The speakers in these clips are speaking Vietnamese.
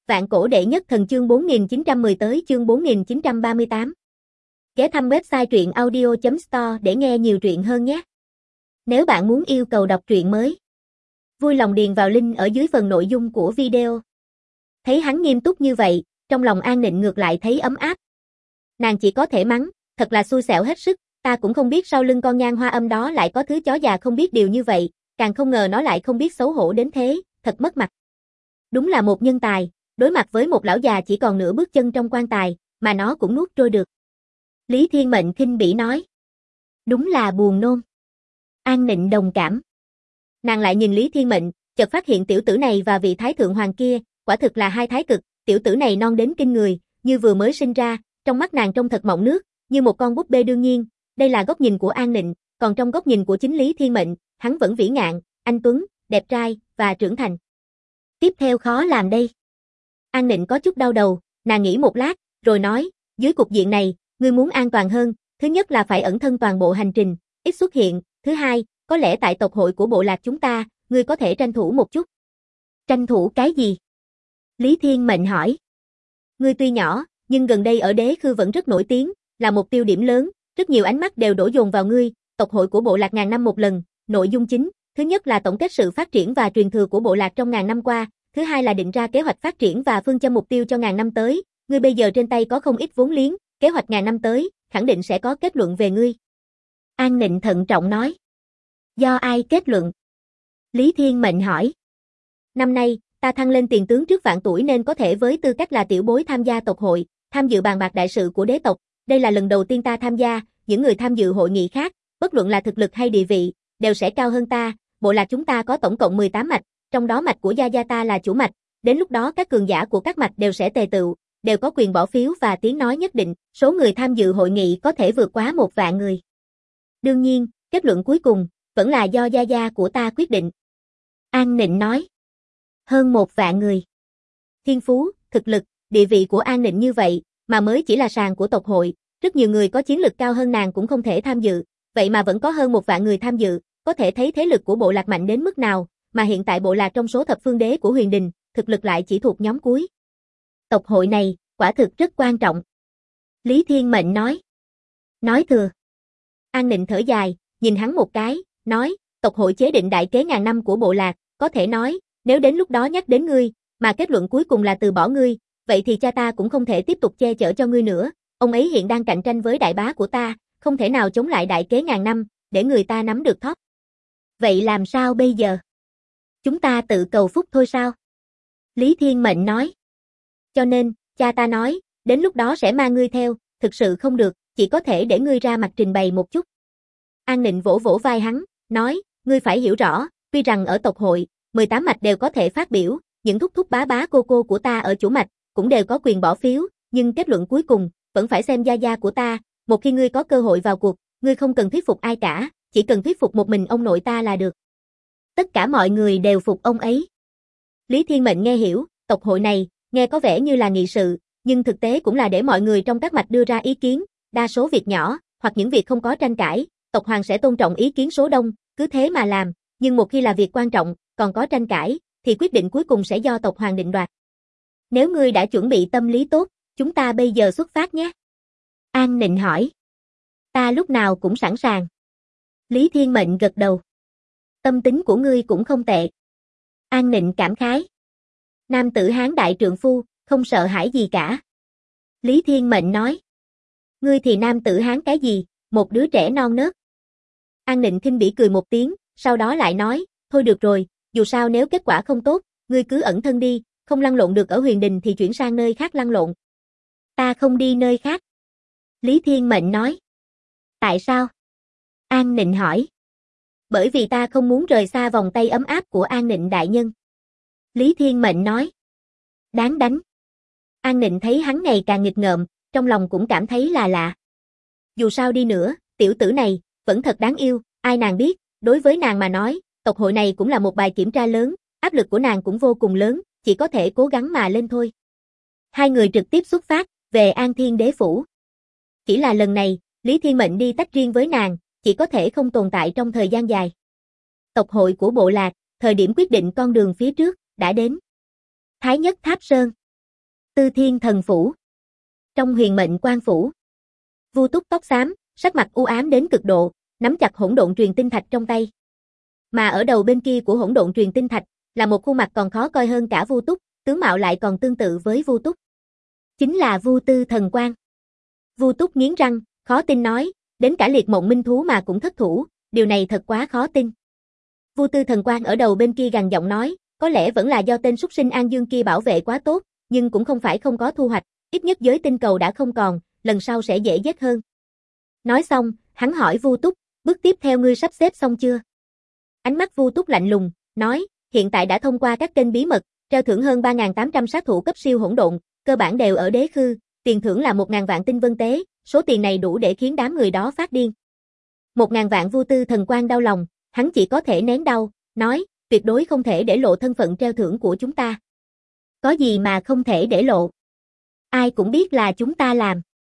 Vạn cổ đệ nhất thần chương 4910 tới chương 4938. Ghé thăm website truyện audio.store để nghe nhiều truyện hơn nhé. Nếu bạn muốn yêu cầu đọc truyện mới, vui lòng điền vào link ở dưới phần nội dung của video. Thấy hắn nghiêm túc như vậy, trong lòng An Nịnh ngược lại thấy ấm áp. Nàng chỉ có thể mắng, thật là xui xẻo hết sức, ta cũng không biết sau lưng con Nhan Hoa Âm đó lại có thứ chó già không biết điều như vậy, càng không ngờ nó lại không biết xấu hổ đến thế, thật mất mặt. Đúng là một nhân tài, đối mặt với một lão già chỉ còn nửa bước chân trong quan tài, mà nó cũng nuốt trôi được. Lý Thiên Mệnh khinh bỉ nói. Đúng là buồn nôn. An Nịnh đồng cảm. Nàng lại nhìn Lý Thiên Mệnh, chợt phát hiện tiểu tử này và vị thái thượng hoàng kia, quả thực là hai thái cực, tiểu tử này non đến kinh người, như vừa mới sinh ra, trong mắt nàng trông thật mọng nước, như một con búp bê đương nhiên, đây là góc nhìn của An Nịnh, còn trong góc nhìn của chính Lý Thiên Mệnh, hắn vẫn vĩ ngạn, anh tuấn, đẹp trai, và trưởng thành. Tiếp theo khó làm đây. An Nịnh có chút đau đầu, nàng nghĩ một lát, rồi nói, dưới cục diện này, ngươi muốn an toàn hơn, thứ nhất là phải ẩn thân toàn bộ hành trình, ít xuất hiện, thứ hai, có lẽ tại tộc hội của bộ lạc chúng ta, ngươi có thể tranh thủ một chút. Tranh thủ cái gì? Lý Thiên Mệnh hỏi. Ngươi tuy nhỏ, nhưng gần đây ở Đế Khư vẫn rất nổi tiếng, là một tiêu điểm lớn, rất nhiều ánh mắt đều đổ dồn vào ngươi, tộc hội của bộ lạc ngàn năm một lần, nội dung chính, thứ nhất là tổng kết sự phát triển và truyền thừa của bộ lạc trong ngàn năm qua, thứ hai là định ra kế hoạch phát triển và phương châm mục tiêu cho ngàn năm tới, ngươi bây giờ trên tay có không ít vốn liếng, kế hoạch ngàn năm tới, khẳng định sẽ có kết luận về ngươi. An Nịnh thận trọng nói. Do ai kết luận? Lý Thiên Mệnh hỏi. Năm nay, ta thăng lên tiền tướng trước vạn tuổi nên có thể với tư cách là tiểu bối tham gia tộc hội, tham dự bàn bạc đại sự của đế tộc, đây là lần đầu tiên ta tham gia, những người tham dự hội nghị khác, bất luận là thực lực hay địa vị, đều sẽ cao hơn ta, bộ lạc chúng ta có tổng cộng 18 mạch, trong đó mạch của gia gia ta là chủ mạch, đến lúc đó các cường giả của các mạch đều sẽ tề tựu, đều có quyền bỏ phiếu và tiếng nói nhất định, số người tham dự hội nghị có thể vượt quá 1 vạn người. Đương nhiên, kết luận cuối cùng, vẫn là do gia gia của ta quyết định. An Nịnh nói. Hơn 1 vạn người. Thiên phú, thực lực, địa vị của An Nịnh như vậy, mà mới chỉ là sàn của tộc hội, rất nhiều người có chiến lực cao hơn nàng cũng không thể tham dự, vậy mà vẫn có hơn 1 vạn người tham dự, có thể thấy thế lực của bộ lạc mạnh đến mức nào, mà hiện tại bộ lạc trong số thập phương đế của Huyền Đình, thực lực lại chỉ thuộc nhóm cuối. Tộc hội này, quả thực rất quan trọng. Lý Thiên Mệnh nói. Nói thừa. An Nịnh thở dài, nhìn hắn một cái, nói, tộc hội chế định đại kế ngàn năm của bộ lạc, có thể nói, nếu đến lúc đó nhắc đến ngươi, mà kết luận cuối cùng là từ bỏ ngươi, vậy thì cha ta cũng không thể tiếp tục che chở cho ngươi nữa, ông ấy hiện đang cạnh tranh với đại bá của ta, không thể nào chống lại đại kế ngàn năm, để người ta nắm được thóp. Vậy làm sao bây giờ? Chúng ta tự cầu phúc thôi sao? Lý Thiên Mệnh nói. Cho nên, cha ta nói, đến lúc đó sẽ mang ngươi theo, thực sự không được, chỉ có thể để ngươi ra mặt trình bày một chút. An Nịnh vỗ vỗ vai hắn, nói, ngươi phải hiểu rõ, tuy rằng ở tộc hội, 18 mạch đều có thể phát biểu, những thúc thúc bá bá cô của ta ở chủ mạch, cũng đều có quyền bỏ phiếu, nhưng kết luận cuối cùng, vẫn phải xem gia gia của ta, một khi ngươi có cơ hội vào cuộc, ngươi không cần thuyết phục ai cả, chỉ cần thuyết phục một mình ông nội ta là được. Tất cả mọi người đều phục ông ấy. Lý Thiên Mệnh nghe hiểu, tộc hội này, nghe có vẻ như là nghị sự, nhưng thực tế cũng là để mọi người trong các mạch đưa ra ý kiến, đa số việc nhỏ, hoặc những việc không có tranh cãi, tộc hoàng sẽ tôn trọng ý kiến số đông, cứ thế mà làm, nhưng một khi là việc quan trọng, còn có tranh cãi, thì quyết định cuối cùng sẽ do tộc hoàng định đoạt. Nếu ngươi đã chuẩn bị tâm lý tốt, chúng ta bây giờ xuất phát nhé. An Nịnh hỏi. Ta lúc nào cũng sẵn sàng. Lý Thiên Mệnh gật đầu. Tâm tính của ngươi cũng không tệ. An Nịnh cảm khái. Nam tử Hán đại trượng phu, không sợ hãi gì cả. Lý Thiên Mệnh nói. Ngươi thì nam tử Hán cái gì, một đứa trẻ non nớt. An Nịnh khinh bỉ cười một tiếng, sau đó lại nói, thôi được rồi, dù sao nếu kết quả không tốt, ngươi cứ ẩn thân đi, không lăn lộn được ở Huyền Đình thì chuyển sang nơi khác lăn lộn. Ta không đi nơi khác. Lý Thiên Mệnh nói. Tại sao? An Nịnh hỏi. Bởi vì ta không muốn rời xa vòng tay ấm áp của An Nịnh đại nhân. Lý Thiên Mệnh nói. Đáng đánh. An Nịnh thấy hắn ngày càng nghịch ngợm, trong lòng cũng cảm thấy là lạ. Dù sao đi nữa, tiểu tử này, vẫn thật đáng yêu, ai nàng biết, đối với nàng mà nói, tộc hội này cũng là một bài kiểm tra lớn, áp lực của nàng cũng vô cùng lớn, chỉ có thể cố gắng mà lên thôi. Hai người trực tiếp xuất phát, về An Thiên Đế Phủ. Chỉ là lần này, Lý Thiên Mệnh đi tách riêng với nàng, chỉ có thể không tồn tại trong thời gian dài. Tộc hội của bộ lạc, thời điểm quyết định con đường phía trước, đã đến. Thái Nhất Tháp Sơn. Tư Thiên Thần Phủ. Trong Huyền Mệnh Quan Phủ. Vu Túc tóc xám, sắc mặt u ám đến cực độ, nắm chặt hỗn độn truyền tinh thạch trong tay. Mà ở đầu bên kia của hỗn độn truyền tinh thạch, là một khuôn mặt còn khó coi hơn cả Vu Túc, tướng mạo lại còn tương tự với Vu Túc. Chính là Vu Tư Thần Quang. Vu Túc nghiến răng, khó tin nói, đến cả liệt mộng minh thú mà cũng thất thủ, điều này thật quá khó tin. Vu Tư Thần Quang ở đầu bên kia gằn giọng nói, có lẽ vẫn là do tên súc sinh An Dương kia bảo vệ quá tốt, nhưng cũng không phải không có thu hoạch, ít nhất giới tinh cầu đã không còn, lần sau sẽ dễ giết hơn. Nói xong, hắn hỏi Vu Túc, bước tiếp theo ngươi sắp xếp xong chưa? Ánh mắt Vu Túc lạnh lùng, nói, hiện tại đã thông qua các kênh bí mật, treo thưởng hơn 3.800 sát thủ cấp siêu hỗn độn, cơ bản đều ở đế khư, tiền thưởng là 1.000 vạn tinh vân tế, số tiền này đủ để khiến đám người đó phát điên. 1.000 vạn. Vu Tư Thần Quang đau lòng, hắn chỉ có thể nén đau, nói, tuyệt đối không thể để lộ thân phận treo thưởng của chúng ta. Có gì mà không thể để lộ? Ai cũng biết là chúng ta làm.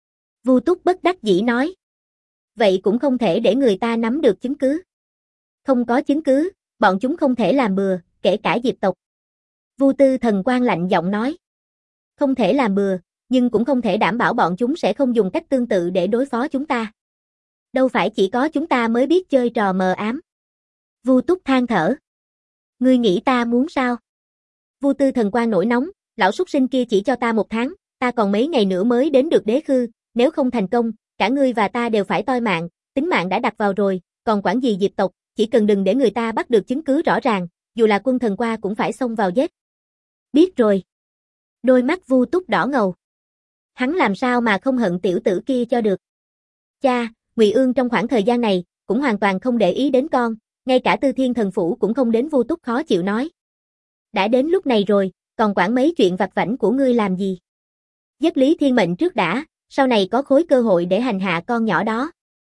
Vu Túc bất đắc dĩ nói. Vậy cũng không thể để người ta nắm được chứng cứ. Không có chứng cứ, bọn chúng không thể làm bừa, kể cả Diệp tộc. Vu Tư Thần Quang lạnh giọng nói. Không thể làm bừa, nhưng cũng không thể đảm bảo bọn chúng sẽ không dùng cách tương tự để đối phó chúng ta. Đâu phải chỉ có chúng ta mới biết chơi trò mờ ám. Vu Túc than thở. Ngươi nghĩ ta muốn sao? Vu Tư Thần Quang nổi nóng, lão súc sinh kia chỉ cho ta 1 tháng, ta còn mấy ngày nữa mới đến được đế khư, nếu không thành công, cả ngươi và ta đều phải toi mạng, tính mạng đã đặt vào rồi, còn quản gì Diệp tộc, chỉ cần đừng để người ta bắt được chứng cứ rõ ràng, dù là quân thần qua cũng phải xông vào giết. Biết rồi. Đôi mắt Vu Túc đỏ ngầu. Hắn làm sao mà không hận tiểu tử kia cho được. Cha, Ngụy Ương trong khoảng thời gian này, cũng hoàn toàn không để ý đến con, ngay cả Tư Thiên Thần Phủ cũng không đến. Vu Túc khó chịu nói. Đã đến lúc này rồi, còn quản mấy chuyện vặt vãnh của ngươi làm gì? Giết Lý Thiên Mệnh trước đã, sau này có khối cơ hội để hành hạ con nhỏ đó.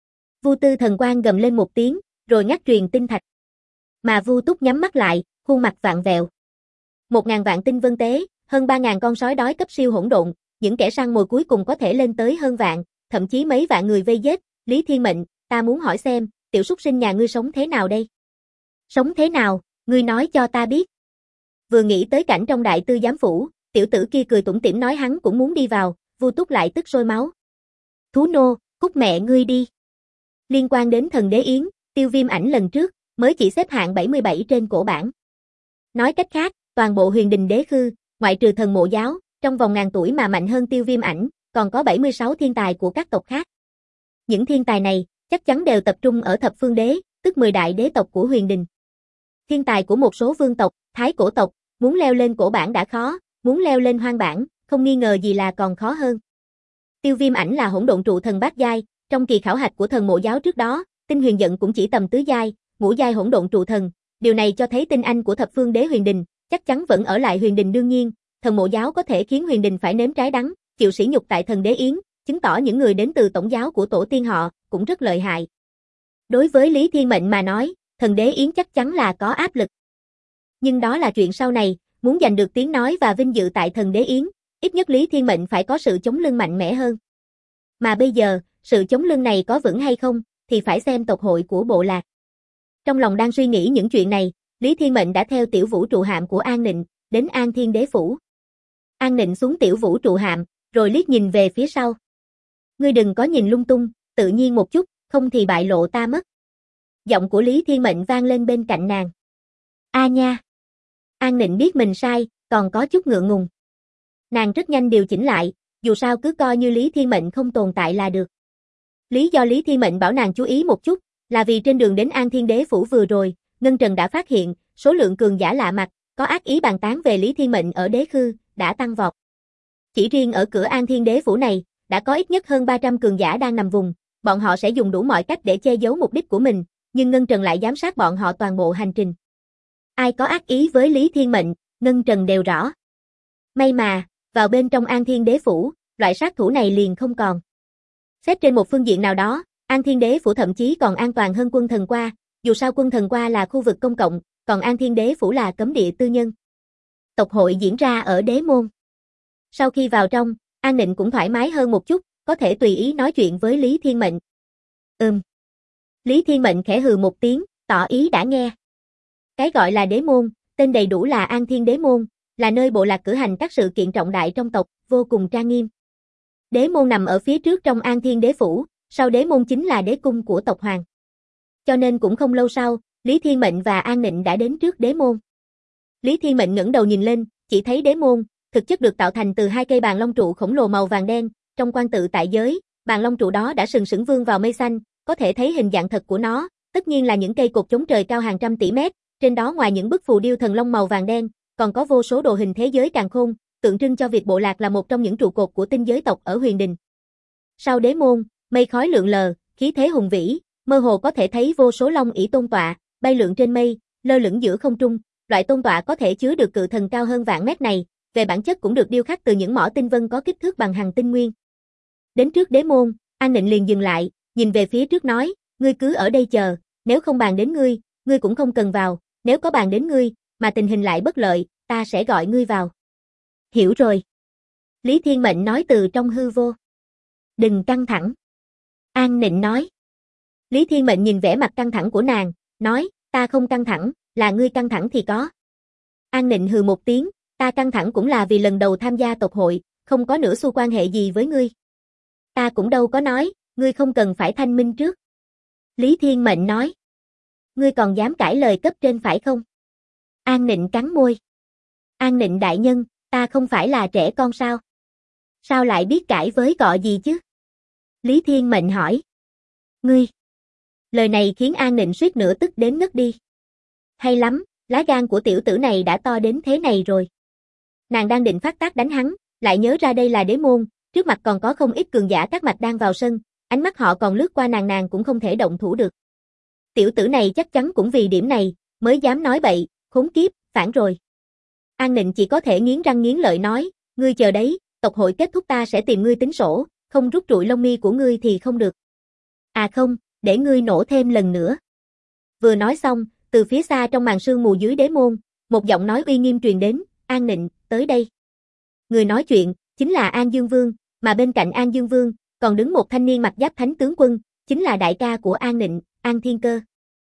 Vu Tư Thần Quang gầm lên một tiếng, rồi ngắt truyền tinh thạch. Mà Vu Túc nhắm mắt lại, khuôn mặt vặn vẹo. 1.000 vạn tinh vân tế, hơn 3.000 con sói đói cấp siêu hỗn độn, những kẻ săn mồi cuối cùng có thể lên tới hơn vạn, thậm chí mấy vạn người vây giết. Lý Thiên Mệnh, ta muốn hỏi xem, tiểu súc sinh nhà ngươi sống thế nào đây? Sống thế nào, ngươi nói cho ta biết. Vừa nghĩ tới cảnh trong đại tư giám phủ, tiểu tử kia cười tủm tỉm nói hắn cũng muốn đi vào, Vu Túc lại tức sôi máu. Thú nô, cút mẹ ngươi đi. Liên quan đến thần đế yến, Tiêu Viêm Ảnh lần trước, mới chỉ xếp hạng 77 trên cổ bảng. Nói cách khác, toàn bộ huyền đình đế khư, ngoại trừ thần mộ giáo, trong vòng ngàn tuổi mà mạnh hơn Tiêu Viêm Ảnh, còn có 76 thiên tài của các tộc khác. Những thiên tài này, chắc chắn đều tập trung ở thập phương đế, tức 10 đại đế tộc của huyền đình. Thiên tài của một số vương tộc, thái cổ tộc, muốn leo lên cổ bảng đã khó, muốn leo lên hoang bảng, không nghi ngờ gì là còn khó hơn. Tiêu Viêm Ảnh là hỗn độn trụ thần bát giai, trong kỳ khảo hạch của thần mộ giáo trước đó, Tinh Huyền Giận cũng chỉ tầm tứ giai, ngũ giai hỗn độn trụ thần, điều này cho thấy tinh anh của thập phương đế huyền đình, chắc chắn vẫn ở lại huyền đình. Đương nhiên, thần mộ giáo có thể khiến huyền đình phải nếm trái đắng, chịu sỉ nhục tại thần đế yến, chứng tỏ những người đến từ tổng giáo của tổ tiên họ cũng rất lợi hại. Đối với Lý Thiên Mệnh mà nói, thần đế yến chắc chắn là có áp lực. Nhưng đó là chuyện sau này, muốn giành được tiếng nói và vinh dự tại thần đế yến, ít nhất Lý Thiên Mệnh phải có sự chống lưng mạnh mẽ hơn. Mà bây giờ, sự chống lưng này có vững hay không, thì phải xem tộc hội của bộ lạc. Trong lòng đang suy nghĩ những chuyện này, Lý Thiên Mệnh đã theo tiểu vũ trụ hạm của An Nịnh, đến An Thiên Đế Phủ. An Nịnh xuống tiểu vũ trụ hạm, rồi liếc nhìn về phía sau. Ngươi đừng có nhìn lung tung, tự nhiên một chút, không thì bại lộ ta mất. Giọng của Lý Thiên Mệnh vang lên bên cạnh nàng. A nha! An Nịnh biết mình sai, còn có chút ngượng ngùng. Nàng rất nhanh điều chỉnh lại, dù sao cứ coi như Lý Thiên Mệnh không tồn tại là được. Lý do Lý Thiên Mệnh bảo nàng chú ý một chút, là vì trên đường đến An Thiên Đế Phủ vừa rồi, Ngân Trần đã phát hiện, số lượng cường giả lạ mặt, có ác ý bàn tán về Lý Thiên Mệnh ở đế khư, đã tăng vọt. Chỉ riêng ở cửa An Thiên Đế Phủ này, đã có ít nhất hơn 300 cường giả đang nằm vùng, bọn họ sẽ dùng đủ mọi cách để che giấu mục đích của mình, nhưng Ngân Trần lại giám sát bọn họ toàn bộ hành trình. Ai có ác ý với Lý Thiên Mệnh, Ngân Trần đều rõ. May mà, vào bên trong An Thiên Đế Phủ, loại sát thủ này liền không còn. Xét trên một phương diện nào đó, An Thiên Đế Phủ thậm chí còn an toàn hơn Quân Thần Qua, dù sao Quân Thần Qua là khu vực công cộng, còn An Thiên Đế Phủ là cấm địa tư nhân. Tộc hội diễn ra ở Đế Môn. Sau khi vào trong, An Nịnh cũng thoải mái hơn một chút, có thể tùy ý nói chuyện với Lý Thiên Mệnh. Lý Thiên Mệnh khẽ hừ một tiếng, tỏ ý đã nghe. Cái gọi là Đế Môn, tên đầy đủ là An Thiên Đế Môn, là nơi bộ lạc cử hành các sự kiện trọng đại trong tộc, vô cùng trang nghiêm. Đế môn nằm ở phía trước trong An Thiên Đế phủ, sau đế môn chính là đế cung của tộc Hoàng. Cho nên cũng không lâu sau, Lý Thiên Mệnh và An Nịnh đã đến trước đế môn. Lý Thiên Mệnh ngẩng đầu nhìn lên, chỉ thấy đế môn, thực chất được tạo thành từ 2 cây bàn long trụ khổng lồ màu vàng đen, trong quan tự tại giới, bàn long trụ đó đã sừng sững vươn vào mây xanh, có thể thấy hình dạng thật của nó, tất nhiên là những cây cột chống trời cao hàng trăm tỷ mét, trên đó ngoài những bức phù điêu thần long màu vàng đen, còn có vô số đồ hình thế giới càn khôn, tượng trưng cho việc bộ lạc là một trong những trụ cột của tinh giới tộc ở Huyền Đình. Sau đế môn, mây khói lượn lờ, khí thế hùng vĩ, mơ hồ có thể thấy vô số long ỷ tôn tọa, bay lượn trên mây, lơ lửng giữa không trung, loại tôn tọa có thể chứa được cự thần cao hơn vạn mét này, về bản chất cũng được điêu khắc từ những mỏ tinh vân có kích thước bằng hằng tinh nguyên. Đến trước đế môn, An Nịnh liền dừng lại, nhìn về phía trước nói, ngươi cứ ở đây chờ, nếu không bàn đến ngươi, ngươi cũng không cần vào, nếu có bàn đến ngươi, mà tình hình lại bất lợi, ta sẽ gọi ngươi vào. Hiểu rồi. Lý Thiên Mệnh nói từ trong hư vô. Đừng căng thẳng. An Nịnh nói. Lý Thiên Mệnh nhìn vẻ mặt căng thẳng của nàng, nói, ta không căng thẳng, là ngươi căng thẳng thì có. An Nịnh hừ một tiếng, ta căng thẳng cũng là vì lần đầu tham gia tộc hội, không có nửa xu quan hệ gì với ngươi. Ta cũng đâu có nói, ngươi không cần phải thanh minh trước. Lý Thiên Mệnh nói. Ngươi còn dám cãi lời cấp trên phải không? An Nịnh cắn môi. An Nịnh đại nhân, ta không phải là trẻ con sao? Sao lại biết cãi với cọ gì chứ? Lý Thiên Mệnh hỏi. Ngươi. Lời này khiến An Nịnh suýt nữa tức đến ngất đi. Hay lắm, lá gan của tiểu tử này đã to đến thế này rồi. Nàng đang định phát tác đánh hắn, lại nhớ ra đây là đế môn, trước mặt còn có không ít cường giả các mạch đang vào sân, ánh mắt họ còn lướt qua nàng cũng không thể động thủ được. Tiểu tử này chắc chắn cũng vì điểm này, mới dám nói bậy, khốn kiếp, phản rồi. An Nịnh chỉ có thể nghiến răng nghiến lợi nói, ngươi chờ đấy, tộc hội kết thúc ta sẽ tìm ngươi tính sổ, không rút trụi lông mi của ngươi thì không được. À không, để ngươi nổ thêm lần nữa. Vừa nói xong, từ phía xa trong màn sương mù dưới đế môn, một giọng nói uy nghiêm truyền đến, An Nịnh, tới đây. Người nói chuyện, chính là An Dương Vương, mà bên cạnh An Dương Vương, còn đứng một thanh niên mặc giáp thánh tướng quân, chính là đại ca của An Nịnh, An Thiên Cơ.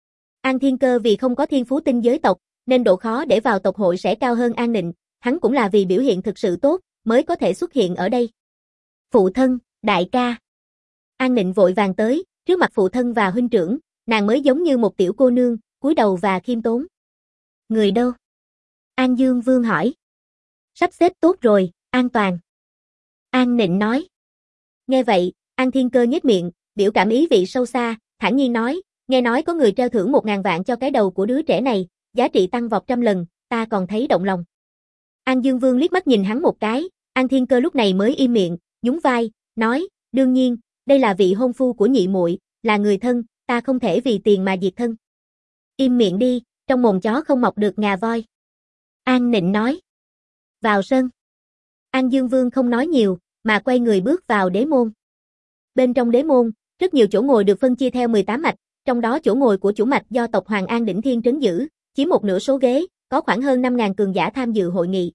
An Thiên Cơ vì không có thiên phú tinh giới tộc, nên độ khó để vào tộc hội sẽ cao hơn An Nịnh, hắn cũng là vì biểu hiện thực sự tốt, mới có thể xuất hiện ở đây. Phụ thân, đại ca. An Nịnh vội vàng tới, trước mặt phụ thân và huynh trưởng, nàng mới giống như một tiểu cô nương, cúi đầu và khiêm tốn. Người đâu? An Dương Vương hỏi. Sắp xếp tốt rồi, an toàn. An Nịnh nói. Nghe vậy, An Thiên Cơ nhếch miệng, biểu cảm ý vị sâu xa, thản nhiên nói, nghe nói có người treo thưởng 1.000 vạn cho cái đầu của đứa trẻ này, giá trị tăng vọt 100 lần, ta còn thấy động lòng. An Dương Vương liếc mắt nhìn hắn một cái, An Thiên Cơ lúc này mới im miệng, nhún vai, nói, đương nhiên, đây là vị hôn phu của nhị muội, là người thân, ta không thể vì tiền mà diệt thân. Im miệng đi, trong mồm chó không mọc được ngà voi. An Nịnh nói. Vào sân. An Dương Vương không nói nhiều, mà quay người bước vào đế môn. Bên trong đế môn, rất nhiều chỗ ngồi được phân chia theo 18 mạch, trong đó chỗ ngồi của chủ mạch do tộc Hoàng An Đỉnh Thiên trấn giữ, chiếm một nửa số ghế, có khoảng hơn 5.000 cường giả tham dự hội nghị.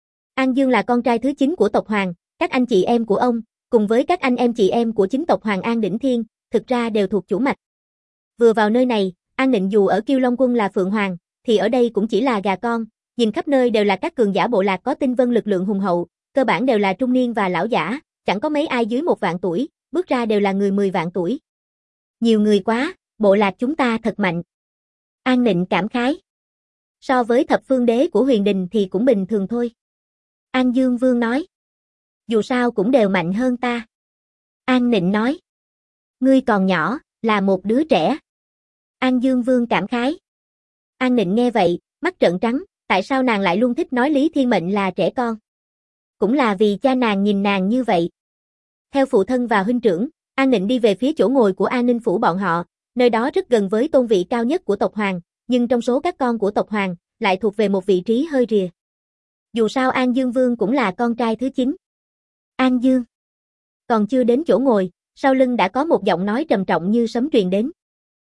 An Dương là con trai thứ 9 của tộc Hoàng, các anh chị em của ông, cùng với các anh em chị em của chính tộc Hoàng An Đỉnh Thiên, thực ra đều thuộc chủ mạch. Vừa vào nơi này, An Nịnh dù ở Kiêu Long Quân là Phượng Hoàng, thì ở đây cũng chỉ là gà con, nhìn khắp nơi đều là các cường giả bộ lạc có tinh vân lực lượng hùng hậu, cơ bản đều là trung niên và lão giả, chẳng có mấy ai dưới 1 vạn tuổi, bước ra đều là người 10 vạn tuổi. Nhiều người quá, bộ lạc chúng ta thật mạnh. An Nịnh cảm khái. So với thập phương đế của Huyền Đình thì cũng bình thường thôi. An Dương Vương nói. Dù sao cũng đều mạnh hơn ta. An Nịnh nói. Ngươi còn nhỏ, là một đứa trẻ. An Dương Vương cảm khái. An Nịnh nghe vậy, mắt trợn trắng, tại sao nàng lại luôn thích nói Lý Thiên Mệnh là trẻ con? Cũng là vì cha nàng nhìn nàng như vậy. Theo phụ thân và huynh trưởng, An Nịnh đi về phía chỗ ngồi của An Ninh Phủ bọn họ, nơi đó rất gần với tôn vị cao nhất của tộc Hoàng, nhưng trong số các con của tộc Hoàng, lại thuộc về một vị trí hơi rìa. Dù sao An Dương Vương cũng là con trai thứ 9. An Dương. Còn chưa đến chỗ ngồi, sau lưng đã có một giọng nói trầm trọng như sấm truyền đến.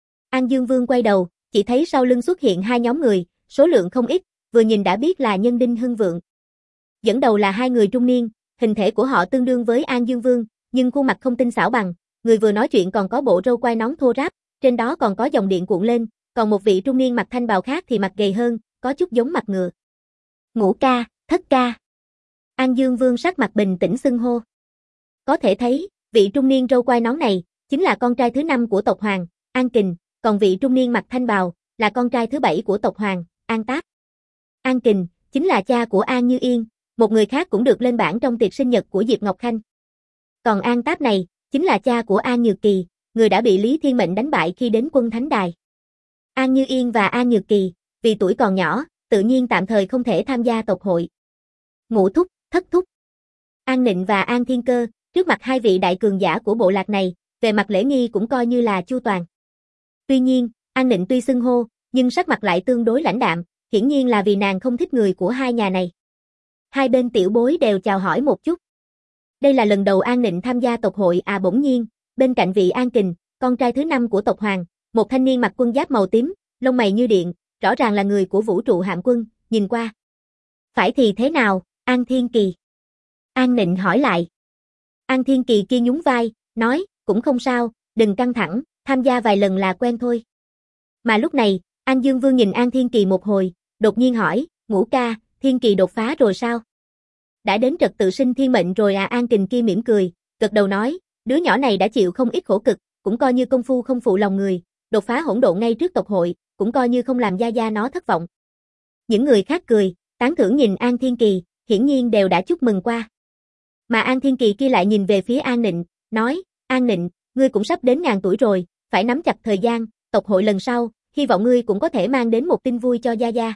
An Dương Vương quay đầu, chỉ thấy sau lưng xuất hiện 2 nhóm người, số lượng không ít, vừa nhìn đã biết là nhân Đinh Hưng Vượng. Dẫn đầu là 2 người trung niên, hình thể của họ tương đương với An Dương Vương, nhưng khuôn mặt không tinh xảo bằng, người vừa nói chuyện còn có bộ râu quai nón thô ráp, trên đó còn có dòng điện cuộn lên, còn một vị trung niên mặc thanh bào khác thì mặt gầy hơn, có chút giống mặt ngựa. Ngũ ca, thất ca. An Dương Vương sắc mặt bình tĩnh xưng hô. Có thể thấy, vị trung niên râu quai nón này, chính là con trai thứ 5 của tộc Hoàng, An Kình, còn vị trung niên mặc thanh bào, là con trai thứ 7 của tộc Hoàng, An Táp. An Kình, chính là cha của An Như Yên, một người khác cũng được lên bảng trong tiệc sinh nhật của Diệp Ngọc Khanh. Còn An Táp này, chính là cha của An Nhược Kỳ, người đã bị Lý Thiên Mệnh đánh bại khi đến Quân Thánh Đài. An Như Yên và An Nhược Kỳ, vì tuổi còn nhỏ, tự nhiên tạm thời không thể tham gia tộc hội. Ngũ thúc, thất thúc. An Nịnh và An Thiên Cơ, trước mặt hai vị đại cường giả của bộ lạc này, về mặt lễ nghi cũng coi như là chu toàn. Tuy nhiên, An Nịnh tuy xưng hô, nhưng sắc mặt lại tương đối lãnh đạm, hiển nhiên là vì nàng không thích người của hai nhà này. Hai bên tiểu bối đều chào hỏi một chút. Đây là lần đầu An Nịnh tham gia tộc hội bỗng nhiên, bên cạnh vị An Kình, con trai thứ 5 của tộc Hoàng, một thanh niên mặc quân giáp màu tím, lông mày như điện, rõ ràng là người của vũ trụ hạm quân, nhìn qua. Phải thì thế nào, An Thiên Kỳ? An Nịnh hỏi lại. An Thiên Kỳ kia nhún vai, nói, cũng không sao, đừng căng thẳng, tham gia vài lần là quen thôi. Mà lúc này, An Dương Vương nhìn An Thiên Kỳ một hồi, đột nhiên hỏi, Ngũ ca, Thiên Kỳ đột phá rồi sao? Đã đến trật tự sinh thiên mệnh rồi à? An Kình kia mỉm cười, gật đầu nói, đứa nhỏ này đã chịu không ít khổ cực, cũng coi như công phu không phụ lòng người, đột phá hỗn độn ngay trước tộc hội, cũng coi như không làm gia gia nó thất vọng. Những người khác cười, tán thưởng nhìn An Thiên Kỳ, hiển nhiên đều đã chúc mừng qua. Mà An Thiên Kỳ kia lại nhìn về phía An Nịnh, nói, An Nịnh, ngươi cũng sắp đến ngàn tuổi rồi, phải nắm chặt thời gian, tộc hội lần sau, hy vọng ngươi cũng có thể mang đến một tin vui cho gia gia.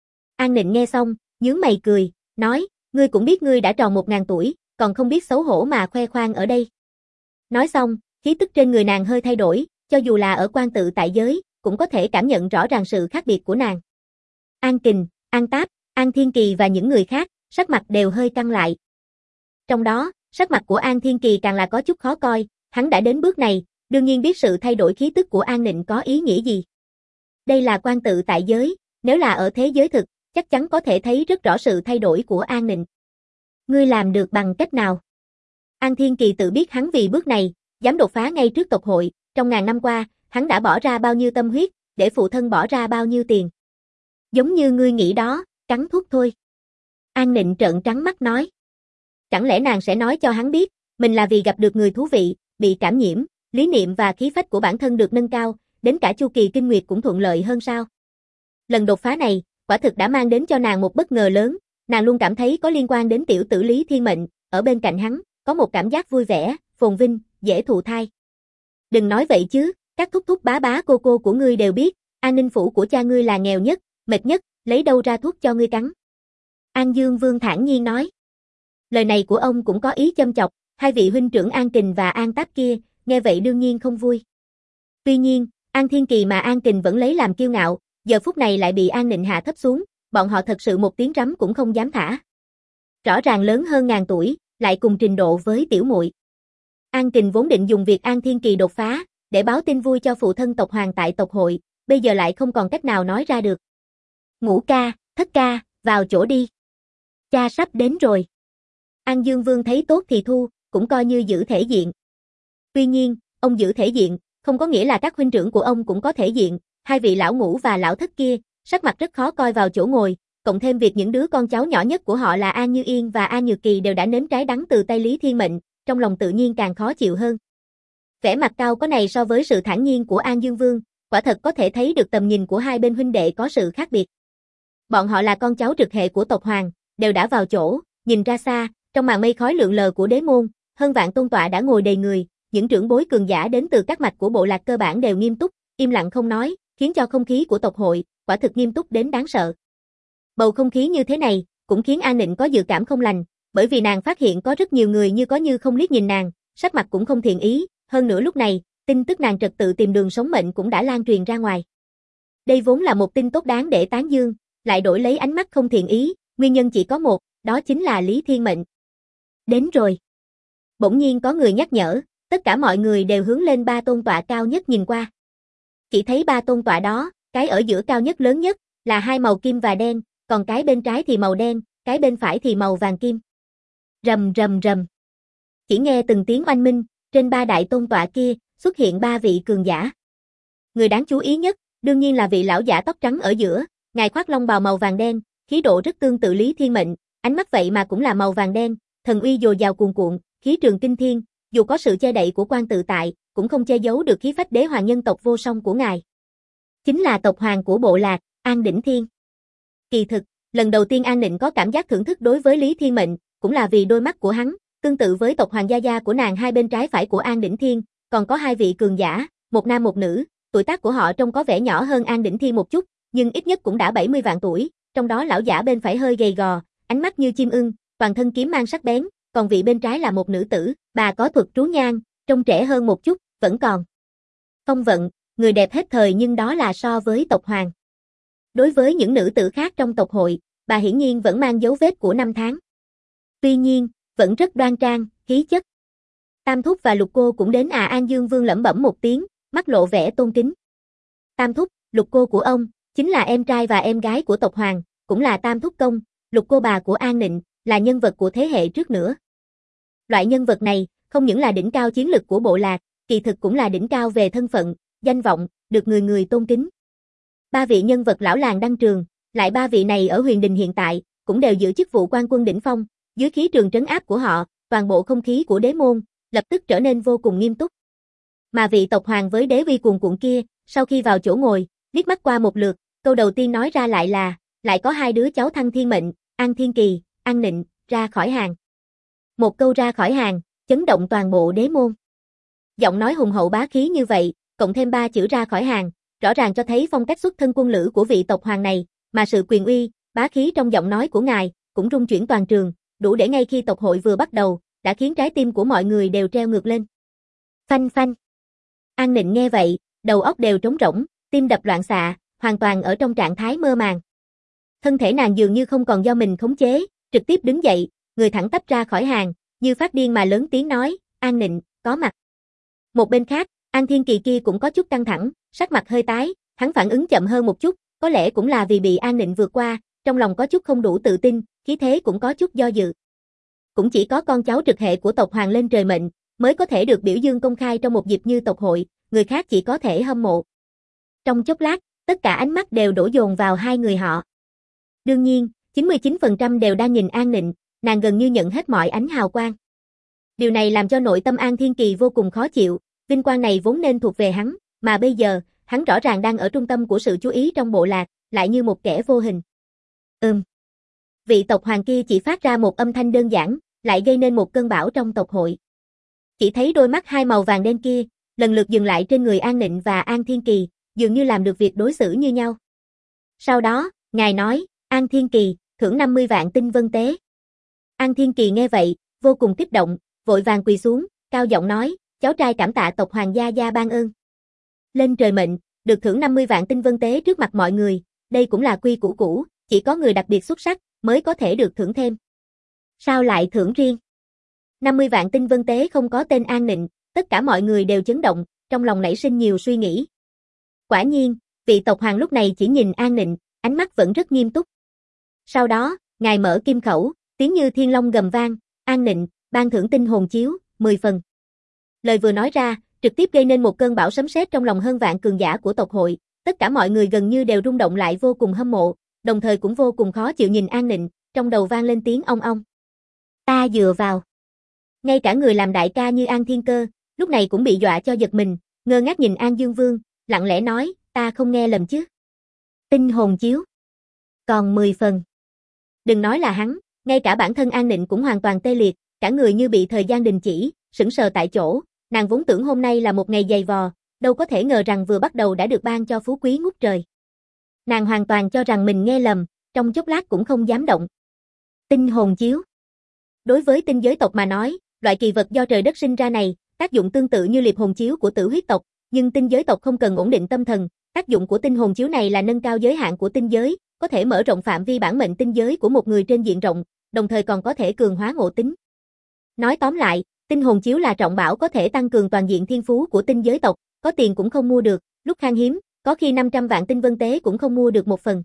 An Nịnh nghe xong, nhướng mày cười, nói, ngươi cũng biết ngươi đã tròn 1000 tuổi, còn không biết xấu hổ mà khoe khoang ở đây. Nói xong, khí tức trên người nàng hơi thay đổi, cho dù là ở quan tự tại giới, cũng có thể cảm nhận rõ ràng sự khác biệt của nàng. An Kình, An Táp, An Thiên Kỳ và những người khác, sắc mặt đều hơi căng lại. Trong đó, sắc mặt của An Thiên Kỳ càng là có chút khó coi, hắn đã đến bước này, đương nhiên biết sự thay đổi khí tức của An Nịnh có ý nghĩa gì. Đây là quan tự tại giới, nếu là ở thế giới thực, chắc chắn có thể thấy rất rõ sự thay đổi của An Nịnh. Ngươi làm được bằng cách nào? An Thiên Kỳ tự biết hắn vì bước này, dám đột phá ngay trước tộc hội, trong ngàn năm qua, hắn đã bỏ ra bao nhiêu tâm huyết, để phụ thân bỏ ra bao nhiêu tiền. Giống như ngươi nghĩ đó, cắn thuốc thôi. An Nịnh trợn trắng mắt nói. Chẳng lẽ nàng sẽ nói cho hắn biết, mình là vì gặp được người thú vị, bị cảm nhiễm, lý niệm và khí phách của bản thân được nâng cao, đến cả chu kỳ kinh nguyệt cũng thuận lợi hơn sao? Lần đột phá này, quả thực đã mang đến cho nàng một bất ngờ lớn, nàng luôn cảm thấy có liên quan đến tiểu tử Lý Thiên Mệnh, ở bên cạnh hắn, có một cảm giác vui vẻ, phồn vinh, dễ thụ thai. Đừng nói vậy chứ, các thúc thúc bá bá cô cô của ngươi đều biết, An Ninh phủ của cha ngươi là nghèo nhất, mệt nhất, lấy đâu ra thuốc cho ngươi cắn. An Dương Vương thản nhiên nói. Lời này của ông cũng có ý châm chọc, hai vị huynh trưởng An Kình và An Táp kia, nghe vậy đương nhiên không vui. Tuy nhiên, An Thiên Kỳ mà An Kình vẫn lấy làm kiêu ngạo, giờ phút này lại bị An Nịnh hạ thấp xuống, bọn họ thật sự một tiếng rắm cũng không dám thả. Rõ ràng lớn hơn ngàn tuổi, lại cùng trình độ với tiểu muội. An Kình vốn định dùng việc An Thiên Kỳ đột phá, để báo tin vui cho phụ thân tộc Hoàng tại tộc hội, bây giờ lại không còn cách nào nói ra được. Ngũ ca, thất ca, vào chỗ đi. Cha sắp đến rồi. An Dương Vương thấy tốt thì thu, cũng coi như giữ thể diện. Tuy nhiên, ông giữ thể diện, không có nghĩa là các huynh trưởng của ông cũng có thể diện, hai vị lão ngũ và lão thất kia, sắc mặt rất khó coi vào chỗ ngồi, cộng thêm việc những đứa con cháu nhỏ nhất của họ là An Như Yên và An Nhược Kỳ đều đã nếm trái đắng từ tay Lý Thiên Mệnh, trong lòng tự nhiên càng khó chịu hơn. Vẻ mặt cao có này so với sự thản nhiên của An Dương Vương, quả thật có thể thấy được tầm nhìn của hai bên huynh đệ có sự khác biệt. Bọn họ là con cháu trực hệ của tộc Hoàng, đều đã vào chỗ, nhìn ra xa, trong màn mây khói lượn lờ của đế môn, hơn vạn tôn tọa đã ngồi đầy người, những trưởng bối cường giả đến từ các mạch của bộ lạc cơ bản đều nghiêm túc, im lặng không nói, khiến cho không khí của tộc hội quả thực nghiêm túc đến đáng sợ. Bầu không khí như thế này cũng khiến An Nịnh có dự cảm không lành, bởi vì nàng phát hiện có rất nhiều người như có như không liếc nhìn nàng, sắc mặt cũng không thiện ý, hơn nữa lúc này, tin tức nàng trật tự tìm đường sống mệnh cũng đã lan truyền ra ngoài. Đây vốn là một tin tốt đáng để tán dương, lại đổi lấy ánh mắt không thiện ý, nguyên nhân chỉ có một, đó chính là Lý Thiên Mệnh. Đến rồi. Bỗng nhiên có người nhắc nhở, tất cả mọi người đều hướng lên ba tôn tọa cao nhất nhìn qua. Chỉ thấy ba tôn tọa đó, cái ở giữa cao nhất lớn nhất, là hai màu kim và đen, còn cái bên trái thì màu đen, cái bên phải thì màu vàng kim. Rầm rầm rầm. Chỉ nghe từng tiếng oanh minh, trên ba đại tôn tọa kia, xuất hiện ba vị cường giả. Người đáng chú ý nhất, đương nhiên là vị lão giả tóc trắng ở giữa, ngài khoác long bào màu vàng đen, khí độ rất tương tự Lý Thiên Mệnh, ánh mắt vậy mà cũng là màu vàng đen, thần uy dồi dào cuồn cuộn, khí trường kinh thiên, dù có sự che đậy của quan tự tại, cũng không che giấu được khí phách đế hoàng nhân tộc vô song của ngài. Chính là tộc hoàng của bộ lạc, An Đỉnh Thiên. Kỳ thực, lần đầu tiên An Nịnh có cảm giác thưởng thức đối với Lý Thiên Mệnh, cũng là vì đôi mắt của hắn, tương tự với tộc hoàng gia gia của nàng hai bên trái phải của An Đỉnh Thiên, còn có hai vị cường giả, một nam một nữ, tuổi tác của họ trông có vẻ nhỏ hơn An Đỉnh Thiên một chút, nhưng ít nhất cũng đã 70 vạn tuổi, trong đó lão giả bên phải hơi gầy gò, ánh mắt như chim ưng, toàn thân kiếm mang sắc bén, còn vị bên trái là một nữ tử, bà có thuật trú nhang, trông trẻ hơn một chút, vẫn còn phong vận, người đẹp hết thời nhưng đó là so với tộc hoàng. Đối với những nữ tử khác trong tộc hội, bà hiển nhiên vẫn mang dấu vết của năm tháng. Tuy nhiên, vẫn rất đoan trang, khí chất. Tam Thúc và Lục Cô cũng đến An Dương Vương lẩm bẩm một tiếng, mắt lộ vẻ tôn kính. Tam Thúc, Lục Cô của ông, chính là em trai và em gái của tộc hoàng, cũng là Tam Thúc công, Lục Cô bà của An Nịnh, là nhân vật của thế hệ trước nữa. Loại nhân vật này, không những là đỉnh cao chiến lực của bộ lạc, kỳ thực cũng là đỉnh cao về thân phận, danh vọng, được người người tôn kính. Ba vị nhân vật lão làng đăng trường, lại ba vị này ở Huyền Đình hiện tại, cũng đều giữ chức vụ quan quân đỉnh phong, dưới khí trường trấn áp của họ, toàn bộ không khí của đế môn, lập tức trở nên vô cùng nghiêm túc. Mà vị tộc hoàng với đế uy cuồn cuộn kia, sau khi vào chỗ ngồi, liếc mắt qua một lượt, câu đầu tiên nói ra lại là, lại có hai đứa cháu Thăng Thiên Mệnh, An Thiên Kỳ, An Nịnh, ra khỏi hàng. Một câu ra khỏi hàng, chấn động toàn bộ đế môn. Giọng nói hùng hậu bá khí như vậy, cộng thêm ba chữ ra khỏi hàng, rõ ràng cho thấy phong cách xuất thân quân lữ của vị tộc hoàng này, mà sự quyền uy, bá khí trong giọng nói của ngài, cũng rung chuyển toàn trường, đủ để ngay khi tộc hội vừa bắt đầu, đã khiến trái tim của mọi người đều treo ngược lên. Phanh phanh. An Nịnh nghe vậy, đầu óc đều trống rỗng, tim đập loạn xạ, hoàn toàn ở trong trạng thái mơ màng. Thân thể nàng dường như không còn do mình khống chế, trực tiếp đứng dậy, người thẳng tắp ra khỏi hàng, như phát điên mà lớn tiếng nói, An Nịnh, có mặt. Một bên khác, An Thiên Kỳ kia cũng có chút căng thẳng, sắc mặt hơi tái, hắn phản ứng chậm hơn một chút, có lẽ cũng là vì bị An Nịnh vượt qua, trong lòng có chút không đủ tự tin, khí thế cũng có chút do dự. Cũng chỉ có con cháu trực hệ của tộc hoàng lên trời mệnh, mới có thể được biểu dương công khai trong một dịp như tộc hội, người khác chỉ có thể hâm mộ. Trong chốc lát, tất cả ánh mắt đều đổ dồn vào hai người họ. Đương nhiên, 99% đều đang nhìn An Nịnh, nàng gần như nhận hết mọi ánh hào quang. Điều này làm cho nội tâm An Thiên Kỳ vô cùng khó chịu, vinh quang này vốn nên thuộc về hắn, mà bây giờ, hắn rõ ràng đang ở trung tâm của sự chú ý trong bộ lạc, lại như một kẻ vô hình. Vị tộc hoàng kia chỉ phát ra một âm thanh đơn giản, lại gây nên một cơn bão trong tộc hội. Chỉ thấy đôi mắt hai màu vàng đen kia, lần lượt dừng lại trên người An Nịnh và An Thiên Kỳ, dường như làm được việc đối xử như nhau. Sau đó, ngài nói, An Thiên Kỳ, thưởng 50 vạn tinh vân tế. An Thiên Kỳ nghe vậy, vô cùng kích động, vội vàng quỳ xuống, cao giọng nói, cháu trai cảm tạ tộc hoàng gia gia ban ơn. Lên trời mệnh, được thưởng 50 vạn tinh vân tế trước mặt mọi người, đây cũng là quy củ cũ, chỉ có người đặc biệt xuất sắc mới có thể được thưởng thêm. Sao lại thưởng riêng? 50 vạn tinh vân tế không có tên An Nịnh, tất cả mọi người đều chấn động, trong lòng nảy sinh nhiều suy nghĩ. Quả nhiên, vị tộc hoàng lúc này chỉ nhìn An Nịnh, ánh mắt vẫn rất nghiêm túc. Sau đó, ngài mở kim khẩu, tiếng như thiên long gầm vang, An Nịnh, ban thưởng tinh hồn chiếu, 10 phần. Lời vừa nói ra, trực tiếp gây nên một cơn bão sấm sét trong lòng hơn vạn cường giả của tộc hội, tất cả mọi người gần như đều rung động lại vô cùng hâm mộ, đồng thời cũng vô cùng khó chịu nhìn An Nịnh, trong đầu vang lên tiếng ong ong. Ta dựa vào. Ngay cả người làm đại ca như An Thiên Cơ, lúc này cũng bị dọa cho giật mình, ngơ ngác nhìn An Dương Vương, lặng lẽ nói, ta không nghe lầm chứ. Tinh hồn chiếu. Còn 10 phần. Đừng nói là hắn, ngay cả bản thân An Nịnh cũng hoàn toàn tê liệt, cả người như bị thời gian đình chỉ, sững sờ tại chỗ, nàng vốn tưởng hôm nay là một ngày dày vò, đâu có thể ngờ rằng vừa bắt đầu đã được ban cho phú quý ngút trời. Nàng hoàn toàn cho rằng mình nghe lầm, trong chốc lát cũng không dám động. Tinh hồn chiếu. Đối với tinh giới tộc mà nói, loại kỳ vật do trời đất sinh ra này, tác dụng tương tự như liệp hồn chiếu của tử huyết tộc, nhưng tinh giới tộc không cần ổn định tâm thần, tác dụng của tinh hồn chiếu này là nâng cao giới hạn của tinh giới, có thể mở rộng phạm vi bản mệnh tinh giới của một người trên diện rộng, đồng thời còn có thể cường hóa ngộ tính. Nói tóm lại, tinh hồn chiếu là trọng bảo có thể tăng cường toàn diện thiên phú của tinh giới tộc, có tiền cũng không mua được, lúc khan hiếm, có khi 500 vạn tinh vân tế cũng không mua được một phần.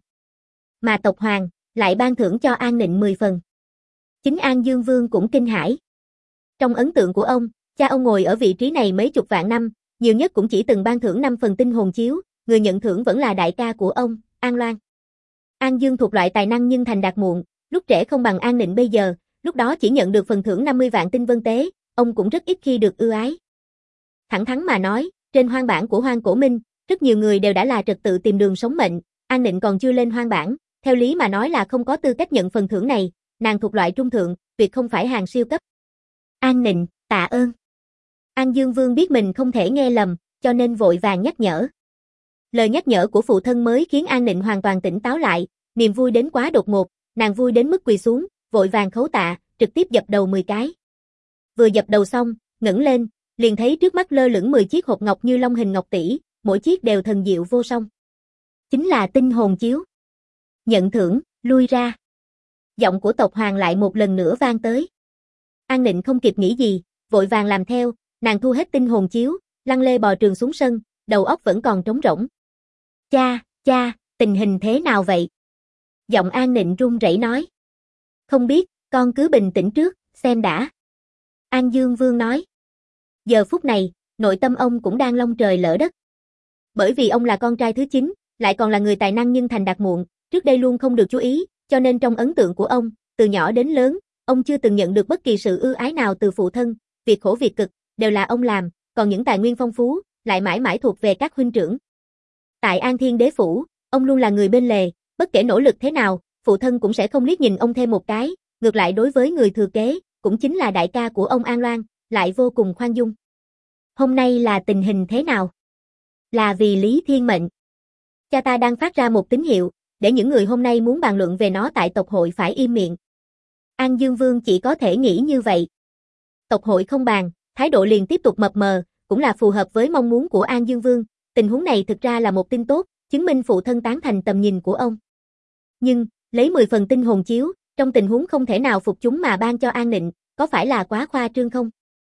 Mà tộc hoàng lại ban thưởng cho An Nịnh 10 phần. Chính An Dương Vương cũng kinh hãi. Trong ấn tượng của ông, cha ông ngồi ở vị trí này mấy chục vạn năm, nhiều nhất cũng chỉ từng ban thưởng 5 phần tinh hồn chiếu, người nhận thưởng vẫn là đại ca của ông, An Loan. An Dương thuộc loại tài năng nhưng thành đạt muộn, lúc trẻ không bằng An Nịnh bây giờ, lúc đó chỉ nhận được phần thưởng 50 vạn tinh vân tế, ông cũng rất ít khi được ưu ái. Thẳng thắn mà nói, trên hoang bản của Hoang Cổ Minh, rất nhiều người đều đã là trật tự tìm đường sống mệnh, An Nịnh còn chưa lên hoang bản, theo lý mà nói là không có tư cách nhận phần thưởng này, nàng thuộc loại trung thượng, tuyệt không phải hàng siêu cấp. An Nịnh, tạ ơn. An Dương Vương biết mình không thể nghe lầm, cho nên vội vàng nhắc nhở. Lời nhắc nhở của phụ thân mới khiến An Nịnh hoàn toàn tỉnh táo lại, niềm vui đến quá đột ngột, nàng vui đến mức quỳ xuống, vội vàng khấu tạ, trực tiếp dập đầu 10 cái. Vừa dập đầu xong, ngẩng lên, liền thấy trước mắt lơ lửng 10 chiếc hộp ngọc như long hình ngọc tỷ, mỗi chiếc đều thần diệu vô song. Chính là tinh hồn chiếu. Nhận thưởng, lui ra. Giọng của tộc hoàng lại một lần nữa vang tới. An Nịnh không kịp nghĩ gì, vội vàng làm theo, nàng thu hết tinh hồn chiếu, lăn lê bò trường xuống sân, đầu óc vẫn còn trống rỗng. Cha, tình hình thế nào vậy? Giọng An Nịnh run rẩy nói. Không biết, con cứ bình tĩnh trước, xem đã. An Dương Vương nói. Giờ phút này, nội tâm ông cũng đang long trời lỡ đất. Bởi vì ông là con trai thứ 9, lại còn là người tài năng nhưng thành đạt muộn, trước đây luôn không được chú ý, cho nên trong ấn tượng của ông, từ nhỏ đến lớn, ông chưa từng nhận được bất kỳ sự ưu ái nào từ phụ thân, việc khổ việc cực, đều là ông làm, còn những tài nguyên phong phú, lại mãi mãi thuộc về các huynh trưởng. Tại An Thiên Đế Phủ, ông luôn là người bên lề, bất kể nỗ lực thế nào, phụ thân cũng sẽ không liếc nhìn ông thêm một cái, ngược lại đối với người thừa kế, cũng chính là đại ca của ông An Loan, lại vô cùng khoan dung. Hôm nay là tình hình thế nào? Là vì Lý Thiên mệnh. Cha ta đang phát ra một tín hiệu, để những người hôm nay muốn bàn luận về nó tại tộc hội phải im miệng. An Dương Vương chỉ có thể nghĩ như vậy. Tộc hội không bàn, thái độ liền tiếp tục mập mờ, cũng là phù hợp với mong muốn của An Dương Vương, tình huống này thực ra là một tin tốt, chứng minh phụ thân tán thành tầm nhìn của ông. Nhưng, lấy 10 phần tinh hồn chiếu, trong tình huống không thể nào phục chúng mà ban cho An Nịnh, có phải là quá khoa trương không?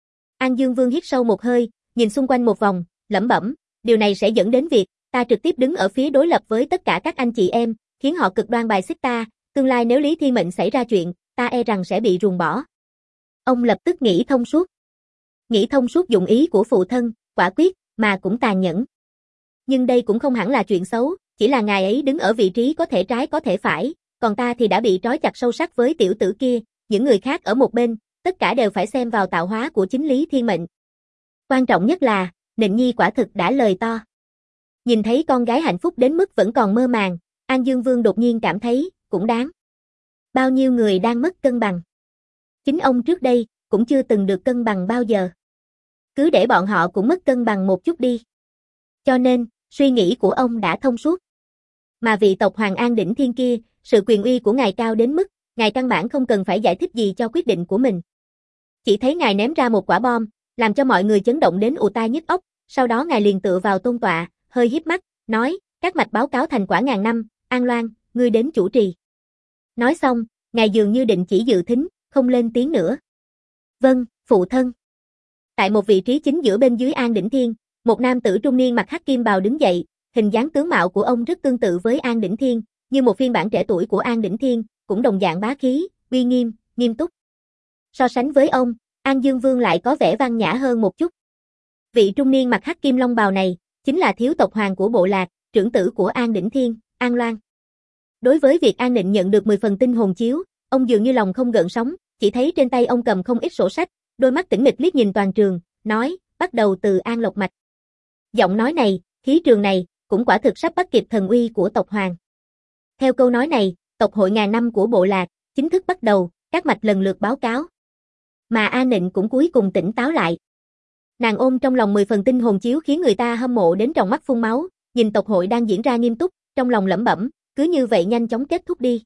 An Dương Vương hít sâu một hơi, nhìn xung quanh một vòng, lẩm bẩm, điều này sẽ dẫn đến việc ta trực tiếp đứng ở phía đối lập với tất cả các anh chị em, khiến họ cực đoan bài xích ta, tương lai nếu Lý Thiên mệnh xảy ra chuyện, ta e rằng sẽ bị ruồng bỏ. Ông lập tức nghĩ thông suốt. Nghĩ thông suốt dụng ý của phụ thân, quả quyết, mà cũng tàn nhẫn. Nhưng đây cũng không hẳn là chuyện xấu, chỉ là ngài ấy đứng ở vị trí có thể trái có thể phải, còn ta thì đã bị trói chặt sâu sắc với tiểu tử kia, những người khác ở một bên, tất cả đều phải xem vào tạo hóa của chính Lý Thiên mệnh. Quan trọng nhất là, Nịnh Nhi quả thực đã lời to. Nhìn thấy con gái hạnh phúc đến mức vẫn còn mơ màng, An Dương Vương đột nhiên cảm thấy, cũng đáng. Bao nhiêu người đang mất cân bằng. Chính ông trước đây, cũng chưa từng được cân bằng bao giờ. Cứ để bọn họ cũng mất cân bằng một chút đi. Cho nên, suy nghĩ của ông đã thông suốt. Mà vị tộc Hoàng An Đỉnh Thiên kia, sự quyền uy của ngài cao đến mức, ngài căn bản không cần phải giải thích gì cho quyết định của mình. Chỉ thấy ngài ném ra một quả bom, làm cho mọi người chấn động đến ù tai nhức óc, sau đó ngài liền tựa vào tôn tọa, hơi híp mắt, nói, các mạch báo cáo thành quả ngàn năm, An Loan, ngươi đến chủ trì. Nói xong, ngài dường như định chỉ dự thính, không lên tiếng nữa. Vâng, phụ thân. Tại một vị trí chính giữa bên dưới An Đỉnh Thiên, một nam tử trung niên mặc hắc kim bào đứng dậy, hình dáng tướng mạo của ông rất tương tự với An Đỉnh Thiên, như một phiên bản trẻ tuổi của An Đỉnh Thiên, cũng đồng dạng bá khí, uy nghiêm, nghiêm túc. So sánh với ông, An Dương Vương lại có vẻ văn nhã hơn một chút. Vị trung niên mặc hắc kim long bào này, chính là thiếu tộc hoàng của bộ lạc, trưởng tử của An Đỉnh Thiên, An Loan. Đối với việc An Nịnh nhận được 10 phần tinh hồn chiếu, ông dường như lòng không gợn sóng, chỉ thấy trên tay ông cầm không ít sổ sách, đôi mắt tĩnh mịch liếc nhìn toàn trường, nói, bắt đầu từ An Lộc Mạch. Giọng nói này, khí trường này, cũng quả thực sắp bắt kịp thần uy của tộc hoàng. Theo câu nói này, tộc hội ngàn năm của bộ lạc, chính thức bắt đầu, các mạch lần lượt báo cáo. Mà An Nịnh cũng cuối cùng tỉnh táo lại. Nàng ôm trong lòng 10 phần tinh hồn chiếu khiến người ta hâm mộ đến tròng mắt phun máu, nhìn tộc hội đang diễn ra nghiêm túc, trong lòng lẩm bẩm, cứ như vậy nhanh chóng kết thúc đi.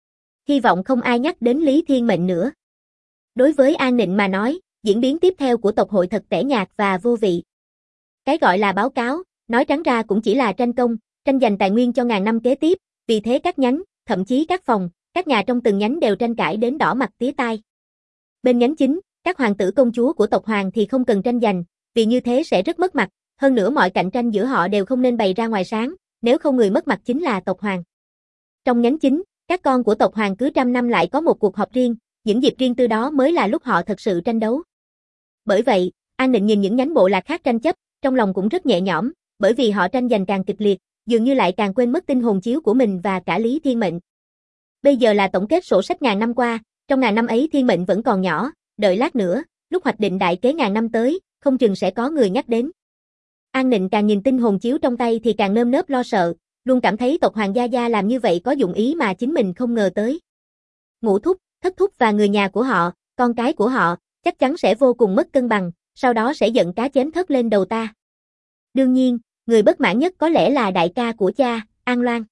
Hy vọng không ai nhắc đến Lý Thiên mệnh nữa. Đối với An Nịnh mà nói, diễn biến tiếp theo của tộc hội thật tẻ nhạt và vô vị. Cái gọi là báo cáo, nói trắng ra cũng chỉ là tranh công, tranh giành tài nguyên cho ngàn năm kế tiếp, vì thế các nhánh, thậm chí các phòng, các nhà trong từng nhánh đều tranh cãi đến đỏ mặt tía tai. Bên nhánh chính, các hoàng tử công chúa của tộc hoàng thì không cần tranh giành, vì như thế sẽ rất mất mặt, hơn nữa mọi cạnh tranh giữa họ đều không nên bày ra ngoài sáng, nếu không người mất mặt chính là tộc hoàng. Trong nhánh chính, các con của tộc hoàng cứ 100 năm lại có một cuộc họp riêng, những dịp riêng tư đó mới là lúc họ thật sự tranh đấu. Bởi vậy, An Nịnh nhìn những nhánh bộ lạc khác tranh chấp, trong lòng cũng rất nhẹ nhõm, bởi vì họ tranh giành càng kịch liệt, dường như lại càng quên mất tinh hồn chiếu của mình và cả Lý Thiên mệnh. Bây giờ là tổng kết sổ sách ngàn năm qua, trong ngàn năm ấy thiên mệnh vẫn còn nhỏ, đợi lát nữa, lúc hoạch định đại kế ngàn năm tới, không chừng sẽ có người nhắc đến. An Nịnh càng nhìn tinh hồn chiếu trong tay thì càng nơm nớp lo sợ, luôn cảm thấy tộc Hoàng Gia Gia làm như vậy có dụng ý mà chính mình không ngờ tới. Ngũ thúc, thất thúc và người nhà của họ, con cái của họ, chắc chắn sẽ vô cùng mất cân bằng, sau đó sẽ giận cá chém thớt lên đầu ta. Đương nhiên, người bất mãn nhất có lẽ là đại ca của cha, An Loan.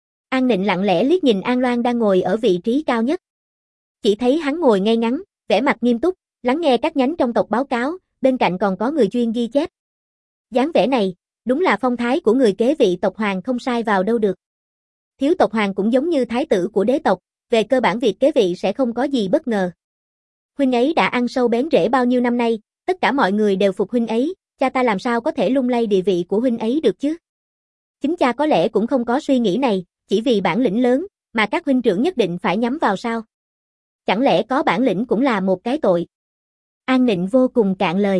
An Nịnh lặng lẽ liếc nhìn An Loan đang ngồi ở vị trí cao nhất. Chỉ thấy hắn ngồi ngay ngắn, vẻ mặt nghiêm túc, lắng nghe các nhánh trong tộc báo cáo, bên cạnh còn có người chuyên ghi chép. Dáng vẻ này, đúng là phong thái của người kế vị tộc Hoàng không sai vào đâu được. Thiếu tộc Hoàng cũng giống như thái tử của đế tộc, về cơ bản việc kế vị sẽ không có gì bất ngờ. Huynh ấy đã ăn sâu bén rễ bao nhiêu năm nay, tất cả mọi người đều phục huynh ấy, cha ta làm sao có thể lung lay địa vị của huynh ấy được chứ? Chính cha có lẽ cũng không có suy nghĩ này, chỉ vì bản lĩnh lớn, mà các huynh trưởng nhất định phải nhắm vào sao? Chẳng lẽ có bản lĩnh cũng là một cái tội? An Nịnh vô cùng cạn lời.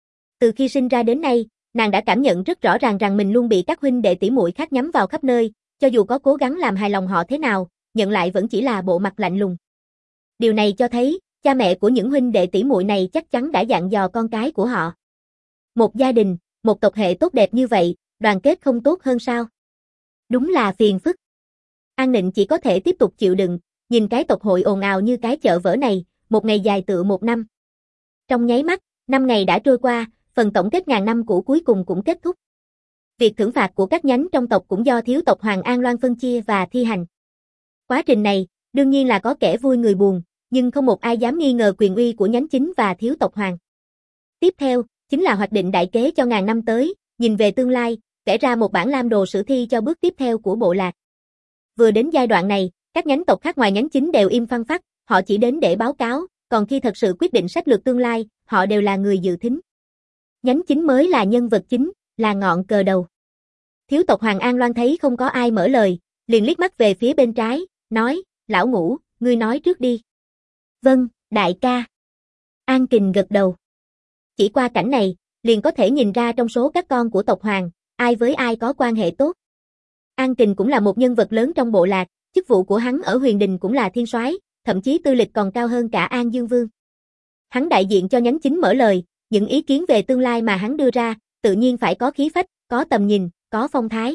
Từ khi sinh ra đến nay, nàng đã cảm nhận rất rõ ràng rằng mình luôn bị các huynh đệ tỷ muội khác nhắm vào khắp nơi, cho dù có cố gắng làm hài lòng họ thế nào, nhận lại vẫn chỉ là bộ mặt lạnh lùng. Điều này cho thấy, cha mẹ của những huynh đệ tỷ muội này chắc chắn đã dặn dò con cái của họ. Một gia đình, một tộc hệ tốt đẹp như vậy, đoàn kết không tốt hơn sao? Đúng là phiền phức. An Nịnh chỉ có thể tiếp tục chịu đựng, nhìn cái tộc hội ồn ào như cái chợ vỡ này, một ngày dài tựa một năm. Trong nháy mắt, 5 ngày đã trôi qua, phần tổng kết ngàn năm của cuối cùng cũng kết thúc. Việc thưởng phạt của các nhánh trong tộc cũng do thiếu tộc Hoàng An Loan phân chia và thi hành. Quá trình này, đương nhiên là có kẻ vui người buồn, nhưng không một ai dám nghi ngờ quyền uy của nhánh chính và thiếu tộc Hoàng. Tiếp theo, chính là hoạch định đại kế cho ngàn năm tới, nhìn về tương lai, vẽ ra một bản lam đồ sử thi cho bước tiếp theo của bộ lạc. Vừa đến giai đoạn này, các nhánh tộc khác ngoài nhánh chính đều im phăng phắc, họ chỉ đến để báo cáo, còn khi thật sự quyết định sách lược tương lai, họ đều là người dự thính. Nhánh chính mới là nhân vật chính, là ngọn cờ đầu. Thiếu tộc Hoàng An Loan thấy không có ai mở lời, liền liếc mắt về phía bên trái, nói, lão Ngũ, ngươi nói trước đi. Vâng, đại ca. An Kình gật đầu. Chỉ qua cảnh này, liền có thể nhìn ra trong số các con của tộc Hoàng, ai với ai có quan hệ tốt. An Kình cũng là một nhân vật lớn trong bộ lạc, chức vụ của hắn ở Huyền Đình cũng là thiên soái, thậm chí tư lịch còn cao hơn cả An Dương Vương. Hắn đại diện cho nhánh chính mở lời, những ý kiến về tương lai mà hắn đưa ra, tự nhiên phải có khí phách, có tầm nhìn, có phong thái.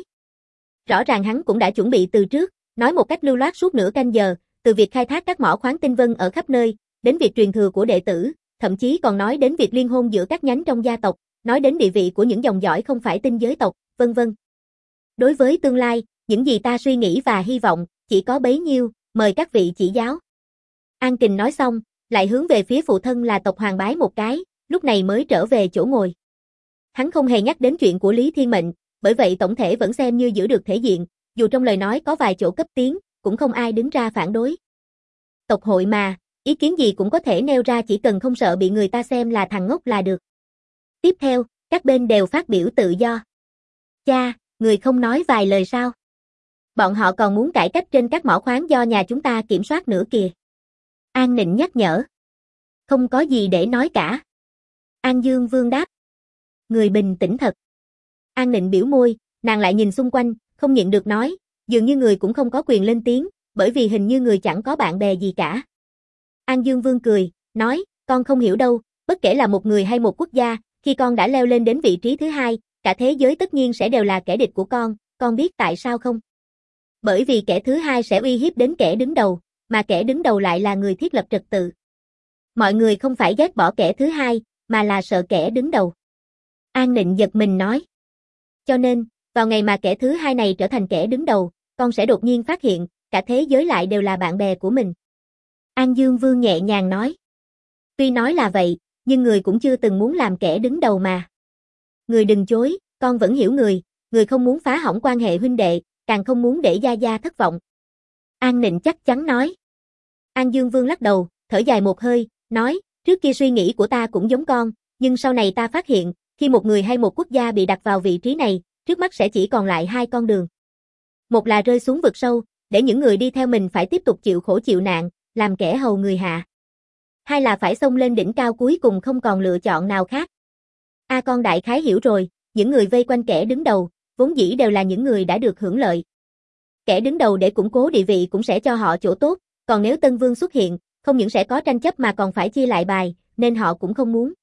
Rõ ràng hắn cũng đã chuẩn bị từ trước, nói một cách lưu loát suốt nửa canh giờ, từ việc khai thác các mỏ khoáng tinh vân ở khắp nơi, đến việc truyền thừa của đệ tử, thậm chí còn nói đến việc liên hôn giữa các nhánh trong gia tộc, nói đến địa vị của những dòng dõi không phải tinh giới tộc, vân vân. Đối với tương lai, những gì ta suy nghĩ và hy vọng, chỉ có bấy nhiêu, mời các vị chỉ giáo. An Kình nói xong, lại hướng về phía phụ thân là tộc Hoàng bái một cái, lúc này mới trở về chỗ ngồi. Hắn không hề nhắc đến chuyện của Lý Thiên Mệnh, bởi vậy tổng thể vẫn xem như giữ được thể diện, dù trong lời nói có vài chỗ cấp tiến, cũng không ai đứng ra phản đối. Tộc hội mà, ý kiến gì cũng có thể nêu ra chỉ cần không sợ bị người ta xem là thằng ngốc là được. Tiếp theo, các bên đều phát biểu tự do. Cha, người không nói vài lời sao? Bọn họ còn muốn cải cách trên các mỏ khoáng do nhà chúng ta kiểm soát nữa kìa. An Nịnh nhắc nhở. Không có gì để nói cả. An Dương Vương đáp. Người bình tĩnh thật. An Nịnh biểu môi, nàng lại nhìn xung quanh, không nhịn được nói, dường như người cũng không có quyền lên tiếng, bởi vì hình như người chẳng có bạn bè gì cả. An Dương Vương cười, nói, con không hiểu đâu, bất kể là một người hay một quốc gia, khi con đã leo lên đến vị trí thứ hai, cả thế giới tất nhiên sẽ đều là kẻ địch của con biết tại sao không? Bởi vì kẻ thứ hai sẽ uy hiếp đến kẻ đứng đầu, mà kẻ đứng đầu lại là người thiết lập trật tự. Mọi người không phải ghét bỏ kẻ thứ hai, mà là sợ kẻ đứng đầu. An Nịnh giật mình nói. Cho nên, vào ngày mà kẻ thứ hai này trở thành kẻ đứng đầu, con sẽ đột nhiên phát hiện, cả thế giới lại đều là bạn bè của mình. An Dương Vương nhẹ nhàng nói. Tuy nói là vậy, nhưng người cũng chưa từng muốn làm kẻ đứng đầu mà. Người đừng chối, con vẫn hiểu người không muốn phá hỏng quan hệ huynh đệ, càng không muốn để Gia Gia thất vọng. An Nịnh chắc chắn nói. An Dương Vương lắc đầu, thở dài một hơi, nói, trước kia suy nghĩ của ta cũng giống con, nhưng sau này ta phát hiện, khi một người hay một quốc gia bị đặt vào vị trí này, trước mắt sẽ chỉ còn lại hai con đường. Một là rơi xuống vực sâu, để những người đi theo mình phải tiếp tục chịu khổ chịu nạn, làm kẻ hầu người hạ. Hai là phải xông lên đỉnh cao cuối cùng không còn lựa chọn nào khác. Con đại khái hiểu rồi, những người vây quanh kẻ đứng đầu, vốn dĩ đều là những người đã được hưởng lợi. kẻ đứng đầu để củng cố địa vị cũng sẽ cho họ chỗ tốt, còn nếu Tân Vương xuất hiện, không những sẽ có tranh chấp mà còn phải chia lại bài, nên họ cũng không muốn.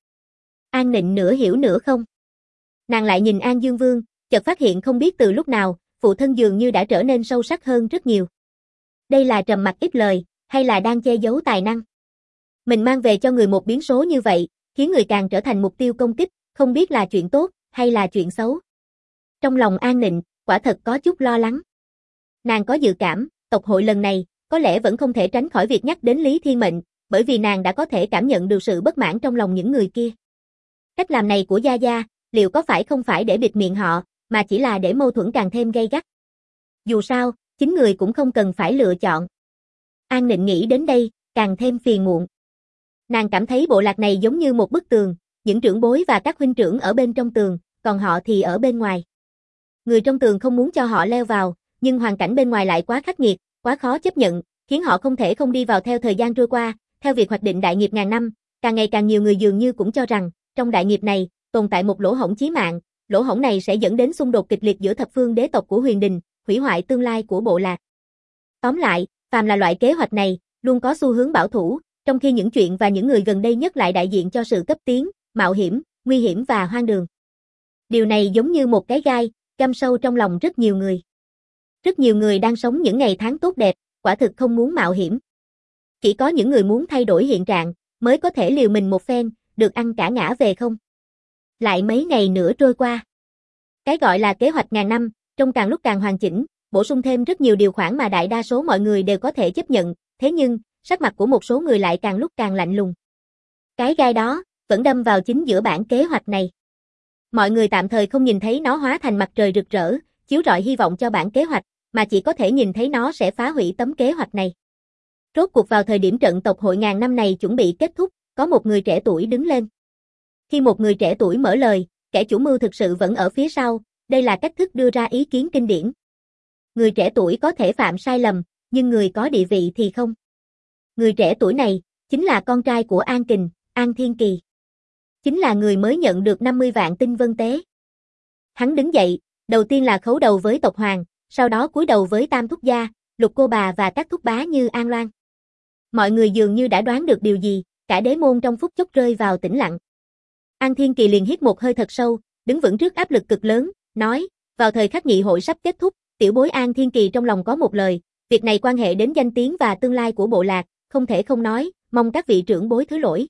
An Nịnh nửa hiểu nửa không. Nàng lại nhìn An Dương Vương, chợt phát hiện không biết từ lúc nào, phụ thân dường như đã trở nên sâu sắc hơn rất nhiều. Đây là trầm mặc ít lời, hay là đang che giấu tài năng? Mình mang về cho người một biến số như vậy, khiến người càng trở thành mục tiêu công kích, không biết là chuyện tốt, hay là chuyện xấu. Trong lòng An Nịnh, quả thật có chút lo lắng. Nàng có dự cảm, tộc hội lần này, có lẽ vẫn không thể tránh khỏi việc nhắc đến Lý Thiên Mệnh, bởi vì nàng đã có thể cảm nhận được sự bất mãn trong lòng những người kia. Cách làm này của Gia Gia, liệu có phải không phải để bịt miệng họ, mà chỉ là để mâu thuẫn càng thêm gay gắt? Dù sao, chính người cũng không cần phải lựa chọn. An Nịnh nghĩ đến đây, càng thêm phiền muộn. Nàng cảm thấy bộ lạc này giống như một bức tường, những trưởng bối và các huynh trưởng ở bên trong tường, còn họ thì ở bên ngoài. Người trong tường không muốn cho họ leo vào, nhưng hoàn cảnh bên ngoài lại quá khắc nghiệt, quá khó chấp nhận, khiến họ không thể không đi vào. Theo thời gian trôi qua, theo việc hoạch định đại nghiệp ngàn năm, càng ngày càng nhiều người dường như cũng cho rằng, trong đại nghiệp này, tồn tại một lỗ hổng chí mạng, lỗ hổng này sẽ dẫn đến xung đột kịch liệt giữa thập phương đế tộc của Huyền Đình, hủy hoại tương lai của bộ lạc. Tóm lại, phàm là loại kế hoạch này, luôn có xu hướng bảo thủ, trong khi những chuyện và những người gần đây nhất lại đại diện cho sự cấp tiến, mạo hiểm, nguy hiểm và hoang đường. Điều này giống như một cái gai, găm sâu trong lòng rất nhiều người. Rất nhiều người đang sống những ngày tháng tốt đẹp, quả thực không muốn mạo hiểm. Chỉ có những người muốn thay đổi hiện trạng, mới có thể liều mình một phen, được ăn cả ngã về không. Lại mấy ngày nữa trôi qua. Cái gọi là kế hoạch ngàn năm, trông càng lúc càng hoàn chỉnh, bổ sung thêm rất nhiều điều khoản mà đại đa số mọi người đều có thể chấp nhận, thế nhưng, sắc mặt của một số người lại càng lúc càng lạnh lùng. Cái gai đó, vẫn đâm vào chính giữa bản kế hoạch này. Mọi người tạm thời không nhìn thấy nó hóa thành mặt trời rực rỡ, chiếu rọi hy vọng cho bản kế hoạch, mà chỉ có thể nhìn thấy nó sẽ phá hủy tấm kế hoạch này. Rốt cuộc vào thời điểm trận tộc hội ngàn năm này chuẩn bị kết thúc, có một người trẻ tuổi đứng lên. Khi một người trẻ tuổi mở lời, kẻ chủ mưu thực sự vẫn ở phía sau, đây là cách thức đưa ra ý kiến kinh điển. Người trẻ tuổi có thể phạm sai lầm, nhưng người có địa vị thì không. Người trẻ tuổi này, chính là con trai của An Kình, An Thiên Kỳ. Chính là người mới nhận được 50 vạn tinh vân tế. Hắn đứng dậy, đầu tiên là khấu đầu với tộc hoàng, sau đó cúi đầu với Tam Thúc Gia, Lục Cô Bà và các thúc bá như An Loan. Mọi người dường như đã đoán được điều gì, cả đế môn trong phút chốc rơi vào tĩnh lặng. An Thiên Kỳ liền hít một hơi thật sâu, đứng vững trước áp lực cực lớn, nói, vào thời khắc nghị hội sắp kết thúc, tiểu bối An Thiên Kỳ trong lòng có một lời, việc này quan hệ đến danh tiếng và tương lai của bộ lạc, không thể không nói, mong các vị trưởng bối thứ lỗi.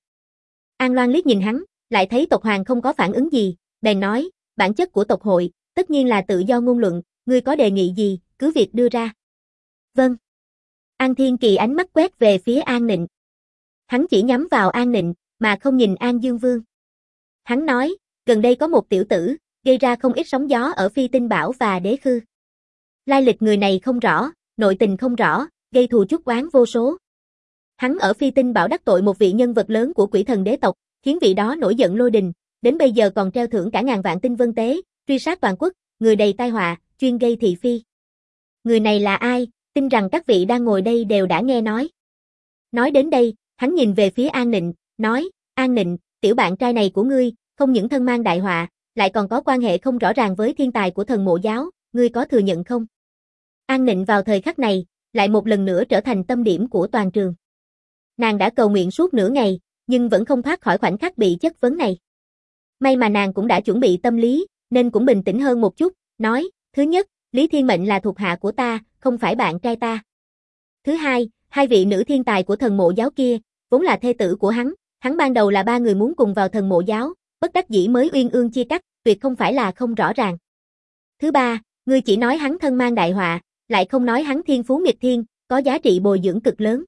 An Loan liếc nhìn hắn, lại thấy tộc hoàng không có phản ứng gì, bèn nói, bản chất của tộc hội, tất nhiên là tự do ngôn luận, ngươi có đề nghị gì, cứ việc đưa ra. Vâng. An Thiên Kỳ ánh mắt quét về phía An Nịnh. Hắn chỉ nhắm vào An Nịnh, mà không nhìn An Dương Vương. Hắn nói, gần đây có một tiểu tử, gây ra không ít sóng gió ở Phi Tinh Bảo và Đế Khư. Lai lịch người này không rõ, nội tình không rõ, gây thù chuốc oán vô số. Hắn ở Phi Tinh Bảo đắc tội một vị nhân vật lớn của quỷ thần đế tộc, khiến vị đó nổi giận lôi đình, đến bây giờ còn treo thưởng cả ngàn vạn tinh vân tế, truy sát toàn quốc, người đầy tai họa, chuyên gây thị phi. Người này là ai, tin rằng các vị đang ngồi đây đều đã nghe nói. Nói đến đây, hắn nhìn về phía An Nịnh, nói, An Nịnh, tiểu bạn trai này của ngươi, không những thân mang đại họa, lại còn có quan hệ không rõ ràng với thiên tài của thần mộ giáo, ngươi có thừa nhận không? An Nịnh vào thời khắc này, lại một lần nữa trở thành tâm điểm của toàn trường. Nàng đã cầu nguyện suốt nửa ngày, nhưng vẫn không thoát khỏi khoảnh khắc bị chất vấn này. May mà nàng cũng đã chuẩn bị tâm lý, nên cũng bình tĩnh hơn một chút, nói, thứ nhất, Lý Thiên Mệnh là thuộc hạ của ta, không phải bạn trai ta. Thứ hai, hai vị nữ thiên tài của thần mộ giáo kia, vốn là thê tử của hắn ban đầu là ba người muốn cùng vào thần mộ giáo, bất đắc dĩ mới uyên ương chia cắt, tuyệt không phải là không rõ ràng. Thứ ba, ngươi chỉ nói hắn thân mang đại họa, lại không nói hắn thiên phú nghịch thiên, có giá trị bồi dưỡng cực lớn.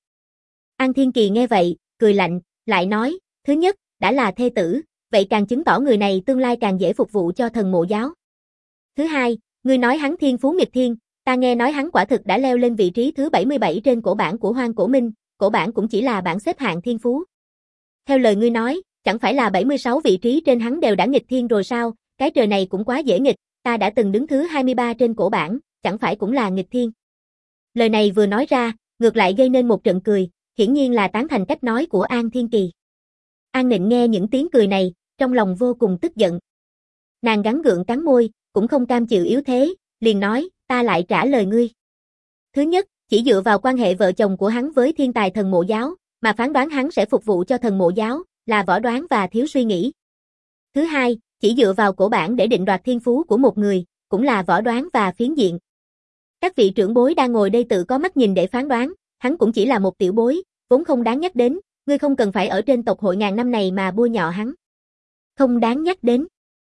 An Thiên Kỳ nghe vậy, cười lạnh, lại nói, thứ nhất, đã là thê tử, vậy càng chứng tỏ người này tương lai càng dễ phục vụ cho thần mộ giáo. Thứ hai, ngươi nói hắn thiên phú nghịch thiên, ta nghe nói hắn quả thực đã leo lên vị trí thứ 77 trên cổ bảng của Hoang Cổ Minh, cổ bảng cũng chỉ là bảng xếp hạng thiên phú. Theo lời ngươi nói, chẳng phải là 76 vị trí trên hắn đều đã nghịch thiên rồi sao, cái trời này cũng quá dễ nghịch, ta đã từng đứng thứ 23 trên cổ bảng, chẳng phải cũng là nghịch thiên. Lời này vừa nói ra, ngược lại gây nên một trận cười, hiển nhiên là tán thành cách nói của An Thiên Kỳ. An Nịnh nghe những tiếng cười này, trong lòng vô cùng tức giận. Nàng gắng gượng cắn môi, cũng không cam chịu yếu thế, liền nói, ta lại trả lời ngươi. Thứ nhất, chỉ dựa vào quan hệ vợ chồng của hắn với thiên tài thần mộ giáo, mà phán đoán hắn sẽ phục vụ cho thần mộ giáo, là võ đoán và thiếu suy nghĩ. Thứ hai, chỉ dựa vào cổ bản để định đoạt thiên phú của một người, cũng là võ đoán và phiến diện. Các vị trưởng bối đang ngồi đây tự có mắt nhìn để phán đoán, hắn cũng chỉ là một tiểu bối, vốn không đáng nhắc đến, ngươi không cần phải ở trên tộc hội ngàn năm này mà bôi nhọ hắn. Không đáng nhắc đến.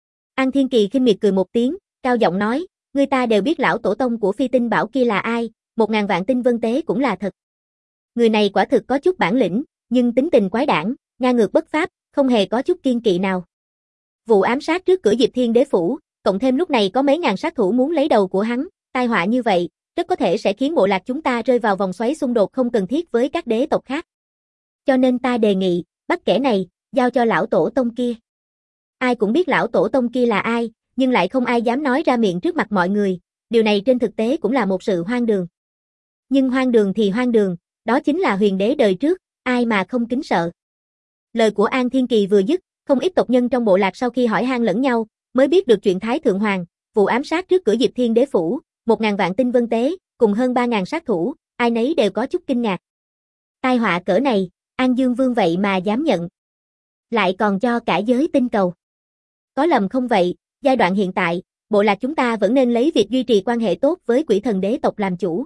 An Thiên Kỳ khinh miệt cười một tiếng, cao giọng nói, người ta đều biết lão tổ tông của Phi Tinh Bảo kia là ai, 1000 vạn tinh vân tế cũng là thật. Người này quả thực có chút bản lĩnh, nhưng tính tình quái đản, ngang ngược bất pháp, không hề có chút kiên kỵ nào. Vụ ám sát trước cửa Diệp Thiên Đế phủ, cộng thêm lúc này có mấy ngàn sát thủ muốn lấy đầu của hắn, tai họa như vậy, rất có thể sẽ khiến bộ lạc chúng ta rơi vào vòng xoáy xung đột không cần thiết với các đế tộc khác. Cho nên ta đề nghị, bắt kẻ này, giao cho lão tổ tông kia. Ai cũng biết lão tổ tông kia là ai, nhưng lại không ai dám nói ra miệng trước mặt mọi người, điều này trên thực tế cũng là một sự hoang đường. Nhưng hoang đường thì hoang đường, đó chính là huyền đế đời trước, ai mà không kính sợ. Lời của An Thiên Kỳ vừa dứt, không ít tộc nhân trong bộ lạc sau khi hỏi han lẫn nhau, mới biết được chuyện Thái Thượng Hoàng, vụ ám sát trước cửa Diệp Thiên Đế phủ, 1000 vạn tinh vân tế, cùng hơn 3000 sát thủ, ai nấy đều có chút kinh ngạc. Tai họa cỡ này, An Dương Vương vậy mà dám nhận. Lại còn cho cả giới tinh cầu. Có lầm không vậy, giai đoạn hiện tại, bộ lạc chúng ta vẫn nên lấy việc duy trì quan hệ tốt với quỷ thần đế tộc làm chủ.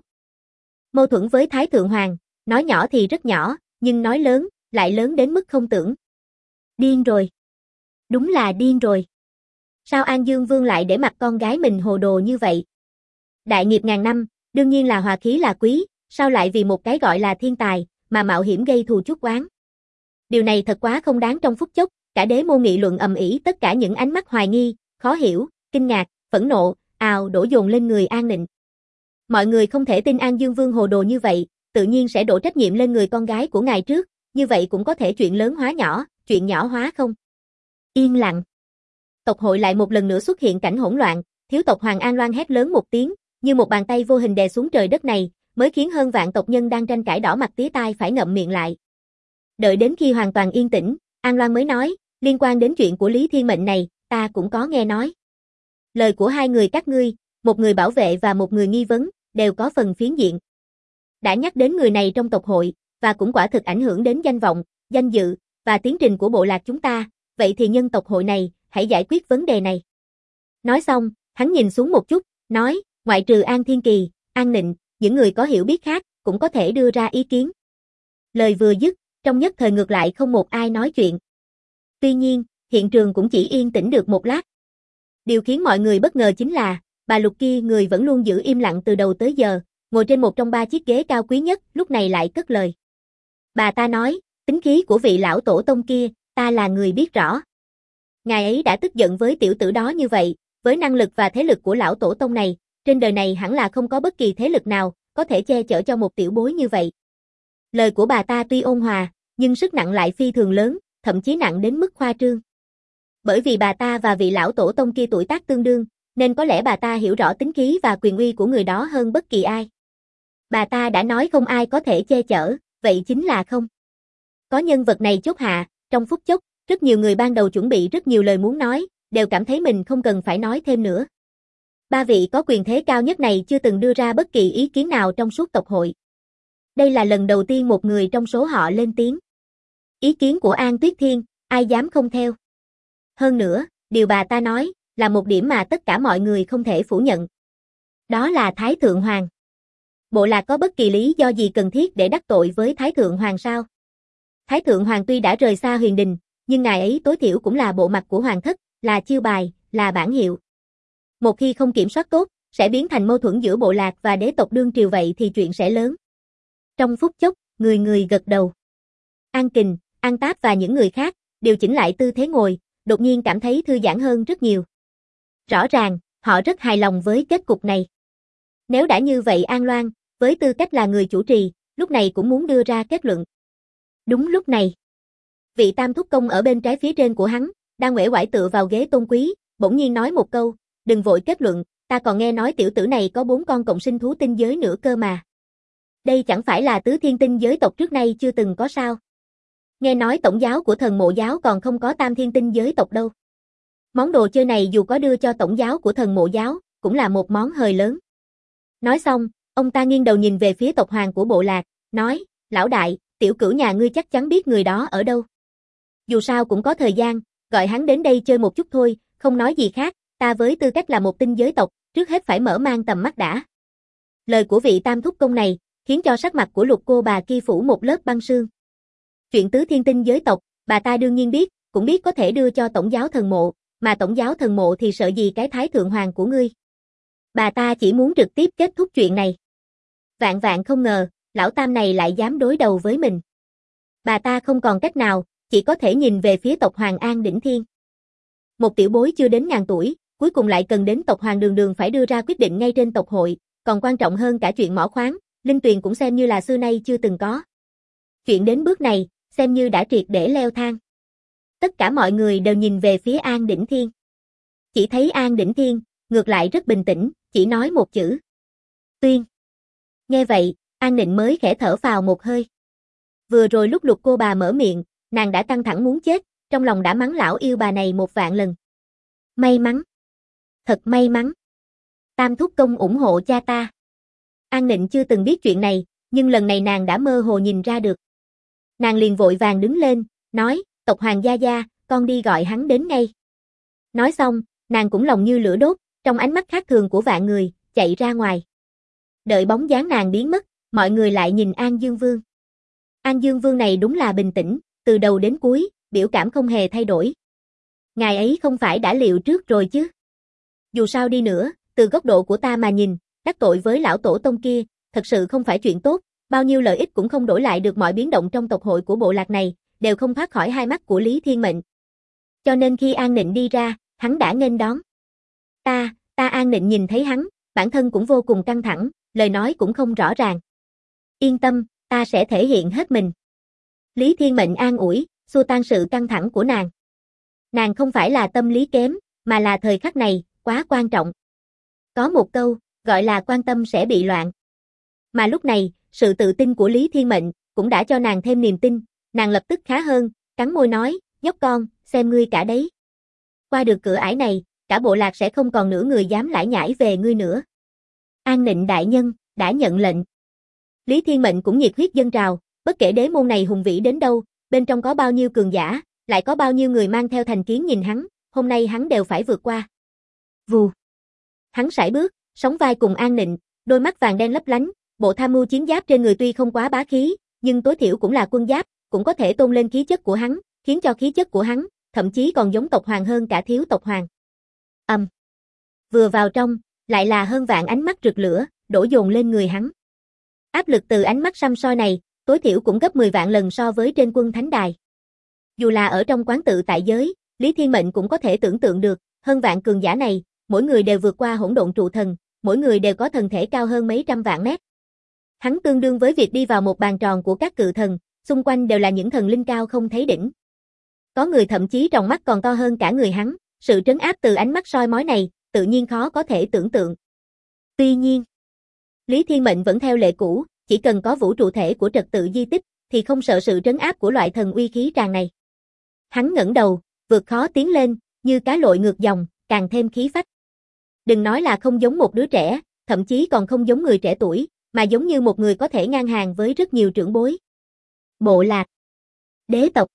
Mâu thuẫn với Thái Thượng Hoàng, nói nhỏ thì rất nhỏ, nhưng nói lớn, lại lớn đến mức không tưởng. Điên rồi. Đúng là điên rồi. Sao An Dương Vương lại để mặt con gái mình hồ đồ như vậy? Đại nghiệp ngàn năm, đương nhiên là hòa khí là quý, sao lại vì một cái gọi là thiên tài, mà mạo hiểm gây thù chuốc oán? Điều này thật quá không đáng. Trong phút chốc, cả đế môn nghị luận ầm ĩ, tất cả những ánh mắt hoài nghi, khó hiểu, kinh ngạc, phẫn nộ, ào đổ dồn lên người An Nịnh. Mọi người không thể tin An Dương Vương hồ đồ như vậy, tự nhiên sẽ đổ trách nhiệm lên người con gái của ngài trước, như vậy cũng có thể chuyện lớn hóa nhỏ, chuyện nhỏ hóa không. Yên lặng. Tộc hội lại một lần nữa xuất hiện cảnh hỗn loạn, thiếu tộc Hoàng An Loan hét lớn một tiếng, như một bàn tay vô hình đè xuống trời đất này, mới khiến hơn vạn tộc nhân đang tranh cãi đỏ mặt tía tai phải ngậm miệng lại. Đợi đến khi hoàn toàn yên tĩnh, An Loan mới nói, liên quan đến chuyện của Lý Thiên Mệnh này, ta cũng có nghe nói. Lời của hai người các ngươi, một người bảo vệ và một người nghi vấn, đều có phần phiến diện. Đã nhắc đến người này trong tộc hội, và cũng quả thực ảnh hưởng đến danh vọng, danh dự, và tiến trình của bộ lạc chúng ta, vậy thì nhân tộc hội này, hãy giải quyết vấn đề này. Nói xong, hắn nhìn xuống một chút, nói, ngoại trừ An Thiên Kỳ, An Nịnh, những người có hiểu biết khác, cũng có thể đưa ra ý kiến. Lời vừa dứt, trong nhất thời ngược lại không một ai nói chuyện. Tuy nhiên, hiện trường cũng chỉ yên tĩnh được một lát. Điều khiến mọi người bất ngờ chính là, bà Lục kia người vẫn luôn giữ im lặng từ đầu tới giờ, ngồi trên một trong 3 chiếc ghế cao quý nhất, lúc này lại cất lời. Bà ta nói, tính khí của vị lão tổ tông kia, ta là người biết rõ. Ngài ấy đã tức giận với tiểu tử đó như vậy, với năng lực và thế lực của lão tổ tông này, trên đời này hẳn là không có bất kỳ thế lực nào, có thể che chở cho một tiểu bối như vậy. Lời của bà ta tuy ôn hòa, nhưng sức nặng lại phi thường lớn, thậm chí nặng đến mức khoa trương. Bởi vì bà ta và vị lão tổ tông kia tuổi tác tương đương, nên có lẽ bà ta hiểu rõ tính khí và quyền uy của người đó hơn bất kỳ ai. Bà ta đã nói không ai có thể che chở, vậy chính là không. Có nhân vật này chốt hạ, trong phút chốc, rất nhiều người ban đầu chuẩn bị rất nhiều lời muốn nói, đều cảm thấy mình không cần phải nói thêm nữa. 3 vị có quyền thế cao nhất này chưa từng đưa ra bất kỳ ý kiến nào trong suốt tộc hội. Đây là lần đầu tiên một người trong số họ lên tiếng. Ý kiến của An Tuyết Thiên, ai dám không theo. Hơn nữa, điều bà ta nói, là một điểm mà tất cả mọi người không thể phủ nhận. Đó là Thái Thượng Hoàng. Bộ lạc có bất kỳ lý do gì cần thiết để đắc tội với Thái Thượng Hoàng sao? Thái Thượng Hoàng tuy đã rời xa huyền đình, nhưng ngài ấy tối thiểu cũng là bộ mặt của hoàng thất, là chiêu bài, là bản hiệu. Một khi không kiểm soát tốt, sẽ biến thành mâu thuẫn giữa bộ lạc và đế tộc đương triều, vậy thì chuyện sẽ lớn. Trong phút chốc, người người gật đầu. An Kình, An Táp và những người khác, điều chỉnh lại tư thế ngồi, đột nhiên cảm thấy thư giãn hơn rất nhiều. Rõ ràng, họ rất hài lòng với kết cục này. Nếu đã như vậy An Loan, với tư cách là người chủ trì, lúc này cũng muốn đưa ra kết luận. Đúng lúc này, vị Tam Thúc Công ở bên trái phía trên của hắn, đang uể oải tựa vào ghế tôn quý, bỗng nhiên nói một câu, đừng vội kết luận, ta còn nghe nói tiểu tử này có 4 con cộng sinh thú tinh giới nữa cơ mà. Đây chẳng phải là tứ thiên tinh giới tộc trước nay chưa từng có sao. Nghe nói tổng giáo của thần mộ giáo còn không có tam thiên tinh giới tộc đâu. Món đồ chơi này dù có đưa cho tổng giáo của thần mộ giáo, cũng là một món hời lớn. Nói xong, Ông ta nghiêng đầu nhìn về phía tộc hoàng của bộ lạc, nói, lão đại, tiểu cửu nhà ngươi chắc chắn biết người đó ở đâu. Dù sao cũng có thời gian, gọi hắn đến đây chơi một chút thôi, không nói gì khác, ta với tư cách là một tinh giới tộc, trước hết phải mở mang tầm mắt đã. Lời của vị tam thúc công này, khiến cho sắc mặt của Lục cô bà kia phủ một lớp băng sương. Chuyện tứ thiên tinh giới tộc, bà ta đương nhiên biết, cũng biết có thể đưa cho tổng giáo thần mộ, mà tổng giáo thần mộ thì sợ gì cái thái thượng hoàng của ngươi. Bà ta chỉ muốn trực tiếp kết thúc chuyện này. Vạn vạn không ngờ, lão tam này lại dám đối đầu với mình. Bà ta không còn cách nào, chỉ có thể nhìn về phía tộc hoàng An Đỉnh Thiên. Một tiểu bối chưa đến ngàn tuổi, cuối cùng lại cần đến tộc hoàng đường đường phải đưa ra quyết định ngay trên tộc hội, còn quan trọng hơn cả chuyện mỏ khoáng, linh tuyền cũng xem như là xưa nay chưa từng có. Chuyện đến bước này, xem như đã triệt để leo thang. Tất cả mọi người đều nhìn về phía An Đỉnh Thiên. Chỉ thấy An Đỉnh Thiên, ngược lại rất bình tĩnh, chỉ nói một chữ. Tuyên. Nghe vậy, An Nịnh mới khẽ thở phào một hơi. Vừa rồi lúc Lục cô bà mở miệng, nàng đã căng thẳng muốn chết, trong lòng đã mắng lão yêu bà này một vạn lần. May mắn. Thật may mắn. Tam thúc công ủng hộ cha ta. An Nịnh chưa từng biết chuyện này, nhưng lần này nàng đã mơ hồ nhìn ra được. Nàng liền vội vàng đứng lên, nói, tộc hoàng gia gia, con đi gọi hắn đến ngay. Nói xong, nàng cũng lòng như lửa đốt, trong ánh mắt khác thường của vạn người, chạy ra ngoài. Đợi bóng dáng nàng biến mất, mọi người lại nhìn An Dương Vương. An Dương Vương này đúng là bình tĩnh, từ đầu đến cuối, biểu cảm không hề thay đổi. Ngài ấy không phải đã liệu trước rồi chứ? Dù sao đi nữa, từ góc độ của ta mà nhìn, đắc tội với lão tổ tông kia, thật sự không phải chuyện tốt, bao nhiêu lợi ích cũng không đổi lại được mọi biến động trong tộc hội của bộ lạc này, đều không thoát khỏi hai mắt của Lý Thiên Mệnh. Cho nên khi An Nịnh đi ra, hắn đã nghênh đón. Ta An Nịnh nhìn thấy hắn, bản thân cũng vô cùng căng thẳng, lời nói cũng không rõ ràng. Yên tâm, ta sẽ thể hiện hết mình. Lý Thiên Mệnh an ủi, xua tan sự căng thẳng của nàng. Nàng không phải là tâm lý kém, mà là thời khắc này, quá quan trọng. Có một câu, gọi là quan tâm sẽ bị loạn. Mà lúc này, sự tự tin của Lý Thiên Mệnh, cũng đã cho nàng thêm niềm tin, nàng lập tức khá hơn, cắn môi nói, nhóc con, xem ngươi cả đấy. Qua được cửa ải này, cả bộ lạc sẽ không còn nửa người dám lải nhải về ngươi nữa. An Nịnh đại nhân, đã nhận lệnh. Lý Thiên Mệnh cũng nhiệt huyết dâng trào, bất kể đế môn này hùng vĩ đến đâu, bên trong có bao nhiêu cường giả, lại có bao nhiêu người mang theo thành kiến nhìn hắn, hôm nay hắn đều phải vượt qua. Vù. Hắn sải bước, sóng vai cùng An Nịnh, đôi mắt vàng đen lấp lánh, bộ tham mưu chiến giáp trên người tuy không quá bá khí, nhưng tối thiểu cũng là quân giáp, cũng có thể tôn lên khí chất của hắn, khiến cho khí chất của hắn, thậm chí còn giống tộc hoàng hơn cả thiếu tộc hoàng. Vừa vào trong, lại là hơn vạn ánh mắt rực lửa, đổ dồn lên người hắn. Áp lực từ ánh mắt săm soi này, tối thiểu cũng gấp 10 vạn lần so với trên quân thánh đài. Dù là ở trong quán tự tại giới, Lý Thiên Mệnh cũng có thể tưởng tượng được, hơn vạn cường giả này, mỗi người đều vượt qua hỗn độn trụ thần, mỗi người đều có thần thể cao hơn mấy trăm vạn mét. Hắn tương đương với việc đi vào một bàn tròn của các cự thần, xung quanh đều là những thần linh cao không thấy đỉnh. Có người thậm chí tròng mắt còn to hơn cả người hắn, sự trấn áp từ ánh mắt soi mói này, tự nhiên khó có thể tưởng tượng. Tuy nhiên, Lý Thiên Mệnh vẫn theo lệ cũ, chỉ cần có vũ trụ thể của trật tự di tích, thì không sợ sự trấn áp của loại thần uy khí tràn này. Hắn ngẩng đầu, vượt khó tiến lên, như cá lội ngược dòng, càng thêm khí phách. Đừng nói là không giống một đứa trẻ, thậm chí còn không giống người trẻ tuổi, mà giống như một người có thể ngang hàng với rất nhiều trưởng bối. Bộ lạc, đế tộc.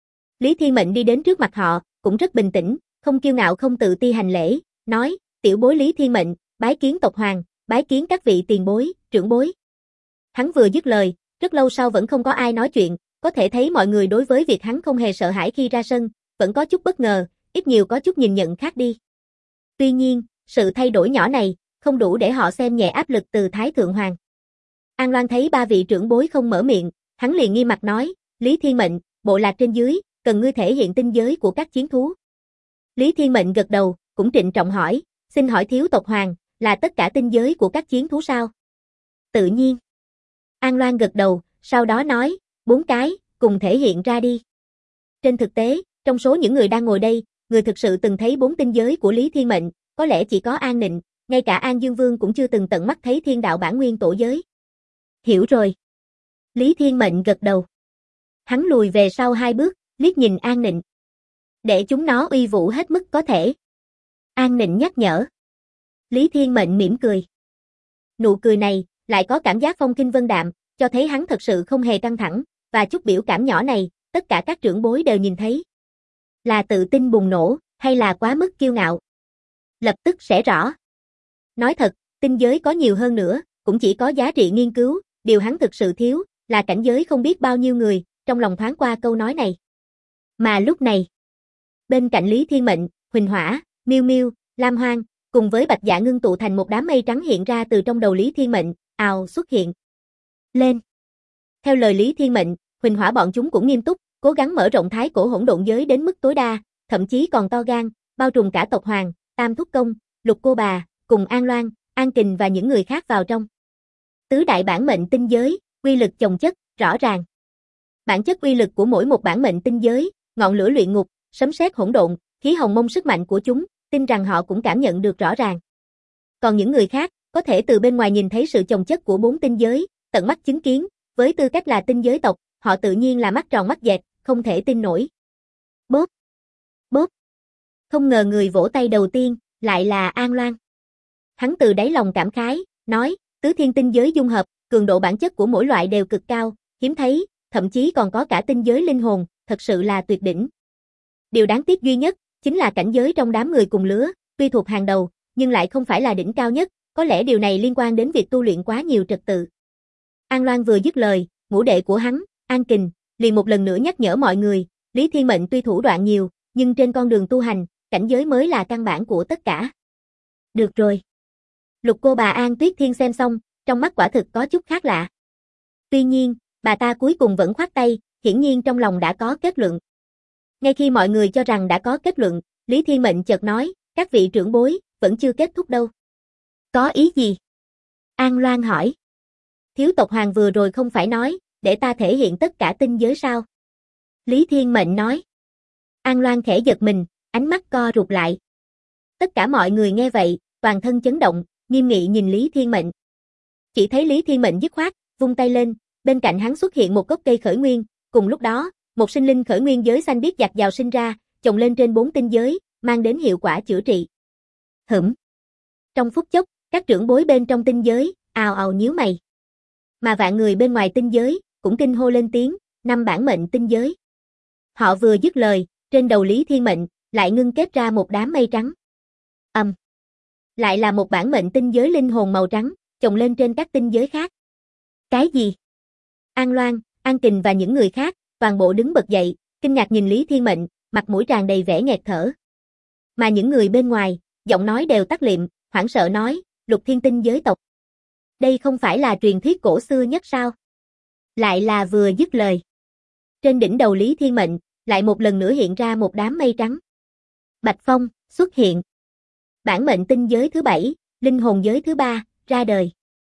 Lý Thiên Mệnh đi đến trước mặt họ, cũng rất bình tĩnh, không kiêu ngạo không tự ti hành lễ, nói, tiểu bối Lý Thiên Mệnh, bái kiến tộc hoàng, bái kiến các vị tiền bối, trưởng bối. Hắn vừa dứt lời, rất lâu sau vẫn không có ai nói chuyện, có thể thấy mọi người đối với việc hắn không hề sợ hãi khi ra sân, vẫn có chút bất ngờ, ít nhiều có chút nhìn nhận khác đi. Tuy nhiên, sự thay đổi nhỏ này, không đủ để họ xem nhẹ áp lực từ Thái Thượng Hoàng. An Loan thấy ba vị trưởng bối không mở miệng, hắn liền nghiêm mặt nói, Lý Thiên Mệnh, bộ lạc trên dưới, cần ngươi thể hiện tinh giới của các chiến thú. Lý Thiên Mệnh gật đầu, cũng trịnh trọng hỏi, xin hỏi thiếu tộc hoàng, là tất cả tinh giới của các chiến thú sao? Tự nhiên. An Loan gật đầu, sau đó nói, 4 cái, cùng thể hiện ra đi. Trên thực tế, trong số những người đang ngồi đây, người thực sự từng thấy 4 tinh giới của Lý Thiên Mệnh, có lẽ chỉ có An Nịnh, ngay cả An Dương Vương cũng chưa từng tận mắt thấy thiên đạo bản nguyên tổ giới. Hiểu rồi. Lý Thiên Mệnh gật đầu. Hắn lùi về sau 2 bước, liếc nhìn An Nịnh. Để chúng nó uy vũ hết mức có thể. An Nịnh nhắc nhở. Lý Thiên Mệnh mỉm cười. Nụ cười này, lại có cảm giác phong kinh vân đạm, cho thấy hắn thật sự không hề căng thẳng, và chút biểu cảm nhỏ này, tất cả các trưởng bối đều nhìn thấy. Là tự tin bùng nổ, hay là quá mức kiêu ngạo? Lập tức sẽ rõ. Nói thật, tinh giới có nhiều hơn nữa, cũng chỉ có giá trị nghiên cứu, điều hắn thực sự thiếu, là cảnh giới không biết bao nhiêu người, trong lòng thoáng qua câu nói này. Mà lúc này, bên cạnh Lý Thiên Mệnh, Huỳnh Hỏa, Miêu Miêu, Lam Hoang, cùng với Bạch Dạ ngưng tụ thành một đám mây trắng hiện ra từ trong đầu Lý Thiên Mệnh, ào xuất hiện. Lên. Theo lời Lý Thiên Mệnh, Huỳnh Hỏa bọn chúng cũng nghiêm túc, cố gắng mở rộng thái cổ hỗn độn giới đến mức tối đa, thậm chí còn to gan, bao trùm cả tộc Hoàng, Tam Thúc Công, Lục Cô Bà, cùng An Loan, An Kình và những người khác vào trong. Tứ đại bản mệnh tinh giới, uy lực chồng chất, rõ ràng. Bản chất uy lực của mỗi một bản mệnh tinh giới, ngọn lửa luyện ngục, sấm sét hỗn độn, khí hồng mông sức mạnh của chúng, tin rằng họ cũng cảm nhận được rõ ràng. Còn những người khác, có thể từ bên ngoài nhìn thấy sự chồng chất của 4 tinh giới, tận mắt chứng kiến, với tư cách là tinh giới tộc, họ tự nhiên là mắt tròn mắt dẹt, không thể tin nổi. Bóp, bóp. Không ngờ người vỗ tay đầu tiên, lại là An Loan. Hắn từ đáy lòng cảm khái, nói, tứ thiên tinh giới dung hợp, cường độ bản chất của mỗi loại đều cực cao, hiếm thấy, thậm chí còn có cả tinh giới linh hồn, thật sự là tuyệt đỉnh. Điều đáng tiếc duy nhất, chính là cảnh giới trong đám người cùng lứa, tuy thuộc hàng đầu, nhưng lại không phải là đỉnh cao nhất, có lẽ điều này liên quan đến việc tu luyện quá nhiều trật tự. An Loan vừa dứt lời, ngũ đệ của hắn, An Kình, liền một lần nữa nhắc nhở mọi người, Lý Thiên Mệnh tuy thủ đoạn nhiều, nhưng trên con đường tu hành, cảnh giới mới là căn bản của tất cả. Được rồi. Lục Cô Bà An Tuyết Thiên xem xong, trong mắt quả thực có chút khác lạ. Tuy nhiên, bà ta cuối cùng vẫn khoát tay, hiển nhiên trong lòng đã có kết luận. Ngay khi mọi người cho rằng đã có kết luận, Lý Thiên Mệnh chợt nói, các vị trưởng bối, vẫn chưa kết thúc đâu. Có ý gì? An Loan hỏi. Thiếu tộc Hoàng vừa rồi không phải nói, để ta thể hiện tất cả tinh giới sao? Lý Thiên Mệnh nói. An Loan khẽ giật mình, ánh mắt co rụt lại. Tất cả mọi người nghe vậy, toàn thân chấn động, nghiêm nghị nhìn Lý Thiên Mệnh. Chỉ thấy Lý Thiên Mệnh dứt khoát, vung tay lên, bên cạnh hắn xuất hiện một gốc cây khởi nguyên, cùng lúc đó, một sinh linh khởi nguyên giới xanh biếc dạt dào sinh ra, chồng lên trên 4 tinh giới, mang đến hiệu quả chữa trị. Trong phút chốc, các trưởng bối bên trong tinh giới, ào ào nhíu mày. Mà vạn người bên ngoài tinh giới, cũng kinh hô lên tiếng, 5 bản mệnh tinh giới. Họ vừa dứt lời, trên đầu Lý Thiên Mệnh, lại ngưng kết ra một đám mây trắng. Lại là một bản mệnh tinh giới linh hồn màu trắng, chồng lên trên các tinh giới khác. Cái gì? An Loan, An Kình và những người khác, toàn bộ đứng bật dậy, kinh ngạc nhìn Lý Thiên Mệnh, mặt mũi tràn đầy vẻ nghẹt thở. Mà những người bên ngoài, giọng nói đều tắt liệm, hoảng sợ nói, Lục Thiên tinh giới tộc. Đây không phải là truyền thuyết cổ xưa nhất sao? Lại là vừa dứt lời. Trên đỉnh đầu Lý Thiên Mệnh, lại một lần nữa hiện ra một đám mây trắng. Bạch Phong, xuất hiện. Bản mệnh tinh giới thứ 7, linh hồn giới thứ 3, ra đời.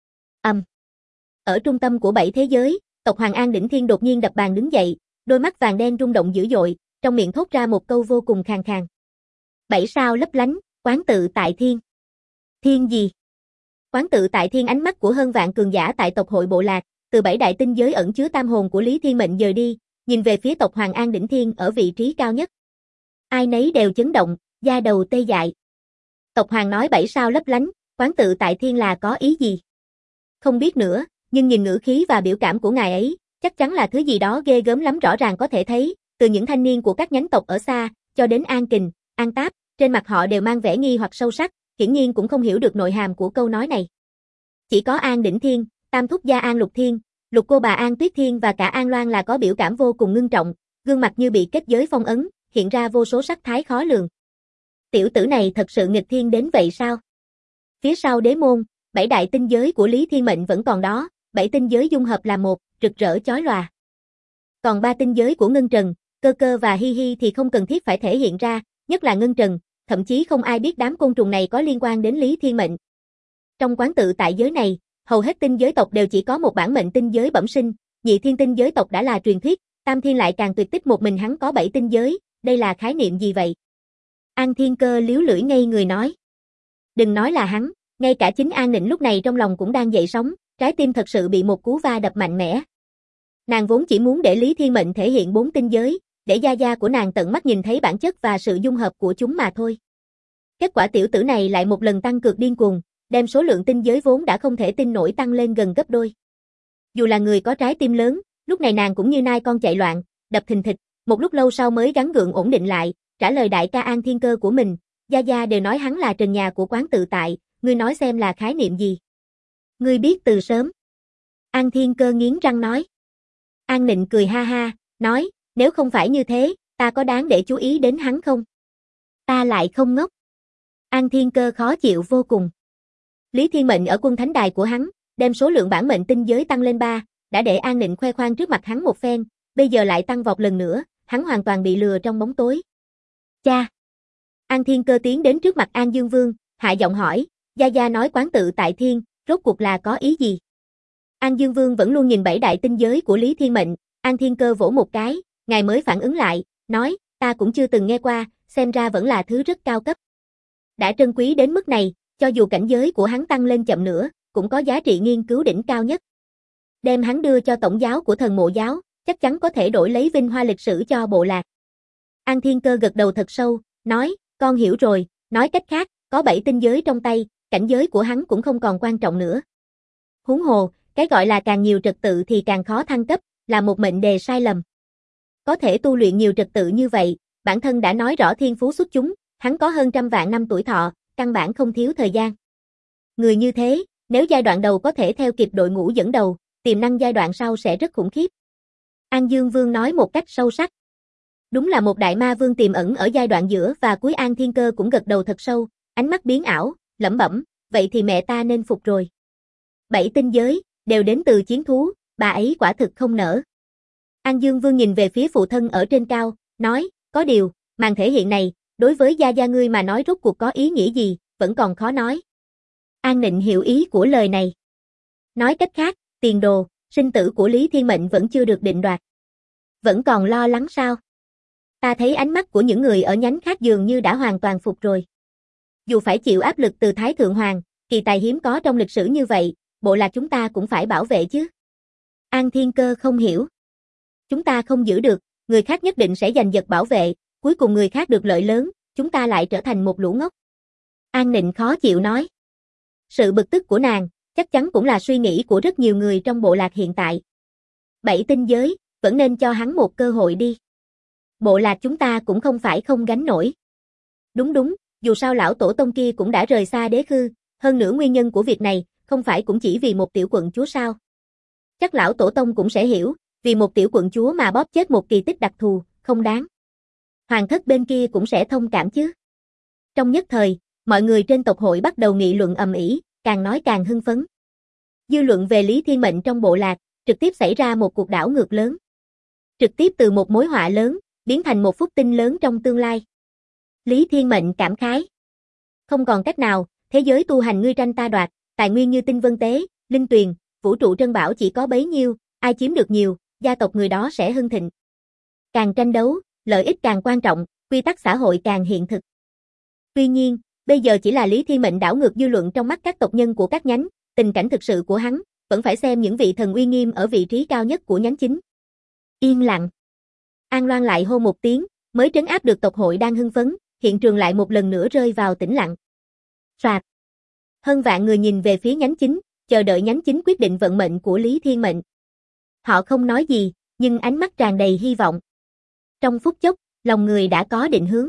Ở trung tâm của 7 thế giới, tộc Hoàng An Đỉnh Thiên đột nhiên đập bàn đứng dậy, đôi mắt vàng đen rung động dữ dội, trong miệng thốt ra một câu vô cùng khàn khàn. 7 sao lấp lánh, quán tự tại thiên. Thiên gì? Quán tự tại thiên, ánh mắt của hơn vạn cường giả tại tộc hội bộ lạc, từ 7 đại tinh giới ẩn chứa tam hồn của Lý Thiên Mệnh dời đi, nhìn về phía tộc Hoàng An Đỉnh Thiên ở vị trí cao nhất. Ai nấy đều chấn động, da đầu tê dại. Tộc Hoàng nói 7 sao lấp lánh, quán tự tại thiên là có ý gì? Không biết nữa, nhưng nhìn ngữ khí và biểu cảm của ngài ấy, chắc chắn là thứ gì đó ghê gớm lắm. Rõ ràng có thể thấy, từ những thanh niên của các nhánh tộc ở xa, cho đến An Kình, An Táp, trên mặt họ đều mang vẻ nghi hoặc sâu sắc, hiển nhiên cũng không hiểu được nội hàm của câu nói này. Chỉ có An Đỉnh Thiên, Tam Thúc Gia An Lục Thiên, Lục Cô Bà An Tuyết Thiên và cả An Loan là có biểu cảm vô cùng ngưng trọng, gương mặt như bị kết giới phong ấn, hiện ra vô số sắc thái khó lường. Tiểu tử này thật sự nghịch thiên đến vậy sao? Phía sau đế môn, 7 đại tinh giới của Lý Thiên Mệnh vẫn còn đó, 7 tinh giới dung hợp là một, rực rỡ chói lòa. Còn 3 tinh giới của Ngân Trần, Cơ Cơ và Hi Hi thì không cần thiết phải thể hiện ra, nhất là Ngân Trần, thậm chí không ai biết đám côn trùng này có liên quan đến Lý Thiên Mệnh. Trong quán tự tại giới này, hầu hết tinh giới tộc đều chỉ có một bản mệnh tinh giới bẩm sinh, nhị thiên tinh giới tộc đã là truyền thuyết, tam thiên lại càng tuyệt tích, một mình hắn có 7 tinh giới, đây là khái niệm gì vậy? An Thiên Cơ liếu lưỡi ngây người nói. Đừng nói là hắn, ngay cả chính An Nịnh lúc này trong lòng cũng đang dậy sóng, trái tim thật sự bị một cú va đập mạnh mẽ. Nàng vốn chỉ muốn để Lý Thiên Mệnh thể hiện 4 tinh giới, để gia gia của nàng tận mắt nhìn thấy bản chất và sự dung hợp của chúng mà thôi. Kết quả tiểu tử này lại một lần tăng cược điên cuồng, đem số lượng tinh giới vốn đã không thể tin nổi tăng lên gần gấp đôi. Dù là người có trái tim lớn, lúc này nàng cũng như nai con chạy loạn, đập thình thịch, một lúc lâu sau mới gắng gượng ổn định lại, trả lời đại ca An Thiên Cơ của mình, Gia Gia đều nói hắn là trần nhà của quán tự tại, ngươi nói xem là khái niệm gì? Ngươi biết từ sớm. An Thiên Cơ nghiến răng nói. An Nịnh cười ha ha, nói, nếu không phải như thế, ta có đáng để chú ý đến hắn không? Ta lại không ngốc. An Thiên Cơ khó chịu vô cùng. Lý Thiên Mệnh ở quân thánh đài của hắn, đem số lượng bản mệnh tinh giới tăng lên 3, đã để An Nịnh khoe khoang trước mặt hắn một phen, bây giờ lại tăng vọt lần nữa, hắn hoàn toàn bị lừa trong bóng tối. Cha! An Thiên Cơ tiến đến trước mặt An Dương Vương, hạ giọng hỏi, Gia Gia nói quán tự tại thiên, rốt cuộc là có ý gì? An Dương Vương vẫn luôn nhìn 7 đại tinh giới của Lý Thiên Mệnh, An Thiên Cơ vỗ một cái, ngài mới phản ứng lại, nói, ta cũng chưa từng nghe qua, xem ra vẫn là thứ rất cao cấp. Đã trân quý đến mức này, cho dù cảnh giới của hắn tăng lên chậm nữa, cũng có giá trị nghiên cứu đỉnh cao nhất. Đem hắn đưa cho tổng giáo của thần mộ giáo, chắc chắn có thể đổi lấy vinh hoa lịch sử cho bộ lạc. An Thiên Cơ gật đầu thật sâu, nói, con hiểu rồi, nói cách khác, có 7 tinh giới trong tay, cảnh giới của hắn cũng không còn quan trọng nữa. Huống hồ, cái gọi là càng nhiều trật tự thì càng khó thăng cấp, là một mệnh đề sai lầm. Có thể tu luyện nhiều trật tự như vậy, bản thân đã nói rõ thiên phú xuất chúng, hắn có hơn 100 vạn năm tuổi thọ, căn bản không thiếu thời gian. Người như thế, nếu giai đoạn đầu có thể theo kịp đội ngũ dẫn đầu, tiềm năng giai đoạn sau sẽ rất khủng khiếp. An Dương Vương nói một cách sâu sắc. Đúng là một đại ma vương tiềm ẩn ở giai đoạn giữa và cuối. An Thiên Cơ cũng gật đầu thật sâu, ánh mắt biến ảo, lẩm bẩm, vậy thì mẹ ta nên phục rồi. 7 tinh giới, đều đến từ chiến thú, bà ấy quả thực không nỡ. An Dương Vương nhìn về phía phụ thân ở trên cao, nói, có điều, màn thể hiện này, đối với Gia Gia ngươi mà nói rốt cuộc có ý nghĩa gì, vẫn còn khó nói. An Nịnh hiểu ý của lời này. Nói cách khác, tiền đồ, sinh tử của Lý Thiên Mệnh vẫn chưa được định đoạt. Vẫn còn lo lắng sao? Ta thấy ánh mắt của những người ở nhánh khác dường như đã hoàn toàn phục rồi. Dù phải chịu áp lực từ Thái Thượng Hoàng, kỳ tài hiếm có trong lịch sử như vậy, bộ lạc chúng ta cũng phải bảo vệ chứ. An Thiên Cơ không hiểu. Chúng ta không giữ được, người khác nhất định sẽ giành giật bảo vệ, cuối cùng người khác được lợi lớn, chúng ta lại trở thành một lũ ngốc. An Nịnh khó chịu nói. Sự bực tức của nàng, chắc chắn cũng là suy nghĩ của rất nhiều người trong bộ lạc hiện tại. 7 tinh giới, vẫn nên cho hắn một cơ hội đi. Bộ lạc chúng ta cũng không phải không gánh nổi. Đúng, dù sao lão tổ tông kia cũng đã rời xa đế khư, hơn nữa nguyên nhân của việc này, không phải cũng chỉ vì một tiểu quận chúa sao. Chắc lão tổ tông cũng sẽ hiểu, vì một tiểu quận chúa mà bóp chết một kỳ tích đặc thù, không đáng. Hoàng thất bên kia cũng sẽ thông cảm chứ. Trong nhất thời, mọi người trên tộc hội bắt đầu nghị luận ầm ĩ, càng nói càng hưng phấn. Dư luận về Lý Thiên Mệnh trong bộ lạc, trực tiếp xảy ra một cuộc đảo ngược lớn. Trực tiếp từ một mối họa lớn, biến thành một phúc tinh lớn trong tương lai. Lý Thiên Mệnh cảm khái. Không còn cách nào, thế giới tu hành ngươi tranh ta đoạt, tài nguyên như tinh vân tế, linh tuyền, vũ trụ trân bảo chỉ có bấy nhiêu, ai chiếm được nhiều, gia tộc người đó sẽ hưng thịnh. Càng tranh đấu, lợi ích càng quan trọng, quy tắc xã hội càng hiện thực. Tuy nhiên, bây giờ chỉ là Lý Thiên Mệnh đảo ngược dư luận trong mắt các tộc nhân của các nhánh, tình cảnh thực sự của hắn, vẫn phải xem những vị thần uy nghiêm ở vị trí cao nhất của nhánh chính. Yên lặng. An Loan lại hô một tiếng, mới trấn áp được tộc hội đang hưng phấn, hiện trường lại một lần nữa rơi vào tĩnh lặng. Soạt. Hơn vạn người nhìn về phía nhánh chính, chờ đợi nhánh chính quyết định vận mệnh của Lý Thiên Mệnh. Họ không nói gì, nhưng ánh mắt tràn đầy hy vọng. Trong phút chốc, lòng người đã có định hướng.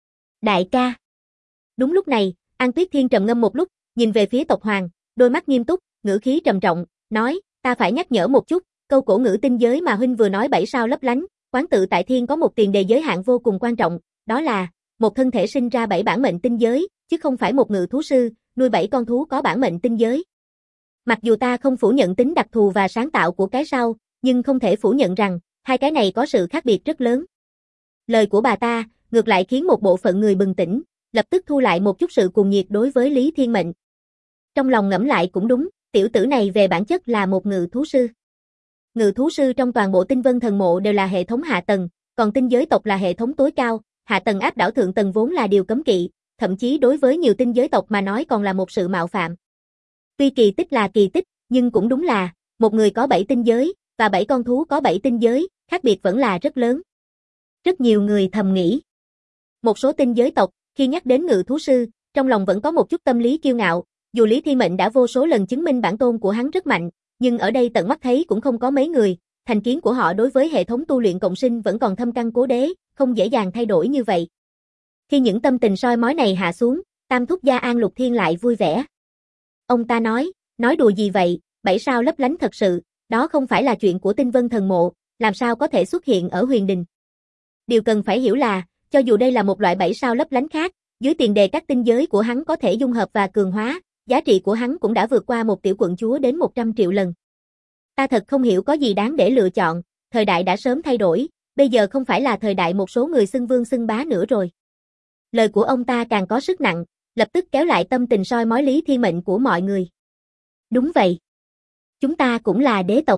Đại ca. Đúng lúc này, An Tuyết Thiên trầm ngâm một lúc, nhìn về phía tộc hoàng, đôi mắt nghiêm túc, ngữ khí trầm trọng, nói, ta phải nhắc nhở một chút, câu cổ ngữ tinh giới mà huynh vừa nói 7 sao lấp lánh, quán tự tại thiên có một tiền đề giới hạn vô cùng quan trọng, đó là, một thân thể sinh ra 7 bản mệnh tinh giới, chứ không phải một ngự thú sư, nuôi 7 con thú có bản mệnh tinh giới. Mặc dù ta không phủ nhận tính đặc thù và sáng tạo của cái sau, nhưng không thể phủ nhận rằng, hai cái này có sự khác biệt rất lớn. Lời của bà ta, ngược lại khiến một bộ phận người bừng tỉnh, lập tức thu lại một chút sự cuồng nhiệt đối với Lý Thiên Mệnh. Trong lòng ngẫm lại cũng đúng, tiểu tử này về bản chất là một ngự thú sư. Ngự thú sư trong toàn bộ tinh vân thần mộ đều là hệ thống hạ tầng, còn tinh giới tộc là hệ thống tối cao, hạ tầng áp đảo thượng tầng vốn là điều cấm kỵ, thậm chí đối với nhiều tinh giới tộc mà nói còn là một sự mạo phạm. Tuy kỳ tích là kỳ tích, nhưng cũng đúng là, một người có 7 tinh giới, và 7 con thú có 7 tinh giới, khác biệt vẫn là rất lớn. Rất nhiều người thầm nghĩ. Một số tinh giới tộc, khi nhắc đến ngự thú sư, trong lòng vẫn có một chút tâm lý kiêu ngạo, Dù Lý Thiên Mệnh đã vô số lần chứng minh bản tôn của hắn rất mạnh, nhưng ở đây tận mắt thấy cũng không có mấy người, thành kiến của họ đối với hệ thống tu luyện cộng sinh vẫn còn thâm căn cố đế, không dễ dàng thay đổi như vậy. Khi những tâm tình soi mói này hạ xuống, Tam thúc gia An Lục Thiên lại vui vẻ. Ông ta nói đùa gì vậy, 7 sao lấp lánh thật sự, đó không phải là chuyện của Tinh Vân Thần Mộ, làm sao có thể xuất hiện ở Huyền Đình. Điều cần phải hiểu là, cho dù đây là một loại 7 sao lấp lánh khác, dưới tiền đề các tinh giới của hắn có thể dung hợp và cường hóa, giá trị của hắn cũng đã vượt qua một tiểu quận chúa đến 100 triệu lần. Ta thật không hiểu có gì đáng để lựa chọn, thời đại đã sớm thay đổi, bây giờ không phải là thời đại một số người xưng vương xưng bá nữa rồi. Lời của ông ta càng có sức nặng, lập tức kéo lại tâm tình soi mói Lý Thiên Mệnh của mọi người. Đúng vậy. Chúng ta cũng là đế tộc.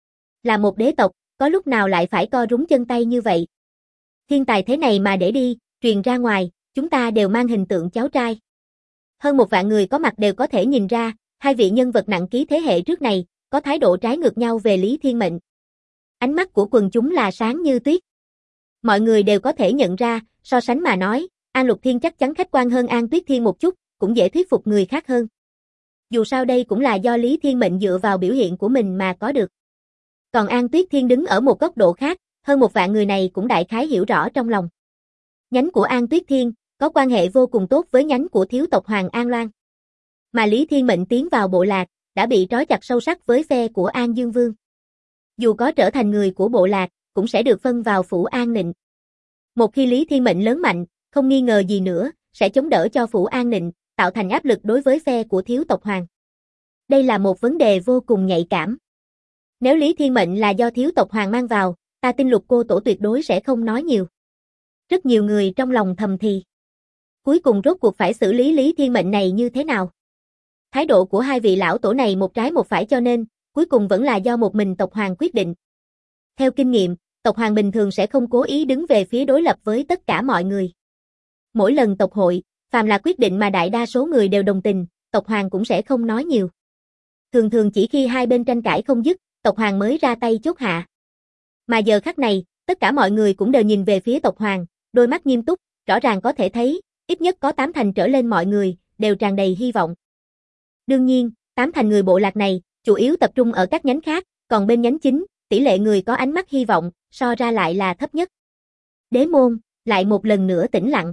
Là một đế tộc, có lúc nào lại phải co rúm chân tay như vậy. Thiên tài thế này mà để đi, truyền ra ngoài, chúng ta đều mang hình tượng cháu trai. Hơn 1 vạn người có mặt đều có thể nhìn ra, hai vị nhân vật nặng ký thế hệ trước này, có thái độ trái ngược nhau về Lý Thiên Mệnh. Ánh mắt của quần chúng là sáng như tuyết. Mọi người đều có thể nhận ra, so sánh mà nói, An Lục Thiên chắc chắn khách quan hơn An Tuyết Thiên một chút, cũng dễ thuyết phục người khác hơn. Dù sao đây cũng là do Lý Thiên Mệnh dựa vào biểu hiện của mình mà có được. Còn An Tuyết Thiên đứng ở một góc độ khác, hơn 1 vạn người này cũng đại khái hiểu rõ trong lòng. Nhánh của An Tuyết Thiên có quan hệ vô cùng tốt với nhánh của thiếu tộc Hoàng An Loan. Mà Lý Thiên Mệnh tiến vào bộ lạc, đã bị trói chặt sâu sắc với phe của An Dương Vương. Dù có trở thành người của bộ lạc, cũng sẽ được phân vào phủ An Nịnh. Một khi Lý Thiên Mệnh lớn mạnh, không nghi ngờ gì nữa, sẽ chống đỡ cho phủ An Nịnh, tạo thành áp lực đối với phe của thiếu tộc Hoàng. Đây là một vấn đề vô cùng nhạy cảm. Nếu Lý Thiên Mệnh là do thiếu tộc Hoàng mang vào, ta tin Lục cô tổ tuyệt đối sẽ không nói nhiều. Rất nhiều người trong lòng thầm thì. Cuối cùng rốt cuộc phải xử lý Lý Thiên Mệnh này như thế nào? Thái độ của hai vị lão tổ này một trái một phải cho nên, cuối cùng vẫn là do một mình tộc Hoàng quyết định. Theo kinh nghiệm, tộc Hoàng bình thường sẽ không cố ý đứng về phía đối lập với tất cả mọi người. Mỗi lần tộc hội, phàm là quyết định mà đại đa số người đều đồng tình, tộc Hoàng cũng sẽ không nói nhiều. Thường thường chỉ khi hai bên tranh cãi không dứt, tộc Hoàng mới ra tay chốt hạ. Mà giờ khắc này, tất cả mọi người cũng đều nhìn về phía tộc Hoàng, đôi mắt nghiêm túc, rõ ràng có thể thấy, ít nhất có 8 thành trở lên mọi người, đều tràn đầy hy vọng. Đương nhiên, 8 thành người bộ lạc này, chủ yếu tập trung ở các nhánh khác, còn bên nhánh chính, tỷ lệ người có ánh mắt hy vọng, so ra lại là thấp nhất. Đế môn, lại một lần nữa tĩnh lặng.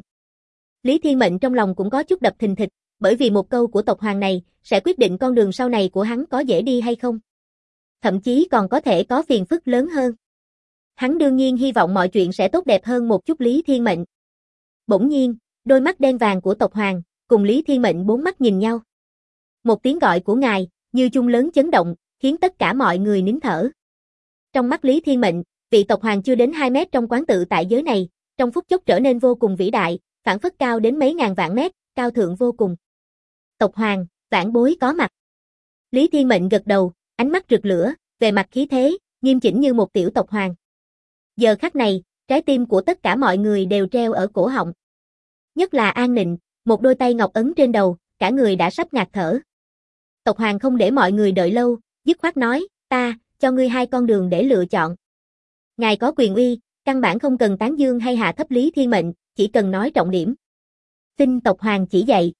Lý Thiên Mệnh trong lòng cũng có chút đập thình thịch, bởi vì một câu của tộc Hoàng này, sẽ quyết định con đường sau này của hắn có dễ đi hay không. Thậm chí còn có thể có phiền phức lớn hơn. Hắn đương nhiên hy vọng mọi chuyện sẽ tốt đẹp hơn một chút Lý Thiên Mệnh. Bỗng nhiên, đôi mắt đen vàng của tộc Hoàng, cùng Lý Thiên Mệnh bốn mắt nhìn nhau. Một tiếng gọi của ngài, như chuông lớn chấn động, khiến tất cả mọi người nín thở. Trong mắt Lý Thiên Mệnh, vị tộc Hoàng chưa đến 2 mét trong quán tự tại giới này, trong phút chốc trở nên vô cùng vĩ đại, phảng phất cao đến mấy ngàn vạn mét, cao thượng vô cùng. Tộc Hoàng, vãn bối có mặt. Lý Thiên Mệnh gật đầu, ánh mắt rực lửa, về mặt khí thế, nghiêm chỉnh như một tiểu tộc Hoàng. Giờ khắc này, trái tim của tất cả mọi người đều treo ở cổ họng. Nhất là An Nịnh, một đôi tay ngọc ấn trên đầu, cả người đã sắp ngạt thở. Tộc Hoàng không để mọi người đợi lâu, dứt khoát nói, ta, cho ngươi 2 con đường để lựa chọn. Ngài có quyền uy, căn bản không cần tán dương hay hạ thấp Lý Thiên Mệnh, chỉ cần nói trọng điểm. Xin tộc Hoàng chỉ dạy.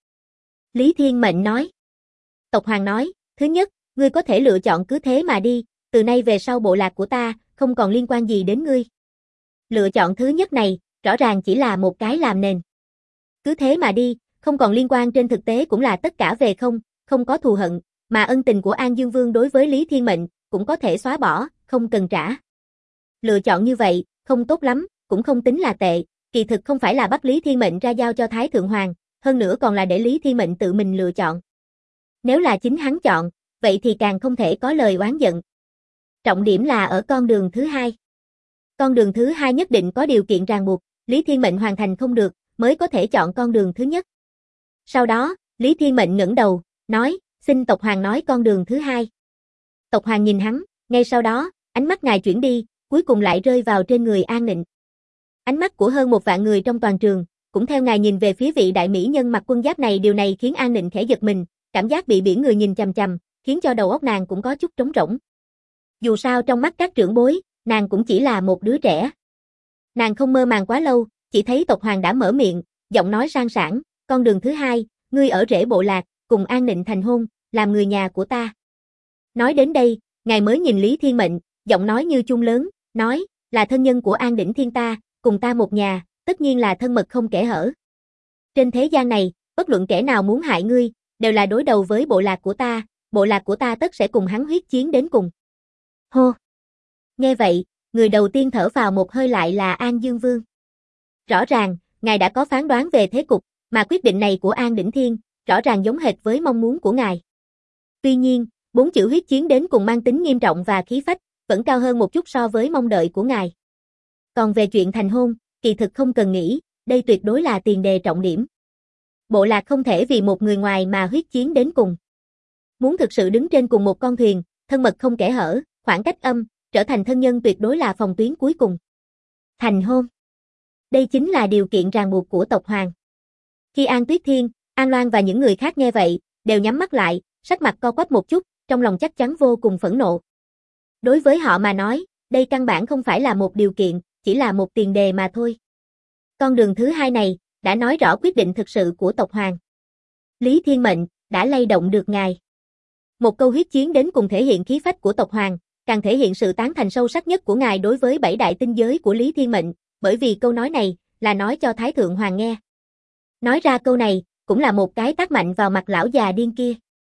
Lý Thiên Mệnh nói. Tộc Hoàng nói, thứ nhất, ngươi có thể lựa chọn cứ thế mà đi, từ nay về sau bộ lạc của ta, không còn liên quan gì đến ngươi. Lựa chọn thứ nhất này, rõ ràng chỉ là một cái làm nền. Cứ thế mà đi, không còn liên quan trên thực tế cũng là tất cả về không, không có thù hận, mà ân tình của An Dương Vương đối với Lý Thiên Mệnh, cũng có thể xóa bỏ, không cần trả. Lựa chọn như vậy, không tốt lắm, cũng không tính là tệ, kỳ thực không phải là bắt Lý Thiên Mệnh ra giao cho Thái Thượng Hoàng, hơn nữa còn là để Lý Thiên Mệnh tự mình lựa chọn. Nếu là chính hắn chọn, vậy thì càng không thể có lời oán giận. Trọng điểm là ở con đường thứ hai. Con đường thứ hai nhất định có điều kiện ràng buộc, Lý Thiên Mệnh hoàn thành không được, mới có thể chọn con đường thứ nhất. Sau đó, Lý Thiên Mệnh ngẩng đầu, nói, xin tộc Hoàng nói con đường thứ hai. Tộc Hoàng nhìn hắn, ngay sau đó, ánh mắt ngài chuyển đi, cuối cùng lại rơi vào trên người An Nịnh. Ánh mắt của hơn 1 vạn người trong toàn trường, cũng theo ngài nhìn về phía vị đại mỹ nhân mặc quân giáp này, điều này khiến An Nịnh khẽ giật mình, cảm giác bị biển người nhìn chằm chằm, khiến cho đầu óc nàng cũng có chút trống rỗng. Dù sao trong mắt các trưởng bối, nàng cũng chỉ là một đứa trẻ. Nàng không mơ màng quá lâu, chỉ thấy tộc Hoàng đã mở miệng, giọng nói sang sảng, con đường thứ hai, ngươi ở rễ bộ lạc, cùng An Nịnh thành hôn, làm người nhà của ta. Nói đến đây, ngài mới nhìn Lý Thiên Mệnh, giọng nói như chuông lớn, nói, là thân nhân của An Đỉnh Thiên ta, cùng ta một nhà, tất nhiên là thân mật không kẽ hở. Trên thế gian này, bất luận kẻ nào muốn hại ngươi, đều là đối đầu với bộ lạc của ta tất sẽ cùng hắn huyết chiến đến cùng. Hô! Nghe vậy, người đầu tiên thở vào một hơi lại là An Dương Vương. Rõ ràng, ngài đã có phán đoán về thế cục, mà quyết định này của An Đỉnh Thiên, rõ ràng giống hệt với mong muốn của ngài. Tuy nhiên, 4 chữ huyết chiến đến cùng mang tính nghiêm trọng và khí phách, vẫn cao hơn một chút so với mong đợi của ngài. Còn về chuyện thành hôn, kỳ thực không cần nghĩ, đây tuyệt đối là tiền đề trọng điểm. Bộ lạc không thể vì một người ngoài mà huyết chiến đến cùng. Muốn thực sự đứng trên cùng một con thuyền, thân mật không kẽ hở, khoảng cách trở thành thân nhân tuyệt đối là phòng tuyến cuối cùng. Thành hôn. Đây chính là điều kiện ràng buộc của tộc Hoàng. Khi An Tuyết Thiên, An Loan và những người khác nghe vậy, đều nhắm mắt lại, sắc mặt co quắp một chút, trong lòng chắc chắn vô cùng phẫn nộ. Đối với họ mà nói, đây căn bản không phải là một điều kiện, chỉ là một tiền đề mà thôi. Con đường thứ hai này, đã nói rõ quyết định thực sự của tộc Hoàng. Lý Thiên Mệnh, đã lay động được ngài. Một câu huyết chiến đến cùng thể hiện khí phách của tộc Hoàng, càng thể hiện sự tán thành sâu sắc nhất của ngài đối với 7 đại tinh giới của Lý Thiên Mệnh, bởi vì câu nói này, là nói cho Thái Thượng Hoàng nghe. Nói ra câu này, cũng là một cái tát mạnh vào mặt lão già điên kia.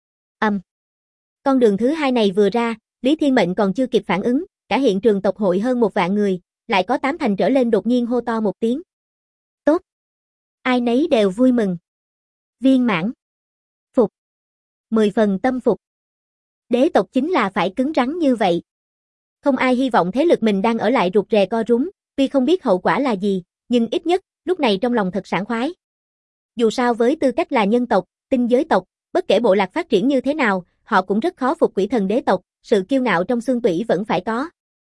Con đường thứ hai này vừa ra, Lý Thiên Mệnh còn chưa kịp phản ứng, cả hiện trường tộc hội hơn 1 vạn người, lại có 8 thành trở lên đột nhiên hô to một tiếng. Tốt! Ai nấy đều vui mừng. Viên mãn. Phục. 10 phần tâm phục. Đế tộc chính là phải cứng rắn như vậy. Không ai hy vọng thế lực mình đang ở lại rụt rè co rúm, tuy không biết hậu quả là gì, nhưng ít nhất, lúc này trong lòng thật sảng khoái. Dù sao với tư cách là nhân tộc, tinh giới tộc, bất kể bộ lạc phát triển như thế nào, họ cũng rất khó phục quỷ thần đế tộc, sự kiêu ngạo trong xương tủy vẫn phải có.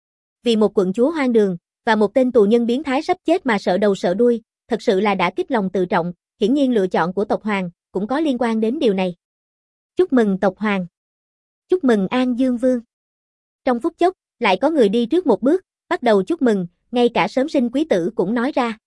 Vì một quận chúa hoang đường, và một tên tù nhân biến thái sắp chết mà sợ đầu sợ đuôi, thật sự là đã kích lòng tự trọng, hiển nhiên lựa chọn của tộc Hoàng, cũng có liên quan đến điều này. Chúc mừng tộc Hoàng. Chúc mừng An Dương Vương. Trong phút chốc, lại có người đi trước một bước, bắt đầu chúc mừng, ngay cả sớm sinh quý tử cũng nói ra.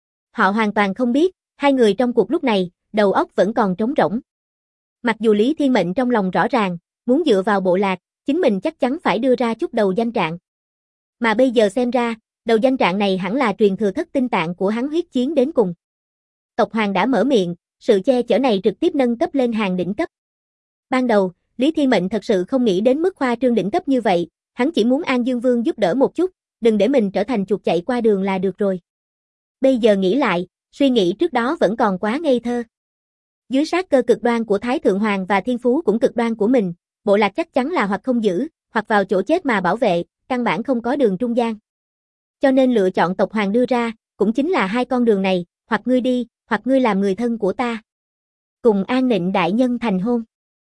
Họ hoàn toàn không biết, hai người trong cuộc lúc này, đầu óc vẫn còn trống rỗng. Mặc dù Lý Thiên Mệnh trong lòng rõ ràng, muốn dựa vào bộ lạc, chính mình chắc chắn phải đưa ra chút đầu danh trạng. Mà bây giờ xem ra, đầu danh trạng này hẳn là truyền thừa thất tinh tạng của hắn huyết chiến đến cùng. Tộc Hoàng đã mở miệng, sự che chở này trực tiếp nâng cấp lên hàng đỉnh cấp. Ban đầu, Lý Thiên Mệnh thật sự không nghĩ đến mức khoa trương đỉnh cấp như vậy, hắn chỉ muốn An Dương Vương giúp đỡ một chút, đừng để mình trở thành chuột chạy qua đường là được rồi. Bây giờ nghĩ lại, suy nghĩ trước đó vẫn còn quá ngây thơ. Dưới sát cơ cực đoan của Thái Thượng Hoàng và thiên phú cũng cực đoan của mình, bộ lạc chắc chắn là hoặc không giữ, hoặc vào chỗ chết mà bảo vệ, căn bản không có đường trung gian. Cho nên lựa chọn tộc Hoàng đưa ra, cũng chính là hai con đường này, hoặc ngươi đi, hoặc ngươi làm người thân của ta. Cùng An Nịnh đại nhân thành hôn.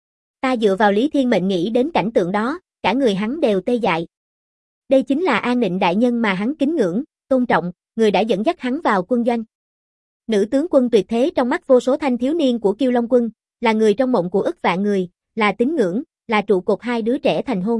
Ta dựa vào Lý Thiên Mệnh nghĩ đến cảnh tượng đó, cả người hắn đều tê dại. Đây chính là An Nịnh đại nhân mà hắn kính ngưỡng, tôn trọng, người đã dẫn dắt hắn vào quân doanh. Nữ tướng quân tuyệt thế trong mắt vô số thanh thiếu niên của Kiêu Long quân, là người trong mộng của ức vạn người, là tín ngưỡng, là trụ cột hai đứa trẻ thành hôn.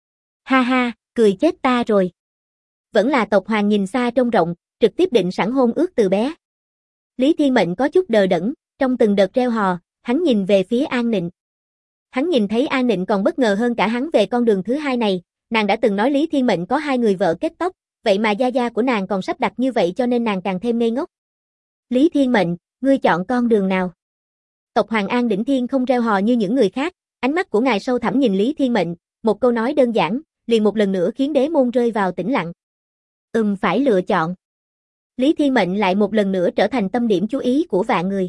Ha ha, cười chết ta rồi. Vẫn là tộc Hoàng nhìn xa trông rộng, trực tiếp định sẵn hôn ước từ bé. Lý Thiên Mệnh có chút đờ đẫn, trong từng đợt reo hò, hắn nhìn về phía An Nịnh. Hắn nhìn thấy An Nịnh còn bất ngờ hơn cả hắn về con đường thứ hai này, nàng đã từng nói Lý Thiên Mệnh có hai người vợ kết tóc, vậy mà gia gia của nàng còn sắp đặt như vậy cho nên nàng càng thêm ngây ngốc. Lý Thiên Mệnh, ngươi chọn con đường nào? Tộc Hoàng An Đỉnh Thiên không reo hò như những người khác, ánh mắt của ngài sâu thẳm nhìn Lý Thiên Mệnh, một câu nói đơn giản, liền một lần nữa khiến đế môn rơi vào tĩnh lặng. Phải lựa chọn. Lý Thiên Mệnh lại một lần nữa trở thành tâm điểm chú ý của vạn người.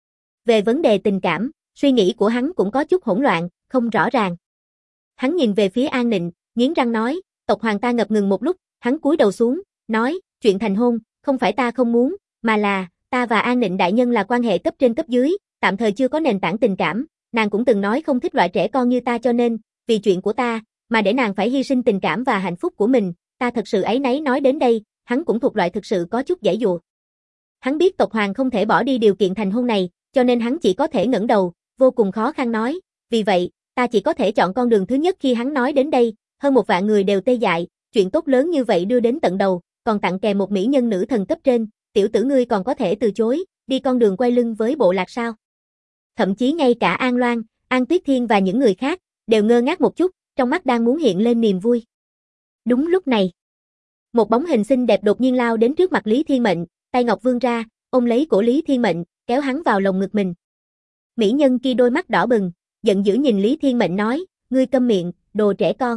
Về vấn đề tình cảm, suy nghĩ của hắn cũng có chút hỗn loạn, không rõ ràng. Hắn nhìn về phía An Nịnh, nghiến răng nói, tộc Hoàng ta ngập ngừng một lúc, hắn cúi đầu xuống, nói, chuyện thành hôn, không phải ta không muốn, mà là, ta và An Nịnh đại nhân là quan hệ cấp trên cấp dưới, tạm thời chưa có nền tảng tình cảm, nàng cũng từng nói không thích loại trẻ con như ta cho nên, vì chuyện của ta, mà để nàng phải hy sinh tình cảm và hạnh phúc của mình, ta thật sự áy náy. Nói đến đây, hắn cũng thuộc loại thực sự có chút giãy giụa. Hắn biết tộc Hoàng không thể bỏ đi điều kiện thành hôn này, cho nên hắn chỉ có thể ngẩng đầu, vô cùng khó khăn nói, vì vậy, ta chỉ có thể chọn con đường thứ nhất. Khi hắn nói đến đây, hơn 1 vạn người đều tê dại, chuyện tốt lớn như vậy đưa đến tận đầu, còn tặng kèm một mỹ nhân nữ thần cấp trên, tiểu tử ngươi còn có thể từ chối, đi con đường quay lưng với bộ lạc sao? Thậm chí ngay cả An Loan, An Tuyết Thiên và những người khác, đều ngơ ngác một chút, trong mắt đang muốn hiện lên niềm vui. Đúng lúc này, một bóng hình xinh đẹp đột nhiên lao đến trước mặt Lý Thiên Mệnh, tay ngọc vươn ra, ôm lấy cổ Lý Thiên Mệnh, kéo hắn vào lồng ngực mình. Mỹ nhân kia đôi mắt đỏ bừng, giận dữ nhìn Lý Thiên Mệnh nói, ngươi câm miệng, đồ trẻ con.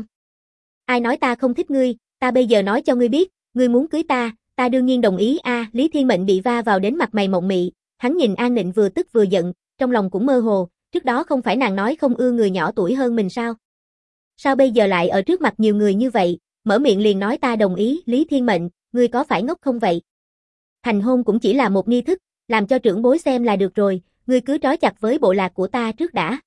Ai nói ta không thích ngươi, ta bây giờ nói cho ngươi biết, ngươi muốn cưới ta đương nhiên đồng ý a. Lý Thiên Mệnh bị va vào đến mặt mày mộng mị, hắn nhìn An Nịnh vừa tức vừa giận, trong lòng cũng mơ hồ, trước đó không phải nàng nói không ưa người nhỏ tuổi hơn mình sao? Sao bây giờ lại ở trước mặt nhiều người như vậy, mở miệng liền nói ta đồng ý, Lý Thiên Mệnh, ngươi có phải ngốc không vậy? Thành hôn cũng chỉ là một nghi thức, làm cho trưởng bối xem là được rồi, ngươi cứ trói chặt với bộ lạc của ta trước đã.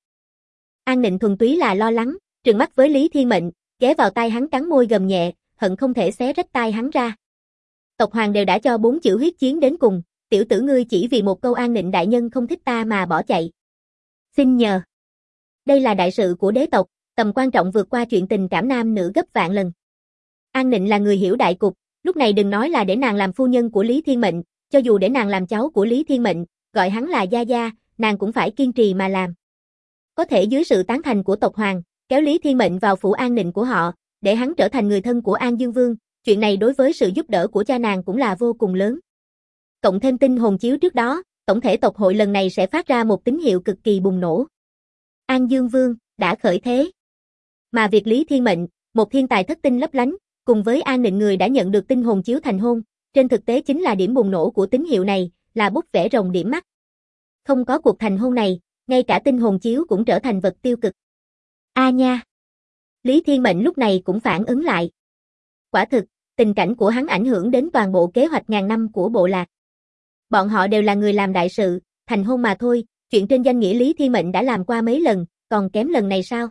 An Nịnh thuần túy là lo lắng, trừng mắt với Lý Thiên Mệnh, ghé vào tai hắn cắn môi gầm nhẹ, hận không thể xé rách tai hắn ra. Tộc Hoàng đều đã cho 4 chữ huyết chiến đến cùng, tiểu tử ngươi chỉ vì một câu An Nịnh đại nhân không thích ta mà bỏ chạy. Xin nhờ. Đây là đại sự của đế tộc, tầm quan trọng vượt qua chuyện tình cảm nam nữ gấp vạn lần. An Nịnh là người hiểu đại cục, lúc này đừng nói là để nàng làm phu nhân của Lý Thiên Mệnh, cho dù để nàng làm cháu của Lý Thiên Mệnh, gọi hắn là gia gia, nàng cũng phải kiên trì mà làm. Có thể dưới sự tán thành của tộc Hoàng, kéo Lý Thiên Mệnh vào phủ An Nịnh của họ, để hắn trở thành người thân của An Dương Vương, chuyện này đối với sự giúp đỡ của cha nàng cũng là vô cùng lớn. Cộng thêm tinh hồn chiếu trước đó, tổng thể tộc hội lần này sẽ phát ra một tín hiệu cực kỳ bùng nổ. An Dương Vương đã khởi thế. Mà việc Lý Thiên Mệnh, một thiên tài thất tinh lấp lánh, cùng với An Nịnh người đã nhận được tinh hồn chiếu thành hôn, trên thực tế chính là điểm bùng nổ của tín hiệu này, là bút vẽ rồng điểm mắt. Không có cuộc thành hôn này, ngay cả tinh hồn chiếu cũng trở thành vật tiêu cực. A nha! Lý Thiên Mệnh lúc này cũng phản ứng lại. Quả thực, tình cảnh của hắn ảnh hưởng đến toàn bộ kế hoạch ngàn năm của bộ lạc. Bọn họ đều là người làm đại sự, thành hôn mà thôi, chuyện trên danh nghĩa Lý Thiên Mệnh đã làm qua mấy lần, còn kém lần này sao?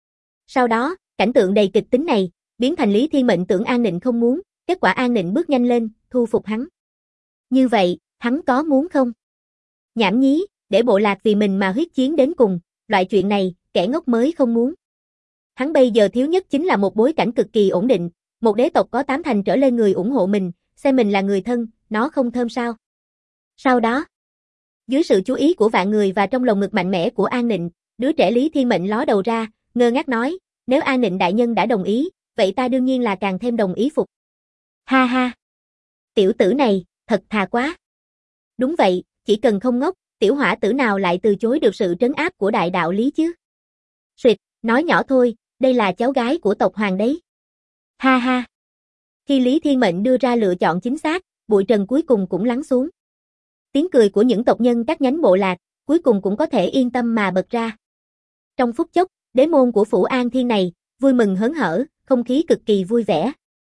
Sau đó, cảnh tượng đầy kịch tính này, biến thành Lý Thiên Mệnh tưởng An Nịnh không muốn, kết quả An Nịnh bước nhanh lên, thu phục hắn. Như vậy, hắn có muốn không? Nhảm nhí, để bộ lạc vì mình mà huyết chiến đến cùng, loại chuyện này, kẻ ngốc mới không muốn. Hắn bây giờ thiếu nhất chính là một bối cảnh cực kỳ ổn định, một đế tộc có 8 thành trở lên người ủng hộ mình, xem mình là người thân, nó không thơm sao? Sau đó, dưới sự chú ý của vạn người và trong lồng ngực mạnh mẽ của An Nịnh, đứa trẻ Lý Thiên Mệnh ló đầu ra, ngơ ngác nói, nếu An Nịnh đại nhân đã đồng ý, vậy ta đương nhiên là càng thêm đồng ý phục. Ha ha! Tiểu tử này, thật thà quá. Đúng vậy, chỉ cần không ngốc, tiểu hỏa tử nào lại từ chối được sự trấn áp của đại đạo lý chứ? Suyệt, nói nhỏ thôi, đây là cháu gái của tộc Hoàng đấy. Ha ha! Khi Lý Thiên Mệnh đưa ra lựa chọn chính xác, bụi trần cuối cùng cũng lắng xuống. Tiếng cười của những tộc nhân các nhánh bộ lạc, cuối cùng cũng có thể yên tâm mà bật ra. Trong phút chốc, đế môn của phủ An Thiên này, vui mừng hớn hở, không khí cực kỳ vui vẻ.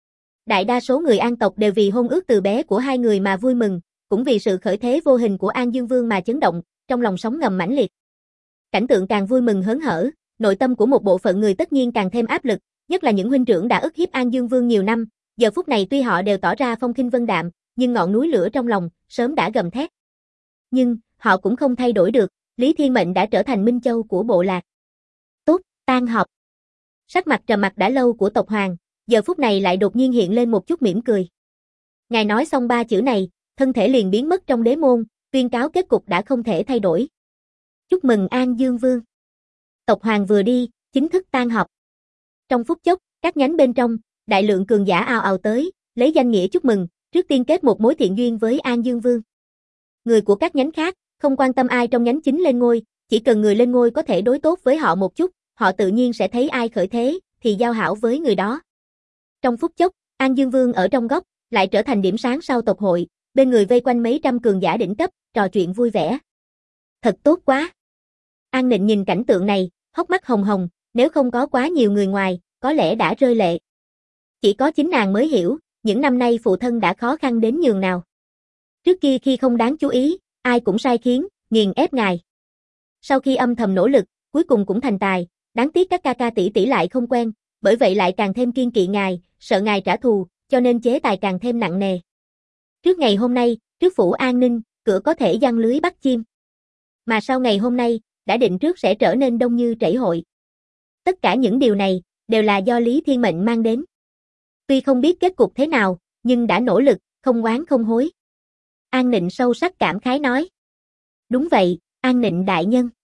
Đại đa số người An tộc đều vì hôn ước từ bé của hai người mà vui mừng, cũng vì sự khởi thế vô hình của An Dương Vương mà chấn động, trong lòng sóng ngầm mãnh liệt. Cảnh tượng càng vui mừng hớn hở, nội tâm của một bộ phận người tất nhiên càng thêm áp lực, nhất là những huynh trưởng đã ức hiếp An Dương Vương nhiều năm, giờ phút này tuy họ đều tỏ ra phong khinh vân đạm, nhưng ngọn núi lửa trong lòng sớm đã gầm thét. Nhưng, họ cũng không thay đổi được, Lý Thiên Mệnh đã trở thành minh châu của bộ lạc. Tốt, tan họp. Sắc mặt trầm mặc đã lâu của tộc Hoàng, giờ phút này lại đột nhiên hiện lên một chút mỉm cười. Ngài nói xong 3 chữ này, thân thể liền biến mất trong đế môn, tuyên cáo kết cục đã không thể thay đổi. Chúc mừng An Dương Vương. Tộc Hoàng vừa đi, chính thức tan họp. Trong phút chốc, các nhánh bên trong, đại lượng cường giả ào ào tới, lấy danh nghĩa chúc mừng, trước tiên kết một mối thiện duyên với An Dương Vương. Người của các nhánh khác, không quan tâm ai trong nhánh chính lên ngôi, chỉ cần người lên ngôi có thể đối tốt với họ một chút, họ tự nhiên sẽ thấy ai khởi thế, thì giao hảo với người đó. Trong phút chốc, An Dương Vương ở trong góc, lại trở thành điểm sáng sau tộc hội, bên người vây quanh mấy trăm cường giả đỉnh cấp, trò chuyện vui vẻ. Thật tốt quá. An Nịnh nhìn cảnh tượng này, hốc mắt hồng hồng, nếu không có quá nhiều người ngoài, có lẽ đã rơi lệ. Chỉ có chính nàng mới hiểu, những năm nay phụ thân đã khó khăn đến nhường nào. Trước kia khi không đáng chú ý, ai cũng sai khiến, nghiền ép ngài. Sau khi âm thầm nỗ lực, cuối cùng cũng thành tài, đáng tiếc các ca ca tỷ tỷ lại không quen, bởi vậy lại càng thêm kiên kỵ ngài, sợ ngài trả thù, cho nên chế tài càng thêm nặng nề. Trước ngày hôm nay, trước phủ an ninh, cửa có thể giăng lưới bắt chim. Mà sau ngày hôm nay, đã định trước sẽ trở nên đông như trẩy hội. Tất cả những điều này, đều là do Lý Thiên Mệnh mang đến. Tuy không biết kết cục thế nào, nhưng đã nỗ lực, không oán không hối. An Nịnh sâu sắc cảm khái nói. Đúng vậy, An Nịnh đại nhân.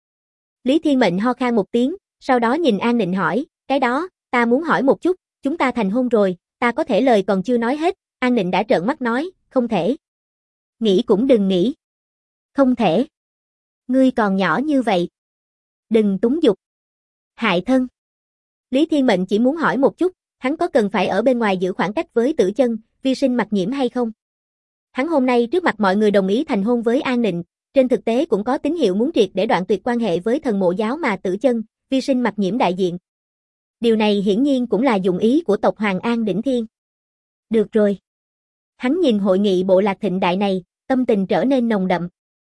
Lý Thiên Mệnh ho khan một tiếng, sau đó nhìn An Nịnh hỏi, cái đó, ta muốn hỏi một chút, chúng ta thành hôn rồi, ta có thể lời còn chưa nói hết, An Nịnh đã trợn mắt nói, không thể. Nghĩ cũng đừng nghĩ. Không thể. Ngươi còn nhỏ như vậy. Đừng túng dục. Hại thân. Lý Thiên Mệnh chỉ muốn hỏi một chút, hắn có cần phải ở bên ngoài giữ khoảng cách với Tử Chân, Vi Sinh Mặc Nhiễm hay không? Hắn hôm nay trước mặt mọi người đồng ý thành hôn với An Nịnh, trên thực tế cũng có tín hiệu muốn triệt để đoạn tuyệt quan hệ với thần mộ giáo mà Tử Chân, Vi Sinh Mặc Nhiễm đại diện. Điều này hiển nhiên cũng là dụng ý của tộc Hoàng An Đỉnh Thiên. Được rồi. Hắn nhìn hội nghị bộ lạc thịnh đại này, tâm tình trở nên nồng đậm.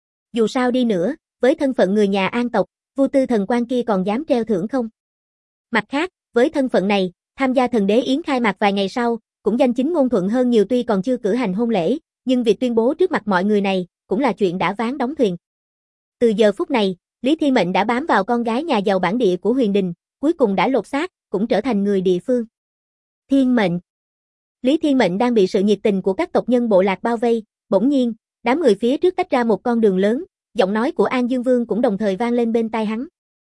Dù sao đi nữa, với thân phận người nhà An tộc, Vu Tư thần quan kia còn dám treo thưởng không? Mặt khác, với thân phận này, tham gia thần đế yến khai mạc vài ngày sau, cũng danh chính ngôn thuận hơn nhiều tuy còn chưa cử hành hôn lễ, nhưng việc tuyên bố trước mặt mọi người này, cũng là chuyện đã ván đóng thuyền. Từ giờ phút này, Lý Thiên Mệnh đã bám vào con gái nhà giàu bản địa của Huyền Đình, cuối cùng đã lột xác, cũng trở thành người địa phương. Thiên Mệnh. Lý Thiên Mệnh đang bị sự nhiệt tình của các tộc nhân bộ lạc bao vây, bỗng nhiên, đám người phía trước tách ra một con đường lớn, giọng nói của An Dương Vương cũng đồng thời vang lên bên tai hắn.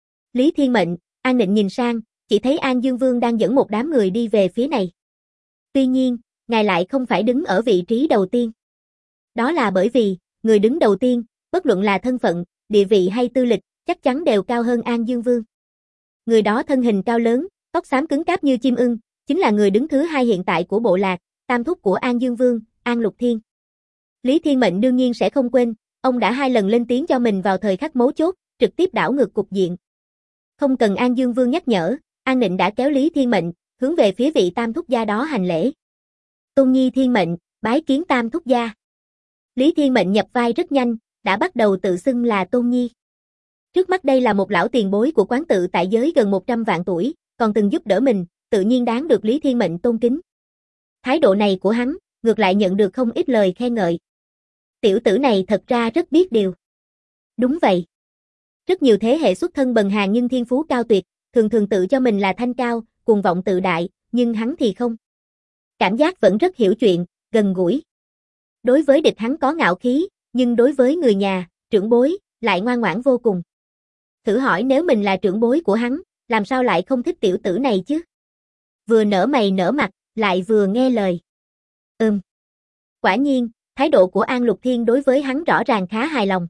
Lý Thiên Mệnh, An Nịnh nhìn sang, chỉ thấy An Dương Vương đang dẫn một đám người đi về phía này. Tuy nhiên, ngài lại không phải đứng ở vị trí đầu tiên. Đó là bởi vì, người đứng đầu tiên, bất luận là thân phận, địa vị hay tư lịch, chắc chắn đều cao hơn An Dương Vương. Người đó thân hình cao lớn, tóc xám cứng cáp như chim ưng, chính là người đứng thứ hai hiện tại của bộ lạc, tam thúc của An Dương Vương, An Lục Thiên. Lý Thiên Mệnh đương nhiên sẽ không quên, ông đã 2 lần lên tiếng cho mình vào thời khắc mấu chốt, trực tiếp đảo ngược cục diện. Không cần An Dương Vương nhắc nhở, An Nịnh đã kéo Lý Thiên Mệnh, hướng về phía vị tam thúc gia đó hành lễ. Tôn nhi Thiên Mệnh, bái kiến tam thúc gia. Lý Thiên Mệnh nhập vai rất nhanh, đã bắt đầu tự xưng là Tôn nhi. Trước mắt đây là một lão tiền bối của quán tự tại giới gần 100 vạn tuổi, còn từng giúp đỡ mình, tự nhiên đáng được Lý Thiên Mệnh tôn kính. Thái độ này của hắn, ngược lại nhận được không ít lời khen ngợi. Tiểu tử này thật ra rất biết điều. Đúng vậy. Rất nhiều thế hệ xuất thân bần hàn nhưng thiên phú cao tuyệt, thường thường tự cho mình là thanh cao, cuồng vọng tự đại, nhưng hắn thì không. Cảm giác vẫn rất hiểu chuyện, gần gũi. Đối với địch hắn có ngạo khí, nhưng đối với người nhà, trưởng bối, lại ngoan ngoãn vô cùng. Thử hỏi nếu mình là trưởng bối của hắn, làm sao lại không thích tiểu tử này chứ? Vừa nở mày nở mặt, lại vừa nghe lời. Quả nhiên, thái độ của An Lục Thiên đối với hắn rõ ràng khá hài lòng.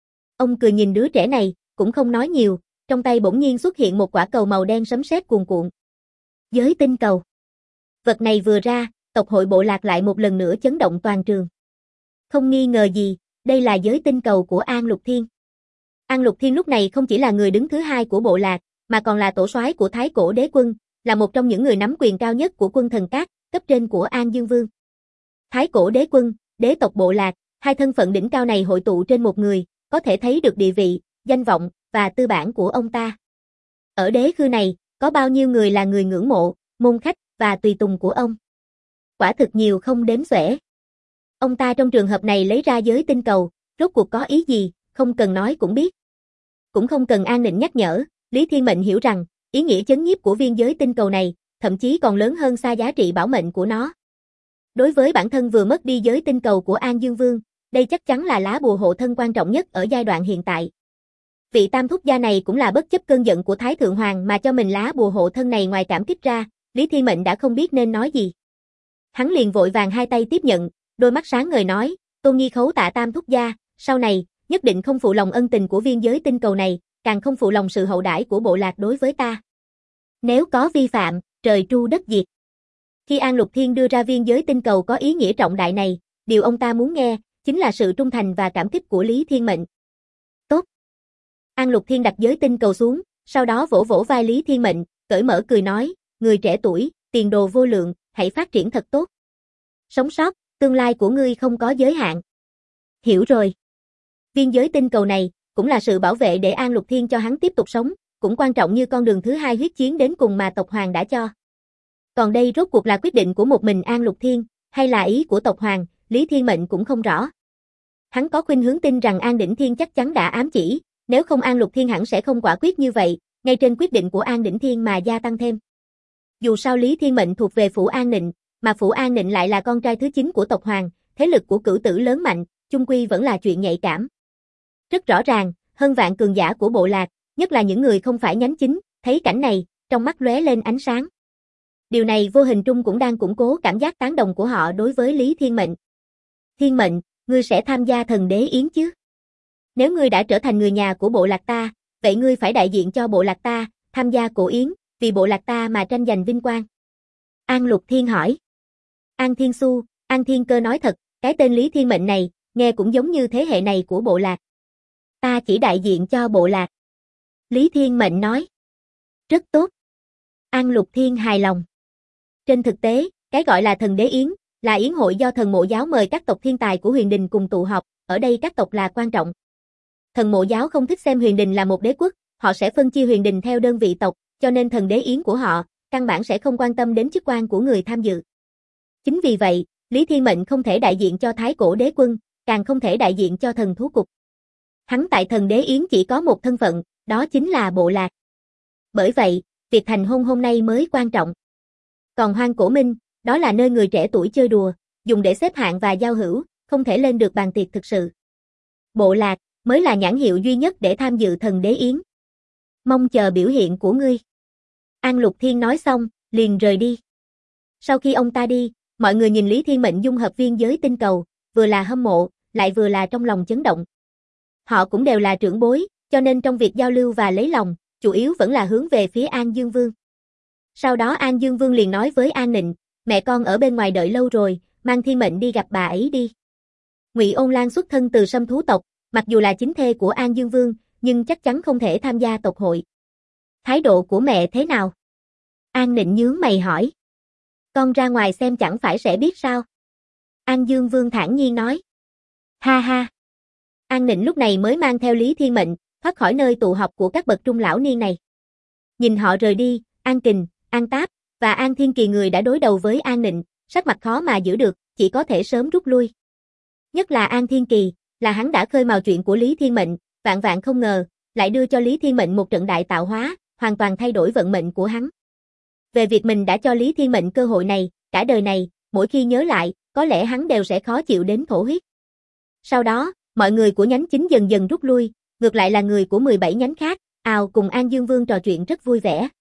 Ông cười nhìn đứa trẻ này, cũng không nói nhiều, trong tay bỗng nhiên xuất hiện một quả cầu màu đen sấm sét cuồn cuộn. Giới tinh cầu. Vật này vừa ra, tộc hội bộ lạc lại một lần nữa chấn động toàn trường. Không nghi ngờ gì, đây là giới tinh cầu của An Lục Thiên. An Lục Thiên lúc này không chỉ là người đứng thứ hai của bộ lạc, mà còn là tổ soái của Thái Cổ Đế Quân, là một trong những người nắm quyền cao nhất của quân thần các, cấp trên của An Dương Vương. Thái Cổ Đế Quân, đế tộc bộ lạc, 2 thân phận đỉnh cao này hội tụ trên một người, có thể thấy được địa vị, danh vọng và tư bản của ông ta. Ở đế khư này, có bao nhiêu người là người ngưỡng mộ, môn khách và tùy tùng của ông? Quả thực nhiều không đếm xuể. Ông ta trong trường hợp này lấy ra giới tinh cầu, rốt cuộc có ý gì, không cần nói cũng biết. Cũng không cần An Nịnh nhắc nhở, Lý Thiên Mệnh hiểu rằng, ý nghĩa chấn nhiếp của viên giới tinh cầu này, thậm chí còn lớn hơn xa giá trị bảo mệnh của nó. Đối với bản thân vừa mất đi giới tinh cầu của An Dương Vương, đây chắc chắn là lá bùa hộ thân quan trọng nhất ở giai đoạn hiện tại. Vị tam thúc gia này cũng là bất chấp cơn giận của Thái Thượng Hoàng mà cho mình lá bùa hộ thân này, ngoài cảm kích ra, Lý Thiên Mệnh đã không biết nên nói gì. Hắn liền vội vàng 2 tay tiếp nhận, đôi mắt sáng ngời nói, Tôn nhi khấu tạ tam thúc gia, sau này, nhất định không phụ lòng ân tình của viên giới tinh cầu này, càng không phụ lòng sự hậu đãi của bộ lạc đối với ta. Nếu có vi phạm, trời tru đất diệt. Khi An Lục Thiên đưa ra viên giới tinh cầu có ý nghĩa trọng đại này, điều ông ta muốn nghe, chính là sự trung thành và cảm kích của Lý Thiên Mệnh. Tốt. An Lục Thiên đặt giới tinh cầu xuống, sau đó vỗ vỗ vai Lý Thiên Mệnh, cởi mở cười nói, người trẻ tuổi, tiền đồ vô lượng, hãy phát triển thật tốt. Sống sót, tương lai của ngươi không có giới hạn. Hiểu rồi. Viên giới tinh cầu này, cũng là sự bảo vệ để An Lục Thiên cho hắn tiếp tục sống, cũng quan trọng như con đường thứ 2 huyết chiến đến cùng mà tộc Hoàng đã cho. Còn đây rốt cuộc là quyết định của một mình An Lục Thiên, hay là ý của tộc Hoàng, Lý Thiên Mệnh cũng không rõ. Hắn có khuynh hướng tin rằng An Đỉnh Thiên chắc chắn đã ám chỉ, nếu không An Lục Thiên hẳn sẽ không quả quyết như vậy, ngay trên quyết định của An Đỉnh Thiên mà gia tăng thêm. Dù sao Lý Thiên Mệnh thuộc về phủ An Nịnh, mà phủ An Nịnh lại là con trai thứ 9 của tộc Hoàng, thế lực của cửu tử lớn mạnh, chung quy vẫn là chuyện nhạy cảm. Rất rõ ràng, hơn vạn cường giả của bộ lạc, Nhất là những người không phải nhánh chính, thấy cảnh này, trong mắt lóe lên ánh sáng. Điều này vô hình trung cũng đang củng cố cảm giác tán đồng của họ đối với Lý Thiên Mệnh. Thiên Mệnh, ngươi sẽ tham gia thần đế yến chứ? Nếu ngươi đã trở thành người nhà của bộ lạc ta, vậy ngươi phải đại diện cho bộ lạc ta, tham gia cổ yến, vì bộ lạc ta mà tranh giành vinh quang. An Lục Thiên hỏi. An Thiên Xu, An Thiên Cơ nói thật, cái tên Lý Thiên Mệnh này, nghe cũng giống như thế hệ này của bộ lạc. Ta chỉ đại diện cho bộ lạc. Lý Thiên Mệnh nói. Rất tốt. An Lục Thiên hài lòng. Trên thực tế, cái gọi là thần đế yến, là yến hội do thần mộ giáo mời các tộc thiên tài của huyền đình cùng tụ họp, ở đây các tộc là quan trọng. Thần mộ giáo không thích xem huyền đình là một đế quốc, họ sẽ phân chia huyền đình theo đơn vị tộc, cho nên thần đế yến của họ, căn bản sẽ không quan tâm đến chức quan của người tham dự. Chính vì vậy, Lý Thiên Mệnh không thể đại diện cho Thái Cổ Đế Quân, càng không thể đại diện cho thần thú cục. Hắn tại thần đế yến chỉ có một thân phận, đó chính là bộ lạc. Bởi vậy, việc thành hôn hôm nay mới quan trọng. Còn Hoang Cổ Minh, đó là nơi người trẻ tuổi chơi đùa, dùng để xếp hạng và giao hữu, không thể lên được bàn tiệc thực sự. Bộ lạc mới là nhãn hiệu duy nhất để tham dự thần đế yến. Mong chờ biểu hiện của ngươi. An Lục Thiên nói xong, liền rời đi. Sau khi ông ta đi, mọi người nhìn Lý Thiên Mệnh dung hợp viên giới tinh cầu, vừa là hâm mộ, lại vừa là trong lòng chấn động. Họ cũng đều là trưởng bối, cho nên trong việc giao lưu và lấy lòng, chủ yếu vẫn là hướng về phía An Dương Vương. Sau đó An Dương Vương liền nói với An Nịnh, mẹ con ở bên ngoài đợi lâu rồi, mang Thiên Mệnh đi gặp bà ấy đi. Ngụy Ôn Lan xuất thân từ Sâm thú tộc, mặc dù là chính thê của An Dương Vương, nhưng chắc chắn không thể tham gia tộc hội. Thái độ của mẹ thế nào? An Nịnh nhướng mày hỏi. Con ra ngoài xem chẳng phải sẽ biết sao? An Dương Vương thản nhiên nói. Ha ha. An Nịnh lúc này mới mang theo Lý Thiên Mệnh, thoát khỏi nơi tụ họp của các bậc trung lão niên này. Nhìn họ rời đi, An Kình, An Táp và An Thiên Kỳ người đã đối đầu với An Nịnh, sắc mặt khó mà giữ được, chỉ có thể sớm rút lui. Nhất là An Thiên Kỳ, là hắn đã khơi mào chuyện của Lý Thiên Mệnh, vạn vạn không ngờ, lại đưa cho Lý Thiên Mệnh một trận đại tạo hóa, hoàn toàn thay đổi vận mệnh của hắn. Về việc mình đã cho Lý Thiên Mệnh cơ hội này, cả đời này, mỗi khi nhớ lại, có lẽ hắn đều sẽ khó chịu đến thổ huyết. Sau đó, mọi người của nhánh chính dần dần rút lui, ngược lại là người của 17 nhánh khác, cùng An Dương Vương trò chuyện rất vui vẻ.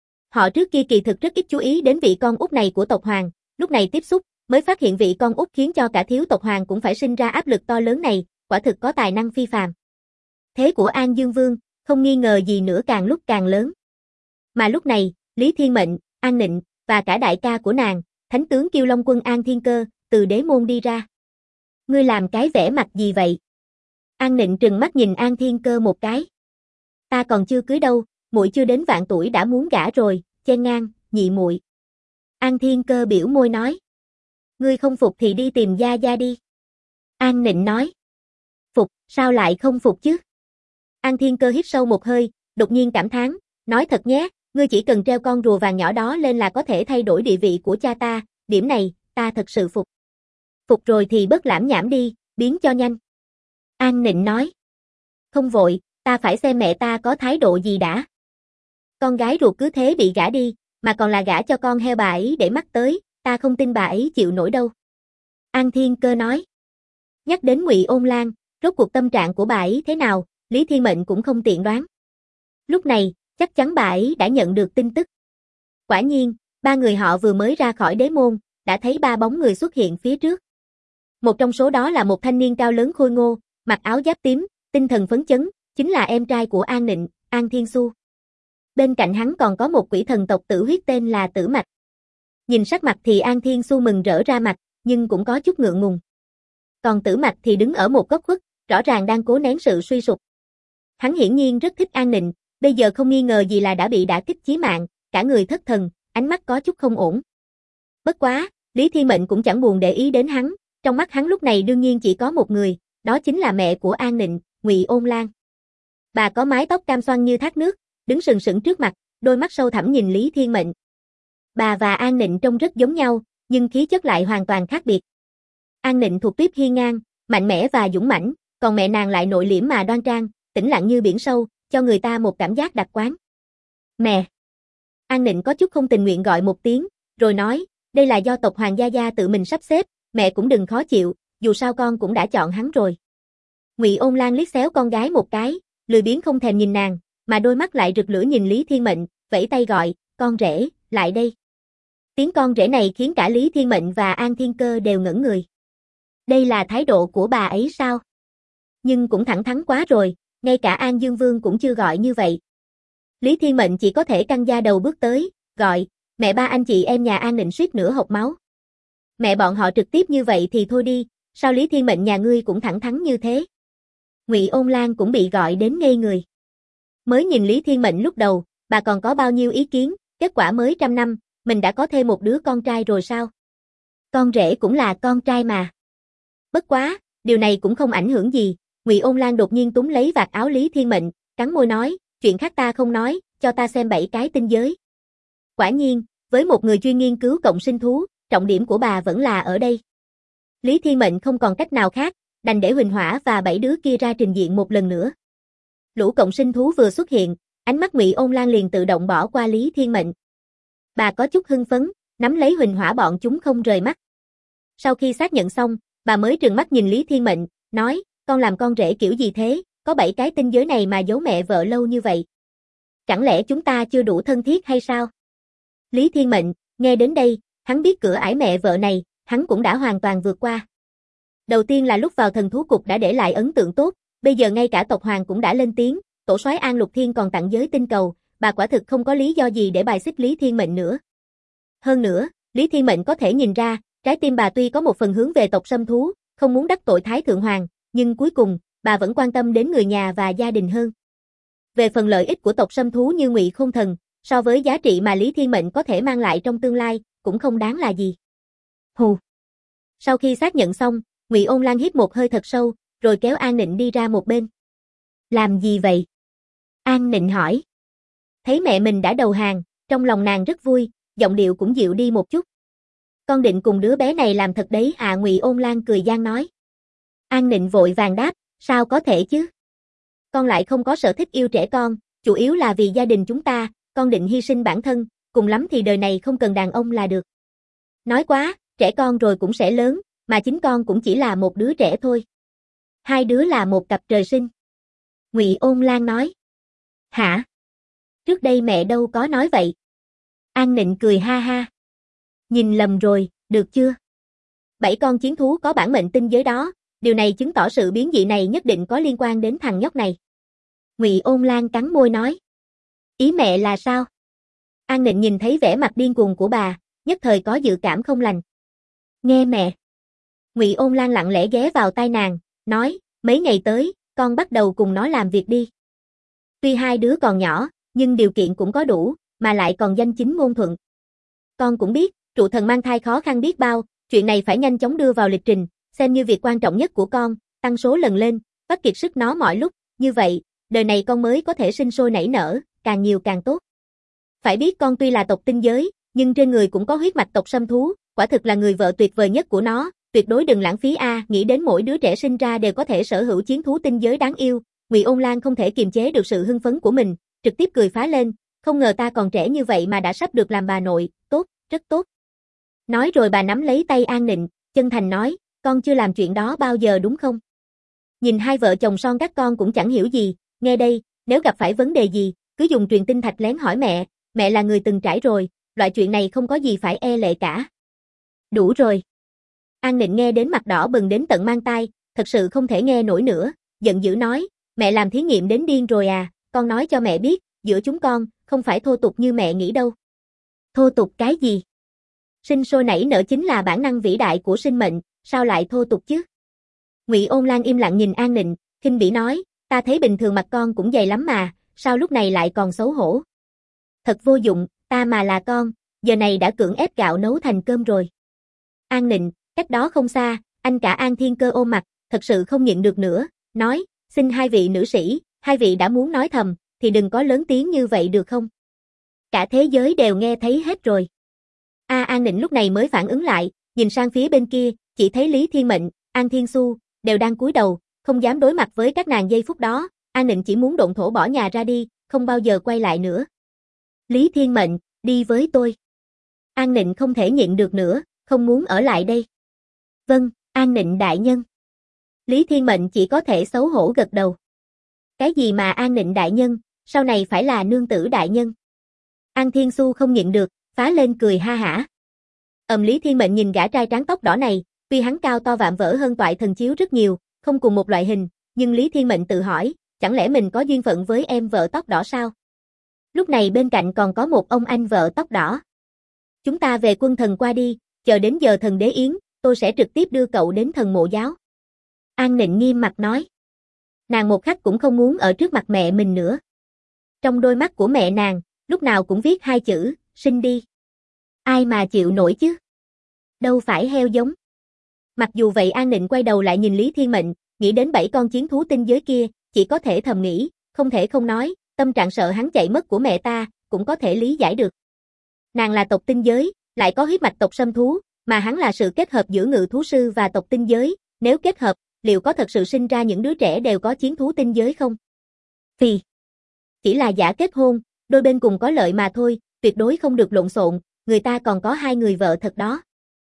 Họ trước kia kỳ thực rất ít chú ý đến vị con út này của tộc Hoàng, lúc này tiếp xúc, mới phát hiện vị con út khiến cho cả thiếu tộc Hoàng cũng phải sinh ra áp lực to lớn này, quả thực có tài năng phi phàm. Thế của An Dương Vương, không nghi ngờ gì nữa càng lúc càng lớn. Mà lúc này, Lý Thiên Mệnh, An Nịnh, và cả đại ca của nàng, Thánh tướng Kiêu Long Quân An Thiên Cơ, từ đế môn đi ra. Ngươi làm cái vẻ mặt gì vậy? An Nịnh trừng mắt nhìn An Thiên Cơ một cái. Ta còn chưa cưới đâu, muội chưa đến vạn tuổi đã muốn gả rồi, chen ngang, nhị muội. An Thiên Cơ biểu môi nói. Ngươi không phục thì đi tìm gia gia đi. An Nịnh nói. Phục, sao lại không phục chứ? An Thiên Cơ hít sâu một hơi, đột nhiên cảm thán, nói thật nhé, ngươi chỉ cần treo con rùa vàng nhỏ đó lên là có thể thay đổi địa vị của cha ta, điểm này, ta thật sự phục. Phục rồi thì bớt lãm nhảm đi, biến cho nhanh. An Nịnh nói. Không vội, ta phải xem mẹ ta có thái độ gì đã. Con gái ruột cứ thế bị gả đi, mà còn là gả cho con heo bà ấy để mắc tới, ta không tin bà ấy chịu nổi đâu. An Thiên Cơ nói. Nhắc đến Ngụy Ôn Lan, rốt cuộc tâm trạng của bà ấy thế nào, Lý Thiên Mệnh cũng không tiện đoán. Lúc này, chắc chắn bà ấy đã nhận được tin tức. Quả nhiên, ba người họ vừa mới ra khỏi đế môn, đã thấy ba bóng người xuất hiện phía trước. Một trong số đó là một thanh niên cao lớn khôi ngô, mặc áo giáp tím, tinh thần phấn chấn, chính là em trai của An Nịnh, An Thiên Xu. Bên cạnh hắn còn có một quỷ thần tộc tử huyết tên là Tử Mạch. Nhìn sắc mặt thì An Thiên Xu mừng rỡ ra mặt, nhưng cũng có chút ngượng ngùng. Còn Tử Mạch thì đứng ở một góc khuất, rõ ràng đang cố nén sự suy sụp. Hắn hiển nhiên rất thích An Nịnh, bây giờ không nghi ngờ gì là đã bị đả kích chí mạng, cả người thất thần, ánh mắt có chút không ổn. Bất quá, Lý Thiên Mệnh cũng chẳng buồn để ý đến hắn, trong mắt hắn lúc này đương nhiên chỉ có một người, đó chính là mẹ của An Nịnh, Ngụy Ôn Lan. Bà có mái tóc cam xoăn như thác nước, đứng sừng sững trước mặt, đôi mắt sâu thẳm nhìn Lý Thiên Mệnh. Bà và An Nịnh trông rất giống nhau, nhưng khí chất lại hoàn toàn khác biệt. An Nịnh thuộc tiếp hiên ngang, mạnh mẽ và dũng mãnh, còn mẹ nàng lại nội liễm mà đoan trang, tĩnh lặng như biển sâu, cho người ta một cảm giác đặc quán. Mẹ! An Nịnh có chút không tình nguyện gọi một tiếng, rồi nói, đây là do tộc Hoàng gia gia tự mình sắp xếp, mẹ cũng đừng khó chịu, dù sao con cũng đã chọn hắn rồi. Ngụy Ôn Lan liếc xéo con gái một cái, lười biếng không thèm nhìn nàng, mà đôi mắt lại rực lửa nhìn Lý Thiên Mệnh, vẫy tay gọi, con rể, lại đây. Tiếng con rể này khiến cả Lý Thiên Mệnh và An Thiên Cơ đều ngẩn người. Đây là thái độ của bà ấy sao? Nhưng cũng thẳng thắn quá rồi, ngay cả An Dương Vương cũng chưa gọi như vậy. Lý Thiên Mệnh chỉ có thể căng da đầu bước tới, gọi, mẹ ba anh chị em nhà An Nịnh suýt nữa hộc máu. Mẹ bọn họ trực tiếp như vậy thì thôi đi, sao Lý Thiên Mệnh nhà ngươi cũng thẳng thắn như thế? Ngụy Ôn Lan cũng bị gọi đến ngây người. Mới nhìn Lý Thiên Mệnh lúc đầu, bà còn có bao nhiêu ý kiến, kết quả mới 100 năm, mình đã có thêm một đứa con trai rồi sao? Con rể cũng là con trai mà. Bất quá, điều này cũng không ảnh hưởng gì, Ngụy Ôn Lan đột nhiên túm lấy vạt áo Lý Thiên Mệnh, cắn môi nói, chuyện khác ta không nói, cho ta xem 7 cái tinh giới. Quả nhiên, với một người chuyên nghiên cứu cộng sinh thú, trọng điểm của bà vẫn là ở đây. Lý Thiên Mệnh không còn cách nào khác, đành để Huỳnh Hỏa và 7 đứa kia ra trình diện một lần nữa. Lũ cộng sinh thú vừa xuất hiện, ánh mắt Ngụy Ôn Lan liền tự động bỏ qua Lý Thiên Mệnh. Bà có chút hưng phấn, nắm lấy Huỳnh Hỏa bọn chúng không rời mắt. Sau khi xác nhận xong, bà mới trừng mắt nhìn Lý Thiên Mệnh, nói, con làm con rể kiểu gì thế, có 7 cái tinh giới này mà giấu mẹ vợ lâu như vậy. Chẳng lẽ chúng ta chưa đủ thân thiết hay sao? Lý Thiên Mệnh, nghe đến đây, hắn biết cửa ải mẹ vợ này, hắn cũng đã hoàn toàn vượt qua. Đầu tiên là lúc vào thần thú cục đã để lại ấn tượng tốt, bây giờ ngay cả tộc hoàng cũng đã lên tiếng, tổ soái An Lục Thiên còn tặng giới tinh cầu, bà quả thực không có lý do gì để bài xích Lý Thiên Mệnh nữa. Hơn nữa, Lý Thiên Mệnh có thể nhìn ra, trái tim bà tuy có một phần hướng về tộc Sâm Thú, không muốn đắc tội Thái Thượng Hoàng, nhưng cuối cùng, bà vẫn quan tâm đến người nhà và gia đình hơn. Về phần lợi ích của tộc Sâm Thú như Ngụy Khôn Thần, so với giá trị mà Lý Thiên Mệnh có thể mang lại trong tương lai, cũng không đáng là gì. Hù. Sau khi xác nhận xong, Ngụy Ôn Lan hít một hơi thật sâu, rồi kéo An Nịnh đi ra một bên. Làm gì vậy? An Nịnh hỏi. Thấy mẹ mình đã đầu hàng, trong lòng nàng rất vui, giọng điệu cũng dịu đi một chút. Con định cùng đứa bé này làm thật đấy à, Ngụy Ôn Lan cười gian nói. An Nịnh vội vàng đáp, sao có thể chứ? Con lại không có sở thích yêu trẻ con, chủ yếu là vì gia đình chúng ta, con định hy sinh bản thân, cùng lắm thì đời này không cần đàn ông là được. Nói quá, trẻ con rồi cũng sẽ lớn, mà chính con cũng chỉ là một đứa trẻ thôi. 2 đứa là một cặp trời sinh. Ngụy Ôn Lan nói. Hả? Trước đây mẹ đâu có nói vậy. An Nịnh cười ha ha. Nhìn lầm rồi, được chưa? 7 con chiến thú có bản mệnh tinh giới đó, điều này chứng tỏ sự biến dị này nhất định có liên quan đến thằng nhóc này. Ngụy Ôn Lan cắn môi nói. Ý mẹ là sao? An Nịnh nhìn thấy vẻ mặt điên cuồng của bà, nhất thời có dự cảm không lành. Nghe mẹ. Ngụy Ôn Lan lặng lẽ ghé vào tai nàng, nói, mấy ngày tới, con bắt đầu cùng nó làm việc đi. Tuy 2 đứa còn nhỏ, nhưng điều kiện cũng có đủ, mà lại còn danh chính ngôn thuận. Con cũng biết, trụ thần mang thai khó khăn biết bao, chuyện này phải nhanh chóng đưa vào lịch trình, xem như việc quan trọng nhất của con, tăng số lần lên, bắt kiệt sức nó mọi lúc, như vậy, đời này con mới có thể sinh sôi nảy nở, càng nhiều càng tốt. Phải biết con tuy là tộc tinh giới, nhưng trên người cũng có huyết mạch tộc Sâm Thú, quả thực là người vợ tuyệt vời nhất của nó, tuyệt đối đừng lãng phí nghĩ đến mỗi đứa trẻ sinh ra đều có thể sở hữu chiến thú tinh giới đáng yêu, Ngụy Ôn Lan không thể kiềm chế được sự hưng phấn của mình, trực tiếp cười phá lên, không ngờ ta còn trẻ như vậy mà đã sắp được làm bà nội, tốt, rất tốt. Nói rồi bà nắm lấy tay An Nịnh, chân thành nói, con chưa làm chuyện đó bao giờ đúng không? Nhìn 2 vợ chồng son các con cũng chẳng hiểu gì, nghe đây, nếu gặp phải vấn đề gì, cứ dùng truyền tinh thạch lén hỏi mẹ là người từng trải rồi, loại chuyện này không có gì phải e lệ cả. Đủ rồi. An Nịnh nghe đến mặt đỏ bừng đến tận mang tai, thật sự không thể nghe nổi nữa, giận dữ nói, mẹ làm thí nghiệm đến điên rồi à, con nói cho mẹ biết, giữa chúng con, không phải thô tục như mẹ nghĩ đâu. Thô tục cái gì? Sinh sôi nảy nở chính là bản năng vĩ đại của sinh mệnh, sao lại thô tục chứ? Ngụy Ôn Lan im lặng nhìn An Nịnh, khinh bỉ nói, ta thấy bình thường mặt con cũng dày lắm mà, sao lúc này lại còn xấu hổ? Thật vô dụng, ta mà là con, giờ này đã cưỡng ép gạo nấu thành cơm rồi. An Nịnh, cách đó không xa, anh cả An Thiên Cơ ôm mặt, thật sự không nhịn được nữa, nói, xin 2 vị nữ sĩ, 2 vị đã muốn nói thầm, thì đừng có lớn tiếng như vậy được không? Cả thế giới đều nghe thấy hết rồi. An Nịnh lúc này mới phản ứng lại, nhìn sang phía bên kia, chỉ thấy Lý Thiên Mệnh, An Thiên Xu, đều đang cúi đầu, không dám đối mặt với các nàng giây phút đó, An Nịnh chỉ muốn độn thổ bỏ nhà ra đi, không bao giờ quay lại nữa. Lý Thiên Mệnh, đi với tôi. An Nịnh không thể nhịn được nữa, không muốn ở lại đây. Vâng, An Nịnh đại nhân. Lý Thiên Mệnh chỉ có thể xấu hổ gật đầu. Cái gì mà An Nịnh đại nhân, Sau này phải là nương tử đại nhân. An Thiên Xu không nhịn được, phá lên cười ha hả. Lý Thiên Mệnh nhìn gã trai trắng tóc đỏ này, tuy hắn cao to vạm vỡ hơn Toại Thần Chiếu rất nhiều, không cùng một loại hình, nhưng Lý Thiên Mệnh tự hỏi, chẳng lẽ mình có duyên phận với em vợ tóc đỏ sao? Lúc này bên cạnh còn có một ông anh vợ tóc đỏ. Chúng ta về quân thần qua đi, chờ đến giờ thần đế yến, tôi sẽ trực tiếp đưa cậu đến thần mộ giáo. An Nịnh nghiêm mặt nói. Nàng một khắc cũng không muốn ở trước mặt mẹ mình nữa. Trong đôi mắt của mẹ nàng, lúc nào cũng viết hai chữ, sinh đi. Ai mà chịu nổi chứ? Đâu phải heo giống. Mặc dù vậy An Nịnh quay đầu lại nhìn Lý Thiên Mệnh, nghĩ đến 7 con chiến thú tinh giới kia, chỉ có thể thầm nghĩ, không thể không nói, tâm trạng sợ hắn chạy mất của mẹ ta, cũng có thể lý giải được. Nàng là tộc tinh giới, lại có huyết mạch tộc sâm thú, mà hắn là sự kết hợp giữa ngự thú sư và tộc tinh giới, nếu kết hợp, liệu có thật sự sinh ra những đứa trẻ đều có chiến thú tinh giới không? Thì, chỉ là giả kết hôn, đôi bên cùng có lợi mà thôi, tuyệt đối không được lộn xộn, người ta còn có 2 người vợ thật đó.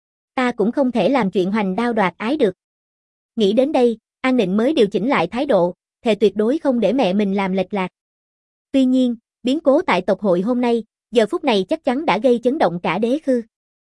Ta cũng không thể làm chuyện hoành đao đoạt ái được. Nghĩ đến đây, An Nịnh mới điều chỉnh lại thái độ, thề tuyệt đối không để mẹ mình làm lệch lạc. Tuy nhiên, biến cố tại tộc hội hôm nay, giờ phút này chắc chắn đã gây chấn động cả đế khư.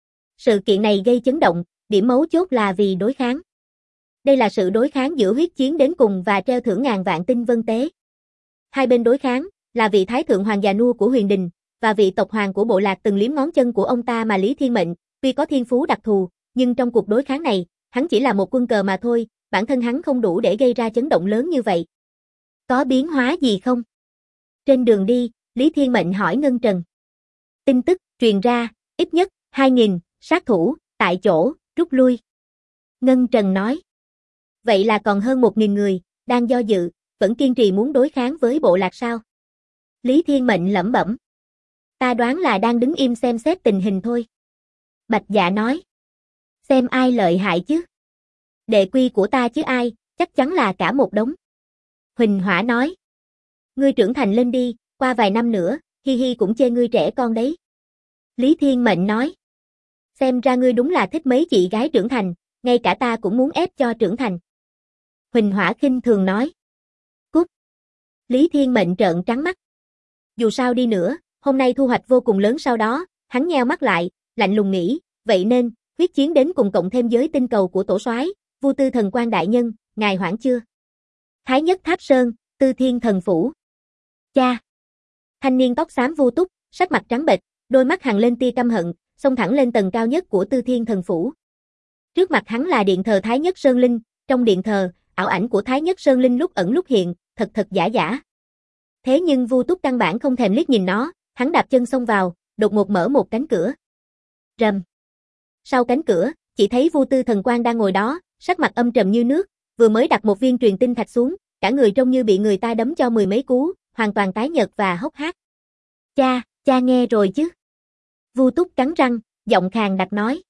Sự kiện này gây chấn động, điểm mấu chốt là vì đối kháng. Đây là sự đối kháng giữa huyết chiến đến cùng và treo thưởng ngàn vạn tinh vân tế. Hai bên đối kháng là vị thái thượng hoàng già nua của Huyền Đình và vị tộc hoàng của bộ lạc từng liếm ngón chân của ông ta mà Lý Thiên Mệnh, tuy có thiên phú đặc thù, nhưng trong cuộc đối kháng này, hắn chỉ là một quân cờ mà thôi, bản thân hắn không đủ để gây ra chấn động lớn như vậy. Có biến hóa gì không? Trên đường đi, Lý Thiên Mệnh hỏi Ngân Trần. Tin tức truyền ra, ít nhất 2.000 sát thủ tại chỗ rút lui. Ngân Trần nói. Vậy là còn hơn 1.000 người đang do dự, vẫn kiên trì muốn đối kháng với bộ lạc sao? Lý Thiên Mệnh lẩm bẩm. Ta đoán là đang đứng im xem xét tình hình thôi. Bạch Dạ nói. Xem ai lợi hại chứ? Đệ quy của ta chứ ai, chắc chắn là cả một đống. Huỳnh Hỏa nói. Ngươi trưởng thành lên đi, qua vài năm nữa, hi hi cũng chê ngươi trẻ con đấy. Lý Thiên Mệnh nói. Xem ra ngươi đúng là thích mấy chị gái trưởng thành, ngay cả ta cũng muốn ép cho trưởng thành. Huỳnh Hỏa khinh thường nói. Cút. Lý Thiên Mệnh trợn trắng mắt. Dù sao đi nữa, hôm nay thu hoạch vô cùng lớn sau đó, hắn nheo mắt lại, lạnh lùng nghĩ, vậy nên, huyết chiến đến cùng cộng thêm giới tinh cầu của tổ soái, Vu Tư Thần Quan đại nhân, ngài hoảng chưa? Thái Nhất Tháp Sơn, Tư Thiên Thần Phủ. Cha. Thanh niên tóc xám Vu Túc, sắc mặt trắng bệch, đôi mắt hằn lên tia căm hận, xông thẳng lên tầng cao nhất của Tư Thiên Thần Phủ. Trước mặt hắn là điện thờ Thái Nhất Sơn Linh, trong điện thờ, ảo ảnh của Thái Nhất Sơn Linh lúc ẩn lúc hiện, thật giả giả. Thế nhưng Vu Túc căn bản không thèm liếc nhìn nó, hắn đạp chân xông vào, đột ngột mở một cánh cửa. Rầm. Sau cánh cửa, chỉ thấy Vu Tư Thần Quan đang ngồi đó, sắc mặt âm trầm như nước, vừa mới đặt một viên truyền tinh thạch xuống, cả người trông như bị người ta đấm cho 10 mấy cú, hoàn toàn tái nhợt và hốc hác. Cha nghe rồi chứ? Vu Túc cắn răng, giọng khàn đặc nói.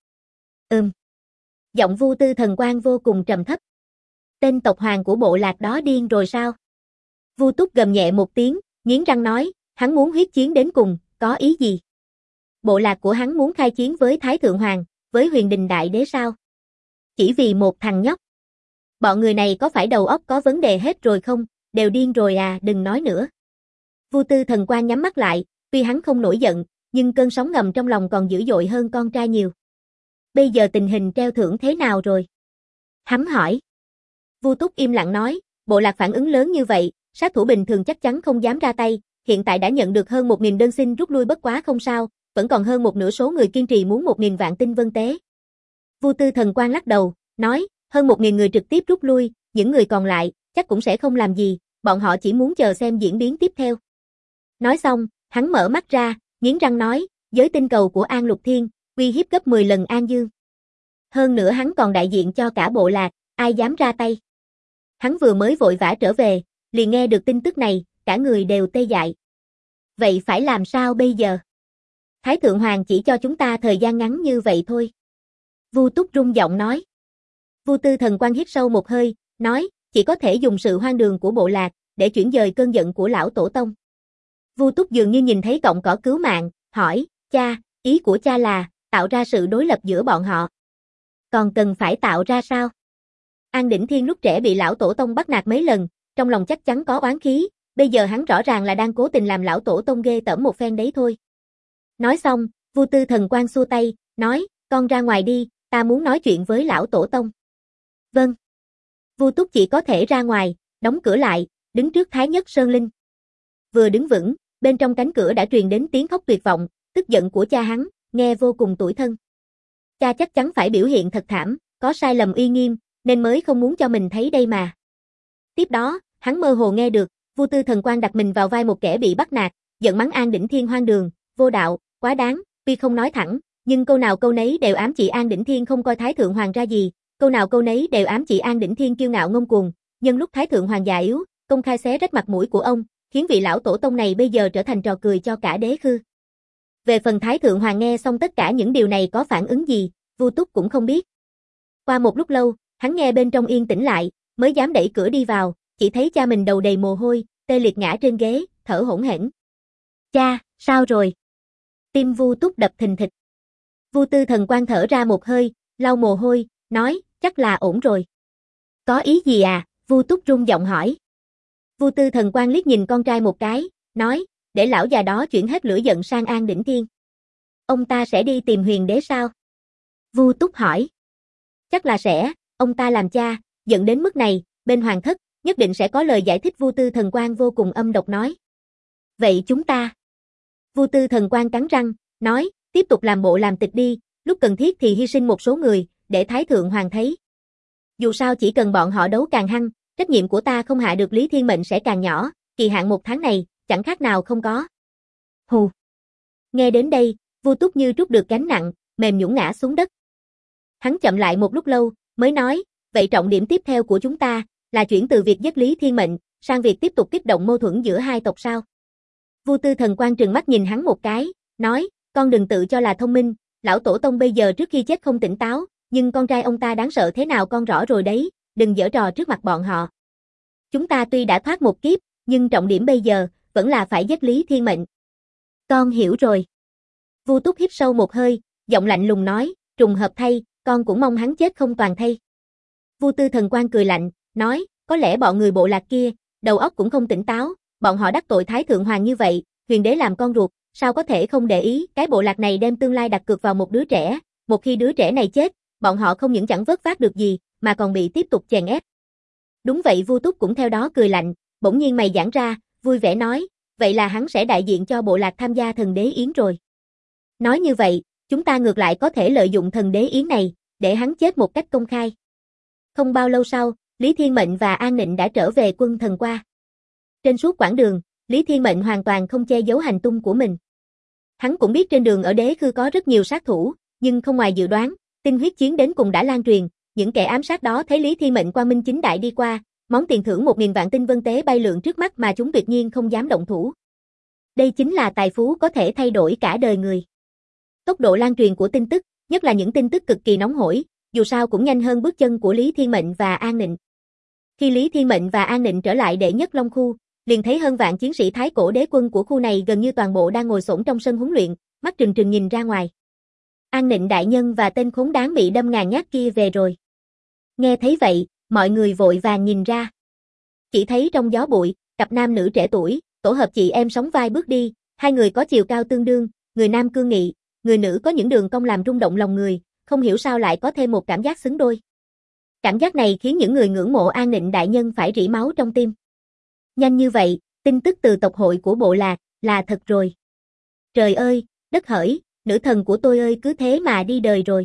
Giọng Vu Tư Thần Quan vô cùng trầm thấp. Tên tộc hoàng của bộ lạc đó điên rồi sao? Vu Túc gầm nhẹ một tiếng, nghiến răng nói, hắn muốn huyết chiến đến cùng, có ý gì? Bộ lạc của hắn muốn khai chiến với Thái Thượng Hoàng, với Huyền Đình Đại Đế sao? Chỉ vì một thằng nhóc. Bọn người này có phải đầu óc có vấn đề hết rồi không? Đều điên rồi à, đừng nói nữa. Vu Tư Thần Quan nhắm mắt lại, tuy hắn không nổi giận, nhưng cơn sóng ngầm trong lòng còn dữ dội hơn con trai nhiều. Bây giờ tình hình treo thưởng thế nào rồi? Hắn hỏi. Vu Túc im lặng nói, bộ lạc phản ứng lớn như vậy, sát thủ bình thường chắc chắn không dám ra tay, hiện tại đã nhận được hơn 1.000 đơn xin rút lui bất quá không sao, vẫn còn hơn một nửa số người kiên trì muốn 1.000 vạn tinh vân tế. Vu Tư Thần Quan lắc đầu, nói, hơn 1.000 người trực tiếp rút lui, những người còn lại, chắc cũng sẽ không làm gì, bọn họ chỉ muốn chờ xem diễn biến tiếp theo. Nói xong, hắn mở mắt ra, nghiến răng nói, giới tinh cầu của An Lục Thiên, uy hiếp gấp 10 lần An Dương. Hơn nữa hắn còn đại diện cho cả bộ lạc, ai dám ra tay. Hắn vừa mới vội vã trở về, liền nghe được tin tức này, cả người đều tê dại. Vậy phải làm sao bây giờ? Thái Thượng Hoàng chỉ cho chúng ta thời gian ngắn như vậy thôi. Vu Túc rung giọng nói. Vu Tư Thần Quan hít sâu một hơi, nói, chỉ có thể dùng sự hoang đường của bộ lạc, để chuyển dời cơn giận của lão tổ tông. Vu Túc dường như nhìn thấy cọng cỏ cứu mạng, hỏi, cha, ý của cha là, tạo ra sự đối lập giữa bọn họ. Còn cần phải tạo ra sao? An Đỉnh Thiên lúc trẻ bị lão tổ tông bắt nạt mấy lần, trong lòng chắc chắn có oán khí, bây giờ hắn rõ ràng là đang cố tình làm lão tổ tông ghê tởm một phen đấy thôi. Nói xong, Vu Tư Thần Quan xua tay, nói, con ra ngoài đi, ta muốn nói chuyện với lão tổ tông. Vâng. Vu Túc chỉ có thể ra ngoài, đóng cửa lại, đứng trước Thái Nhất Sơn Linh. Vừa đứng vững, bên trong cánh cửa đã truyền đến tiếng khóc tuyệt vọng, tức giận của cha hắn, nghe vô cùng tủi thân. Cha chắc chắn phải biểu hiện thật thảm, có sai lầm uy nghiêm, nên mới không muốn cho mình thấy đây mà. Tiếp đó, hắn mơ hồ nghe được, Vu Tư Thần Quan đặt mình vào vai một kẻ bị bắt nạt, giận mắng An Đỉnh Thiên hoang đường, vô đạo, quá đáng, tuy không nói thẳng, nhưng câu nào câu nấy đều ám chỉ An Đỉnh Thiên không coi Thái Thượng Hoàng ra gì, câu nào câu nấy đều ám chỉ An Đỉnh Thiên kiêu ngạo ngông cuồng, nhân lúc Thái Thượng Hoàng già yếu, công khai xé rách mặt mũi của ông, khiến vị lão tổ tông này bây giờ trở thành trò cười cho cả đế khư. Về phần Thái Thượng Hoàng nghe xong tất cả những điều này có phản ứng gì, Vu Túc cũng không biết. Qua một lúc lâu, hắn nghe bên trong yên tĩnh lại, mới dám đẩy cửa đi vào, chỉ thấy cha mình đầu đầy mồ hôi, tê liệt ngã trên ghế, thở hổn hển. Cha, sao rồi? Tim Vu Túc đập thình thịch. Vu Tư Thần Quan thở ra một hơi, lau mồ hôi, nói, chắc là ổn rồi. Có ý gì à? Vu Túc run giọng hỏi. Vu Tư Thần Quan liếc nhìn con trai một cái, nói, để lão già đó chuyển hết lửa giận sang An Đỉnh Thiên. Ông ta sẽ đi tìm Huyền Đế sao? Vu Túc hỏi. Chắc là sẽ, ông ta làm cha, giận đến mức này, bên hoàng thất, nhất định sẽ có lời giải thích. Vu Tư Thần Quan vô cùng âm độc nói. Vậy chúng ta? Vu Tư Thần Quan cắn răng, nói, tiếp tục làm bộ làm tịch đi, lúc cần thiết thì hy sinh một số người, để Thái Thượng Hoàng thấy. Dù sao chỉ cần bọn họ đấu càng hăng, trách nhiệm của ta không hạ được Lý Thiên Mệnh sẽ càng nhỏ, kỳ hạn 1 tháng này, chẳng khác nào không có. Hù. Nghe đến đây, Vu Túc như trút được gánh nặng, mềm nhũn ngã xuống đất. Hắn chậm lại một lúc lâu, mới nói, vậy trọng điểm tiếp theo của chúng ta, là chuyển từ việc giết Lý Thiên Mệnh, sang việc tiếp tục kích động mâu thuẫn giữa hai tộc sao? Vu Tư Thần Quan trừng mắt nhìn hắn một cái, nói, con đừng tự cho là thông minh, lão tổ tông bây giờ trước khi chết không tỉnh táo, nhưng con trai ông ta đáng sợ thế nào con rõ rồi đấy, đừng giở trò trước mặt bọn họ. Chúng ta tuy đã thoát một kiếp, nhưng trọng điểm bây giờ, vẫn là phải giết Lý Thiên Mệnh. Con hiểu rồi. Vu Túc hít sâu một hơi, giọng lạnh lùng nói, trùng hợp thay, con cũng mong hắn chết không toàn thây. Vu Tư Thần Quan cười lạnh, nói, có lẽ bọn người bộ lạc kia, đầu óc cũng không tỉnh táo, bọn họ đắc tội Thái Thượng Hoàng như vậy, Huyền Đế làm con ruột, sao có thể không để ý, cái bộ lạc này đem tương lai đặt cược vào một đứa trẻ, một khi đứa trẻ này chết, bọn họ không những chẳng vớt vát được gì, mà còn bị tiếp tục chèn ép. Đúng vậy. Vu Túc cũng theo đó cười lạnh, bỗng nhiên mày giãn ra, vui vẻ nói, vậy là hắn sẽ đại diện cho bộ lạc tham gia thần đế yến rồi. Nói như vậy, chúng ta ngược lại có thể lợi dụng thần đế yến này, để hắn chết một cách công khai. Không bao lâu sau, Lý Thiên Mệnh và An Nịnh đã trở về Quân Thần Qua. Trên suốt quãng đường, Lý Thiên Mệnh hoàn toàn không che giấu hành tung của mình. Hắn cũng biết trên đường ở đế khư có rất nhiều sát thủ, nhưng không ngoài dự đoán, tin huyết chiến đến cùng đã lan truyền, những kẻ ám sát đó thấy Lý Thiên Mệnh quang minh chính đại đi qua, món tiền thưởng 1000 vạn tinh vân tế bay lượn trước mắt mà chúng tuyệt nhiên không dám động thủ. Đây chính là tài phú có thể thay đổi cả đời người. Tốc độ lan truyền của tin tức, nhất là những tin tức cực kỳ nóng hổi, dù sao cũng nhanh hơn bước chân của Lý Thiên Mệnh và An Nịnh. Khi Lý Thiên Mệnh và An Nịnh trở lại đệ nhất Long khu, liền thấy hơn vạn chiến sĩ Thái Cổ đế quân của khu này gần như toàn bộ đang ngồi xổm trong sân huấn luyện, mắt trừng trừng nhìn ra ngoài. An Nịnh đại nhân và tên khốn đáng bị đâm ngàn nhát kia về rồi. Nghe thấy vậy, mọi người vội vàng nhìn ra. Chỉ thấy trong gió bụi, cặp nam nữ trẻ tuổi, tổ hợp chị em sóng vai bước đi, hai người có chiều cao tương đương, người nam cương nghị, người nữ có những đường cong làm rung động lòng người, không hiểu sao lại có thêm một cảm giác xứng đôi. Cảm giác này khiến những người ngưỡng mộ An Nịnh đại nhân phải rỉ máu trong tim. Nhanh như vậy, tin tức từ tộc hội của bộ lạc, là thật rồi. Trời ơi, đất hỡi, nữ thần của tôi ơi, cứ thế mà đi đời rồi.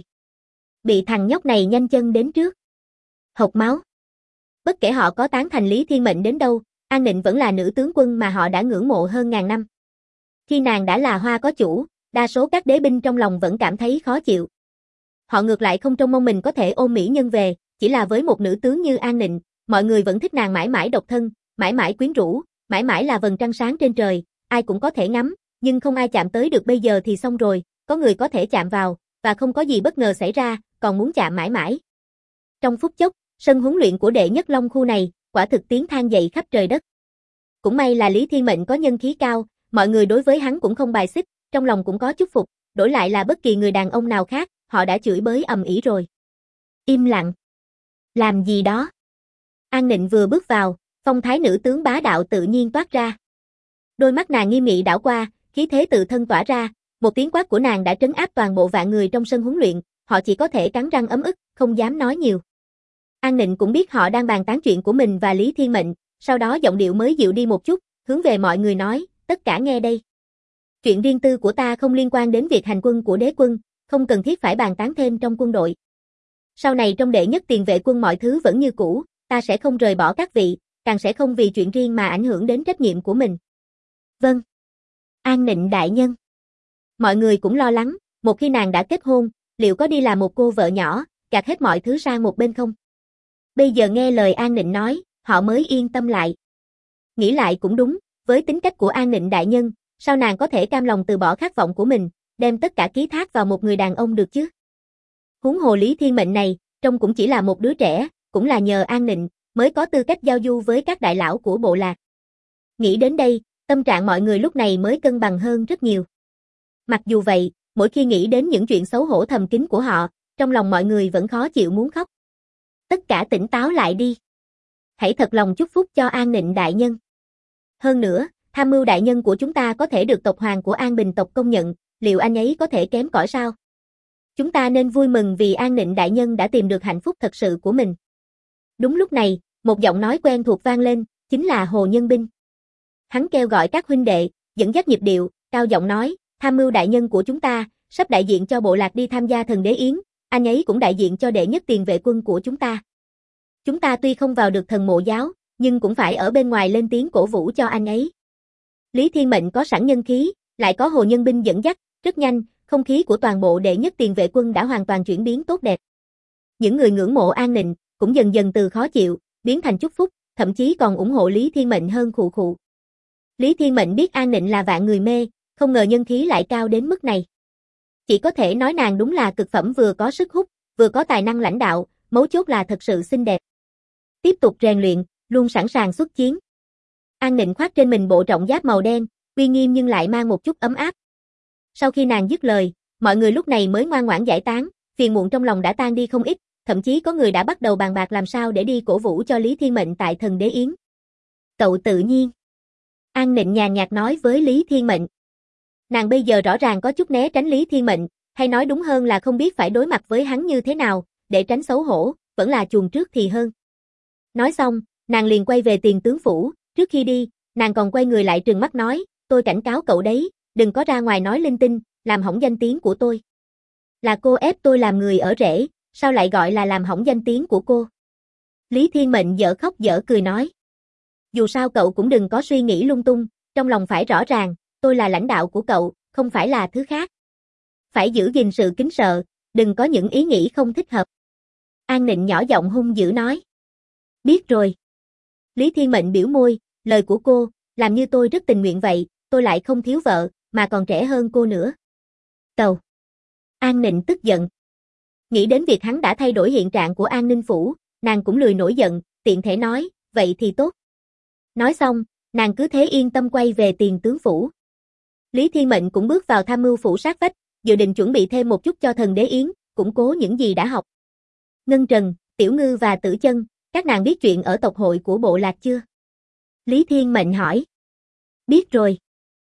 Bị thằng nhóc này nhanh chân đến trước. Hộc máu. Bất kể họ có tán thành Lý Thiên Mệnh đến đâu, An Nịnh vẫn là nữ tướng quân mà họ đã ngưỡng mộ hơn ngàn năm. Khi nàng đã là hoa có chủ, đa số các đế binh trong lòng vẫn cảm thấy khó chịu. Họ ngược lại không trông mong mình có thể ôm mỹ nhân về, chỉ là với một nữ tướng như An Nịnh, mọi người vẫn thích nàng mãi mãi độc thân, mãi mãi quyến rũ, mãi mãi là vầng trăng sáng trên trời, ai cũng có thể ngắm, nhưng không ai chạm tới được. Bây giờ thì xong rồi, có người có thể chạm vào, và không có gì bất ngờ xảy ra, còn muốn chạm mãi mãi. Trong phút chốc, sân huấn luyện của đệ nhất Long khu này, quả thực tiếng than dậy khắp trời đất. Cũng may là Lý Thiên Mệnh có nhân khí cao, mọi người đối với hắn cũng không bài xích, trong lòng cũng có chút phục, đổi lại là bất kỳ người đàn ông nào khác, họ đã chửi bới ầm ĩ rồi. Im lặng. Làm gì đó? An Nịnh vừa bước vào, Phong thái nữ tướng bá đạo tự nhiên toát ra. Đôi mắt nàng nghiêm nghị đảo qua, khí thế tự thân tỏa ra, một tiếng quát của nàng đã trấn áp toàn bộ vạn người trong sân huấn luyện, họ chỉ có thể cắn răng ấm ức, không dám nói nhiều. An Nịnh cũng biết họ đang bàn tán chuyện của mình và Lý Thiên Mệnh, sau đó giọng điệu mới dịu đi một chút, hướng về mọi người nói, tất cả nghe đây. Chuyện riêng tư của ta không liên quan đến việc hành quân của đế quân, không cần thiết phải bàn tán thêm trong quân đội. Sau này trong đệ nhất tiền vệ quân mọi thứ vẫn như cũ, ta sẽ không rời bỏ các vị, càng sẽ không vì chuyện riêng mà ảnh hưởng đến trách nhiệm của mình. Vâng. An Nịnh đại nhân. Mọi người cũng lo lắng, một khi nàng đã kết hôn, liệu có đi làm một cô vợ nhỏ, gạt hết mọi thứ sang một bên không? Bây giờ nghe lời An Nịnh nói, họ mới yên tâm lại. Nghĩ lại cũng đúng, với tính cách của An Nịnh đại nhân, sao nàng có thể cam lòng từ bỏ khát vọng của mình, đem tất cả ký thác vào một người đàn ông được chứ? Huống hồ Lý Thiên Mệnh này, trông cũng chỉ là một đứa trẻ, cũng là nhờ An Nịnh, mới có tư cách giao du với các đại lão của bộ lạc. Nghĩ đến đây, tâm trạng mọi người lúc này mới cân bằng hơn rất nhiều. Mặc dù vậy, mỗi khi nghĩ đến những chuyện xấu hổ thầm kín của họ, trong lòng mọi người vẫn khó chịu muốn khóc. Tất cả tỉnh táo lại đi. Hãy thật lòng chúc phúc cho An Nịnh đại nhân. Hơn nữa, tham mưu đại nhân của chúng ta có thể được tộc hoàng của An Bình tộc công nhận, liệu anh ấy có thể kém cỏi sao? Chúng ta nên vui mừng vì An Nịnh đại nhân đã tìm được hạnh phúc thật sự của mình. Đúng lúc này, một giọng nói quen thuộc vang lên, chính là Hồ Nhân Binh. Hắn kêu gọi các huynh đệ, dẫn dắt nhịp điệu, cao giọng nói, tham mưu đại nhân của chúng ta, sắp đại diện cho bộ lạc đi tham gia thần đế yến, anh ấy cũng đại diện cho đệ nhất tiền vệ quân của chúng ta. Chúng ta tuy không vào được thần mộ giáo, nhưng cũng phải ở bên ngoài lên tiếng cổ vũ cho anh ấy. Lý Thiên Mệnh có sẵn nhân khí, lại có Hồ Nhân Binh dẫn dắt, rất nhanh, không khí của toàn bộ đệ nhất tiền vệ quân đã hoàn toàn chuyển biến tốt đẹp. Những người ngưỡng mộ An Nịnh, cũng dần dần từ khó chịu, biến thành chúc phúc, thậm chí còn ủng hộ Lý Thiên Mệnh hơn khụ khụ. Lý Thiên Mệnh biết An Nịnh là vạn người mê, không ngờ nhân khí lại cao đến mức này. Chỉ có thể nói nàng đúng là cực phẩm, vừa có sức hút, vừa có tài năng lãnh đạo, mấu chốt là thật sự xinh đẹp. Tiếp tục rèn luyện, luôn sẵn sàng xuất chiến. An Nịnh khoác trên mình bộ trọng giáp màu đen, uy nghiêm nhưng lại mang một chút ấm áp. Sau khi nàng dứt lời, mọi người lúc này mới ngoan ngoãn giải tán, phiền muộn trong lòng đã tan đi không ít, thậm chí có người đã bắt đầu bàn bạc làm sao để đi cổ vũ cho Lý Thiên Mệnh tại thần đế yến. Cậu tự nhiên. An Nịnh nhàn nhạt nói với Lý Thiên Mệnh. Nàng bây giờ rõ ràng có chút né tránh Lý Thiên Mệnh, hay nói đúng hơn là không biết phải đối mặt với hắn như thế nào, để tránh xấu hổ, vẫn là chuồn trước thì hơn. Nói xong, nàng liền quay về tiền tướng phủ, trước khi đi, nàng còn quay người lại trừng mắt nói, tôi cảnh cáo cậu đấy, đừng có ra ngoài nói linh tinh, làm hỏng danh tiếng của tôi. Là cô ép tôi làm người ở rễ, sao lại gọi là làm hỏng danh tiếng của cô? Lý Thiên Mệnh dở khóc dở cười nói. Dù sao cậu cũng đừng có suy nghĩ lung tung, trong lòng phải rõ ràng, tôi là lãnh đạo của cậu, không phải là thứ khác. Phải giữ gìn sự kính sợ, đừng có những ý nghĩ không thích hợp. An Nịnh nhỏ giọng hung dữ nói. Biết rồi. Lý Thiên Mệnh biểu môi, lời của cô, làm như tôi rất tình nguyện vậy, tôi lại không thiếu vợ, mà còn trẻ hơn cô nữa. Tàu. An Nịnh tức giận. Nghĩ đến việc hắn đã thay đổi hiện trạng của An Ninh Phủ, nàng cũng lười nổi giận, tiện thể nói, vậy thì tốt. Nói xong, nàng cứ thế yên tâm quay về tiền tướng phủ. Lý Thiên Mệnh cũng bước vào tham mưu phủ sát vách, dự định chuẩn bị thêm một chút cho thần đế yến, củng cố những gì đã học. Ngân Trần, Tiểu Ngư và Tử Chân, các nàng biết chuyện ở tộc hội của bộ lạc chưa? Lý Thiên Mệnh hỏi. Biết rồi.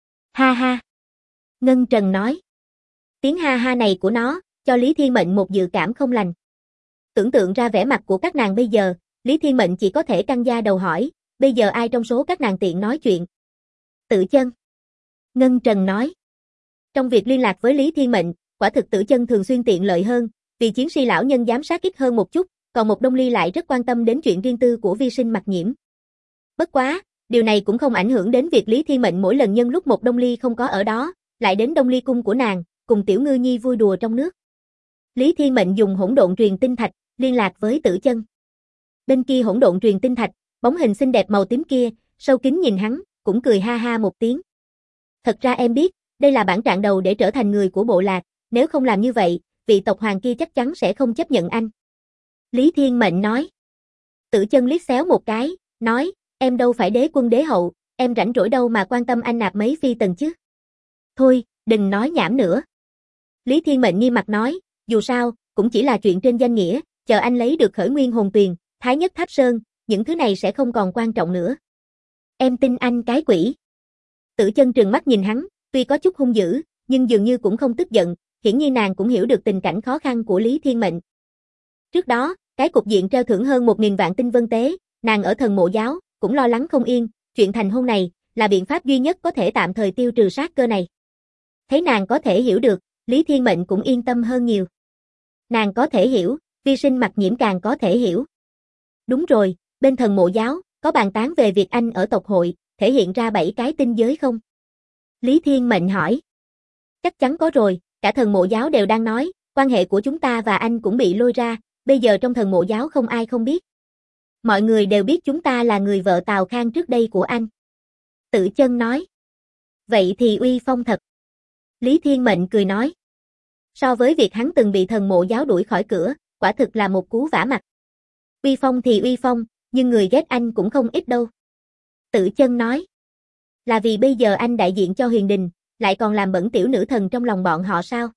Ha ha. Ngân Trần nói. Tiếng ha ha này của nó, cho Lý Thiên Mệnh một dự cảm không lành. Tưởng tượng ra vẻ mặt của các nàng bây giờ, Lý Thiên Mệnh chỉ có thể căng da đầu hỏi, bây giờ ai trong số các nàng tiện nói chuyện? Tử Chân. Ngân Trần nói. Trong việc liên lạc với Lý Thiên Mệnh, quả thực Tử Chân thường xuyên tiện lợi hơn, vì chiến si lão nhân giám sát ít hơn một chút, còn một Đông Ly lại rất quan tâm đến chuyện riêng tư của vi sinh Mặc Nhiễm. Bất quá, điều này cũng không ảnh hưởng đến việc Lý Thiên Mệnh mỗi lần nhân lúc một Đông Ly không có ở đó, lại đến Đông Ly cung của nàng, cùng Tiểu Ngư Nhi vui đùa trong nước. Lý Thiên Mệnh dùng hỗn độn truyền tinh thạch, liên lạc với Tử Chân. Bên kia hỗn độn truyền tinh thạch, bóng hình xinh đẹp màu tím kia, sâu kín nhìn hắn, cũng cười ha ha một tiếng. Thật ra em biết, đây là bản trạng đầu để trở thành người của bộ lạc, nếu không làm như vậy, vị tộc hoàng kia chắc chắn sẽ không chấp nhận anh. Lý Thiên Mệnh nói. Tử Chân liếc xéo một cái, nói, em đâu phải đế quân đế hậu, em rảnh rỗi đâu mà quan tâm anh nạp mấy phi tần chứ. Thôi, đừng nói nhảm nữa. Lý Thiên Mệnh nghiêm mặt nói, dù sao, cũng chỉ là chuyện trên danh nghĩa, chờ anh lấy được Khởi Nguyên Hồn Tuyền, Thái Nhất Tháp Sơn, những thứ này sẽ không còn quan trọng nữa. Em tin anh cái quỷ. Tử Chân trừng mắt nhìn hắn, tuy có chút hung dữ, nhưng dường như cũng không tức giận, hiển nhiên nàng cũng hiểu được tình cảnh khó khăn của Lý Thiên Mệnh. Trước đó, cái cục diện treo thưởng hơn 1.000 vạn tinh vân tế, nàng ở Thần Mộ Giáo, cũng lo lắng không yên, chuyện thành hôn này, là biện pháp duy nhất có thể tạm thời tiêu trừ sát cơ này. Thấy nàng có thể hiểu được, Lý Thiên Mệnh cũng yên tâm hơn nhiều. Nàng có thể hiểu, Vi Sinh Mặc Nhiễm càng có thể hiểu. Đúng rồi, bên Thần Mộ Giáo, có bàn tán về việc anh ở tộc hội, thể hiện ra 7 cái tinh giới không? Lý Thiên Mệnh hỏi. Chắc chắn có rồi, cả Thần Mộ Giáo đều đang nói, quan hệ của chúng ta và anh cũng bị lôi ra, bây giờ trong Thần Mộ Giáo không ai không biết. Mọi người đều biết chúng ta là người vợ Tào Khang trước đây của anh. Tử Chân nói. Vậy thì uy phong thật. Lý Thiên Mệnh cười nói. So với việc hắn từng bị Thần Mộ Giáo đuổi khỏi cửa, quả thực là một cú vả mặt. Uy phong thì uy phong, nhưng người ghét anh cũng không ít đâu. Tử Chân nói. Là vì bây giờ anh đại diện cho Huyền Đình, lại còn làm bẩn tiểu nữ thần trong lòng bọn họ sao?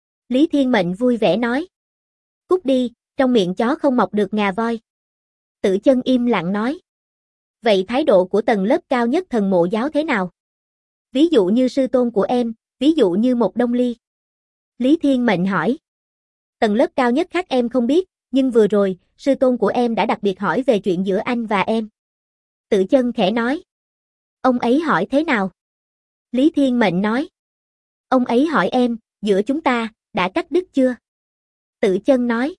Lý Thiên Mệnh vui vẻ nói. Cút đi, trong miệng chó không mọc được ngà voi. Tử Chân im lặng nói. Vậy thái độ của tầng lớp cao nhất Thần Mộ Giáo thế nào? Ví dụ như sư tôn của em, ví dụ như một Đông Ly. Lý Thiên Mệnh hỏi. Tầng lớp cao nhất khác em không biết, nhưng vừa rồi, sư tôn của em đã đặc biệt hỏi về chuyện giữa anh và em. Tử Chân khẽ nói. Ông ấy hỏi thế nào? Lý Thiên Mệnh nói. Ông ấy hỏi em, giữa chúng ta, đã cắt đứt chưa? Tử Chân nói.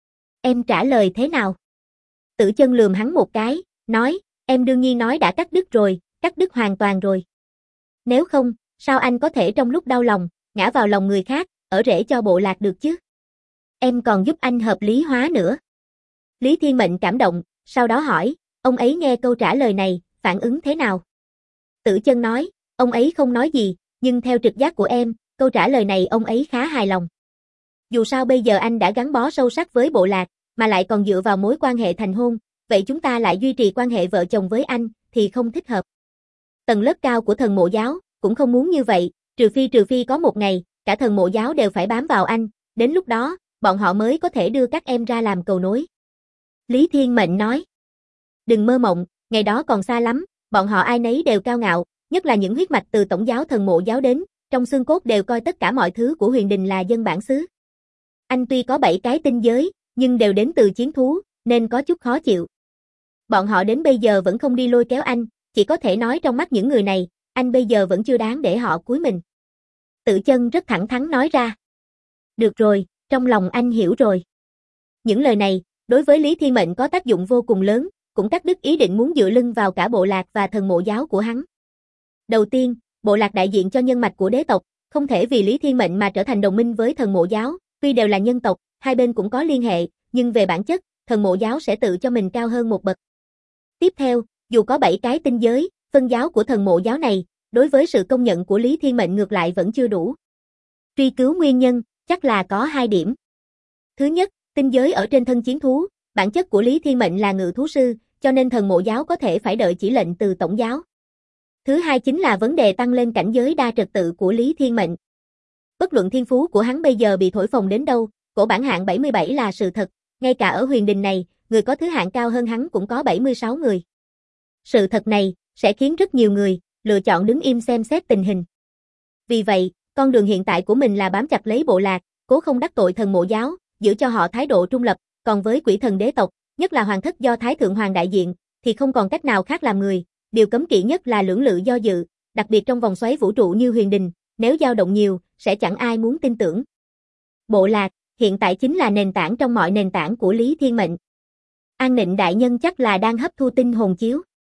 Em trả lời thế nào? Tử Chân lườm hắn một cái, nói, em đương nhiên nói đã cắt đứt rồi, cắt đứt hoàn toàn rồi. Nếu không, sao anh có thể trong lúc đau lòng, ngã vào lòng người khác, ở rễ cho bộ lạc được chứ? Em còn giúp anh hợp lý hóa nữa. Lý Thiên Mệnh cảm động, sau đó hỏi, ông ấy nghe câu trả lời này, phản ứng thế nào? Tử Chân nói, ông ấy không nói gì, nhưng theo trực giác của em, câu trả lời này ông ấy khá hài lòng. Dù sao bây giờ anh đã gắn bó sâu sắc với bộ lạc, mà lại còn dựa vào mối quan hệ thành hôn, vậy chúng ta lại duy trì quan hệ vợ chồng với anh, thì không thích hợp. Tầng lớp cao của Thần Mộ Giáo, cũng không muốn như vậy, trừ phi có một ngày, cả Thần Mộ Giáo đều phải bám vào anh, đến lúc đó, bọn họ mới có thể đưa các em ra làm cầu nối. Lý Thiên Mệnh nói. Đừng mơ mộng, ngày đó còn xa lắm, bọn họ ai nấy đều cao ngạo, nhất là những huyết mạch từ tổng giáo Thần Mộ Giáo đến, trong xương cốt đều coi tất cả mọi thứ của Huyền Đình là dân bản xứ. Anh tuy có 7 cái tinh giới, nhưng đều đến từ chiến thú, nên có chút khó chịu. Bọn họ đến bây giờ vẫn không đi lôi kéo anh, chỉ có thể nói trong mắt những người này, anh bây giờ vẫn chưa đáng để họ cúi mình. Tử Chân rất thẳng thắn nói ra. Được rồi, trong lòng anh hiểu rồi. Những lời này, đối với Lý Thiên Mệnh có tác dụng vô cùng lớn, cũng cắt đứt ý định muốn dựa lưng vào cả bộ lạc và Thần Mộ Giáo của hắn. Đầu tiên, bộ lạc đại diện cho nhân mạch của đế tộc, không thể vì Lý Thiên Mệnh mà trở thành đồng minh với Thần Mộ Giáo, tuy đều là nhân tộc, hai bên cũng có liên hệ, nhưng về bản chất, Thần Mộ Giáo sẽ tự cho mình cao hơn một bậc. Tiếp theo, dù có 7 cái tinh giới, phân giáo của Thần Mộ Giáo này, đối với sự công nhận của Lý Thiên Mệnh ngược lại vẫn chưa đủ. Truy cứu nguyên nhân, chắc là có 2 điểm. Thứ nhất, tinh giới ở trên thân chiến thú, bản chất của Lý Thiên Mệnh là ngự thú sư, cho nên Thần Mộ Giáo có thể phải đợi chỉ lệnh từ tổng giáo. Thứ hai chính là vấn đề tăng lên cảnh giới đa trật tự của Lý Thiên Mệnh. Bất luận thiên phú của hắn bây giờ bị thổi phồng đến đâu, cổ bản hạng 77 là sự thật, ngay cả ở Huyền Đình này, người có thứ hạng cao hơn hắn cũng có 76 người. Sự thật này, sẽ khiến rất nhiều người, lựa chọn đứng im xem xét tình hình. Vì vậy, con đường hiện tại của mình là bám chặt lấy bộ lạc, cố không đắc tội Thần Mộ Giáo, giữ cho họ thái độ trung lập, còn với quỷ thần đế tộc, nhất là hoàng thất do Thái Thượng Hoàng đại diện, thì không còn cách nào khác làm người, điều cấm kỵ nhất là lưỡng lự do dự, đặc biệt trong vòng xoáy vũ trụ như Huyền Đình, nếu dao động nhiều, sẽ chẳng ai muốn tin tưởng. Bộ lạc, hiện tại chính là nền tảng trong mọi nền tảng của Lý Thiên Mệnh. An Nịnh đại nhân chắc là đang hấp thu tinh hồn chiếu.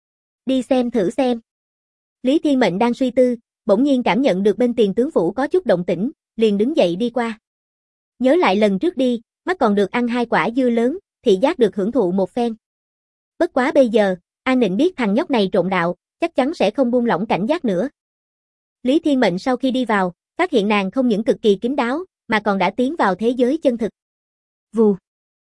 Đi xem thử xem. Lý Thiên Mệnh đang suy tư, bỗng nhiên cảm nhận được bên tiền tướng phủ có chút động tĩnh, liền đứng dậy đi qua. Nhớ lại lần trước đi, mắt còn được ăn 2 quả dưa lớn, thị giác được hưởng thụ một phen. Bất quá bây giờ, An Nịnh biết thằng nhóc này trộn đạo, chắc chắn sẽ không buông lỏng cảnh giác nữa. Lý Thiên Mệnh sau khi đi vào, phát hiện nàng không những cực kỳ kín đáo, mà còn đã tiến vào thế giới chân thực. Vù.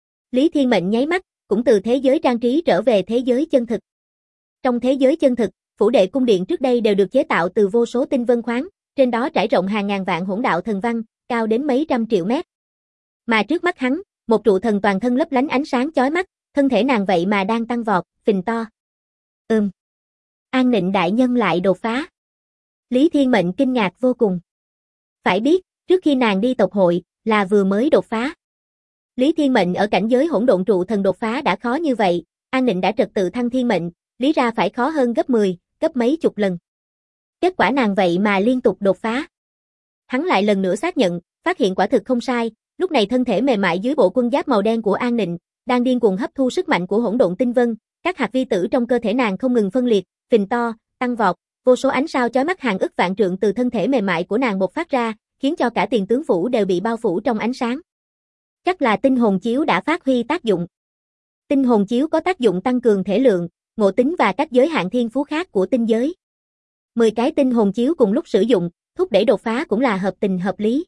Lý Thiên Mệnh nháy mắt, cũng từ thế giới trang trí trở về thế giới chân thực. Trong thế giới chân thực, phủ đệ cung điện trước đây đều được chế tạo từ vô số tinh vân khoáng, trên đó trải rộng hàng ngàn vạn hỗn đạo thần văn, cao đến mấy trăm triệu mét. Mà trước mắt hắn, một trụ thần toàn thân lấp lánh ánh sáng chói mắt, thân thể nàng vậy mà đang tăng vọt, phình to. An Nịnh đại nhân lại đột phá. Lý Thiên Mệnh kinh ngạc vô cùng. Phải biết, trước khi nàng đi tộc hội, là vừa mới đột phá. Lý Thiên Mệnh ở cảnh giới hỗn độn trụ thần đột phá đã khó như vậy, An Nịnh đã trật tự thăng thiên mệnh, lý ra phải khó hơn gấp 10, gấp mấy chục lần. Kết quả nàng vậy mà liên tục đột phá. Hắn lại lần nữa xác nhận, phát hiện quả thực không sai, lúc này thân thể mềm mại dưới bộ quân giáp màu đen của An Nịnh, đang điên cuồng hấp thu sức mạnh của hỗn độn tinh vân, các hạt vi tử trong cơ thể nàng không ngừng phân liệt, phình to, tăng vọt, vô số ánh sao chói mắt hàng ức vạn trượng từ thân thể mềm mại của nàng bộc phát ra, khiến cho cả tiền tướng phủ đều bị bao phủ trong ánh sáng. Chắc là tinh hồn chiếu đã phát huy tác dụng. Tinh hồn chiếu có tác dụng tăng cường thể lượng, ngộ tính và các giới hạn thiên phú khác của tinh giới. 10 cái tinh hồn chiếu cùng lúc sử dụng, thúc đẩy đột phá cũng là hợp tình hợp lý.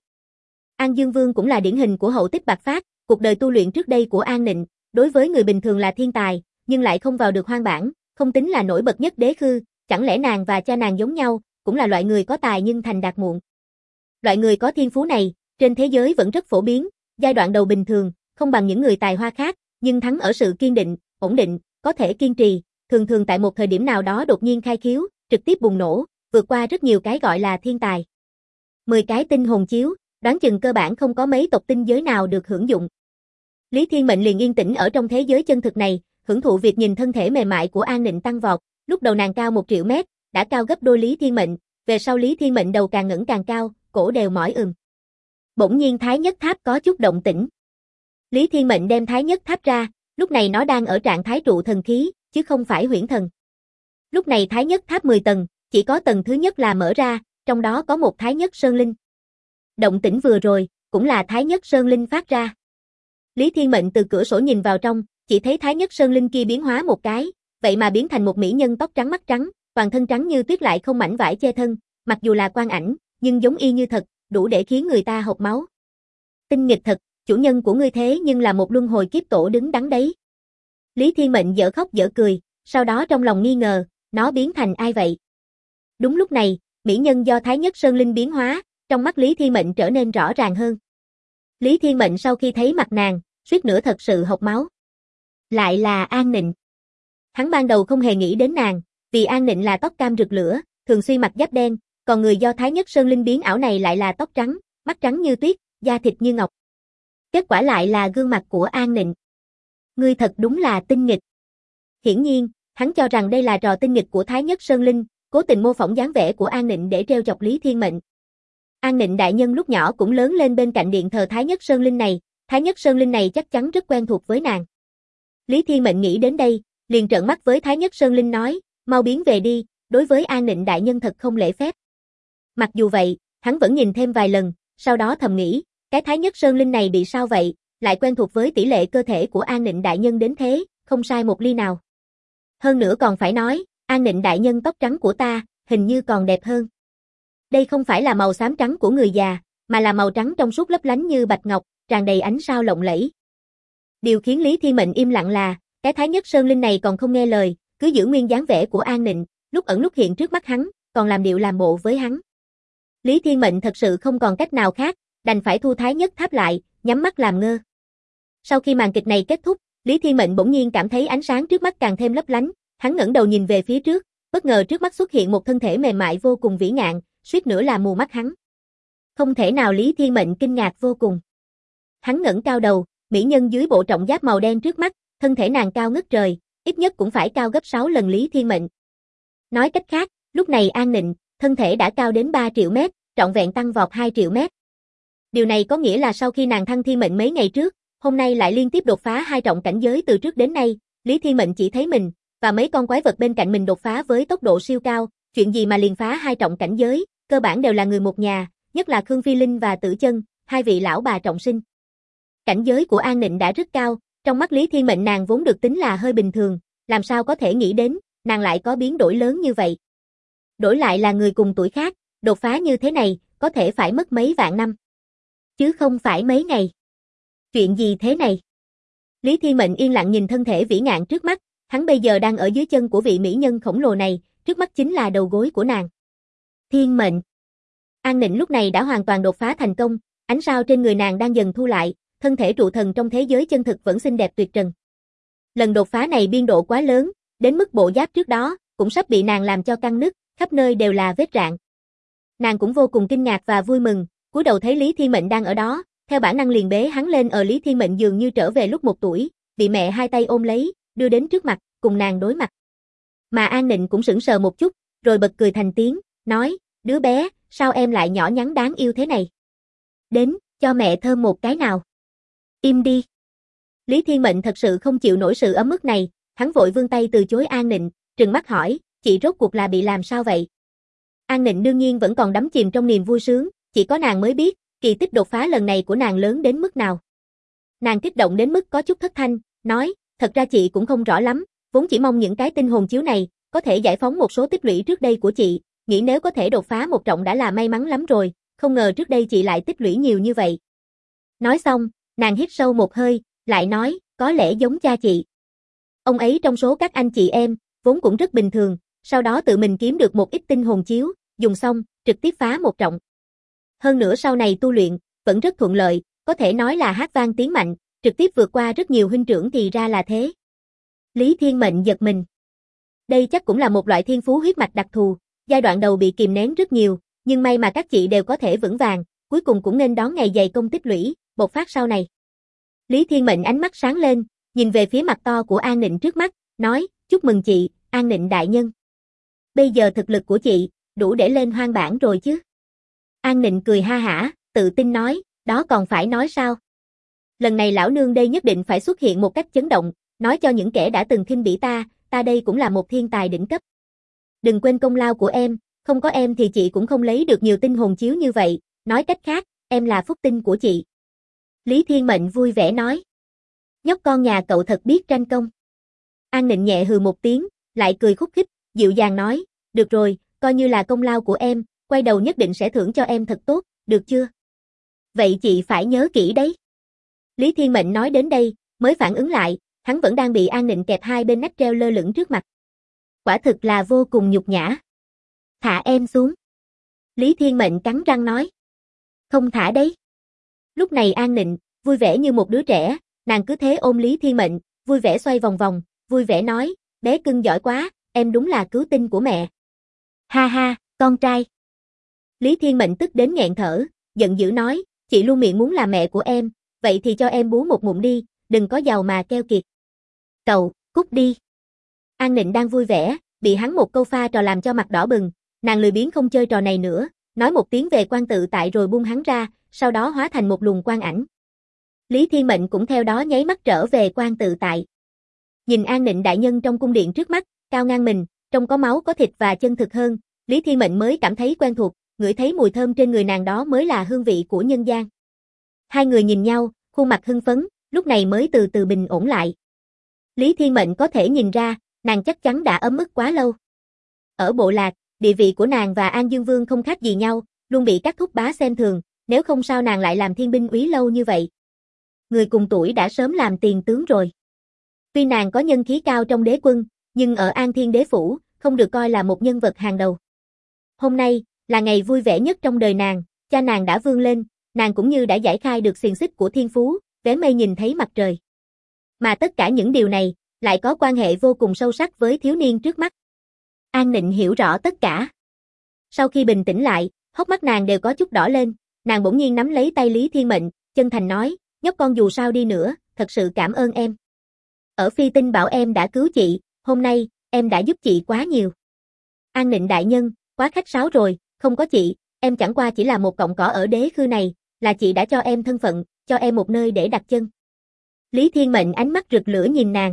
An Dương Vương cũng là điển hình của hậu tích bạc phát, cuộc đời tu luyện trước đây của An Nịnh, đối với người bình thường là thiên tài, nhưng lại không vào được hoang bản, không tính là nổi bật nhất đế khư, chẳng lẽ nàng và cha nàng giống nhau, cũng là loại người có tài nhưng thành đạt muộn. Loại người có thiên phú này, trên thế giới vẫn rất phổ biến, giai đoạn đầu bình thường, không bằng những người tài hoa khác, nhưng thắng ở sự kiên định, ổn định, có thể kiên trì, thường tại một thời điểm nào đó đột nhiên khai khiếu, trực tiếp bùng nổ, vượt qua rất nhiều cái gọi là thiên tài. 10 cái tinh hồn chiếu, đoán chừng cơ bản không có mấy tộc tinh giới nào được hưởng dụng. Lý Thiên Mệnh liền yên tĩnh ở trong thế giới chân thực này, hưởng thụ việc nhìn thân thể mềm mại của An Nịnh tăng vọt, lúc đầu nàng cao 1 triệu mét, đã cao gấp đôi Lý Thiên Mệnh, về sau Lý Thiên Mệnh đầu càng ngẩng càng cao, cổ đều mỏi Bỗng nhiên Thái Nhất Tháp có chút động tĩnh. Lý Thiên Mệnh đem Thái Nhất Tháp ra, lúc này nó đang ở trạng thái trụ thần khí, chứ không phải huyễn thần. Lúc này Thái Nhất Tháp 10 tầng, chỉ có tầng thứ nhất là mở ra, trong đó có một Thái Nhất Sơn Linh. Động tĩnh vừa rồi, cũng là Thái Nhất Sơn Linh phát ra. Lý Thiên Mệnh từ cửa sổ nhìn vào trong, chỉ thấy Thái Nhất Sơn Linh kia biến hóa một cái, vậy mà biến thành một mỹ nhân tóc trắng mắt trắng, toàn thân trắng như tuyết lại không mảnh vải che thân, mặc dù là quan ảnh, nhưng giống y như thật, đủ để khiến người ta hộc máu. Tinh nghịch thật, chủ nhân của ngươi thế nhưng là một luân hồi kiếp tổ đứng đắn đấy. Lý Thiên Mệnh dở khóc dở cười, sau đó trong lòng nghi ngờ, nó biến thành ai vậy? Đúng lúc này, mỹ nhân do Thái Nhất Sơn Linh biến hóa, trong mắt Lý Thiên Mệnh trở nên rõ ràng hơn. Lý Thiên Mệnh sau khi thấy mặt nàng, suýt nữa thật sự hộc máu. Lại là An Nịnh. Hắn ban đầu không hề nghĩ đến nàng, vì An Nịnh là tóc cam rực lửa, thường xuyên mặc giáp đen, còn người do Thái Nhất Sơn Linh biến ảo này lại là tóc trắng, mắt trắng như tuyết, da thịt như ngọc. Kết quả lại là gương mặt của An Nịnh. Ngươi thật đúng là tinh nghịch. Hiển nhiên, hắn cho rằng đây là trò tinh nghịch của Thái Nhất Sơn Linh, cố tình mô phỏng dáng vẻ của An Nịnh để trêu chọc Lý Thiên Mệnh. An Nịnh đại nhân lúc nhỏ cũng lớn lên bên cạnh điện thờ Thái Nhất Sơn Linh này, Thái Nhất Sơn Linh này chắc chắn rất quen thuộc với nàng. Lý Thiên Mệnh nghĩ đến đây, liền trợn mắt với Thái Nhất Sơn Linh nói, mau biến về đi, đối với An Nịnh đại nhân thật không lễ phép. Mặc dù vậy, hắn vẫn nhìn thêm vài lần, sau đó thầm nghĩ, cái Thái Nhất Sơn Linh này bị sao vậy, lại quen thuộc với tỷ lệ cơ thể của An Nịnh đại nhân đến thế, không sai một ly nào. Hơn nữa còn phải nói, An Nịnh đại nhân tóc trắng của ta, hình như còn đẹp hơn. Đây không phải là màu xám trắng của người già, mà là màu trắng trong suốt lấp lánh như bạch ngọc, tràn đầy ánh sao lộng lẫy. Điều khiến Lý Thiên Mệnh im lặng là, cái Thái Nhất Sơn Linh này còn không nghe lời, cứ giữ nguyên dáng vẻ của An Nịnh, lúc ẩn lúc hiện trước mắt hắn, còn làm điệu làm bộ với hắn. Lý Thiên Mệnh thật sự không còn cách nào khác, đành phải thu Thái Nhất Tháp lại, nhắm mắt làm ngơ. Sau khi màn kịch này kết thúc, Lý Thiên Mệnh bỗng nhiên cảm thấy ánh sáng trước mắt càng thêm lấp lánh, hắn ngẩng đầu nhìn về phía trước, bất ngờ trước mắt xuất hiện một thân thể mềm mại vô cùng vĩ ngạn, suýt nữa là mù mắt hắn. Không thể nào, Lý Thiên Mệnh kinh ngạc vô cùng. Hắn ngẩng cao đầu, mỹ nhân dưới bộ trọng giáp màu đen trước mắt, thân thể nàng cao ngất trời, ít nhất cũng phải cao gấp 6 lần Lý Thiên Mệnh. Nói cách khác, lúc này An Nịnh, thân thể đã cao đến 3 triệu mét, trọn vẹn tăng vọt 2 triệu mét. Điều này có nghĩa là sau khi nàng thăng thiên mệnh mấy ngày trước, hôm nay lại liên tiếp đột phá 2 trọng cảnh giới từ trước đến nay, Lý Thiên Mệnh chỉ thấy mình và mấy con quái vật bên cạnh mình đột phá với tốc độ siêu cao, chuyện gì mà liền phá 2 trọng cảnh giới, cơ bản đều là người một nhà, nhất là Khương Phi Linh và Tử Chân, hai vị lão bà trọng sinh. Cảnh giới của An Nịnh đã rất cao, trong mắt Lý Thiên Mệnh nàng vốn được tính là hơi bình thường, làm sao có thể nghĩ đến, nàng lại có biến đổi lớn như vậy. Đổi lại là người cùng tuổi khác, đột phá như thế này, có thể phải mất mấy vạn năm. Chứ không phải mấy ngày. Chuyện gì thế này? Lý Thiên Mệnh yên lặng nhìn thân thể vĩ ngạn trước mắt, hắn bây giờ đang ở dưới chân của vị mỹ nhân khổng lồ này, trước mắt chính là đầu gối của nàng. Thiên Mệnh. An Nịnh lúc này đã hoàn toàn đột phá thành công, ánh sao trên người nàng đang dần thu lại, thân thể trụ thần trong thế giới chân thực vẫn xinh đẹp tuyệt trần. Lần đột phá này biên độ quá lớn, đến mức bộ giáp trước đó, cũng sắp bị nàng làm cho căng nứt, khắp nơi đều là vết rạn. Nàng cũng vô cùng kinh ngạc và vui mừng, cúi đầu thấy Lý Thiên Mệnh đang ở đó, theo bản năng liền bế hắn lên. Lý Thiên Mệnh dường như trở về lúc 1 tuổi, bị mẹ hai tay ôm lấy, đưa đến trước mặt, cùng nàng đối mặt. Mà An Nịnh cũng sững sờ một chút, rồi bật cười thành tiếng, nói, đứa bé, sao em lại nhỏ nhắn đáng yêu thế này? Đến, cho mẹ thơm một cái nào. Im đi. Lý Thiên Mệnh thật sự không chịu nổi sự ấm ức này, hắn vội vươn tay từ chối An Nịnh, trừng mắt hỏi, chị rốt cuộc là bị làm sao vậy? An Nịnh đương nhiên vẫn còn đắm chìm trong niềm vui sướng, chỉ có nàng mới biết, kỳ tích đột phá lần này của nàng lớn đến mức nào. Nàng kích động đến mức có chút thất thanh, nói, thật ra chị cũng không rõ lắm, vốn chỉ mong những cái tinh hồn chiếu này, có thể giải phóng một số tích lũy trước đây của chị, nghĩ nếu có thể đột phá 1 trọng đã là may mắn lắm rồi, không ngờ trước đây chị lại tích lũy nhiều như vậy. Nói xong, nàng hít sâu một hơi, lại nói, có lẽ giống cha chị. Ông ấy trong số các anh chị em, vốn cũng rất bình thường, sau đó tự mình kiếm được một ít tinh hồn chiếu, dùng xong, trực tiếp phá 1 trọng. Hơn nữa sau này tu luyện, vẫn rất thuận lợi, có thể nói là hát vang tiếng mạnh, trực tiếp vượt qua rất nhiều huynh trưởng. Thì ra là thế. Lý Thiên Mệnh giật mình. Đây chắc cũng là một loại thiên phú huyết mạch đặc thù, giai đoạn đầu bị kìm nén rất nhiều, nhưng may mà các chị đều có thể vững vàng, cuối cùng cũng nên đón ngày dày công tích lũy, bộc phát sau này. Lý Thiên Mệnh ánh mắt sáng lên, nhìn về phía mặt to của An Nịnh trước mắt, nói, chúc mừng chị, An Nịnh đại nhân. Bây giờ thực lực của chị, đủ để lên hoang bản rồi chứ. An Nịnh cười ha hả, tự tin nói, đó còn phải nói sao. Lần này lão nương đây nhất định phải xuất hiện một cách chấn động, nói cho những kẻ đã từng khinh bỉ ta đây cũng là một thiên tài đỉnh cấp. Đừng quên công lao của em, không có em thì chị cũng không lấy được nhiều tinh hồn chiếu như vậy, nói cách khác, em là phúc tinh của chị. Lý Thiên Mệnh vui vẻ nói. Nhóc con nhà cậu thật biết tranh công. An Nịnh nhẹ hừ một tiếng, lại cười khúc khích, dịu dàng nói, được rồi, coi như là công lao của em, quay đầu nhất định sẽ thưởng cho em thật tốt, được chưa? Vậy chị phải nhớ kỹ đấy. Lý Thiên Mệnh nói đến đây, mới phản ứng lại, hắn vẫn đang bị An Nịnh kẹp hai bên nách treo lơ lửng trước mặt. Quả thực là vô cùng nhục nhã. Thả em xuống. Lý Thiên Mệnh cắn răng nói. Không thả đấy. Lúc này An Nịnh, vui vẻ như một đứa trẻ, nàng cứ thế ôm Lý Thiên Mệnh, vui vẻ xoay vòng vòng, vui vẻ nói, bé cưng giỏi quá, em đúng là cứu tinh của mẹ. Ha ha, con trai. Lý Thiên Mệnh tức đến nghẹn thở, giận dữ nói, chị luôn miệng muốn là mẹ của em, vậy thì cho em bú một ngụm đi, đừng có giàu mà keo kiệt. Cậu, cút đi. An Nịnh đang vui vẻ, bị hắn một câu pha trò làm cho mặt đỏ bừng, nàng lười biếng không chơi trò này nữa, nói một tiếng về quan tự tại rồi buông hắn ra, sau đó hóa thành một luồng quang ảnh. Lý Thiên Mệnh cũng theo đó nháy mắt trở về quan tự tại. Nhìn An Nịnh đại nhân trong cung điện trước mắt, cao ngang mình, trông có máu có thịt và chân thực hơn, Lý Thiên Mệnh mới cảm thấy quen thuộc, ngửi thấy mùi thơm trên người nàng đó mới là hương vị của nhân gian. Hai người nhìn nhau, khuôn mặt hưng phấn, lúc này mới từ từ bình ổn lại. Lý Thiên Mệnh có thể nhìn ra, nàng chắc chắn đã ấm ức quá lâu. Ở bộ lạc, địa vị của nàng và An Dương Vương không khác gì nhau, luôn bị các thúc bá xem thường, nếu không sao nàng lại làm thiên binh úy lâu như vậy. Người cùng tuổi đã sớm làm tiền tướng rồi. Tuy nàng có nhân khí cao trong đế quân, nhưng ở An Thiên Đế Phủ, không được coi là một nhân vật hàng đầu. Hôm nay, là ngày vui vẻ nhất trong đời nàng, cha nàng đã vươn lên, nàng cũng như đã giải khai được xiềng xích của thiên phú, vé mây nhìn thấy mặt trời. Mà tất cả những điều này, lại có quan hệ vô cùng sâu sắc với thiếu niên trước mắt. An Nịnh hiểu rõ tất cả. Sau khi bình tĩnh lại, hốc mắt nàng đều có chút đỏ lên, nàng bỗng nhiên nắm lấy tay Lý Thiên Mệnh, chân thành nói, nhóc con dù sao đi nữa, thật sự cảm ơn em. Ở Phi Tinh bảo em đã cứu chị, hôm nay, em đã giúp chị quá nhiều. An Nịnh đại nhân, quá khách sáo rồi, không có chị, em chẳng qua chỉ là một cọng cỏ ở đế khư này, là chị đã cho em thân phận, cho em một nơi để đặt chân. Lý Thiên Mệnh ánh mắt rực lửa nhìn nàng.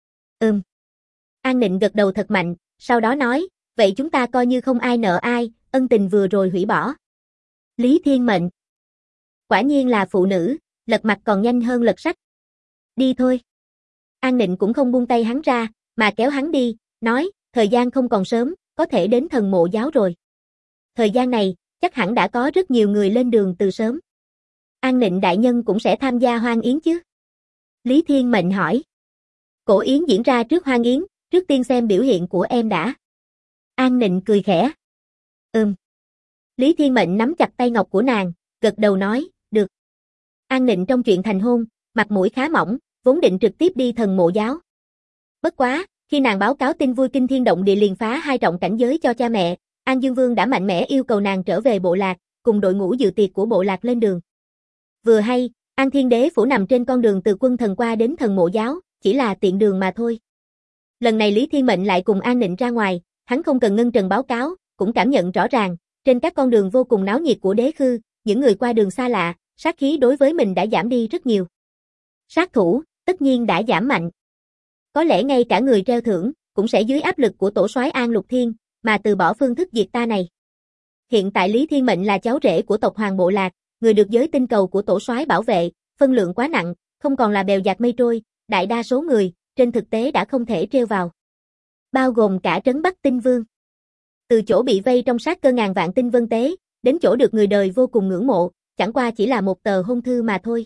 An Nịnh gật đầu thật mạnh, sau đó nói, vậy chúng ta coi như không ai nợ ai, ân tình vừa rồi hủy bỏ. Lý Thiên Mệnh. Quả nhiên là phụ nữ, lật mặt còn nhanh hơn lật sách. Đi thôi. An Nịnh cũng không buông tay hắn ra, mà kéo hắn đi, nói, thời gian không còn sớm, có thể đến thần mộ giáo rồi. Thời gian này, chắc hẳn đã có rất nhiều người lên đường từ sớm. An Nịnh đại nhân cũng sẽ tham gia hoan yến chứ? Lý Thiên Mệnh hỏi. Cổ yến diễn ra trước hoan yến, trước tiên xem biểu hiện của em đã. An Nịnh cười khẽ. Lý Thiên Mệnh nắm chặt tay ngọc của nàng, gật đầu nói, được. An Nịnh trong chuyện thành hôn, mặt mũi khá mỏng, vốn định trực tiếp đi thần mộ giáo. Bất quá, khi nàng báo cáo tin vui kinh thiên động địa liền phá 2 trọng cảnh giới cho cha mẹ, An Dương Vương đã mạnh mẽ yêu cầu nàng trở về bộ lạc, cùng đội ngũ dự tiệc của bộ lạc lên đường. Vừa hay, An Thiên Đế phủ nằm trên con đường từ Quân Thần qua đến Thần Mộ Giáo, chỉ là tiện đường mà thôi. Lần này Lý Thiên Mệnh lại cùng An Nịnh ra ngoài, hắn không cần ngân trần báo cáo, cũng cảm nhận rõ ràng, trên các con đường vô cùng náo nhiệt của Đế Khư, những người qua đường xa lạ, sát khí đối với mình đã giảm đi rất nhiều. Sát thủ, tất nhiên đã giảm mạnh. Có lẽ ngay cả người treo thưởng, cũng sẽ dưới áp lực của tổ soái An Lục Thiên, mà từ bỏ phương thức diệt ta này. Hiện tại Lý Thiên Mệnh là cháu rể của tộc Hoàng Bộ Lạc, người được giới tinh cầu của tổ soái bảo vệ, phân lượng quá nặng, không còn là bèo dạt mây trôi, đại đa số người, trên thực tế đã không thể treo vào. Bao gồm cả trấn Bắc Tinh Vương. Từ chỗ bị vây trong sát cơ ngàn vạn tinh vân tế, đến chỗ được người đời vô cùng ngưỡng mộ, chẳng qua chỉ là một tờ hôn thư mà thôi.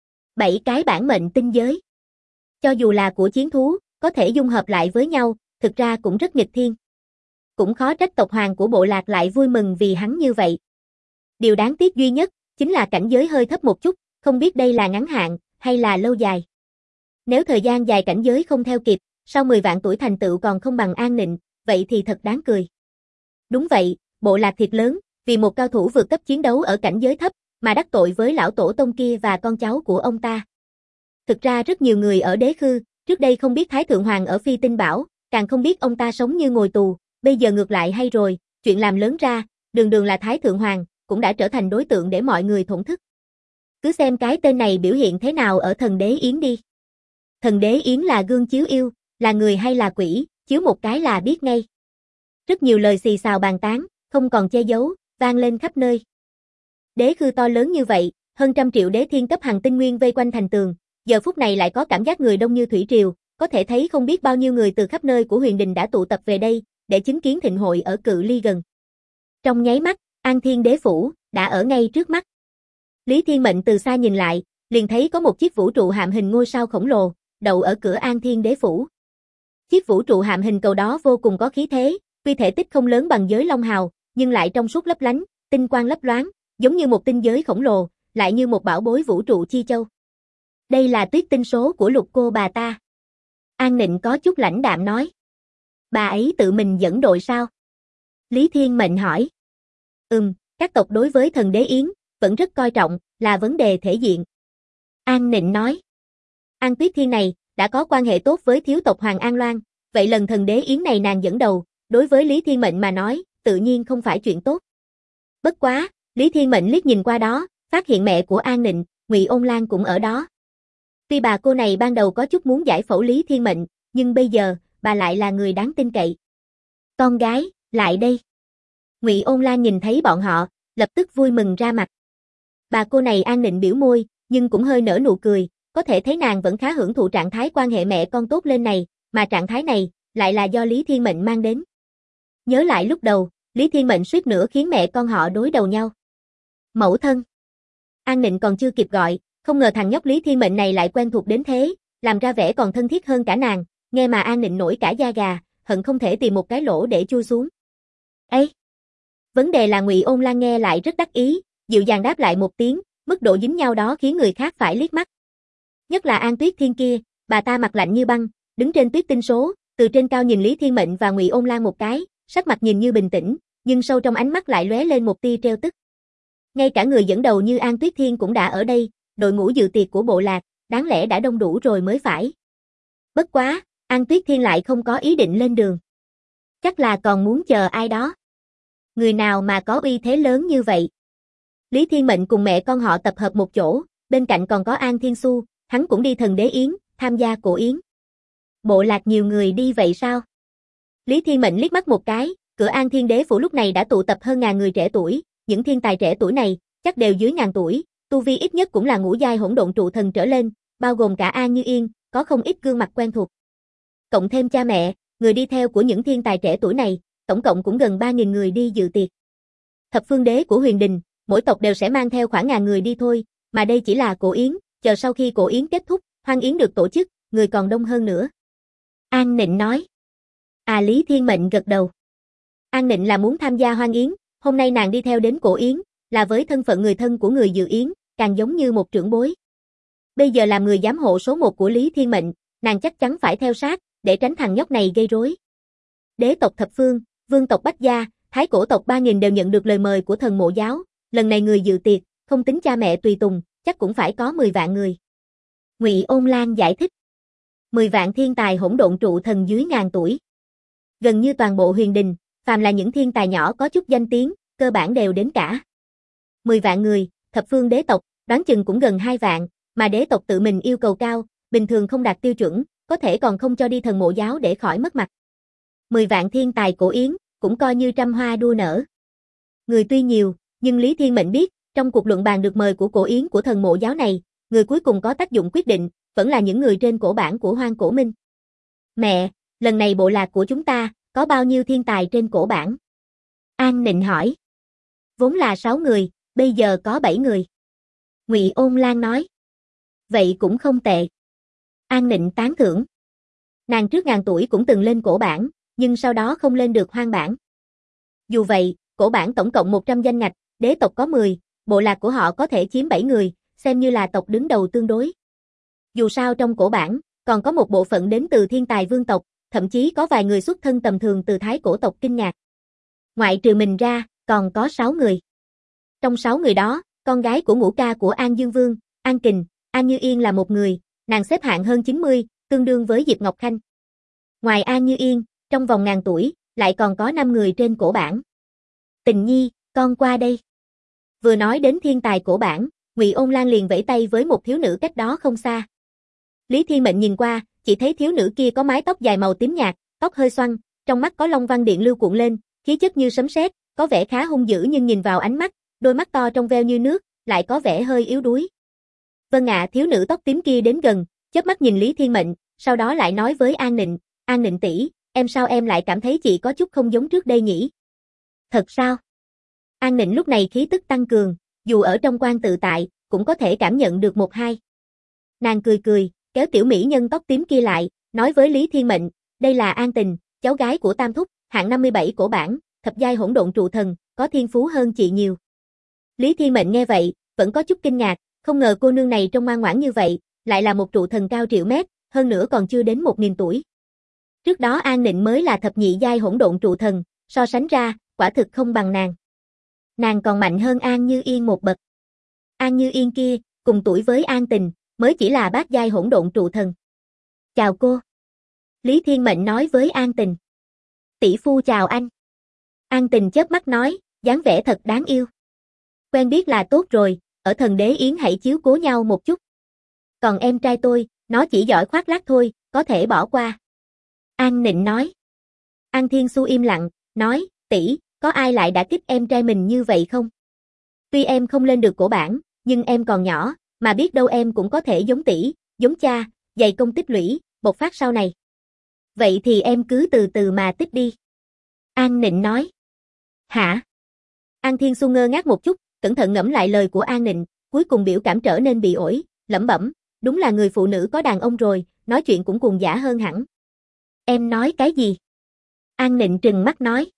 7 cái bản mệnh tinh giới. Cho dù là của chiến thú, có thể dung hợp lại với nhau, thực ra cũng rất nghịch thiên. Cũng khó trách tộc hoàng của bộ lạc lại vui mừng vì hắn như vậy. Điều đáng tiếc duy nhất, chính là cảnh giới hơi thấp một chút, không biết đây là ngắn hạn, hay là lâu dài. Nếu thời gian dài cảnh giới không theo kịp, sau 10 vạn tuổi thành tựu còn không bằng An Nịnh, vậy thì thật đáng cười. Đúng vậy, bộ lạc thiệt lớn, vì một cao thủ vượt cấp chiến đấu ở cảnh giới thấp, mà đắc tội với lão tổ tông kia và con cháu của ông ta. Thực ra rất nhiều người ở Đế Khư, trước đây không biết Thái Thượng Hoàng ở Phi Tinh Bảo, càng không biết ông ta sống như ngồi tù, bây giờ ngược lại hay rồi, chuyện làm lớn ra, đường đường là Thái Thượng Hoàng, cũng đã trở thành đối tượng để mọi người thổn thức. Cứ xem cái tên này biểu hiện thế nào ở Thần Đế Yến đi. Thần Đế Yến là gương chiếu yêu, là người hay là quỷ, chiếu một cái là biết ngay. Rất nhiều lời xì xào bàn tán, không còn che giấu, vang lên khắp nơi. Đế Khư to lớn như vậy, hơn 100 triệu đế thiên cấp hàng tinh nguyên vây quanh thành tường, giờ phút này lại có cảm giác người đông như thủy triều, có thể thấy không biết bao nhiêu người từ khắp nơi của huyền đình đã tụ tập về đây, để chứng kiến thịnh hội ở cự ly gần. Trong nháy mắt, An Thiên Đế phủ đã ở ngay trước mắt. Lý Thiên Mệnh từ xa nhìn lại, liền thấy có một chiếc vũ trụ hạm hình ngôi sao khổng lồ, đậu ở cửa An Thiên Đế phủ. Chiếc vũ trụ hạm hình cầu đó vô cùng có khí thế, tuy thể tích không lớn bằng giới Long Hào, nhưng lại trong suốt lấp lánh, tinh quang lấp loáng, giống như một tinh giới khổng lồ, lại như một bảo bối vũ trụ chi châu. Đây là tuyết tinh số của Lục cô bà ta. An Nịnh có chút lãnh đạm nói. Bà ấy tự mình dẫn đội sao? Lý Thiên Mệnh hỏi. Các tộc đối với Thần Đế Yến, vẫn rất coi trọng, là vấn đề thể diện. An Nịnh nói. An Tuyết Thiên này, đã có quan hệ tốt với thiếu tộc Hoàng An Loan, vậy lần Thần Đế Yến này nàng dẫn đầu, đối với Lý Thiên Mệnh mà nói, tự nhiên không phải chuyện tốt. Bất quá, Lý Thiên Mệnh liếc nhìn qua đó, phát hiện mẹ của An Nịnh, Ngụy Ôn Lan cũng ở đó. Tuy bà cô này ban đầu có chút muốn giải phẫu Lý Thiên Mệnh, nhưng bây giờ, bà lại là người đáng tin cậy. Con gái, lại đây. Ngụy Ôn Lan nhìn thấy bọn họ, lập tức vui mừng ra mặt. Bà cô này An Nịnh biểu môi, nhưng cũng hơi nở nụ cười, có thể thấy nàng vẫn khá hưởng thụ trạng thái quan hệ mẹ con tốt lên này, mà trạng thái này, lại là do Lý Thiên Mệnh mang đến. Nhớ lại lúc đầu, Lý Thiên Mệnh suýt nữa khiến mẹ con họ đối đầu nhau. Mẫu thân. An Nịnh còn chưa kịp gọi, không ngờ thằng nhóc Lý Thiên Mệnh này lại quen thuộc đến thế, làm ra vẻ còn thân thiết hơn cả nàng, nghe mà An Nịnh nổi cả da gà, hận không thể tìm một cái lỗ để chui xuống. Ấy! Vấn đề là Ngụy Ôn Lan nghe lại rất đắc ý, dịu dàng đáp lại một tiếng, mức độ dính nhau đó khiến người khác phải liếc mắt. Nhất là An Tuyết Thiên kia, bà ta mặt lạnh như băng, đứng trên tuyết tinh số, từ trên cao nhìn Lý Thiên Mệnh và Ngụy Ôn Lan một cái, sắc mặt nhìn như bình tĩnh, nhưng sâu trong ánh mắt lại lóe lên một tia trêu tức. Ngay cả người dẫn đầu như An Tuyết Thiên cũng đã ở đây, đội ngũ dự tiệc của bộ lạc, đáng lẽ đã đông đủ rồi mới phải. Bất quá, An Tuyết Thiên lại không có ý định lên đường. Chắc là còn muốn chờ ai đó. Người nào mà có uy thế lớn như vậy? Lý Thiên Mệnh cùng mẹ con họ tập hợp một chỗ, bên cạnh còn có An Thiên Xu, hắn cũng đi Thần Đế Yến, tham gia cổ yến. Bộ lạc nhiều người đi vậy sao? Lý Thiên Mệnh liếc mắt một cái, cửa An Thiên Đế phủ lúc này đã tụ tập hơn ngàn người trẻ tuổi, những thiên tài trẻ tuổi này, chắc đều dưới ngàn tuổi, tu vi ít nhất cũng là ngũ giai hỗn độn trụ thần trở lên, bao gồm cả An Như Yên, có không ít gương mặt quen thuộc. Cộng thêm cha mẹ, người đi theo của những thiên tài trẻ tuổi này, tổng cộng cũng gần 3.000 người đi dự tiệc. Thập phương đế của huyền đình, mỗi tộc đều sẽ mang theo khoảng ngàn người đi thôi, mà đây chỉ là cổ yến, chờ sau khi cổ yến kết thúc, hoan yến được tổ chức, người còn đông hơn nữa. An Nịnh nói. Lý Thiên Mệnh gật đầu. An Nịnh là muốn tham gia hoan yến, hôm nay nàng đi theo đến cổ yến, là với thân phận người thân của người dự yến, càng giống như một trưởng bối. Bây giờ làm người giám hộ số 1 của Lý Thiên Mệnh, nàng chắc chắn phải theo sát, để tránh thằng nhóc này gây rối. Đế tộc thập phương, vương tộc Bách Gia, thái cổ tộc 3000 đều nhận được lời mời của thần mộ giáo, lần này người dự tiệc, không tính cha mẹ tùy tùng, chắc cũng phải có 10 vạn người. Ngụy Ôn Lan giải thích. 10 vạn thiên tài hỗn độn trụ thần dưới ngàn tuổi. Gần như toàn bộ huyền đình, phàm là những thiên tài nhỏ có chút danh tiếng, cơ bản đều đến cả. 10 vạn người, thập phương đế tộc, đoán chừng cũng gần 2 vạn, mà đế tộc tự mình yêu cầu cao, bình thường không đạt tiêu chuẩn, có thể còn không cho đi thần mộ giáo để khỏi mất mặt. 10 vạn thiên tài cổ yến, cũng coi như trăm hoa đua nở. Người tuy nhiều, nhưng Lý Thiên Mệnh biết, trong cuộc luận bàn được mời của cổ yến của thần mộ giáo này, người cuối cùng có tác dụng quyết định, vẫn là những người trên cổ bản của Hoang Cổ Minh. Mẹ, lần này bộ lạc của chúng ta, có bao nhiêu thiên tài trên cổ bản? An Nịnh hỏi. Vốn là 6 người, bây giờ có 7 người. Ngụy Ôn Lan nói. Vậy cũng không tệ. An Nịnh tán thưởng. Nàng trước ngàn tuổi cũng từng lên cổ bản, nhưng sau đó không lên được hoang bản. Dù vậy, cổ bản tổng cộng 100 danh ngạch, đế tộc có 10, bộ lạc của họ có thể chiếm 7 người, xem như là tộc đứng đầu tương đối. Dù sao trong cổ bản, còn có một bộ phận đến từ thiên tài vương tộc, thậm chí có vài người xuất thân tầm thường từ thái cổ tộc kinh ngạc. Ngoại trừ mình ra, còn có 6 người. Trong 6 người đó, con gái của ngũ ca của An Dương Vương, An Kình, An Như Yên là một người, nàng xếp hạng hơn 90, tương đương với Diệp Ngọc Khanh. Ngoài An Như Yên, trong vòng ngàn tuổi, lại còn có 5 người trên cổ bản. Tình Nhi, con qua đây. Vừa nói đến thiên tài cổ bản, Ngụy Ôn Lan liền vẫy tay với một thiếu nữ cách đó không xa. Lý Thiên Mệnh nhìn qua, chỉ thấy thiếu nữ kia có mái tóc dài màu tím nhạt, tóc hơi xoăn, trong mắt có long văn điện lưu cuộn lên, khí chất như sấm sét, có vẻ khá hung dữ nhưng nhìn vào ánh mắt, đôi mắt to trong veo như nước, lại có vẻ hơi yếu đuối. Vâng ạ, thiếu nữ tóc tím kia đến gần, chớp mắt nhìn Lý Thiên Mệnh, sau đó lại nói với An Nịnh tỷ, em sao em lại cảm thấy chị có chút không giống trước đây nhỉ? Thật sao? An Nịnh lúc này khí tức tăng cường, dù ở trong quan tự tại, cũng có thể cảm nhận được một hai. Nàng cười cười, kéo tiểu mỹ nhân tóc tím kia lại, nói với Lý Thiên Mệnh, đây là An Tình, cháu gái của Tam Thúc, hạng 57 cổ bản, thập giai hỗn độn trụ thần, có thiên phú hơn chị nhiều. Lý Thiên Mệnh nghe vậy, vẫn có chút kinh ngạc, không ngờ cô nương này trông ngoan ngoãn như vậy, lại là một trụ thần cao triệu mét, hơn nữa còn chưa đến 1000 tuổi. Trước đó An Nịnh mới là thập nhị giai hỗn độn trụ thần, so sánh ra, quả thực không bằng nàng. Nàng còn mạnh hơn An Như Yên một bậc. An Như Yên kia, cùng tuổi với An Tình, mới chỉ là bát giai hỗn độn trụ thần. Chào cô. Lý Thiên Mệnh nói với An Tình. Tỷ phu chào anh. An Tình chớp mắt nói, dáng vẻ thật đáng yêu. Quen biết là tốt rồi, ở Thần Đế Yến hãy chiếu cố nhau một chút. Còn em trai tôi, nó chỉ giỏi khoác lác thôi, có thể bỏ qua. An Nịnh nói. An Thiên Xu im lặng, nói, tỷ, có ai lại đã kích em trai mình như vậy không? Tuy em không lên được cổ bản, nhưng em còn nhỏ, mà biết đâu em cũng có thể giống tỷ, giống cha, dày công tích lũy, bộc phát sau này. Vậy thì em cứ từ từ mà tích đi. An Nịnh nói. Hả? An Thiên Xu ngơ ngác một chút, cẩn thận ngẫm lại lời của An Nịnh, cuối cùng biểu cảm trở nên bị ổi, lẩm bẩm, đúng là người phụ nữ có đàn ông rồi, nói chuyện cũng cuồng dã hơn hẳn. Em nói cái gì? An Nịnh trừng mắt nói.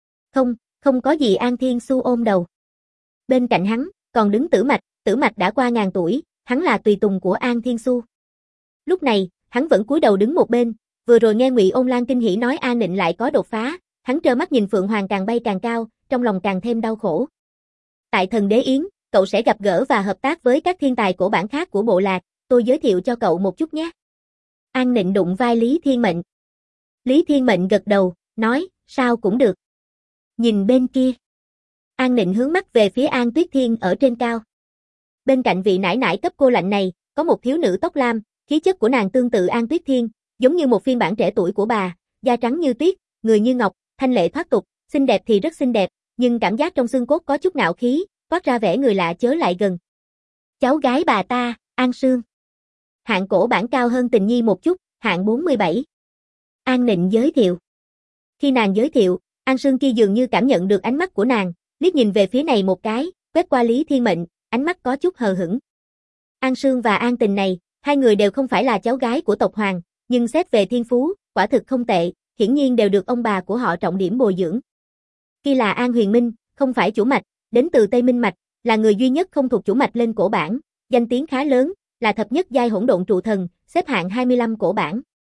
Không có gì. An Thiên Xu ôm đầu. Bên cạnh hắn, còn đứng Tử Mạch đã qua ngàn tuổi, hắn là tùy tùng của An Thiên Xu. Lúc này, hắn vẫn cúi đầu đứng một bên, vừa rồi nghe Ngụy Ôn Lan kinh hỉ nói An Nịnh lại có đột phá, hắn trơ mắt nhìn Phượng Hoàng càng bay càng cao, trong lòng càng thêm đau khổ. Tại Thần Đế Yến, cậu sẽ gặp gỡ và hợp tác với các thiên tài cổ bản khác của bộ lạc, tôi giới thiệu cho cậu một chút nhé. An Nịnh đụng vai Lý Thiên Mệnh. Lý Thiên Mệnh gật đầu, nói, sao cũng được. Nhìn bên kia. An Nịnh hướng mắt về phía An Tuyết Thiên ở trên cao. Bên cạnh vị nải nải cấp cô lạnh này, có một thiếu nữ tóc lam, khí chất của nàng tương tự An Tuyết Thiên, giống như một phiên bản trẻ tuổi của bà, da trắng như tuyết, người như ngọc, thanh lệ thoát tục, xinh đẹp thì rất xinh đẹp, nhưng cảm giác trong xương cốt có chút ngạo khí, toát ra vẻ người lạ chớ lại gần. Cháu gái bà ta, An Sương. Hạng cổ bản cao hơn Tình Nhi một chút, hạng 47. An Nịnh giới thiệu. Khi nàng giới thiệu, An Sương kia dường như cảm nhận được ánh mắt của nàng, liếc nhìn về phía này một cái, quét qua Lý Thiên Mệnh, ánh mắt có chút hờ hững. An Sương và An Tình này, hai người đều không phải là cháu gái của tộc Hoàng, nhưng xét về thiên phú, quả thực không tệ, hiển nhiên đều được ông bà của họ trọng điểm bồi dưỡng. Khi là An Huyền Minh, không phải chủ mạch, đến từ Tây Minh Mạch, là người duy nhất không thuộc chủ mạch lên cổ bản, danh tiếng khá lớn, là thập nhất giai hỗn độn trụ thần, xếp hạng 25 cổ bản.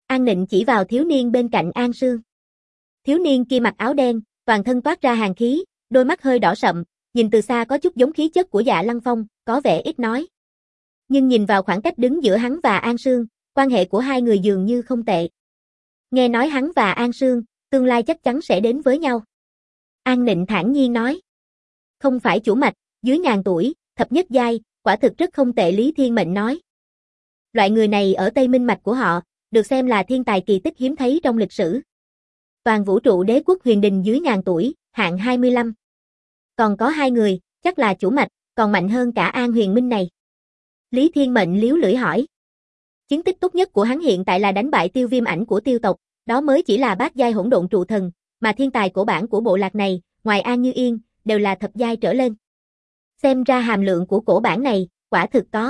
An Nịnh chỉ vào thiếu niên bên cạnh An Sương. Thiếu niên kia mặc áo đen, toàn thân toát ra hàn khí, đôi mắt hơi đỏ sậm, nhìn từ xa có chút giống khí chất của Dạ Lăng Phong, có vẻ ít nói. Nhưng nhìn vào khoảng cách đứng giữa hắn và An Sương, quan hệ của hai người dường như không tệ. Nghe nói hắn và An Sương, tương lai chắc chắn sẽ đến với nhau. An Nịnh thản nhiên nói. Không phải chủ mạch, dưới ngàn tuổi, thập nhất giai, quả thực rất không tệ. Lý Thiên Mệnh nói. Loại người này ở Tây Minh mạch của họ, được xem là thiên tài kỳ tích hiếm thấy trong lịch sử. Toàn vũ trụ đế quốc huyền đình dưới ngàn tuổi, hạng 25. Còn có hai người, chắc là chủ mạch, còn mạnh hơn cả An Huyền Minh này. Lý Thiên Mệnh liếu lưỡi hỏi. Chiến tích tốt nhất của hắn hiện tại là đánh bại Tiêu Viêm Ảnh của Tiêu tộc, đó mới chỉ là bát giai hỗn độn trụ thần, mà thiên tài cổ bản của bộ lạc này, ngoài An Như Yên, đều là thập giai trở lên. Xem ra hàm lượng của cổ bản này, quả thực có.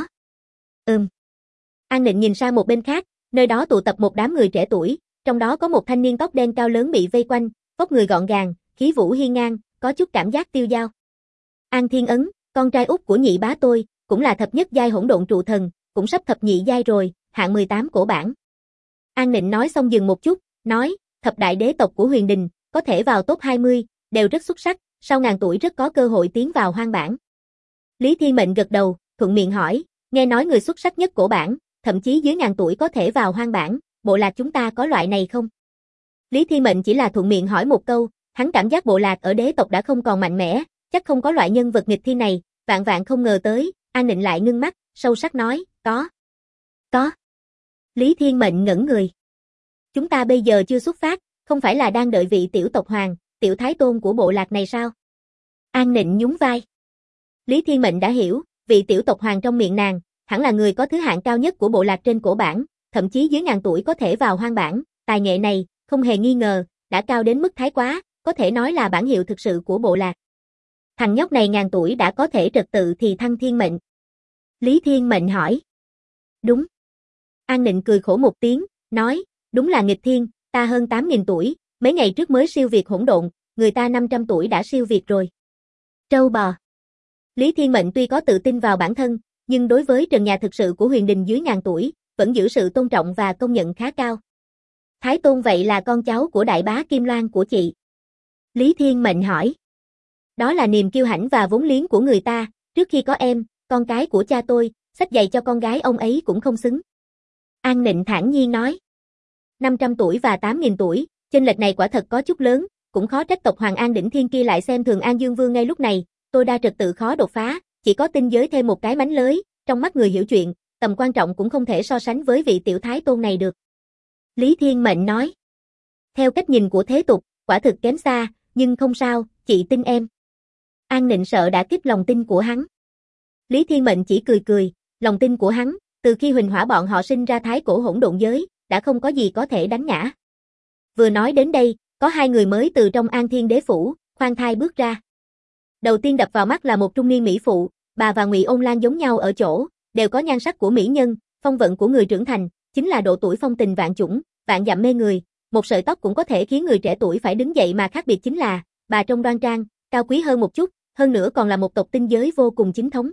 An Nịnh nhìn sang một bên khác, nơi đó tụ tập một đám người trẻ tuổi, trong đó có một thanh niên tóc đen cao lớn bị vây quanh, vóc người gọn gàng, khí vũ hiên ngang, có chút cảm giác tiêu dao. An Thiên Ấn, con trai út của nhị bá tôi, cũng là thập nhất giai hỗn độn trụ thần, cũng sắp thập nhị giai rồi, hạng 18 cổ bản. An Nịnh nói xong dừng một chút, nói, thập đại đế tộc của huyền đình, có thể vào top 20, đều rất xuất sắc, sau ngàn tuổi rất có cơ hội tiến vào hoang bản. Lý Thiên Mệnh gật đầu, thuận miệng hỏi, nghe nói người xuất sắc nhất cổ bản, thậm chí dưới ngàn tuổi có thể vào hoang bản, bộ lạc chúng ta có loại này không? Lý Thiên Mệnh chỉ là thuận miệng hỏi một câu, hắn cảm giác bộ lạc ở đế tộc đã không còn mạnh mẽ, chắc không có loại nhân vật nghịch thiên này, vạn vạn không ngờ tới. An Nịnh lại ngưng mắt, sâu sắc nói, có. Lý Thiên Mệnh ngẩn người. Chúng ta bây giờ chưa xuất phát, không phải là đang đợi vị tiểu tộc hoàng, tiểu thái tôn của bộ lạc này sao? An Nịnh nhún vai. Lý Thiên Mệnh đã hiểu, vị tiểu tộc hoàng trong miệng nàng, hẳn là người có thứ hạng cao nhất của bộ lạc trên cổ bản, thậm chí dưới ngàn tuổi có thể vào hoang bản, tài nghệ này, không hề nghi ngờ, đã cao đến mức thái quá, có thể nói là bản hiệu thực sự của bộ lạc. Thằng nhóc này ngàn tuổi đã có thể trật tự thì thăng thiên mệnh. Lý Thiên Mệnh hỏi. Đúng. An Nịnh cười khổ một tiếng, nói, đúng là nghịch thiên, ta hơn 8.000 tuổi, mấy ngày trước mới siêu việt hỗn độn, người ta 500 tuổi đã siêu việt rồi. Trâu bò. Lý Thiên Mệnh tuy có tự tin vào bản thân, nhưng đối với trần nhà thực sự của huyền đình dưới ngàn tuổi, vẫn giữ sự tôn trọng và công nhận khá cao. Thái Tôn vậy là con cháu của đại bá Kim Loan của chị. Lý Thiên Mệnh hỏi. Đó là niềm kiêu hãnh và vốn liếng của người ta, trước khi có em, con cái của cha tôi, xách giày cho con gái ông ấy cũng không xứng. An Nịnh thản nhiên nói. 500 tuổi và 8.000 tuổi, chênh lệch này quả thật có chút lớn, cũng khó trách tộc Hoàng An Đỉnh Thiên kia lại xem thường An Dương Vương ngay lúc này, tôi đa trật tự khó đột phá, chỉ có tinh giới thêm một cái mánh lới, trong mắt người hiểu chuyện, tầm quan trọng cũng không thể so sánh với vị tiểu thái tôn này được. Lý Thiên Mệnh nói. Theo cách nhìn của thế tục, quả thực kém xa, nhưng không sao, chị tin em. An Nịnh sợ đã kích lòng tin của hắn. Lý Thiên Mệnh chỉ cười cười, lòng tin của hắn, từ khi Huỳnh Hỏa bọn họ sinh ra thái cổ hỗn độn giới, đã không có gì có thể đánh ngã. Vừa nói đến đây, có hai người mới từ trong An Thiên Đế phủ, khoan thai bước ra. Đầu tiên đập vào mắt là một trung niên mỹ phụ, bà và Ngụy Ôn Lan giống nhau ở chỗ, đều có nhan sắc của mỹ nhân, phong vận của người trưởng thành, chính là độ tuổi phong tình vạn chủng, vạn dặm mê người, một sợi tóc cũng có thể khiến người trẻ tuổi phải đứng dậy mà khác biệt chính là, bà trông đoan trang, cao quý hơn một chút, hơn nữa còn là một tộc tinh giới vô cùng chính thống.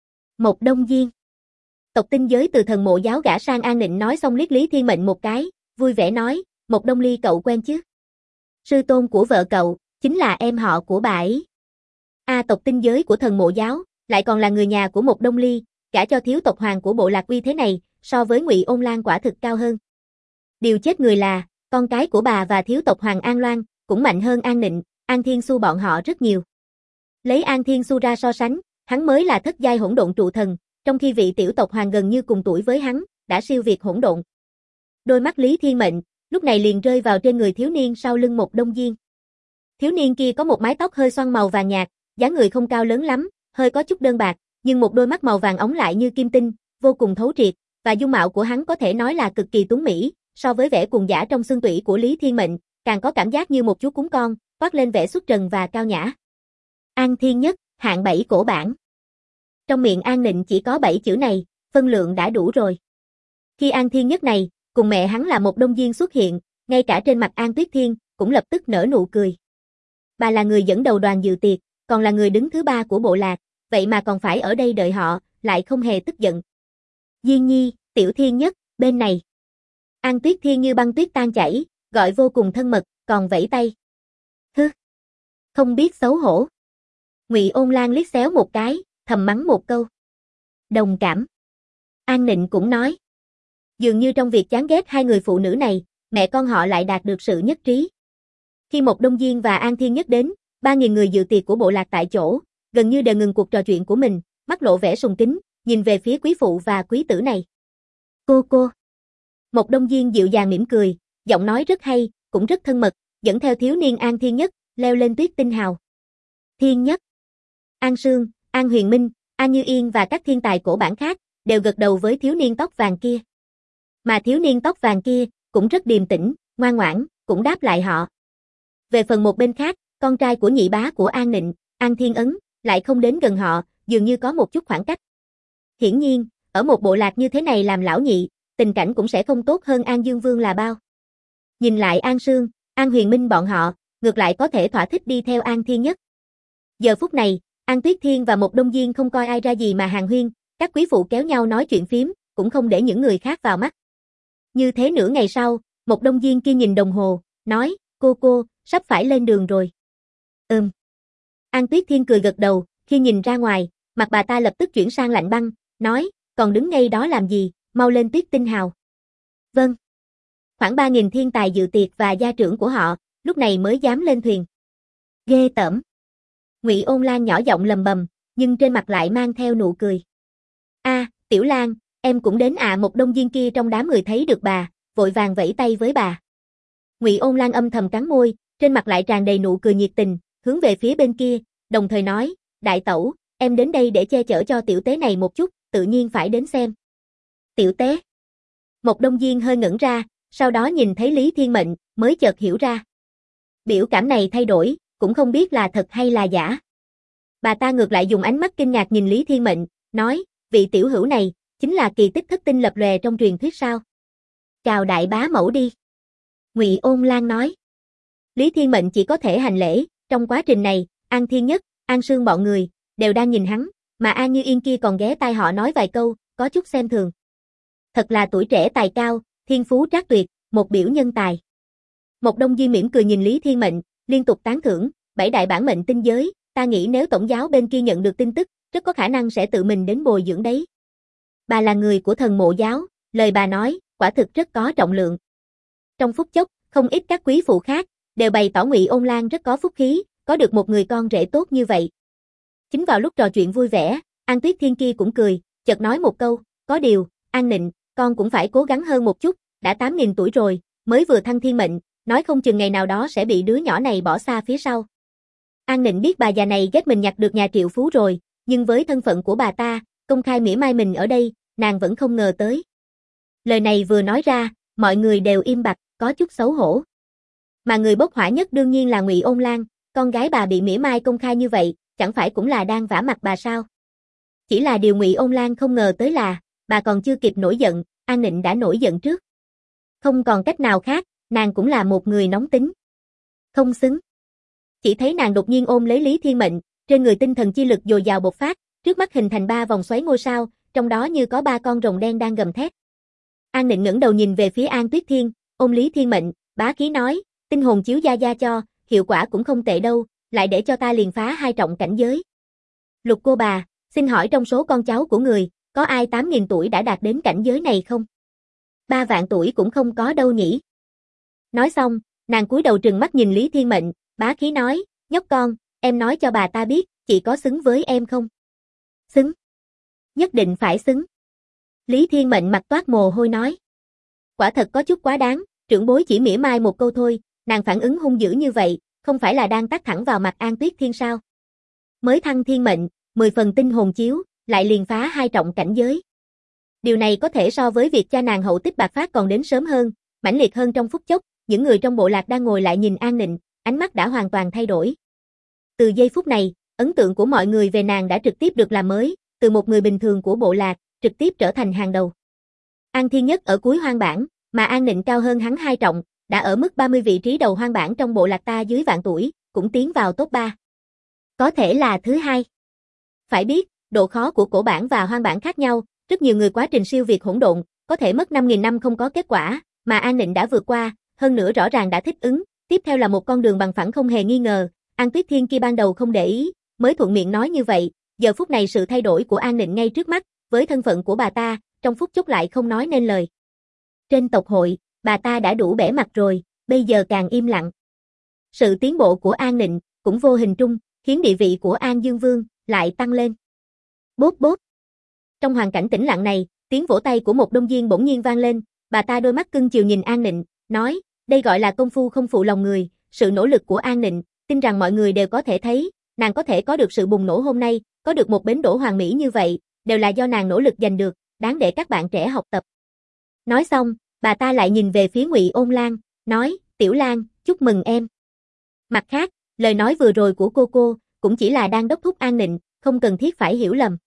Một Đông Diên. Tộc tinh giới từ thần mộ giáo gả sang An Nịnh nói xong liếc Lý Thiên Mệnh một cái, vui vẻ nói, Một Đông Ly cậu quen chứ? Sư tôn của vợ cậu, chính là em họ của bà ấy. Tộc tinh giới của thần mộ giáo, lại còn là người nhà của Một Đông Ly, gả cho thiếu tộc hoàng của bộ lạc uy thế này, so với Ngụy Ôn Lan quả thực cao hơn. Điều chết người là, con cái của bà và thiếu tộc hoàng An Loan, cũng mạnh hơn An Nịnh, An Thiên Xu bọn họ rất nhiều. Lấy An Thiên Xu ra so sánh, hắn mới là thất giai hỗn độn trụ thần, trong khi vị tiểu tộc hoàng gần như cùng tuổi với hắn, đã siêu việt hỗn độn. Đôi mắt Lý Thiên Mệnh, lúc này liền rơi vào trên người thiếu niên sau lưng Một Đông Diên. Thiếu niên kia có một mái tóc hơi xoăn màu vàng nhạt, dáng người không cao lớn lắm, hơi có chút đơn bạc, nhưng một đôi mắt màu vàng óng lại như kim tinh, vô cùng thấu triệt, và dung mạo của hắn có thể nói là cực kỳ tuấn mỹ, so với vẻ cuồng dã trong xương tủy của Lý Thiên Mệnh, càng có cảm giác như một chú cún con, toát lên vẻ xuất trần và cao nhã. An Thiên Nhất, hạng 7 cổ bản. Trong miệng An Nịnh chỉ có 7 chữ này, phân lượng đã đủ rồi. Khi An Thiên Nhất này, cùng mẹ hắn là Một Đông Diên xuất hiện, ngay cả trên mặt An Tuyết Thiên, cũng lập tức nở nụ cười. Bà là người dẫn đầu đoàn dự tiệc, còn là người đứng thứ 3 của bộ lạc, vậy mà còn phải ở đây đợi họ, lại không hề tức giận. Diên Nhi, Tiểu Thiên Nhất, bên này. An Tuyết Thiên như băng tuyết tan chảy, gọi vô cùng thân mật, còn vẫy tay. Hứ, không biết xấu hổ. Ngụy Ôn Lan liếc xéo một cái, thầm mắng một câu. Đồng cảm. An Nịnh cũng nói. Dường như trong việc chán ghét hai người phụ nữ này, mẹ con họ lại đạt được sự nhất trí. Khi Mộc Đông Diên và An Thiên Nhất đến, 3.000 người dự tiệc của bộ lạc tại chỗ, gần như đều ngừng cuộc trò chuyện của mình, mắt lộ vẻ sùng kính, nhìn về phía quý phụ và quý tử này. Cô. Mộc Đông Diên dịu dàng mỉm cười, giọng nói rất hay, cũng rất thân mật, dẫn theo thiếu niên An Thiên Nhất, leo lên Tuyết Tinh Hào. Thiên Nhất, An Sương, An Huyền Minh, An Như Yên và các thiên tài cổ bản khác, đều gật đầu với thiếu niên tóc vàng kia. Mà thiếu niên tóc vàng kia, cũng rất điềm tĩnh, ngoan ngoãn, cũng đáp lại họ. Về phần một bên khác, con trai của nhị bá của An Nịnh, An Thiên Ấn, lại không đến gần họ, dường như có một chút khoảng cách. Hiển nhiên, ở một bộ lạc như thế này làm lão nhị, tình cảnh cũng sẽ không tốt hơn An Dương Vương là bao. Nhìn lại An Sương, An Huyền Minh bọn họ, ngược lại có thể thỏa thích đi theo An Thiên Nhất. Giờ phút này, An Tuyết Thiên và Mộc Đông Diên không coi ai ra gì mà hàn huyên, các quý phụ kéo nhau nói chuyện phiếm, cũng không để những người khác vào mắt. Như thế nửa ngày sau, Mộc Đông Diên kia nhìn đồng hồ, nói, cô, sắp phải lên đường rồi. An Tuyết Thiên cười gật đầu, khi nhìn ra ngoài, mặt bà ta lập tức chuyển sang lạnh băng, nói, còn đứng ngay đó làm gì, mau lên Tuyết Tinh Hào. Vâng. Khoảng 3.000 thiên tài dự tiệc và gia trưởng của họ, lúc này mới dám lên thuyền. Ghê tởm. Ngụy Ôn Lan nhỏ giọng lầm bầm, nhưng trên mặt lại mang theo nụ cười. Tiểu Lan, em cũng đến à? Một Đông Diên kia trong đám người thấy được bà, vội vàng vẫy tay với bà. Ngụy Ôn Lan âm thầm cắn môi, trên mặt lại tràn đầy nụ cười nhiệt tình, hướng về phía bên kia, đồng thời nói, đại tẩu, em đến đây để che chở cho tiểu tế này một chút, tự nhiên phải đến xem. Tiểu tế. Một Đông Diên hơi ngẩn ra, sau đó nhìn thấy Lý Thiên Mệnh, mới chợt hiểu ra. Biểu cảm này thay đổi, cũng không biết là thật hay là giả. Bà ta ngược lại dùng ánh mắt kinh ngạc nhìn Lý Thiên Mệnh, nói, vị tiểu hữu này, chính là kỳ tích thất tinh lập lòe trong truyền thuyết sao? Chào đại bá mẫu đi. Ngụy Ôn Lan nói. Lý Thiên Mệnh chỉ có thể hành lễ, trong quá trình này, An Thiên Nhất, An Sương bọn người, đều đang nhìn hắn, mà An Như Yên kia còn ghé tai họ nói vài câu, có chút xem thường. Thật là tuổi trẻ tài cao, thiên phú trác tuyệt, một biểu nhân tài. Một Đông Di mỉm cười nhìn Lý Thiên Mệnh, liên tục tán thưởng, 7 đại bản mệnh tinh giới, ta nghĩ nếu tổng giáo bên kia nhận được tin tức, rất có khả năng sẽ tự mình đến bồi dưỡng đấy. Bà là người của thần mộ giáo, lời bà nói, quả thực rất có trọng lượng. Trong phút chốc, không ít các quý phụ khác, đều bày tỏ Ngụy Ôn Lan rất có phúc khí, có được một người con rể tốt như vậy. Chính vào lúc trò chuyện vui vẻ, An Tuyết Thiên kia cũng cười, chợt nói một câu, có điều, An Nịnh, con cũng phải cố gắng hơn một chút, đã 8.000 tuổi rồi, mới vừa thăng thiên mệnh, nói không chừng ngày nào đó sẽ bị đứa nhỏ này bỏ xa phía sau. An Nịnh biết bà già này ghét mình nhặt được nhà triệu phú rồi, nhưng với thân phận của bà ta, công khai mỉa mai mình ở đây, nàng vẫn không ngờ tới. Lời này vừa nói ra, mọi người đều im bặt, có chút xấu hổ. Mà người bốc hỏa nhất đương nhiên là Ngụy Ôn Lan, con gái bà bị mỉa mai công khai như vậy, chẳng phải cũng là đang vả mặt bà sao? Chỉ là điều Ngụy Ôn Lan không ngờ tới là, bà còn chưa kịp nổi giận, An Nịnh đã nổi giận trước. Không còn cách nào khác, nàng cũng là một người nóng tính. Không xứng. Chỉ thấy nàng đột nhiên ôm lấy Lý Thiên Mệnh, trên người tinh thần chi lực dồi dào bộc phát, trước mắt hình thành 3 vòng xoáy ngôi sao, trong đó như có 3 con rồng đen đang gầm thét. An Nịnh ngẩng đầu nhìn về phía An Tuyết Thiên, ôm Lý Thiên Mệnh, bá khí nói, tinh hồn chiếu gia gia cho, hiệu quả cũng không tệ đâu, lại để cho ta liền phá 2 trọng cảnh giới. Lục cô bà, xin hỏi trong số con cháu của người, có ai 8.000 tuổi đã đạt đến cảnh giới này không? 3 vạn tuổi cũng không có đâu nhỉ. Nói xong, nàng cúi đầu trừng mắt nhìn Lý Thiên Mệnh, bá khí nói, nhóc con, em nói cho bà ta biết, chị có xứng với em không? Xứng. Nhất định phải xứng. Lý Thiên Mệnh mặt toát mồ hôi nói. Quả thật có chút quá đáng, trưởng bối chỉ mỉa mai một câu thôi, nàng phản ứng hung dữ như vậy, không phải là đang tát thẳng vào mặt An Tuyết Thiên sao? Mới thăng thiên mệnh, 10 phần tinh hồn chiếu, lại liền phá 2 trọng cảnh giới. Điều này có thể so với việc cha nàng hậu tích bạc phát còn đến sớm hơn, mãnh liệt hơn trong phút chốc, những người trong bộ lạc đang ngồi lại nhìn An Nịnh, ánh mắt đã hoàn toàn thay đổi. Từ giây phút này, ấn tượng của mọi người về nàng đã trực tiếp được làm mới, từ một người bình thường của bộ lạc, trực tiếp trở thành hàng đầu. An Thiên Nhất ở cuối hoang bảng, mà An Nịnh cao hơn hắn 2 trọng, đã ở mức 30 vị trí đầu hoang bảng trong bộ lạc ta dưới vạn tuổi, cũng tiến vào top 3. Có thể là thứ 2. Phải biết, độ khó của cổ bảng và hoang bảng khác nhau, rất nhiều người quá trình siêu việt hỗn độn, có thể mất 5.000 năm không có kết quả, mà An Nịnh đã vượt qua, hơn nữa rõ ràng đã thích ứng, tiếp theo là một con đường bằng phẳng không hề nghi ngờ, An Tuyết Thiên kia ban đầu không để ý, mới thuận miệng nói như vậy, giờ phút này sự thay đổi của An Nịnh ngay trước mắt, với thân phận của bà ta, trong phút chốc lại không nói nên lời. Trên tộc hội, bà ta đã đủ bẻ mặt rồi, bây giờ càng im lặng. Sự tiến bộ của An Nịnh cũng vô hình trung khiến địa vị của An Dương Vương lại tăng lên. Bốp bốp. Trong hoàn cảnh tĩnh lặng này, tiếng vỗ tay của một Đông Diên bỗng nhiên vang lên, bà ta đôi mắt cưng chiều nhìn An Nịnh, nói, đây gọi là công phu không phụ lòng người, sự nỗ lực của An Nịnh, tin rằng mọi người đều có thể thấy, nàng có thể có được sự bùng nổ hôm nay, có được một bến đỗ hoàn mỹ như vậy, đều là do nàng nỗ lực giành được, đáng để các bạn trẻ học tập. Nói xong, bà ta lại nhìn về phía Ngụy Ôn Lan, nói, Tiểu Lan, chúc mừng em. Mặt khác, lời nói vừa rồi của cô cũng chỉ là đang đốc thúc An Nịnh, không cần thiết phải hiểu lầm.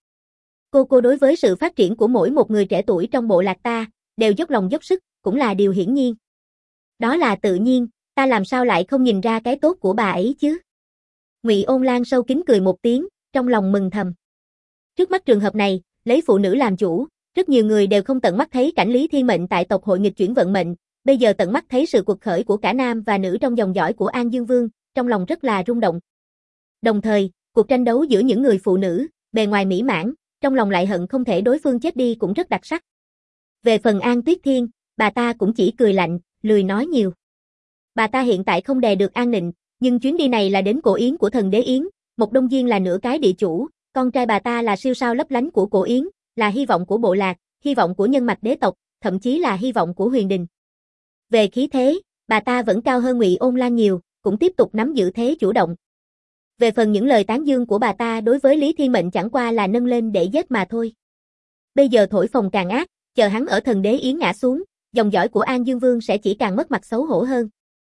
Cô đối với sự phát triển của mỗi một người trẻ tuổi trong bộ lạc ta, đều dốc lòng dốc sức, cũng là điều hiển nhiên. Đó là tự nhiên, ta làm sao lại không nhìn ra cái tốt của bà ấy chứ? Ngụy Ôn Lan sâu kín cười một tiếng, trong lòng mừng thầm. Trước mắt trường hợp này, lấy phụ nữ làm chủ, rất nhiều người đều không tận mắt thấy cảnh Lý Thiên Mệnh tại tộc hội nghịch chuyển vận mệnh, bây giờ tận mắt thấy sự quật khởi của cả nam và nữ trong dòng dõi của An Dương Vương, trong lòng rất là rung động. Đồng thời, cuộc tranh đấu giữa những người phụ nữ, bề ngoài mỹ mãn, trong lòng lại hận không thể đối phương chết đi cũng rất đặc sắc. Về phần An Tuyết Thiên, bà ta cũng chỉ cười lạnh, lười nói nhiều. Bà ta hiện tại không đè được An Nịnh, nhưng chuyến đi này là đến Cổ Yến của thần đế Yến, một Đông Diên là nửa cái địa chủ, con trai bà ta là siêu sao lấp lánh của Cổ Yến, là hy vọng của bộ lạc, hy vọng của nhân mạch đế tộc, thậm chí là hy vọng của huyền đình. Về khí thế, bà ta vẫn cao hơn Ngụy Ôn Lan nhiều, cũng tiếp tục nắm giữ thế chủ động. Về phần những lời tán dương của bà ta đối với Lý Thiên Mệnh chẳng qua là nâng lên để giết mà thôi. Bây giờ thổi phồng càng ác, chờ hắn ở thần đế Yến ngã xuống, dòng dõi của An Dương Vương sẽ chỉ càng mất mặt xấu hổ hơn.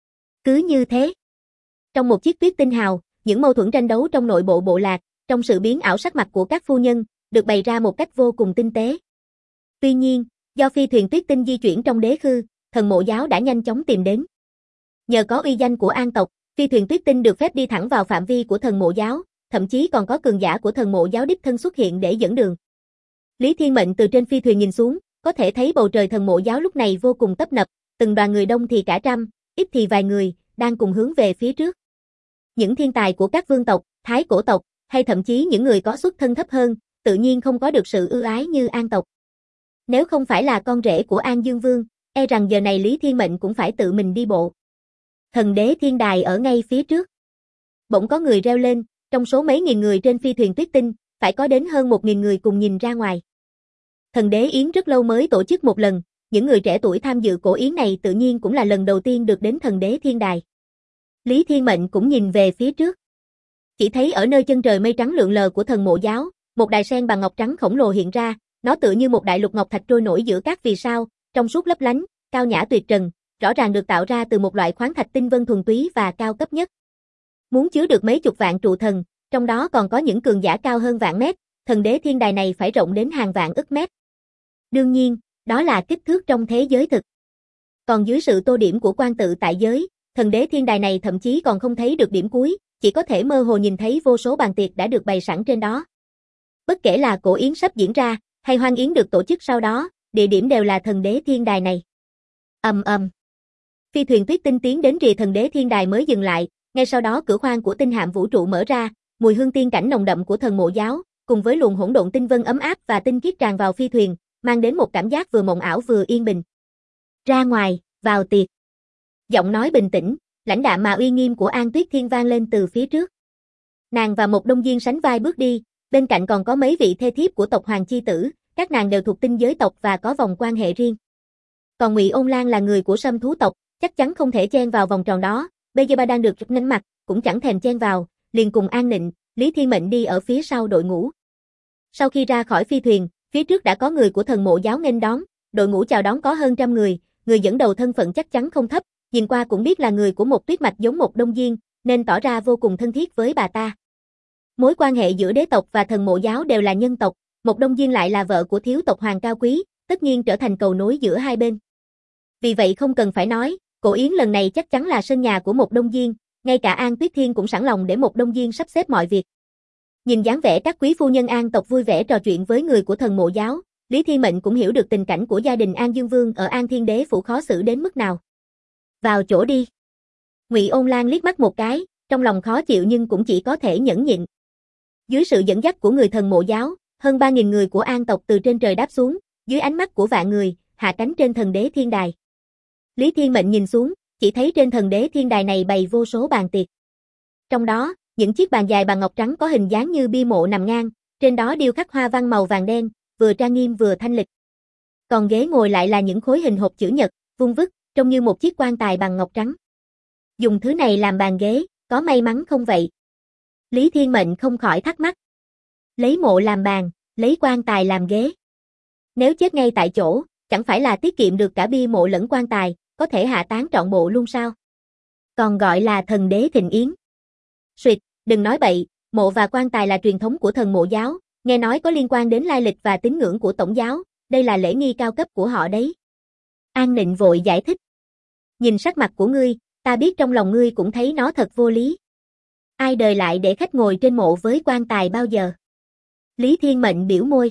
Cứ như thế. Trong một chiếc tuyết tinh hào, những mâu thuẫn tranh đấu trong nội bộ bộ lạc, trong sự biến ảo sắc mặt của các phu nhân, được bày ra một cách vô cùng tinh tế. Tuy nhiên, do phi thuyền tuyết tinh di chuyển trong đế khư, thần mộ giáo đã nhanh chóng tìm đến. Nhờ có uy danh của An tộc, phi thuyền tuyết tinh được phép đi thẳng vào phạm vi của thần mộ giáo, thậm chí còn có cường giả của thần mộ giáo đích thân xuất hiện để dẫn đường. Lý Thiên Mệnh từ trên phi thuyền nhìn xuống, có thể thấy bầu trời thần mộ giáo lúc này vô cùng tấp nập, từng đoàn người đông thì cả trăm, ít thì vài người, đang cùng hướng về phía trước. Những thiên tài của các vương tộc, thái cổ tộc, hay thậm chí những người có xuất thân thấp hơn, tự nhiên không có được sự ưu ái như An tộc. Nếu không phải là con rể của An Dương Vương, e rằng giờ này Lý Thiên Mệnh cũng phải tự mình đi bộ. Thần đế thiên đài ở ngay phía trước. Bỗng có người reo lên, trong số mấy nghìn người trên phi thuyền tuyết tinh, phải có đến hơn 1.000 người cùng nhìn ra ngoài. Thần đế Yến rất lâu mới tổ chức một lần, những người trẻ tuổi tham dự cổ yến này tự nhiên cũng là lần đầu tiên được đến thần đế thiên đài. Lý Thiên Mệnh cũng nhìn về phía trước. Chỉ thấy ở nơi chân trời mây trắng lượn lờ của thần mộ giáo, một đài sen bằng ngọc trắng khổng lồ hiện ra, nó tựa như một đại lục ngọc thạch trôi nổi giữa các vì sao, trong suốt lấp lánh, cao nhã tuyệt trần, rõ ràng được tạo ra từ một loại khoáng thạch tinh vân thuần túy và cao cấp nhất. Muốn chứa được mấy chục vạn trụ thần, trong đó còn có những cường giả cao hơn vạn mét, thần đế thiên đài này phải rộng đến hàng vạn ức mét. Đương nhiên, đó là kích thước trong thế giới thực. Còn dưới sự tô điểm của quan tự tại giới, thần đế thiên đài này thậm chí còn không thấy được điểm cuối, chỉ có thể mơ hồ nhìn thấy vô số bàn tiệc đã được bày sẵn trên đó. Bất kể là cổ yến sắp diễn ra, hay hoan yến được tổ chức sau đó, địa điểm đều là thần đế thiên đài này. Ầm ầm. Phi thuyền tuyết tinh tiến đến rìa thần đế thiên đài mới dừng lại, ngay sau đó cửa khoang của tinh hạm vũ trụ mở ra, mùi hương tiên cảnh nồng đậm của thần mộ giáo, cùng với luồng hỗn độn tinh vân ấm áp và tinh khiết tràn vào phi thuyền, mang đến một cảm giác vừa mộng ảo vừa yên bình. Ra ngoài, vào tiệc. Giọng nói bình tĩnh, lãnh đạm mà uy nghiêm của An Tuyết Thiên vang lên từ phía trước. Nàng và một Đông Diên sánh vai bước đi, bên cạnh còn có mấy vị thê thiếp của tộc Hoàng chi tử, các nàng đều thuộc tinh giới tộc và có vòng quan hệ riêng. Còn Ngụy Ôn Lan là người của Sâm thú tộc, chắc chắn không thể chen vào vòng tròn đó, bây giờ bà đang được nánh mặt, cũng chẳng thèm chen vào, liền cùng An Nịnh, Lý Thiên Mệnh đi ở phía sau đội ngũ. Sau khi ra khỏi phi thuyền, phía trước đã có người của thần mộ giáo nghênh đón, đội ngũ chào đón có hơn trăm người dẫn đầu thân phận chắc chắn không thấp, nhìn qua cũng biết là người của một tuyết mạch giống một Đông Diên, nên tỏ ra vô cùng thân thiết với bà ta. Mối quan hệ giữa đế tộc và thần mộ giáo đều là nhân tộc, một Đông Diên lại là vợ của thiếu tộc hoàng cao quý, tất nhiên trở thành cầu nối giữa hai bên. Vì vậy không cần phải nói, cổ yến lần này chắc chắn là sân nhà của một Đông Diên, ngay cả An Tuyết Thiên cũng sẵn lòng để một Đông Diên sắp xếp mọi việc. Nhìn dáng vẻ các quý phu nhân An tộc vui vẻ trò chuyện với người của thần mộ giáo, Lý Thiên Mệnh cũng hiểu được tình cảnh của gia đình An Dương Vương ở An Thiên Đế phủ khó xử đến mức nào. Vào chỗ đi. Ngụy Ôn Lan liếc mắt một cái, trong lòng khó chịu nhưng cũng chỉ có thể nhẫn nhịn. Dưới sự dẫn dắt của người Thần Mộ giáo, hơn 3.000 người của An tộc từ trên trời đáp xuống, dưới ánh mắt của vạn người, hạ cánh trên thần đế thiên đài. Lý Thiên Mệnh nhìn xuống, chỉ thấy trên thần đế thiên đài này bày vô số bàn tiệc. Trong đó, những chiếc bàn dài bằng ngọc trắng có hình dáng như bia mộ nằm ngang, trên đó điêu khắc hoa văn màu vàng đen, vừa trang nghiêm vừa thanh lịch. Còn ghế ngồi lại là những khối hình hộp chữ nhật, vuông vức, trông như một chiếc quan tài bằng ngọc trắng. Dùng thứ này làm bàn ghế, có may mắn không vậy? Lý Thiên Mệnh không khỏi thắc mắc. Lấy mộ làm bàn, lấy quan tài làm ghế. Nếu chết ngay tại chỗ, chẳng phải là tiết kiệm được cả bia mộ lẫn quan tài, có thể hạ táng trọn bộ luôn sao? Còn gọi là thần đế thịnh yến. Suyệt, đừng nói bậy, mộ và quan tài là truyền thống của Thần Mộ giáo, nghe nói có liên quan đến lai lịch và tín ngưỡng của tổng giáo, đây là lễ nghi cao cấp của họ đấy. An Nịnh vội giải thích. Nhìn sắc mặt của ngươi, ta biết trong lòng ngươi cũng thấy nó thật vô lý. Ai đời lại để khách ngồi trên mộ với quan tài bao giờ? Lý Thiên Mệnh biểu môi.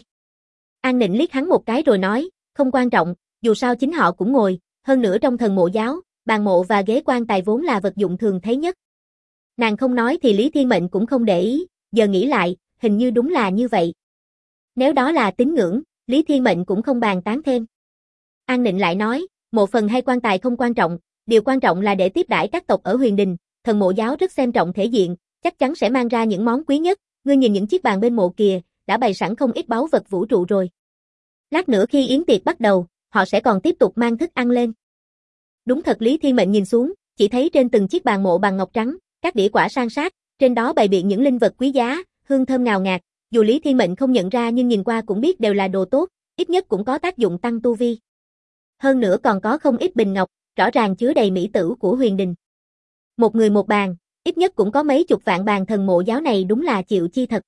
An Nịnh liếc hắn một cái rồi nói, không quan trọng, dù sao chính họ cũng ngồi, hơn nữa trong Thần Mộ giáo, bàn mộ và ghế quan tài vốn là vật dụng thường thấy nhất. Nàng không nói thì Lý Thiên Mệnh cũng không để ý, giờ nghĩ lại, hình như đúng là như vậy. Nếu đó là tín ngưỡng, Lý Thiên Mệnh cũng không bàn tán thêm. An Nịnh lại nói, mộ phần hay quan tài không quan trọng, điều quan trọng là để tiếp đãi các tộc ở Huyền Đình, Thần Mộ giáo rất xem trọng thể diện, chắc chắn sẽ mang ra những món quý nhất, ngươi nhìn những chiếc bàn bên mộ kìa, đã bày sẵn không ít báu vật vũ trụ rồi. Lát nữa khi yến tiệc bắt đầu, họ sẽ còn tiếp tục mang thức ăn lên. Đúng thật, Lý Thiên Mệnh nhìn xuống, chỉ thấy trên từng chiếc bàn mộ bằng ngọc trắng, các đĩa quả san sát, trên đó bày biện những linh vật quý giá, hương thơm ngào ngạt, dù Lý Thiên Mệnh không nhận ra nhưng nhìn qua cũng biết đều là đồ tốt, ít nhất cũng có tác dụng tăng tu vi. Hơn nữa còn có không ít bình ngọc, rõ ràng chứa đầy mỹ tử của Huyền Đình. Một người một bàn, ít nhất cũng có mấy chục vạn bàn Thần Mộ giáo này đúng là chịu chi thật.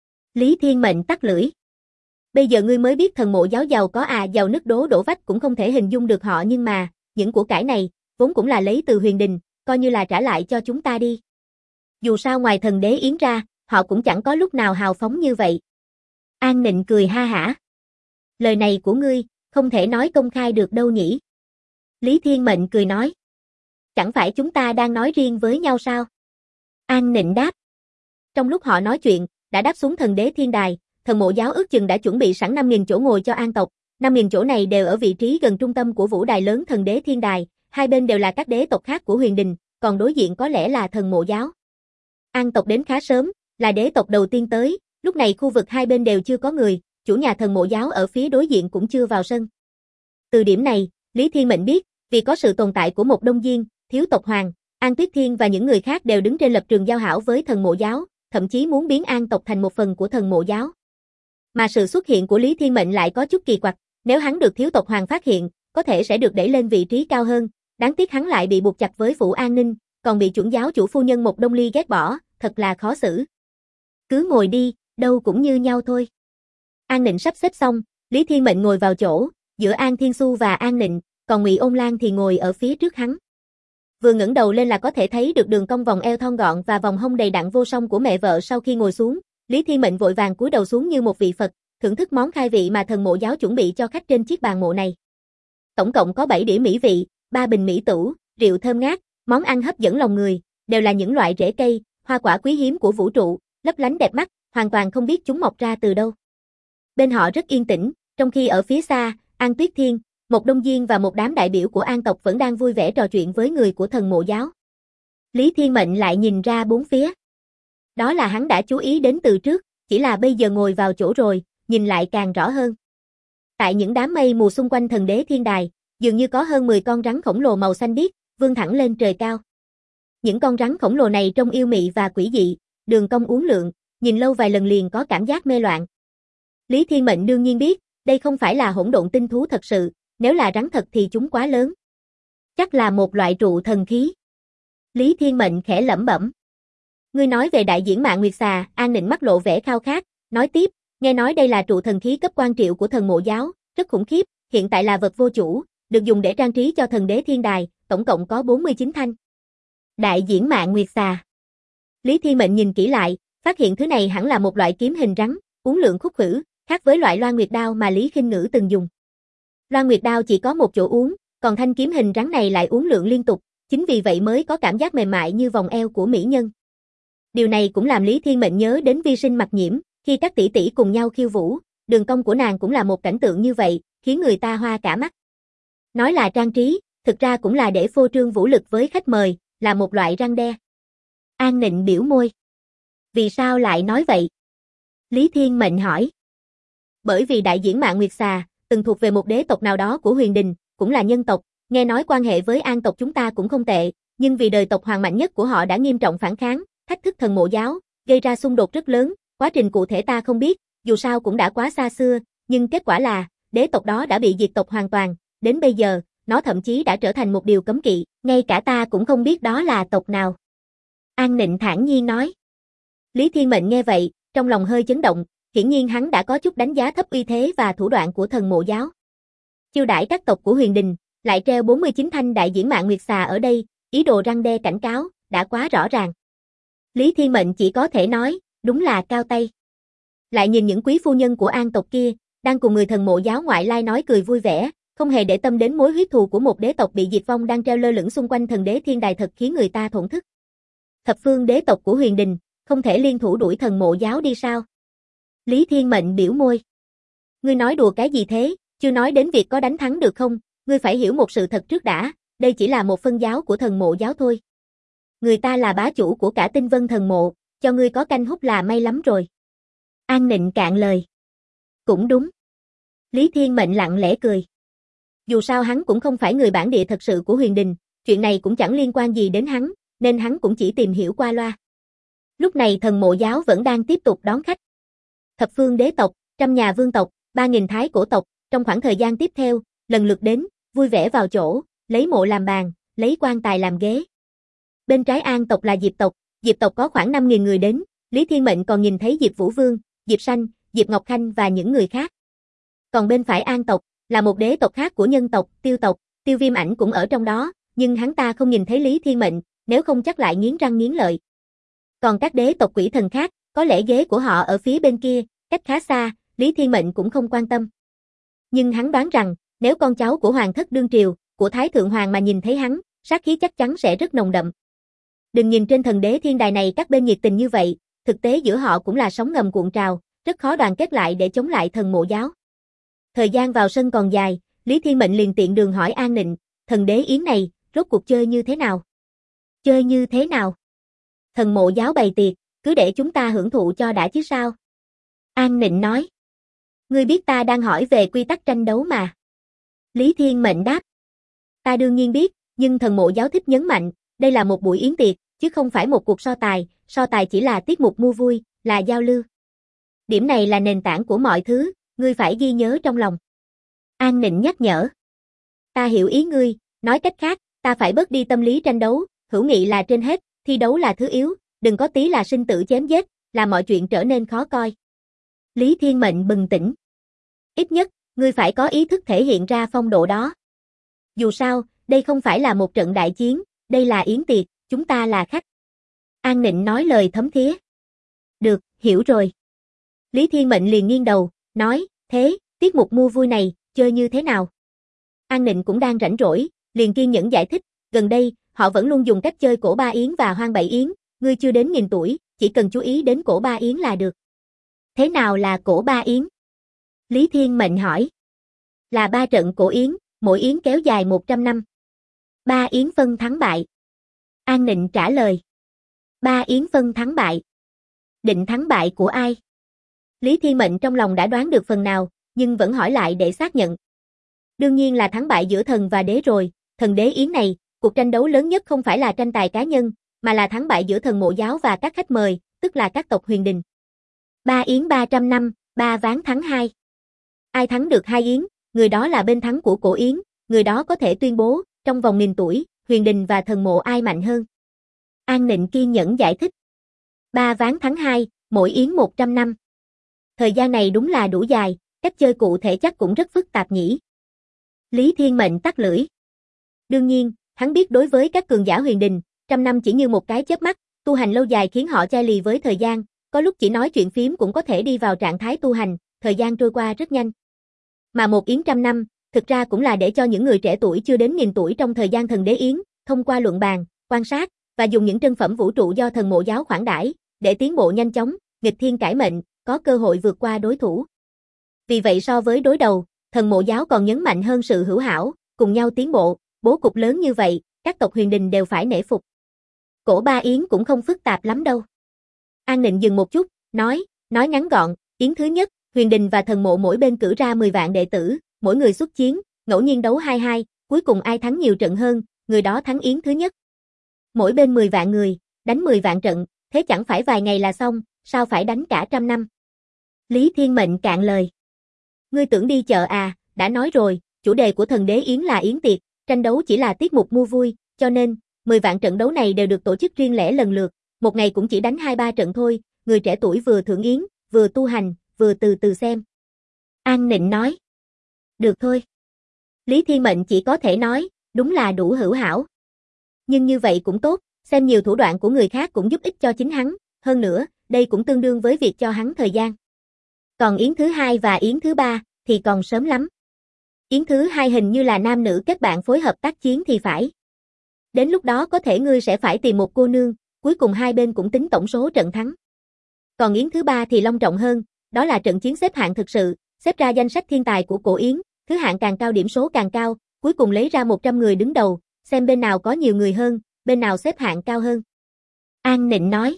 Lý Thiên Mệnh tắt lưỡi. Bây giờ ngươi mới biết Thần Mộ giáo giàu có à, giàu nứt đổ vách cũng không thể hình dung được họ, nhưng mà, những của cải này, vốn cũng là lấy từ Huyền Đình, coi như là trả lại cho chúng ta đi. Dù sao ngoài thần đế yến ra, họ cũng chẳng có lúc nào hào phóng như vậy. An Nịnh cười ha hả. Lời này của ngươi, không thể nói công khai được đâu nhỉ? Lý Thiên Mệnh cười nói. Chẳng phải chúng ta đang nói riêng với nhau sao? An Nịnh đáp. Trong lúc họ nói chuyện, đã đáp xuống thần đế thiên đài, Thần Mộ giáo ước chừng đã chuẩn bị sẵn 5.000 chỗ ngồi cho An tộc, 5.000 chỗ này đều ở vị trí gần trung tâm của vũ đài lớn thần đế thiên đài, hai bên đều là các đế tộc khác của Huyền Đình, còn đối diện có lẽ là Thần Mộ giáo. An tộc đến khá sớm, là đế tộc đầu tiên tới, lúc này khu vực hai bên đều chưa có người, chủ nhà Thần Mộ giáo ở phía đối diện cũng chưa vào sân. Từ điểm này, Lý Thiên Mệnh biết, vì có sự tồn tại của một Đông Diên, Thiếu tộc Hoàng, An Tuyết Thiên và những người khác đều đứng trên lập trường giao hảo với Thần Mộ giáo, thậm chí muốn biến An tộc thành một phần của Thần Mộ giáo. Mà sự xuất hiện của Lý Thiên Mệnh lại có chút kỳ quặc, nếu hắn được Thiếu tộc Hoàng phát hiện, có thể sẽ được đẩy lên vị trí cao hơn, đáng tiếc hắn lại bị buộc chặt với phủ an ninh, còn bị chuẩn giáo chủ phu nhân một Đông Ly ghét bỏ, thật là khó xử. Cứ ngồi đi, đâu cũng như nhau thôi. An Nịnh sắp xếp xong, Lý Thiên Mệnh ngồi vào chỗ, giữa An Thiên Xu và An Nịnh, còn Ngụy Ôn Lan thì ngồi ở phía trước hắn. Vừa ngẩng đầu lên là có thể thấy được đường cong vòng eo thon gọn và vòng hông đầy đặn vô song của mẹ vợ. Sau khi ngồi xuống, Lý Thiên Mệnh vội vàng cúi đầu xuống như một vị Phật, thưởng thức món khai vị mà Thần Mộ giáo chuẩn bị cho khách trên chiếc bàn mộ này. Tổng cộng có 7 đĩa mỹ vị, 3 bình mỹ tửu, rượu thơm ngát, món ăn hấp dẫn lòng người, đều là những loại rễ cây, hoa quả quý hiếm của vũ trụ, lấp lánh đẹp mắt, hoàn toàn không biết chúng mọc ra từ đâu. Bên họ rất yên tĩnh, trong khi ở phía xa, An Tuyết Thiên, một Đông Diên và một đám đại biểu của An tộc vẫn đang vui vẻ trò chuyện với người của Thần Mộ giáo. Lý Thiên Mệnh lại nhìn ra bốn phía. Đó là hắn đã chú ý đến từ trước, chỉ là bây giờ ngồi vào chỗ rồi, nhìn lại càng rõ hơn. Tại những đám mây mù xung quanh thần đế thiên đài, dường như có hơn 10 con rắn khổng lồ màu xanh biếc, vươn thẳng lên trời cao. Những con rắn khổng lồ này trông yêu mị và quỷ dị, đường cong uốn lượn, nhìn lâu vài lần liền có cảm giác mê loạn. Lý Thiên Mệnh đương nhiên biết, đây không phải là hỗn độn tinh thú thật sự, nếu là rắn thật thì chúng quá lớn. Chắc là một loại trụ thần khí. Lý Thiên Mệnh khẽ lẩm bẩm. Ngươi nói về đại diễn Mạn Nguyệt Xà, An Nịnh mắt lộ vẻ khao khát, nói tiếp, nghe nói đây là trụ thần khí cấp quan triệu của Thần Mộ giáo, rất khủng khiếp, hiện tại là vật vô chủ, được dùng để trang trí cho thần đế thiên đài, tổng cộng có 49 thanh. Đại diễn Mạn Nguyệt Xà. Lý Thiên Mệnh nhìn kỹ lại, phát hiện thứ này hẳn là một loại kiếm hình rắn, uốn lượn khúc khử, Khác với loại Loan Nguyệt đao mà Lý Khinh Ngữ từng dùng. Loan Nguyệt đao chỉ có một chỗ uốn, còn thanh kiếm hình rắn này lại uốn lượn liên tục, chính vì vậy mới có cảm giác mềm mại như vòng eo của mỹ nhân. Điều này cũng làm Lý Thiên Mệnh nhớ đến Vi Sinh Mặc Nhiễm, khi các tỷ tỷ cùng nhau khiêu vũ, đường cong của nàng cũng là một cảnh tượng như vậy, khiến người ta hoa cả mắt. Nói là trang trí, thực ra cũng là để phô trương vũ lực với khách mời, là một loại răn đe. An Nịnh biểu môi. Vì sao lại nói vậy? Lý Thiên Mệnh hỏi. Bởi vì đại diễn Mạn Nguyệt Xà, từng thuộc về một đế tộc nào đó của Huyền Đình, cũng là nhân tộc, nghe nói quan hệ với An tộc chúng ta cũng không tệ, nhưng vì đời tộc hoàng mạnh nhất của họ đã nghiêm trọng phản kháng, thách thức thần mộ giáo, gây ra xung đột rất lớn, quá trình cụ thể ta không biết, dù sao cũng đã quá xa xưa, nhưng kết quả là, đế tộc đó đã bị diệt tộc hoàn toàn, đến bây giờ, nó thậm chí đã trở thành một điều cấm kỵ, ngay cả ta cũng không biết đó là tộc nào. An Nịnh thản nhiên nói. Lý Thiên Mệnh nghe vậy, trong lòng hơi chấn động, hiển nhiên hắn đã có chút đánh giá thấp uy thế và thủ đoạn của thần mộ giáo. Chiêu đãi các tộc của Huyền Đình, lại treo 49 thanh đại diễn Mạn Nguyệt Xà ở đây, ý đồ răn đe cảnh cáo, đã quá rõ ràng. Lý Thiên Mệnh chỉ có thể nói, đúng là cao tay. Lại nhìn những quý phu nhân của An tộc kia, đang cùng người thần mộ giáo ngoại lai nói cười vui vẻ, không hề để tâm đến mối huyết thù của một đế tộc bị diệt vong đang treo lơ lửng xung quanh thần đế thiên đài, thật khiến người ta thổn thức. Thập phương đế tộc của Huyền Đình, không thể liên thủ đuổi thần mộ giáo đi sao? Lý Thiên Mệnh biểu môi. Ngươi nói đùa cái gì thế, chưa nói đến việc có đánh thắng được không, ngươi phải hiểu một sự thật trước đã, đây chỉ là một phân giáo của thần mộ giáo thôi. Người ta là bá chủ của cả Tinh Vân thần mộ, cho ngươi có canh hút là may lắm rồi. An Nịnh cạn lời. Cũng đúng. Lý Thiên Mệnh lặng lẽ cười. Dù sao hắn cũng không phải người bản địa thật sự của Huyền Đình, chuyện này cũng chẳng liên quan gì đến hắn, nên hắn cũng chỉ tìm hiểu qua loa. Lúc này thần mộ giáo vẫn đang tiếp tục đón khách. Thập phương đế tộc, trăm nhà vương tộc, 3.000 thái cổ tộc, trong khoảng thời gian tiếp theo, lần lượt đến, vui vẻ vào chỗ, lấy mộ làm bàn, lấy quan tài làm ghế. Bên trái An tộc là Diệp tộc có khoảng 5.000 người đến, Lý Thiên Mệnh còn nhìn thấy Diệp Vũ Vương, Diệp Sanh, Diệp Ngọc Khanh và những người khác. Còn bên phải An tộc, là một đế tộc khác của nhân tộc, Tiêu Viêm Ảnh cũng ở trong đó, nhưng hắn ta không nhìn thấy Lý Thiên Mệnh, nếu không chắc lại nghiến răng nghiến lợi. Còn các đế tộc quỷ thần khác, có lẽ ghế của họ ở phía bên kia, cách khá xa, Lý Thiên Mệnh cũng không quan tâm. Nhưng hắn đoán rằng, nếu con cháu của Hoàng thất đương triều, của Thái Thượng Hoàng mà nhìn thấy hắn, sát khí chắc chắn sẽ rất nồng đậm. Đừng nhìn trên thần đế thiên đài này các bên nhiệt tình như vậy, thực tế giữa họ cũng là sóng ngầm cuộn trào, rất khó đoàn kết lại để chống lại thần mộ giáo. Thời gian vào sân còn dài, Lý Thiên Mệnh liền tiện đường hỏi An Nịnh, thần đế yến này, rốt cuộc chơi như thế nào? Chơi như thế nào? Thần mộ giáo bày tiệc, cứ để chúng ta hưởng thụ cho đã chứ sao? An Nịnh nói. Ngươi biết ta đang hỏi về quy tắc tranh đấu mà. Lý Thiên Mệnh đáp. Ta đương nhiên biết, nhưng thần mộ giáo thích nhấn mạnh, đây là một buổi yến tiệc, chứ không phải một cuộc so tài chỉ là tiết mục mua vui, là giao lưu. Điểm này là nền tảng của mọi thứ, ngươi phải ghi nhớ trong lòng. An Nịnh nhắc nhở. Ta hiểu ý ngươi, nói cách khác, ta phải bớt đi tâm lý tranh đấu, hữu nghị là trên hết, thi đấu là thứ yếu, đừng có tí là sinh tử chém giết, làm mọi chuyện trở nên khó coi. Lý Thiên Mệnh bừng tỉnh. Ít nhất, ngươi phải có ý thức thể hiện ra phong độ đó. Dù sao, đây không phải là một trận đại chiến, đây là yến tiệc, chúng ta là khách. An Nịnh nói lời thấm thía. Được, hiểu rồi. Lý Thiên Mệnh liền nghiêng đầu, nói, thế, tiết mục mua vui này, chơi như thế nào? An Nịnh cũng đang rảnh rỗi, liền kiên nhẫn giải thích, gần đây, họ vẫn luôn dùng cách chơi cổ ba yến và hoang bảy yến, ngươi chưa đến 1000 tuổi, chỉ cần chú ý đến cổ ba yến là được. Thế nào là cổ ba yến? Lý Thiên Mệnh hỏi. Là 3 trận cổ yến, mỗi yến kéo dài 100 năm. 3 yến phân thắng bại. An Nịnh trả lời. 3 yến phân thắng bại. Định thắng bại của ai? Lý Thiên Mệnh trong lòng đã đoán được phần nào, nhưng vẫn hỏi lại để xác nhận. Đương nhiên là thắng bại giữa thần và đế rồi, thần đế yến này, cuộc tranh đấu lớn nhất không phải là tranh tài cá nhân, mà là thắng bại giữa thần mộ giáo và các khách mời, tức là các tộc Huyền Đình. 3 yến 300 năm, 3 ván thắng 2. Ai thắng được 2 yến, người đó là bên thắng của cổ yến, người đó có thể tuyên bố, trong vòng 1000 tuổi, Huyền Đình và thần mộ ai mạnh hơn. An Nịnh kiên nhẫn giải thích. 3 ván thắng 2, mỗi yến 100 năm. Thời gian này đúng là đủ dài, cách chơi cụ thể chắc cũng rất phức tạp nhỉ. Lý Thiên Mệnh tắt lưỡi. Đương nhiên, hắn biết đối với các cường giả Huyền Đình, 100 năm chỉ như một cái chớp mắt, tu hành lâu dài khiến họ chai lì với thời gian, có lúc chỉ nói chuyện phím cũng có thể đi vào trạng thái tu hành, thời gian trôi qua rất nhanh. Mà một yến 100 năm, thực ra cũng là để cho những người trẻ tuổi chưa đến 1000 tuổi trong thời gian thần đế yến, thông qua luận bàn, quan sát, và dùng những trân phẩm vũ trụ do thần mộ giáo khoản đãi, để tiến bộ nhanh chóng, nghịch thiên cải mệnh, có cơ hội vượt qua đối thủ. Vì vậy so với đối đầu, thần mộ giáo còn nhấn mạnh hơn sự hữu hảo, cùng nhau tiến bộ, bố cục lớn như vậy, các tộc huyền đình đều phải nể phục. Cổ Ba Yến cũng không phức tạp lắm đâu. An Nịnh dừng một chút, nói ngắn gọn, yến thứ nhất, huyền đình và thần mộ mỗi bên cử ra 10 vạn đệ tử, mỗi người xuất chiến, ngẫu nhiên đấu 2-2, cuối cùng ai thắng nhiều trận hơn, người đó thắng yến thứ nhất. Mỗi bên 10 vạn người, đánh 10 vạn trận, thế chẳng phải vài ngày là xong, sao phải đánh cả 100 năm? Lý Thiên Mệnh cạn lời. Ngươi tưởng đi chợ à, đã nói rồi, chủ đề của thần đế yến là yến tiệc, tranh đấu chỉ là tiết mục mua vui, cho nên, 10 vạn trận đấu này đều được tổ chức riêng lẻ lần lượt, một ngày cũng chỉ đánh 2-3 trận thôi, người trẻ tuổi vừa thưởng yến, vừa tu hành, vừa từ từ xem. An Nịnh nói. Được thôi. Lý Thiên Mệnh chỉ có thể nói, đúng là đủ hữu hảo. Nhưng như vậy cũng tốt, xem nhiều thủ đoạn của người khác cũng giúp ích cho chính hắn, hơn nữa, đây cũng tương đương với việc cho hắn thời gian. Còn yến thứ hai và yến thứ ba, thì còn sớm lắm. Yến thứ hai hình như là nam nữ kết bạn phối hợp tác chiến thì phải. Đến lúc đó có thể ngươi sẽ phải tìm một cô nương, cuối cùng hai bên cũng tính tổng số trận thắng. Còn yến thứ ba thì long trọng hơn, đó là trận chiến xếp hạng thực sự, xếp ra danh sách thiên tài của cổ yến, thứ hạng càng cao điểm số càng cao, cuối cùng lấy ra 100 người đứng đầu, xem bên nào có nhiều người hơn, bên nào xếp hạng cao hơn. An Nịnh nói.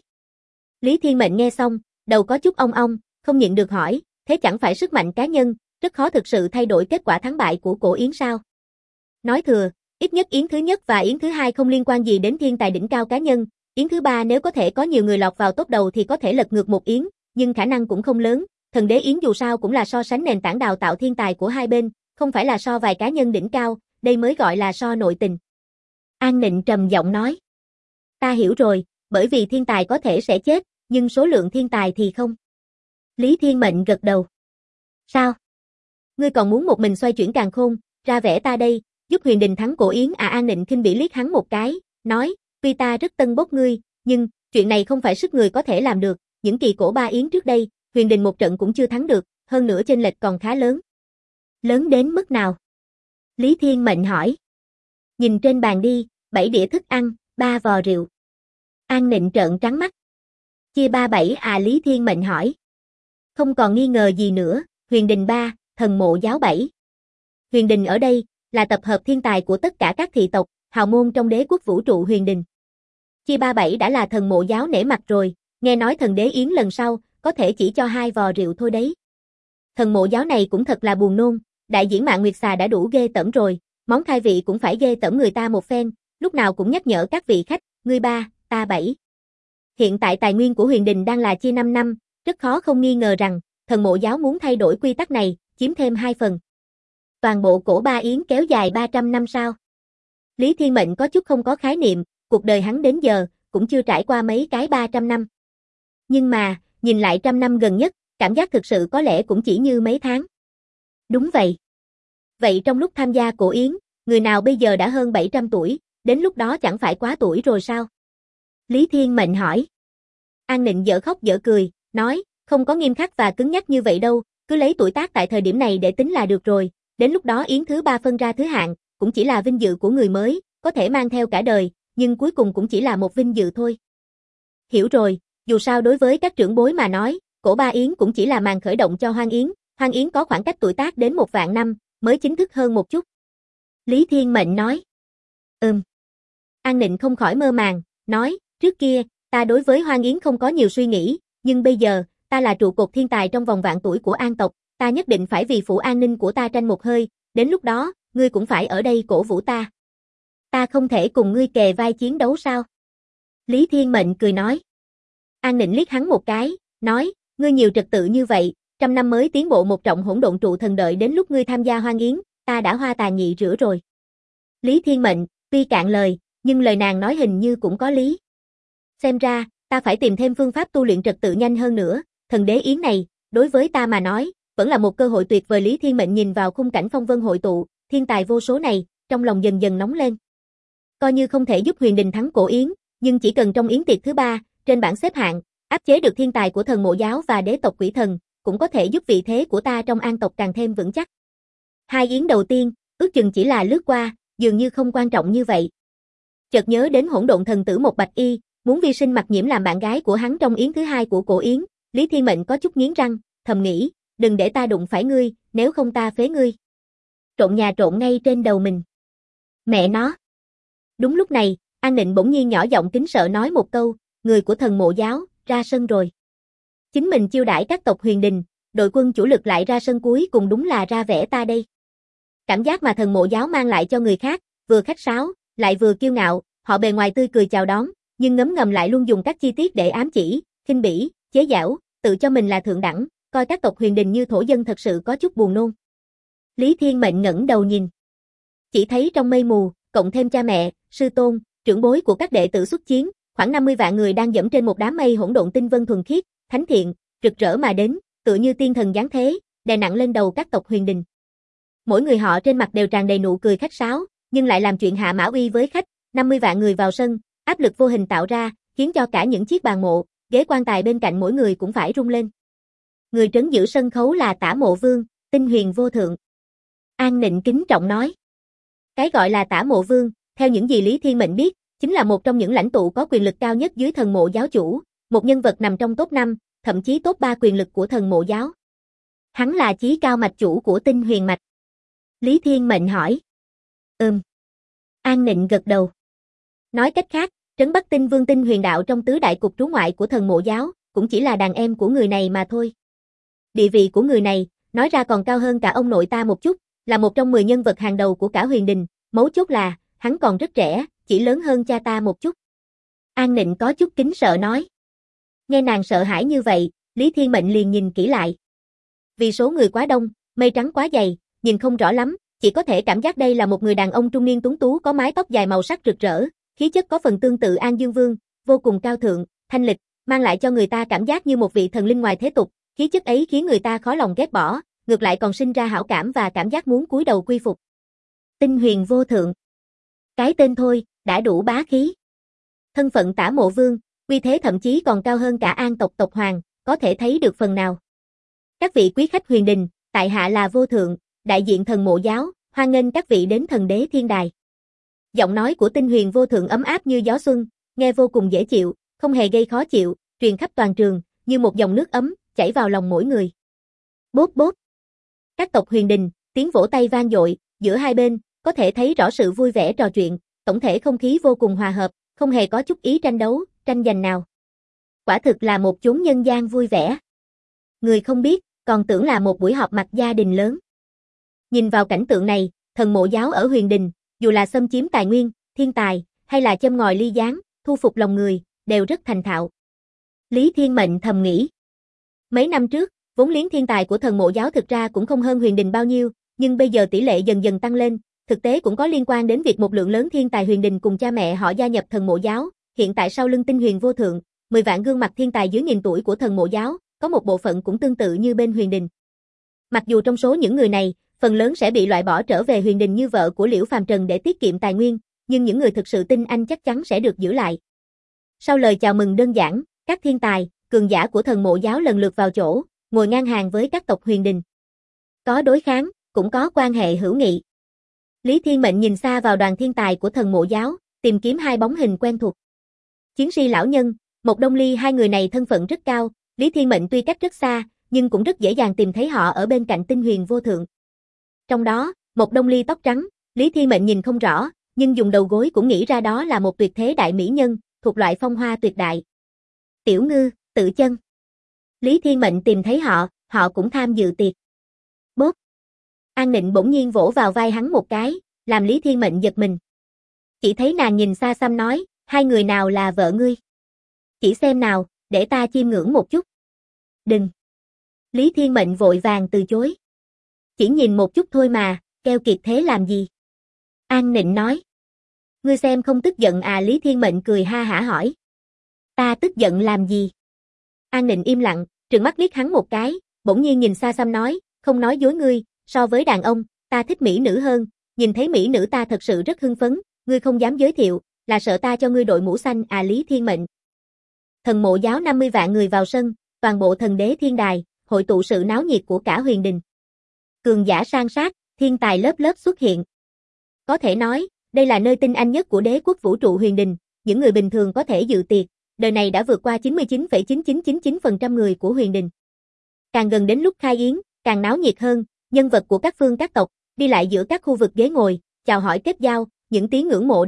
Lý Thiên Mệnh nghe xong, đầu có chút ong ong, không nhịn được hỏi, thế chẳng phải sức mạnh cá nhân, rất khó thực sự thay đổi kết quả thắng bại của cổ yến sao? Nói thừa, ít nhất yến thứ nhất và yến thứ hai không liên quan gì đến thiên tài đỉnh cao cá nhân, yến thứ ba nếu có thể có nhiều người lọt vào top đầu thì có thể lật ngược một yến, nhưng khả năng cũng không lớn, thần đế yến dù sao cũng là so sánh nền tảng đào tạo thiên tài của hai bên, không phải là so vài cá nhân đỉnh cao, đây mới gọi là so nội tình. An Nịnh trầm giọng nói. Ta hiểu rồi, bởi vì thiên tài có thể sẽ chết, nhưng số lượng thiên tài thì không. Lý Thiên Mệnh gật đầu. Sao? Ngươi còn muốn một mình xoay chuyển càn khôn, ra vẻ ta đây, giúp huyền đình thắng cổ yến à? An Nịnh khinh bỉ liếc hắn một cái, nói, tuy ta rất tân bốc ngươi, nhưng, chuyện này không phải sức người có thể làm được, những kỳ cổ ba yến trước đây, huyền đình một trận cũng chưa thắng được, hơn nữa chênh lệch còn khá lớn. Lớn đến mức nào? Lý Thiên Mệnh hỏi. Nhìn trên bàn đi, 7 đĩa thức ăn, 3 vò rượu. An Nịnh trợn trắng mắt. Chia 3-7 à? Lý Thiên Mệnh hỏi. Không còn nghi ngờ gì nữa, huyền đình 3, thần mộ giáo 7. Huyền đình ở đây, là tập hợp thiên tài của tất cả các thị tộc, hào môn trong đế quốc vũ trụ huyền đình. Chia 3-7 đã là thần mộ giáo nể mặt rồi, nghe nói thần đế yến lần sau, có thể chỉ cho 2 vò rượu thôi đấy. Thần mộ giáo này cũng thật là buồn nôn, đại diễn Mạn Nguyệt Xà đã đủ ghê tởm rồi, món khai vị cũng phải ghê tởm người ta một phen, lúc nào cũng nhắc nhở các vị khách, ngươi 3, ta 7. Hiện tại tài nguyên của huyền đình đang là chia 5 năm, rất khó không nghi ngờ rằng, thần mộ giáo muốn thay đổi quy tắc này, chiếm thêm 2 phần. Toàn bộ cổ ba yến kéo dài 300 năm sao? Lý Thiên Mệnh có chút không có khái niệm, cuộc đời hắn đến giờ, cũng chưa trải qua mấy cái 300 năm. Nhưng mà, nhìn lại 100 năm gần nhất, cảm giác thực sự có lẽ cũng chỉ như mấy tháng. Đúng vậy. Vậy trong lúc tham gia cổ yến, người nào bây giờ đã hơn 700 tuổi, đến lúc đó chẳng phải quá tuổi rồi sao? Lý Thiên Mệnh hỏi. An Nịnh dở khóc dở cười, nói, không có nghiêm khắc và cứng nhắc như vậy đâu, cứ lấy tuổi tác tại thời điểm này để tính là được rồi, đến lúc đó yến thứ ba phân ra thứ hạng, cũng chỉ là vinh dự của người mới, có thể mang theo cả đời, nhưng cuối cùng cũng chỉ là một vinh dự thôi. Hiểu rồi, dù sao đối với các trưởng bối mà nói, cổ ba yến cũng chỉ là màn khởi động cho Hoang Yến có khoảng cách tuổi tác đến 1 vạn năm, mới chính thức hơn một chút. Lý Thiên Mệnh nói. An Nịnh không khỏi mơ màng, nói, trước kia, ta đối với Hoang Yến không có nhiều suy nghĩ, nhưng bây giờ, ta là trụ cột thiên tài trong vòng vạn tuổi của An tộc, ta nhất định phải vì phủ an ninh của ta tranh một hơi, đến lúc đó, ngươi cũng phải ở đây cổ vũ ta. Ta không thể cùng ngươi kề vai chiến đấu sao? Lý Thiên Mệnh cười nói. An Nịnh liếc hắn một cái, nói, ngươi nhiều trật tự như vậy, 100 năm mới tiến bộ một trọng hỗn độn trụ thần, đợi đến lúc ngươi tham gia Hoang Yến, ta đã hoa tà nhị rửa rồi. Lý Thiên Mệnh, tuy cạn lời, nhưng lời nàng nói hình như cũng có lý. Xem ra, ta phải tìm thêm phương pháp tu luyện trật tự nhanh hơn nữa, thần đế yến này, đối với ta mà nói, vẫn là một cơ hội tuyệt vời. Lý Thiên Mệnh nhìn vào khung cảnh phong vân hội tụ, thiên tài vô số này, trong lòng dần dần nóng lên. Coi như không thể giúp huyền đình thắng cổ yến, nhưng chỉ cần trong yến tiệc thứ ba, trên bảng xếp hạng, áp chế được thiên tài của thần mộ giáo và đế tộc quỷ thần, cũng có thể giúp vị thế của ta trong An tộc càng thêm vững chắc. Hai yến đầu tiên, ước chừng chỉ là lướt qua, dường như không quan trọng như vậy. Chợt nhớ đến hỗn độn thần tử một bạch y, muốn vi sinh Mặc Nhiễm làm bạn gái của hắn trong yến thứ hai của cổ yến, Lý Thiên Mệnh có chút nghiến răng, thầm nghĩ, đừng để ta đụng phải ngươi, nếu không ta phế ngươi. Trộn nhà trộn ngay trên đầu mình. Mẹ nó. Đúng lúc này, An Nịnh bỗng nhiên nhỏ giọng kính sợ nói một câu, người của Thần Mộ giáo, ra sân rồi. Chính mình chiêu đãi các tộc huyền đình, đội quân chủ lực lại ra sân cuối cùng đúng là ra vẻ ta đây. Cảm giác mà Thần Mộ giáo mang lại cho người khác, vừa khách sáo, lại vừa kiêu ngạo, họ bề ngoài tươi cười chào đón, nhưng ngấm ngầm lại luôn dùng các chi tiết để ám chỉ, khinh bỉ, chế giễu, tự cho mình là thượng đẳng, coi các tộc huyền đình như thổ dân thật sự có chút buồn nôn. Lý Thiên Mệnh ngẩng đầu nhìn. Chỉ thấy trong mây mù, cộng thêm cha mẹ, sư tôn, trưởng bối của các đệ tử xuất chiến, khoảng 50 vạn người đang dẫm trên một đám mây hỗn độn tinh vân thuần khiết, thánh thiện, rực rỡ mà đến, tựa như tiên thần giáng thế, đè nặng lên đầu các tộc huyền đình. Mỗi người họ trên mặt đều tràn đầy nụ cười khách sáo, nhưng lại làm chuyện hạ mã uy với khách, 50 vạn người vào sân, áp lực vô hình tạo ra, khiến cho cả những chiếc bàn mộ, ghế quan tài bên cạnh mỗi người cũng phải rung lên. Người trấn giữ sân khấu là Tả Mộ Vương, Tinh Huyền vô thượng. An Nịnh kính trọng nói. Cái gọi là Tả Mộ Vương, theo những gì Lý Thiên Mệnh biết, chính là một trong những lãnh tụ có quyền lực cao nhất dưới Thần Mộ giáo chủ, một nhân vật nằm trong top 5, thậm chí top 3 quyền lực của Thần Mộ giáo. Hắn là chí cao mạch chủ của Tinh Huyền mạch. Lý Thiên Mệnh hỏi. An Nịnh gật đầu. Nói cách khác, trấn Bắc Tinh Vương Tinh Huyền đạo trong tứ đại cục trú ngoại của Thần Mộ giáo, cũng chỉ là đàn em của người này mà thôi. Địa vị của người này, nói ra còn cao hơn cả ông nội ta một chút, là một trong 10 nhân vật hàng đầu của cả huyền đình, mấu chốt là, hắn còn rất trẻ, chỉ lớn hơn cha ta một chút. An Nịnh có chút kính sợ nói. Nghe nàng sợ hãi như vậy, Lý Thiên Mệnh liền nhìn kỹ lại. Vì số người quá đông, mây trắng quá dày, nhìn không rõ lắm, chỉ có thể cảm giác đây là một người đàn ông trung niên tuấn tú có mái tóc dài màu sắc rực rỡ, khí chất có phần tương tự An Dương Vương, vô cùng cao thượng, thanh lịch, mang lại cho người ta cảm giác như một vị thần linh ngoài thế tục, khí chất ấy khiến người ta khó lòng ghét bỏ, ngược lại còn sinh ra hảo cảm và cảm giác muốn cúi đầu quy phục. Tinh Huyền vô thượng. Cái tên thôi, đã đủ bá khí. Thân phận Tả Mộ Vương, uy thế thậm chí còn cao hơn cả An tộc tộc hoàng, có thể thấy được phần nào. Các vị quý khách huyền đình, tại hạ là Vô Thượng, đại diện Thần Mộ giáo, hoan nghênh các vị đến Thần Đế Thiên Đài. Giọng nói của Tinh Huyền vô thượng ấm áp như gió xuân, nghe vô cùng dễ chịu, không hề gây khó chịu, truyền khắp toàn trường, như một dòng nước ấm, chảy vào lòng mỗi người. Bốp bốp. Các tộc huyền đình, tiếng vỗ tay vang dội, giữa hai bên, có thể thấy rõ sự vui vẻ trò chuyện, tổng thể không khí vô cùng hòa hợp, không hề có chút ý tranh đấu, tranh giành nào. Quả thực là một chốn nhân gian vui vẻ. Người không biết, còn tưởng là một buổi họp mặt gia đình lớn. Nhìn vào cảnh tượng này, Thần Mộ giáo ở huyền đình, dù là xâm chiếm tài nguyên, thiên tài, hay là châm ngòi ly gián, thu phục lòng người, đều rất thành thạo. Lý Thiên Mệnh thầm nghĩ. Mấy năm trước, vốn liếng thiên tài của Thần Mộ giáo thực ra cũng không hơn huyền đình bao nhiêu, nhưng bây giờ tỷ lệ dần dần tăng lên, thực tế cũng có liên quan đến việc một lượng lớn thiên tài huyền đình cùng cha mẹ họ gia nhập Thần Mộ giáo, hiện tại sau lưng Tinh Huyền vô thượng, 10 vạn gương mặt thiên tài dưới 1000 tuổi của Thần Mộ giáo, có một bộ phận cũng tương tự như bên huyền đình. Mặc dù trong số những người này, phần lớn sẽ bị loại bỏ trở về huyền đình như vợ của Liễu Phàm Trần để tiết kiệm tài nguyên, nhưng những người thực sự tin anh chắc chắn sẽ được giữ lại. Sau lời chào mừng đơn giản, các thiên tài, cường giả của Thần Mộ giáo lần lượt vào chỗ, ngồi ngang hàng với các tộc huyền đình. Có đối kháng, cũng có quan hệ hữu nghị. Lý Thiên Mệnh nhìn xa vào đoàn thiên tài của Thần Mộ giáo, tìm kiếm hai bóng hình quen thuộc. Chiến si lão nhân, Một Đông Ly, hai người này thân phận rất cao, Lý Thiên Mệnh tuy cách rất xa, nhưng cũng rất dễ dàng tìm thấy họ ở bên cạnh Tinh Huyền vô thượng. Trong đó, Một Đông Ly tóc trắng, Lý Thiên Mệnh nhìn không rõ, nhưng dùng đầu gối cũng nghĩ ra đó là một tuyệt thế đại mỹ nhân, thuộc loại phong hoa tuyệt đại. Tiểu Ngư, Tự Chân. Lý Thiên Mệnh tìm thấy họ cũng tham dự tiệc. Bốp. An Nịnh bỗng nhiên vỗ vào vai hắn một cái, làm Lý Thiên Mệnh giật mình. Chỉ thấy nàng nhìn xa xăm nói, hai người nào là vợ ngươi? Chỉ xem nào, để ta chiêm ngưỡng một chút. Đừng. Lý Thiên Mệnh vội vàng từ chối. Chỉ nhìn một chút thôi mà, keo kiệt thế làm gì? An Nịnh nói. Ngươi xem không tức giận à? Lý Thiên Mệnh cười ha hả hỏi. Ta tức giận làm gì? An Nịnh im lặng, trừng mắt liếc hắn một cái, bỗng nhiên nhìn xa xăm nói, không nói dối ngươi, so với đàn ông, ta thích mỹ nữ hơn, nhìn thấy mỹ nữ ta thật sự rất hưng phấn, ngươi không dám giới thiệu, là sợ ta cho ngươi đội mũ xanh à? Lý Thiên Mệnh. Thần Mộ giáo 50 vạn người vào sân, toàn bộ Thần Đế Thiên Đài, hội tụ sự náo nhiệt của cả huyền đình. Cường giả san sát, thiên tài lớp lớp xuất hiện. Có thể nói, đây là nơi tinh anh nhất của đế quốc vũ trụ huyền đình, những người bình thường có thể dự tiệc, đời này đã vượt qua 99,9999% người của huyền đình. Càng gần đến lúc khai yến, càng náo nhiệt hơn, nhân vật của các phương các tộc, đi lại giữa các khu vực ghế ngồi, chào hỏi kết giao, những tiếng ngưỡng mộ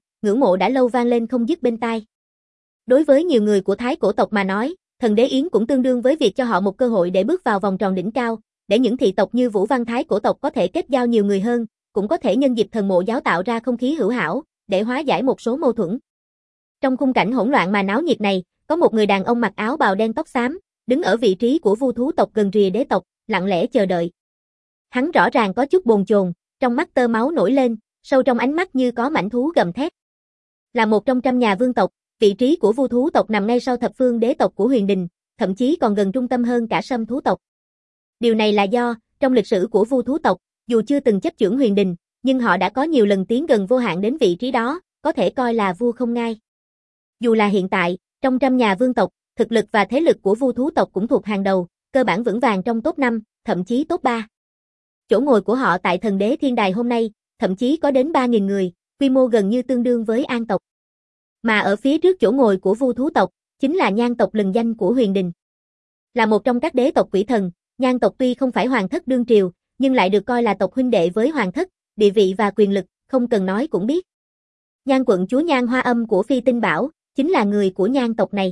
đã lâu vang lên không dứt bên tai. Đối với nhiều người của Thái cổ tộc mà nói, thần đế yến cũng tương đương với việc cho họ một cơ hội để bước vào vòng tròn đỉnh cao, để những thị tộc như Vũ Văn Thái cổ tộc có thể kết giao nhiều người hơn, cũng có thể nhân dịp thần mộ giáo tạo ra không khí hữu hảo, để hóa giải một số mâu thuẫn. Trong khung cảnh hỗn loạn mà náo nhiệt này, có một người đàn ông mặc áo bào đen tóc xám, đứng ở vị trí của vu thú tộc gần rìa đế tộc, lặng lẽ chờ đợi. Hắn rõ ràng có chút bồn chồn, trong mắt tơ máu nổi lên, sâu trong ánh mắt như có mãnh thú gầm thét. Là một trong trăm nhà vương tộc, vị trí của vu thú tộc nằm ngay sau thập phương đế tộc của huyền đình, thậm chí còn gần trung tâm hơn cả sâm thú tộc. Điều này là do, trong lịch sử của vu thú tộc, dù chưa từng chấp chưởng huyền đình, nhưng họ đã có nhiều lần tiến gần vô hạn đến vị trí đó, có thể coi là vua không ngai. Dù là hiện tại, trong trăm nhà vương tộc, thực lực và thế lực của vu thú tộc cũng thuộc hàng đầu, cơ bản vững vàng trong top 5, thậm chí top 3. Chỗ ngồi của họ tại thần đế thiên đài hôm nay, thậm chí có đến 3.000 người, quy mô gần như tương đương với An tộc. Mà ở phía trước chỗ ngồi của vu thú tộc, chính là Nhan tộc lừng danh của huyền đình. Là một trong các đế tộc quỷ thần, Nhan tộc tuy không phải hoàng thất đương triều, nhưng lại được coi là tộc huynh đệ với hoàng thất, địa vị và quyền lực, không cần nói cũng biết. Nhan quận chúa Nhan Hoa Âm của Phi Tinh Bảo, chính là người của Nhan tộc này.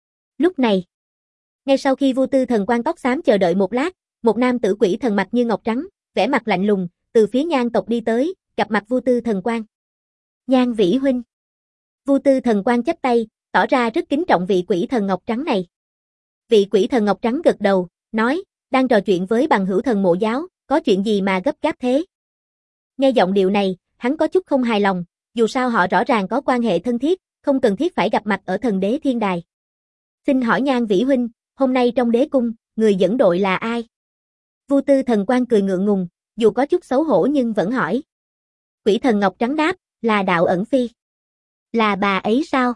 Lúc này, ngay sau khi Vu Tư Thần Quan tóc xám chờ đợi một lát, một nam tử quỷ thần mặt như ngọc trắng, vẻ mặt lạnh lùng, từ phía Nhan tộc đi tới, gặp mặt Vu Tư Thần Quan. Nhan Vĩ huynh. Vu Tư Thần Quan chắp tay, tỏ ra rất kính trọng vị quỷ thần ngọc trắng này. Vị quỷ thần ngọc trắng gật đầu, nói, đang trò chuyện với bằng hữu thần mộ giáo, có chuyện gì mà gấp gáp thế? Nghe giọng điệu này, hắn có chút không hài lòng, dù sao họ rõ ràng có quan hệ thân thiết, không cần thiết phải gặp mặt ở thần đế thiên đài. Xin hỏi Nhan Vĩ huynh, hôm nay trong đế cung, người dẫn đội là ai? Vu Tư Thần Quan cười ngượng ngùng, dù có chút xấu hổ nhưng vẫn hỏi. Quỷ thần ngọc trắng đáp, là Đạo Ẩn Phi. Là bà ấy sao?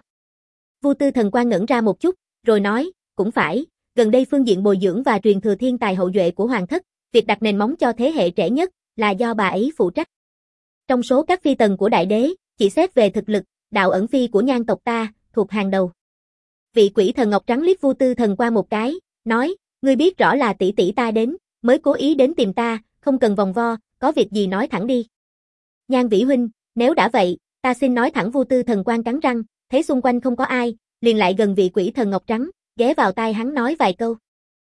Vu Tư Thần Quan ngẩn ra một chút, rồi nói, cũng phải, gần đây phương diện bồi dưỡng và truyền thừa thiên tài hậu duệ của hoàng thất, việc đặt nền móng cho thế hệ trẻ nhất, là do bà ấy phụ trách. Trong số các phi tần của đại đế, chỉ xét về thực lực, Đạo Ẩn Phi của Nhan tộc ta, thuộc hàng đầu. Vị quỷ thần ngọc trắng liếc Vu Tư Thần Quan một cái, nói, ngươi biết rõ là tỷ tỷ ta đến, mới cố ý đến tìm ta, không cần vòng vo, có việc gì nói thẳng đi. Nhan Vĩ huynh, nếu đã vậy, ta xin nói thẳng. Vu Tư Thần Quan cắn răng, thấy xung quanh không có ai, liền lại gần vị quỷ thần ngọc trắng, ghé vào tai hắn nói vài câu.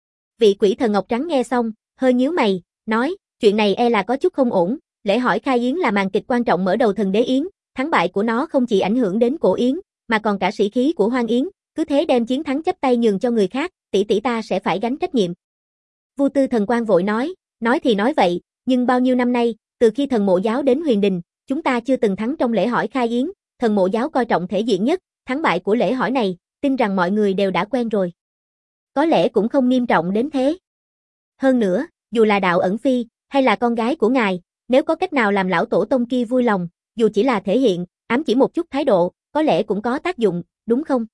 Vị quỷ thần ngọc trắng nghe xong, hơi nhíu mày, nói, chuyện này e là có chút không ổn, lễ hỏi khai yến là màn kịch quan trọng mở đầu thần đế yến, thắng bại của nó không chỉ ảnh hưởng đến cổ yến, mà còn cả sĩ khí của hoang yến, cứ thế đem chiến thắng chấp tay nhường cho người khác, tỷ tỷ ta sẽ phải gánh trách nhiệm. Vu Tư Thần Quan vội nói thì nói vậy, nhưng bao nhiêu năm nay, từ khi thần mộ giáo đến huyền đình, chúng ta chưa từng thắng trong lễ hỏi khai yến, thần mộ giáo coi trọng thể diện nhất, thắng bại của lễ hỏi này, tin rằng mọi người đều đã quen rồi. Có lẽ cũng không nghiêm trọng đến thế. Hơn nữa, dù là Đạo Ẩn Phi, hay là con gái của ngài, nếu có cách nào làm lão tổ tông kia vui lòng, dù chỉ là thể hiện, ám chỉ một chút thái độ, có lẽ cũng có tác dụng, đúng không?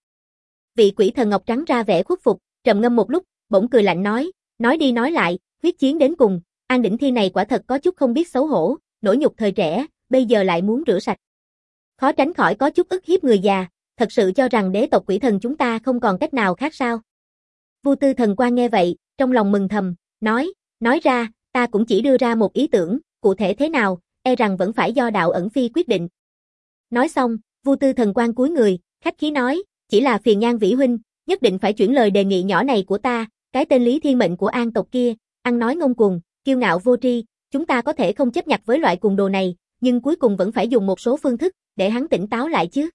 Vị quỷ thần ngọc trắng ra vẻ khuất phục, trầm ngâm một lúc, bỗng cười lạnh nói đi nói lại, huyết chiến đến cùng, An Đỉnh Thi này quả thật có chút không biết xấu hổ, nỗi nhục thời trẻ, bây giờ lại muốn rửa sạch. Khó tránh khỏi có chút ức hiếp người già, thật sự cho rằng đế tộc quỷ thần chúng ta không còn cách nào khác sao? Vu Tư Thần Quan nghe vậy, trong lòng mừng thầm, nói ra, ta cũng chỉ đưa ra một ý tưởng, cụ thể thế nào, e rằng vẫn phải do Đạo Ẩn Phi quyết định. Nói xong, Vu Tư Thần Quan cúi người, khách khí nói, chỉ là phiền Nhan Vĩ huynh, nhất định phải chuyển lời đề nghị nhỏ này của ta, cái tên Lý Thiên Mệnh của An tộc kia, ăn nói ngông cuồng, kiêu ngạo vô tri, chúng ta có thể không chấp nhặt với loại cuồng đồ này, nhưng cuối cùng vẫn phải dùng một số phương thức, để hắn tỉnh táo lại chứ.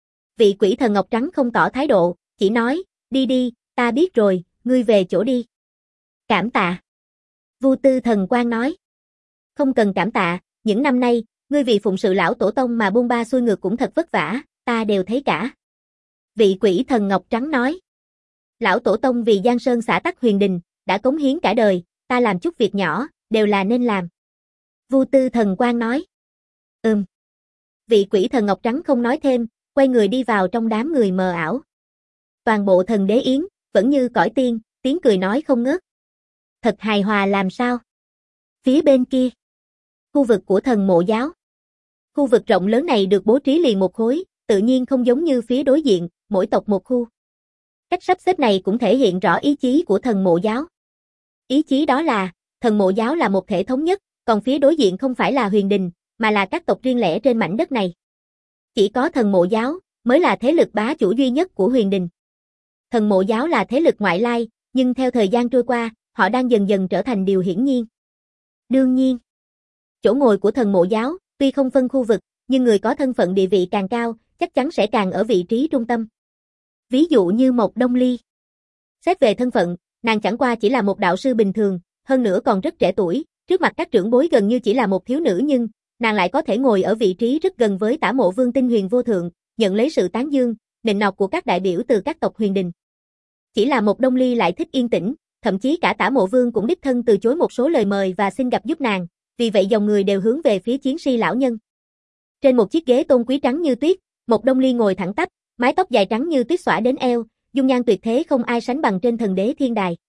Vị quỷ thần ngọc trắng không tỏ thái độ, chỉ nói, đi, ta biết rồi, ngươi về chỗ đi. Cảm tạ. Vu Tư Thần Quan nói. Không cần cảm tạ, những năm nay, ngươi vì phụng sự lão tổ tông mà bôn ba xuôi ngược cũng thật vất vả, ta đều thấy cả. Vị quỷ thần ngọc trắng nói. Lão tổ tông vì Giang Sơn xã tắc huyền đình, đã cống hiến cả đời, ta làm chút việc nhỏ, đều là nên làm. Vu Tư Thần Quan nói. Vị quỷ thần ngọc trắng không nói thêm, quay người đi vào trong đám người mờ ảo. Toàn bộ thần đế yến, vẫn như cõi tiên, tiếng cười nói không ngớt. Thật hài hòa làm sao? Phía bên kia. Khu vực của thần mộ giáo. Khu vực rộng lớn này được bố trí liền một khối, tự nhiên không giống như phía đối diện, mỗi tộc một khu. Cách sắp xếp này cũng thể hiện rõ ý chí của thần mộ giáo. Ý chí đó là, thần mộ giáo là một thể thống nhất, còn phía đối diện không phải là huyền đình, mà là các tộc riêng lẻ trên mảnh đất này. Chỉ có thần mộ giáo, mới là thế lực bá chủ duy nhất của huyền đình. Thần mộ giáo là thế lực ngoại lai, nhưng theo thời gian trôi qua, họ đang dần dần trở thành điều hiển nhiên. Đương nhiên, chỗ ngồi của thần mộ giáo, tuy không phân khu vực, nhưng người có thân phận địa vị càng cao, chắc chắn sẽ càng ở vị trí trung tâm. Ví dụ như Mộc Đông Ly. Xét về thân phận, nàng chẳng qua chỉ là một đạo sư bình thường, hơn nữa còn rất trẻ tuổi, trước mặt các trưởng bối gần như chỉ là một thiếu nữ nhưng, nàng lại có thể ngồi ở vị trí rất gần với Tả Mộ Vương Tinh Huyền Vô Thượng, nhận lấy sự tán dương, nịnh nọt của các đại biểu từ các tộc huyền đình. Chỉ là Mộc Đông Ly lại thích yên tĩnh, thậm chí cả Tả Mộ Vương cũng đích thân từ chối một số lời mời và xin gặp giúp nàng, vì vậy dòng người đều hướng về phía chiến si lão nhân. Trên một chiếc ghế tôn quý trắng như tuyết, Mộc Đông Ly ngồi thẳng tắp, mái tóc dài trắng như tuyết xõa đến eo, dung nhan tuyệt thế không ai sánh bằng trên thần đế thiên đài.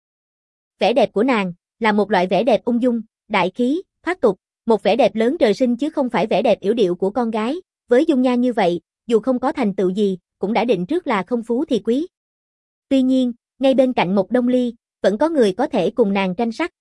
Vẻ đẹp của nàng là một loại vẻ đẹp ung dung, đại khí, thoát tục, một vẻ đẹp lớn trời sinh chứ không phải vẻ đẹp yểu điệu của con gái, với dung nhan như vậy, dù không có thành tựu gì, cũng đã định trước là không phú thì quý. Tuy nhiên, ngay bên cạnh Mộc Đông Ly, vẫn có người có thể cùng nàng tranh sắc.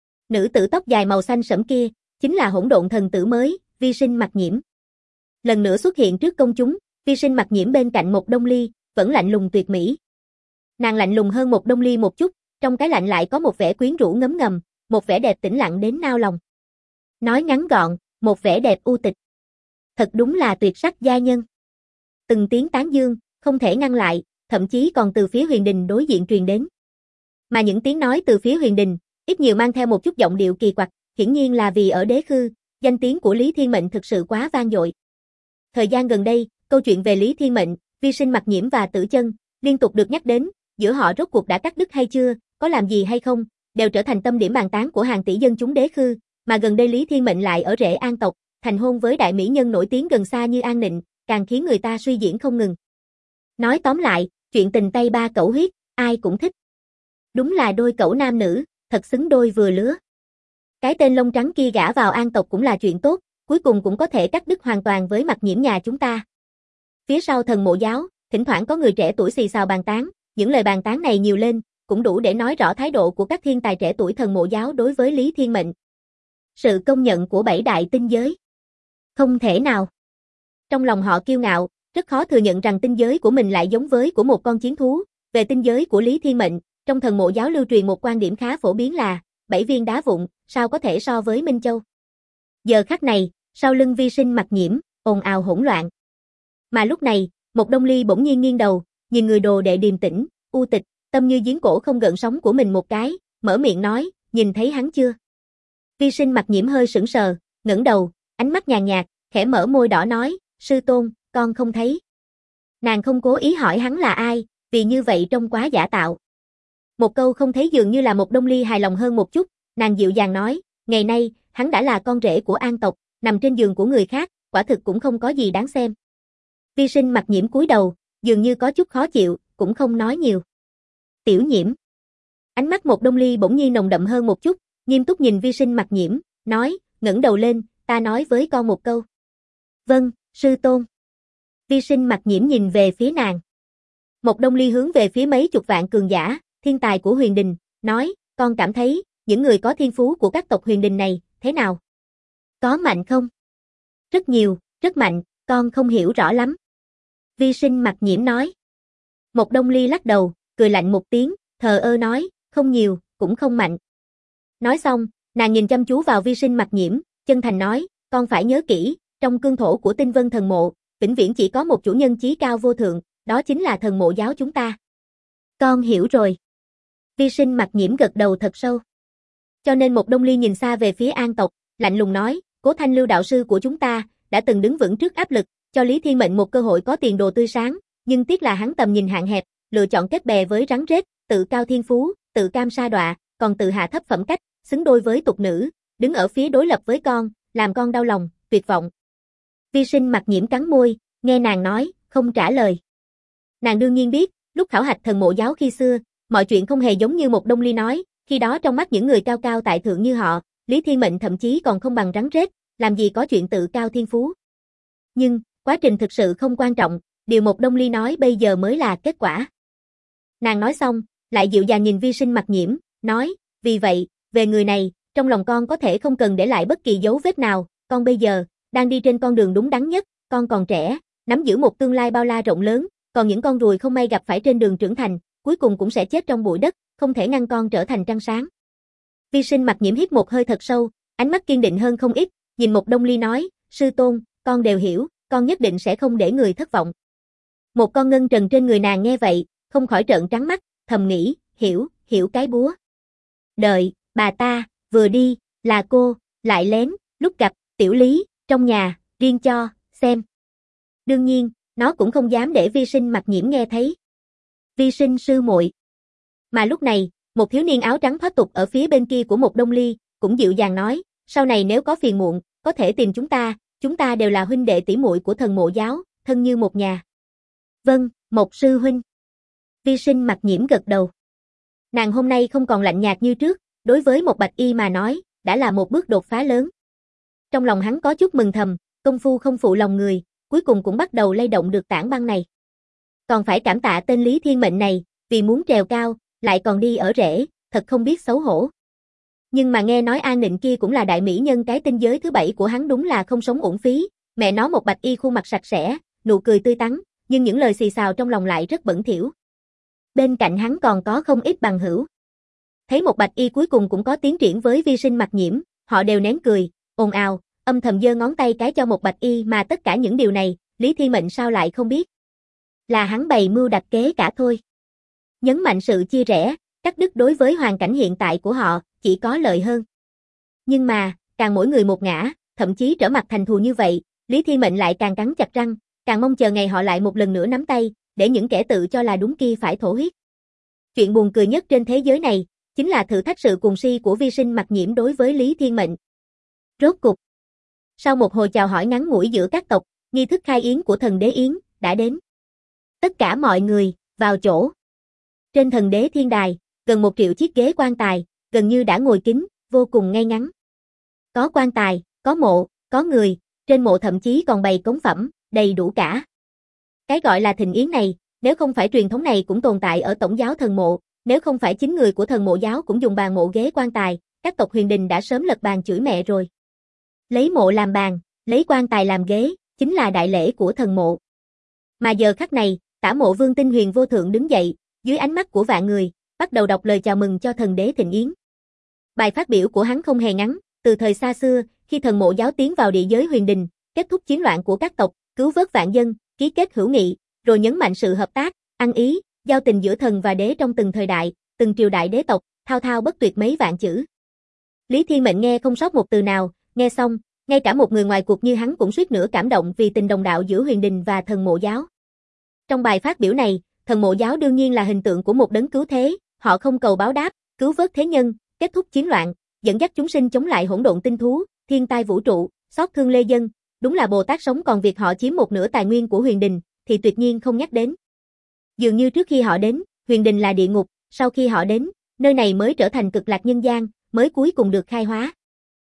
Nữ tử tóc dài màu xanh sẫm kia, chính là hỗn độn thần tử mới, Vi Sinh Mặc Nhiễm. Lần nữa xuất hiện trước công chúng, Vi Sinh Mặc Nhiễm bên cạnh Mộc Đông Ly, vẫn lạnh lùng tuyệt mỹ. Nàng lạnh lùng hơn Mộc Đông Ly một chút, trong cái lạnh lại có một vẻ quyến rũ ngấm ngầm, một vẻ đẹp tĩnh lặng đến nao lòng. Nói ngắn gọn, một vẻ đẹp u tịch. Thật đúng là tuyệt sắc gia nhân. Từng tiếng tán dương, không thể ngăn lại, thậm chí còn từ phía huyền đình đối diện truyền đến. Mà những tiếng nói từ phía huyền đình, ít nhiều mang theo một chút giọng điệu kỳ quặc, hiển nhiên là vì ở đế khư, danh tiếng của Lý Thiên Mệnh thực sự quá vang dội. Thời gian gần đây, câu chuyện về Lý Thiên Mệnh, Vi Sinh Mặc Nhiễm và Tử Chân, liên tục được nhắc đến, giữa họ rốt cuộc đã cắt đứt hay chưa, có làm gì hay không, đều trở thành tâm điểm bàn tán của hàng tỷ dân chúng đế khư, mà gần đây Lý Thiên Mệnh lại ở rễ An tộc, thành hôn với đại mỹ nhân nổi tiếng gần xa như An Nịnh, càng khiến người ta suy diễn không ngừng. Nói tóm lại, chuyện tình Tây Ba cẩu huyết, ai cũng thích. Đúng là đôi cẩu nam nữ, thật xứng đôi vừa lứa. Cái tên lông trắng kia gả vào An tộc cũng là chuyện tốt, cuối cùng cũng có thể cắt đứt hoàn toàn với Mặc Nhiễm nhà chúng ta. Phía sau thần mộ giáo, thỉnh thoảng có người trẻ tuổi xì xào bàn tán, những lời bàn tán này nhiều lên, cũng đủ để nói rõ thái độ của các thiên tài trẻ tuổi thần mộ giáo đối với Lý Thiên Mệnh. Sự công nhận của 7 đại tinh giới. Không thể nào. Trong lòng họ kiêu ngạo, rất khó thừa nhận rằng tinh giới của mình lại giống với của một con chiến thú. Về tinh giới của Lý Thiên Mệnh, trong thần mộ giáo lưu truyền một quan điểm khá phổ biến là 7 viên đá vụn, sao có thể so với Minh Châu. Giờ khắc này, sau lưng Vi Sinh Mặc Nhiễm, ồn ào hỗn loạn. Mà lúc này, Mộc Đông Ly bỗng nhiên nghiêng đầu, nhìn người đồ đệ điềm tĩnh, u tịch, tâm như giếng cổ không gợn sóng của mình một cái, mở miệng nói, nhìn thấy hắn chưa? Vi Sinh Mặc Nhiễm hơi sững sờ, ngẩng đầu, ánh mắt nhàn nhạt, khẽ mở môi đỏ nói, sư tôn, con không thấy. Nàng không cố ý hỏi hắn là ai, vì như vậy trông quá giả tạo. Một câu không thấy dường như là Mộc Đông Ly hài lòng hơn một chút, nàng dịu dàng nói, ngày nay, hắn đã là con rể của An tộc, nằm trên giường của người khác, quả thực cũng không có gì đáng xem. Vi Sinh Mặc Nhiễm cúi đầu, dường như có chút khó chịu, cũng không nói nhiều. Tiểu Nhiễm. Ánh mắt Mộc Đông Ly bỗng nhiên nồng đậm hơn một chút, nghiêm túc nhìn Vi Sinh Mặc Nhiễm, nói, ngẩng đầu lên, ta nói với con một câu. Vâng, sư tôn. Vi Sinh Mặc Nhiễm nhìn về phía nàng. Mộc Đông Ly hướng về phía mấy chục vạn cường giả, thiên tài của huyền đình, nói, con cảm thấy, những người có thiên phú của các tộc huyền đình này, thế nào? Có mạnh không? Rất nhiều, rất mạnh, con không hiểu rõ lắm. Vi Sinh Mặc Nhiễm nói. Mộc Đông Ly lắc đầu, cười lạnh một tiếng, thờ ơ nói, không nhiều, cũng không mạnh. Nói xong, nàng nhìn chăm chú vào Vi Sinh Mặc Nhiễm, chân thành nói, con phải nhớ kỹ, trong cương thổ của Tinh Vân thần mộ, vĩnh viễn chỉ có một chủ nhân chí cao vô thượng, đó chính là thần mộ giáo chúng ta. Con hiểu rồi. Vi Sinh Mặc Nhiễm gật đầu thật sâu. Cho nên Mộc Đông Ly nhìn xa về phía An tộc, lạnh lùng nói, Cố Thanh Lưu đạo sư của chúng ta, đã từng đứng vững trước áp lực, cho Lý Thiên Mệnh một cơ hội có tiền đồ tươi sáng, nhưng tiếc là hắn tầm nhìn hạn hẹp, lựa chọn kết bè với rắn rết, tự cao thiên phú, tự cam sa đọa, còn tự hạ thấp phẩm cách, xứng đôi với tục nữ, đứng ở phía đối lập với con, làm con đau lòng, tuyệt vọng. Vi Sinh Mặc Nhiễm cắn môi, nghe nàng nói, không trả lời. Nàng đương nhiên biết, lúc khảo hạch thần mộ giáo khi xưa, mọi chuyện không hề giống như Mộc Đông Ly nói, Khi đó trong mắt những người cao cao tại thượng như họ, Lý Thiên Mệnh thậm chí còn không bằng rắn rết, làm gì có chuyện tự cao thiên phú. Nhưng, quá trình thực sự không quan trọng, điều một Đông Ly nói bây giờ mới là kết quả. Nàng nói xong, lại dịu dàng nhìn Vi Sinh Mặc Nhiễm, nói, vì vậy, về người này, trong lòng con có thể không cần để lại bất kỳ dấu vết nào, con bây giờ, đang đi trên con đường đúng đắn nhất, con còn trẻ, nắm giữ một tương lai bao la rộng lớn, còn những con ruồi không may gặp phải trên đường trưởng thành, cuối cùng cũng sẽ chết trong bụi đất, không thể ngăn con trở thành trăng sáng. Vi Sinh Mặc Nhiễm hít một hơi thật sâu, ánh mắt kiên định hơn không ít, nhìn một Đông Ly nói, sư tôn, con đều hiểu, con nhất định sẽ không để người thất vọng. Một con ngân trần trên người nàng nghe vậy, không khỏi trợn trắng mắt, thầm nghĩ, hiểu cái búa. Đợi, bà ta, vừa đi, là cô, lại lén, lúc gặp, tiểu Lý, trong nhà, riêng cho, xem. Đương nhiên, nó cũng không dám để Vi Sinh Mặc Nhiễm nghe thấy. Vi Sinh sư muội. Mà lúc này, một thiếu niên áo trắng thoát tục ở phía bên kia của một Đông Ly, cũng dịu dàng nói, sau này nếu có phiền muộn, có thể tìm chúng ta đều là huynh đệ tỷ muội của Thần Mộ giáo, thân như một nhà. Vâng, một sư huynh. Vi Sinh Mặc Nhiễm gật đầu. Nàng hôm nay không còn lạnh nhạt như trước, đối với một bạch y mà nói, đã là một bước đột phá lớn. Trong lòng hắn có chút mừng thầm, công phu không phụ lòng người, cuối cùng cũng bắt đầu lay động được tảng băng này. Còn phải cảm tạ tên Lý Thiên Mệnh này, vì muốn trèo cao, lại còn đi ở rễ, thật không biết xấu hổ. Nhưng mà nghe nói An Nịnh kia cũng là đại mỹ nhân cái tinh giới thứ 7 của hắn đúng là không sống uổng phí, mẹ nó một bạch y khuôn mặt sạch sẽ, nụ cười tươi tắn, nhưng những lời xì xào trong lòng lại rất bẩn thỉu. Bên cạnh hắn còn có không ít bằng hữu. Thấy một bạch y cuối cùng cũng có tiến triển với Vi Sinh Mặc Nhiễm, họ đều nén cười, ồn ào, âm thầm giơ ngón tay cái cho một bạch y mà tất cả những điều này, Lý Thiên Mệnh sao lại không biết. Là hắn bày mưu đặt kế cả thôi. Nhấn mạnh sự chia rẽ, cắt đứt đối với hoàn cảnh hiện tại của họ, chỉ có lợi hơn. Nhưng mà, càng mỗi người một ngã, thậm chí trở mặt thành thù như vậy, Lý Thiên Mệnh lại càng cắn chặt răng, càng mong chờ ngày họ lại một lần nữa nắm tay, để những kẻ tự cho là đúng kia phải thổ huyết. Chuyện buồn cười nhất trên thế giới này, chính là thử thách sự cuồng si của Vi Sinh Mặc Nhiễm đối với Lý Thiên Mệnh. Rốt cục, sau một hồi chào hỏi ngắn ngủi giữa các tộc, nghi thức khai yến của thần đế yến đã đến. Tất cả mọi người, vào chỗ. Trên thần đế thiên đài, gần 1 triệu chiếc ghế quan tài, gần như đã ngồi kín, vô cùng ngay ngắn. Có quan tài, có mộ, có người, trên mộ thậm chí còn bày cống phẩm, đầy đủ cả. Cái gọi là thịnh yến này, nếu không phải truyền thống này cũng tồn tại ở tổng giáo thần mộ, nếu không phải chính người của thần mộ giáo cũng dùng bàn mộ ghế quan tài, các tộc huyền đình đã sớm lật bàn chửi mẹ rồi. Lấy mộ làm bàn, lấy quan tài làm ghế, chính là đại lễ của thần mộ. Mà giờ khắc này, Tả Mộ Vương Tinh Huyền Vô Thượng đứng dậy, dưới ánh mắt của vạn người, bắt đầu đọc lời chào mừng cho thần đế thịnh yến. Bài phát biểu của hắn không hề ngắn, từ thời xa xưa, khi thần mộ giáo tiến vào địa giới huyền đình, kết thúc chiến loạn của các tộc, cứu vớt vạn dân, ký kết hữu nghị, rồi nhấn mạnh sự hợp tác, ăn ý, giao tình giữa thần và đế trong từng thời đại, từng triều đại đế tộc, thao thao bất tuyệt mấy vạn chữ. Lý Thiên Mệnh nghe không sót một từ nào, nghe xong, ngay cả một người ngoài cuộc như hắn cũng suýt nữa cảm động vì tình đồng đạo giữa huyền đình và thần mộ giáo. Trong bài phát biểu này, thần mộ giáo đương nhiên là hình tượng của một đấng cứu thế, họ không cầu báo đáp, cứu vớt thế nhân, kết thúc chiến loạn, dẫn dắt chúng sinh chống lại hỗn độn tinh thú, thiên tai vũ trụ, xót thương lê dân, đúng là Bồ Tát sống, còn việc họ chiếm một nửa tài nguyên của huyền đình thì tuyệt nhiên không nhắc đến. Dường như trước khi họ đến, huyền đình là địa ngục, sau khi họ đến, nơi này mới trở thành cực lạc nhân gian, mới cuối cùng được khai hóa.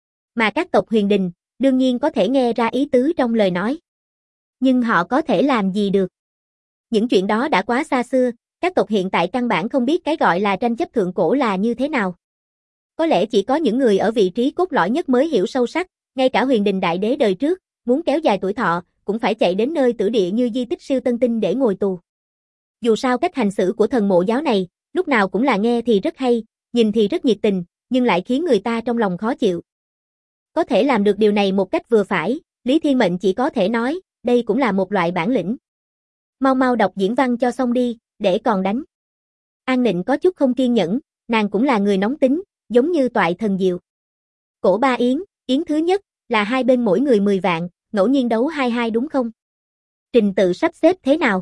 Mà các tộc huyền đình, đương nhiên có thể nghe ra ý tứ trong lời nói. Nhưng họ có thể làm gì được? Những chuyện đó đã quá xa xưa, các tộc hiện tại căn bản không biết cái gọi là tranh chấp thượng cổ là như thế nào. Có lẽ chỉ có những người ở vị trí cốt lõi nhất mới hiểu sâu sắc, ngay cả huyền đình đại đế đời trước, muốn kéo dài tuổi thọ, cũng phải chạy đến nơi tử địa như di tích siêu tân tinh để ngồi tù. Dù sao cách hành xử của thần mộ giáo này, lúc nào cũng là nghe thì rất hay, nhìn thì rất nhiệt tình, nhưng lại khiến người ta trong lòng khó chịu. Có thể làm được điều này một cách vừa phải, Lý Thiên Mệnh chỉ có thể nói, đây cũng là một loại bản lĩnh. Mau mau đọc diễn văn cho xong đi, để còn đánh. An Nịnh có chút không kiên nhẫn, nàng cũng là người nóng tính, giống như toại thần diệu. Cổ ba yến, yến thứ nhất, là hai bên mỗi người 10 vạn, ngẫu nhiên đấu 2-2 đúng không? Trình tự sắp xếp thế nào?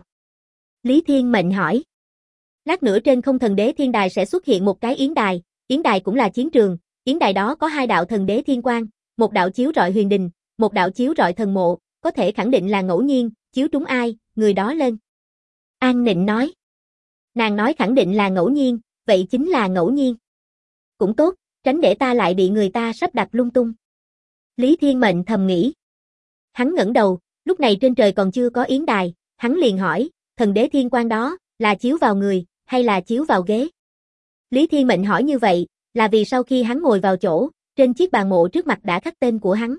Lý Thiên Mệnh hỏi. Lát nữa trên không thần đế thiên đài sẽ xuất hiện một cái yến đài cũng là chiến trường, yến đài đó có 2 đạo thần đế thiên quang, một đạo chiếu rọi huyền đình, một đạo chiếu rọi thần mộ, có thể khẳng định là ngẫu nhiên, chiếu trúng ai, người đó lên. An Nịnh nói. Nàng nói khẳng định là ngẫu nhiên, vậy chính là ngẫu nhiên. cũng tốt, tránh để ta lại bị người ta sắp đặt lung tung. Lý Thiên Mệnh thầm nghĩ. Hắn ngẩng đầu, lúc này trên trời còn chưa có yến đài, hắn liền hỏi, thần đế thiên quan đó, là chiếu vào người, hay là chiếu vào ghế? Lý Thiên Mệnh hỏi như vậy, là vì sau khi hắn ngồi vào chỗ, trên chiếc bàn mộ trước mặt đã khắc tên của hắn.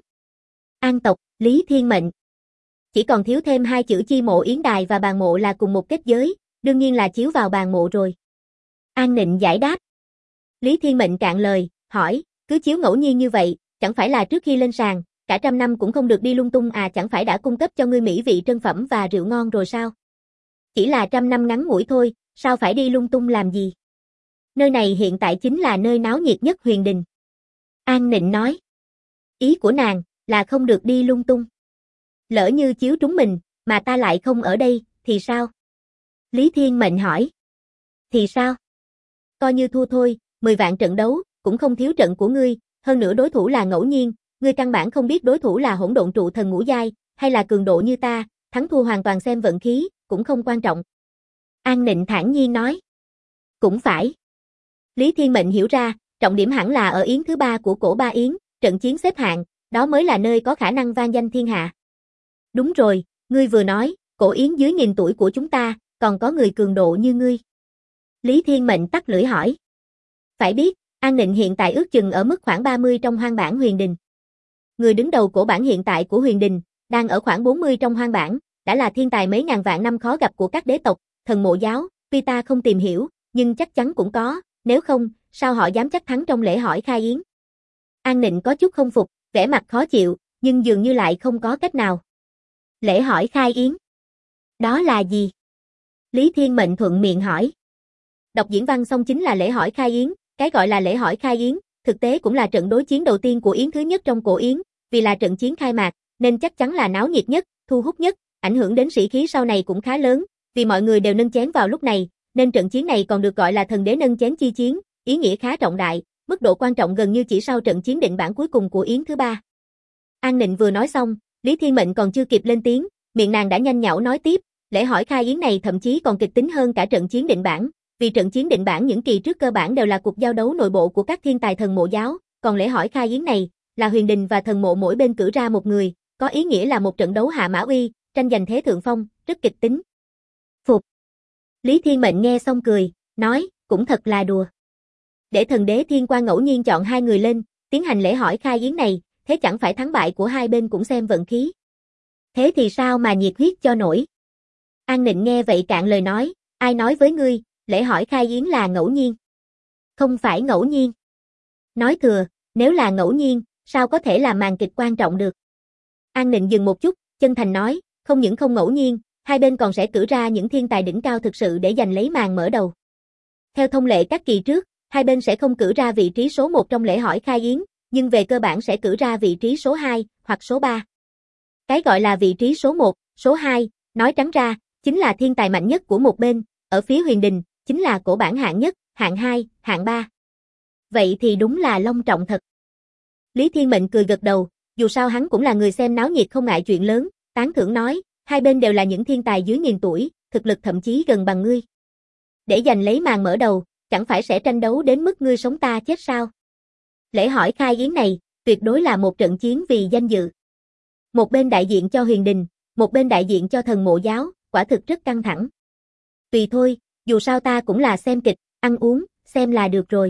An tộc, Lý Thiên Mệnh. Chỉ còn thiếu thêm hai chữ chi mộ yến đài và bàn mộ là cùng một kết giới, đương nhiên là chiếu vào bàn mộ rồi. An Nịnh giải đáp. Lý Thiên Mệnh cạn lời, hỏi, cứ chiếu ngẫu nhiên như vậy, chẳng phải là trước khi lên sàn, cả trăm năm cũng không được đi lung tung à, chẳng phải đã cung cấp cho ngươi mỹ vị trân phẩm và rượu ngon rồi sao? Chỉ là trăm năm ngắn ngủi thôi, sao phải đi lung tung làm gì? Nơi này hiện tại chính là nơi náo nhiệt nhất Huyền Đình. An Nịnh nói. Ý của nàng là không được đi lung tung. Lỡ như chiếu trúng mình, mà ta lại không ở đây, thì sao? Lý Thiên Mệnh hỏi. Thì sao? Coi như thua thôi, 10 vạn trận đấu, cũng không thiếu trận của ngươi, hơn nữa đối thủ là ngẫu nhiên, ngươi căn bản không biết đối thủ là hỗn độn trụ thần ngũ giai, hay là cường độ như ta, thắng thua hoàn toàn xem vận khí, cũng không quan trọng. An Nịnh thản nhiên nói. Cũng phải. Lý Thiên Mệnh hiểu ra, trọng điểm hẳn là ở yến thứ 3 của cổ ba yến, trận chiến xếp hạng, đó mới là nơi có khả năng vang danh thiên hạ. Đúng rồi, ngươi vừa nói, cổ yến dưới 1000 tuổi của chúng ta, còn có người cường độ như ngươi. Lý Thiên Mệnh tắt lưỡi hỏi. Phải biết, An Nịnh hiện tại ước chừng ở mức khoảng 30 trong hoang bản Huyền Đình. Người đứng đầu cổ bản hiện tại của Huyền Đình, đang ở khoảng 40 trong hoang bản, đã là thiên tài mấy ngàn vạn năm khó gặp của các đế tộc, thần mộ giáo, tuy ta không tìm hiểu, nhưng chắc chắn cũng có, nếu không, sao họ dám chắc thắng trong lễ hỏi khai yến. An Nịnh có chút không phục, vẻ mặt khó chịu, nhưng dường như lại không có cách nào. Lễ hỏi khai yến. Đó là gì? Lý Thiên Mệnh thuận miệng hỏi. Đọc diễn văn xong chính là lễ hỏi khai yến, cái gọi là lễ hỏi khai yến, thực tế cũng là trận đối chiến đầu tiên của yến thứ nhất trong cổ yến, vì là trận chiến khai mạc, nên chắc chắn là náo nhiệt nhất, thu hút nhất, ảnh hưởng đến sĩ khí sau này cũng khá lớn, vì mọi người đều nâng chén vào lúc này, nên trận chiến này còn được gọi là thần đế nâng chén chi chiến, ý nghĩa khá trọng đại, mức độ quan trọng gần như chỉ sau trận chiến định bản cuối cùng của yến thứ 3. An Nịnh vừa nói xong, Lý Thiên Mệnh còn chưa kịp lên tiếng, miệng nàng đã nhanh nhảu nói tiếp, lễ hỏi khai yến này thậm chí còn kịch tính hơn cả trận chiến định bản, vì trận chiến định bản những kỳ trước cơ bản đều là cuộc giao đấu nội bộ của các thiên tài thần mộ giáo, còn lễ hỏi khai yến này là Huyền Đình và thần mộ mỗi bên cử ra một người, có ý nghĩa là một trận đấu hạ mã uy, tranh giành thế thượng phong, rất kịch tính. Phục. Lý Thiên Mệnh nghe xong cười, nói, cũng thật là đùa. Để thần đế thiên quan ngẫu nhiên chọn hai người lên, tiến hành lễ hỏi khai yến này, thế chẳng phải thắng bại của hai bên cũng xem vận khí. Thế thì sao mà nhiệt huyết cho nổi? An Nịnh nghe vậy cạn lời nói, ai nói với ngươi, lễ hỏi khai yến là ngẫu nhiên. Không phải ngẫu nhiên. Nói thừa, nếu là ngẫu nhiên, sao có thể là màn kịch quan trọng được? An Nịnh dừng một chút, chân thành nói, không những không ngẫu nhiên, hai bên còn sẽ cử ra những thiên tài đỉnh cao thực sự để giành lấy màn mở đầu. Theo thông lệ các kỳ trước, hai bên sẽ không cử ra vị trí số 1 trong lễ hỏi khai yến, nhưng về cơ bản sẽ cử ra vị trí số 2 hoặc số 3. Cái gọi là vị trí số 1, số 2, nói trắng ra, chính là thiên tài mạnh nhất của một bên, ở phía Huyền Đình, chính là cổ bản hạng nhất, hạng 2, hạng 3. Vậy thì đúng là long trọng thật. Lý Thiên Mệnh cười gật đầu, dù sao hắn cũng là người xem náo nhiệt không ngại chuyện lớn, tán thưởng nói, hai bên đều là những thiên tài dưới 1000 tuổi, thực lực thậm chí gần bằng ngươi. Để giành lấy màn mở đầu, chẳng phải sẽ tranh đấu đến mức ngươi sống ta chết sao? Lễ hỏi khai yến này, tuyệt đối là một trận chiến vì danh dự. Một bên đại diện cho Huyền Đình, một bên đại diện cho thần mộ giáo, quả thực rất căng thẳng. Tùy thôi, dù sao ta cũng là xem kịch, ăn uống, xem là được rồi.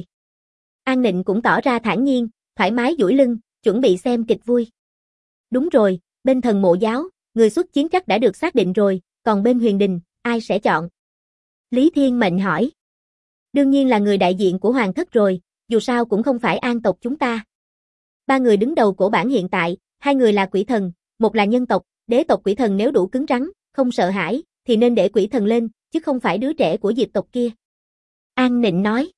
An Nịnh cũng tỏ ra thản nhiên, thoải mái duỗi lưng, chuẩn bị xem kịch vui. Đúng rồi, bên thần mộ giáo, người xuất chiến chắc đã được xác định rồi, còn bên Huyền Đình, ai sẽ chọn? Lý Thiên Mệnh hỏi. Đương nhiên là người đại diện của Hoàng thất rồi, dù sao cũng không phải An tộc chúng ta. Ba người đứng đầu cổ bản hiện tại, hai người là quỷ thần, một là nhân tộc, đế tộc quỷ thần nếu đủ cứng rắn, không sợ hãi, thì nên để quỷ thần lên, chứ không phải đứa trẻ của Diệp tộc kia. An Nịnh nói.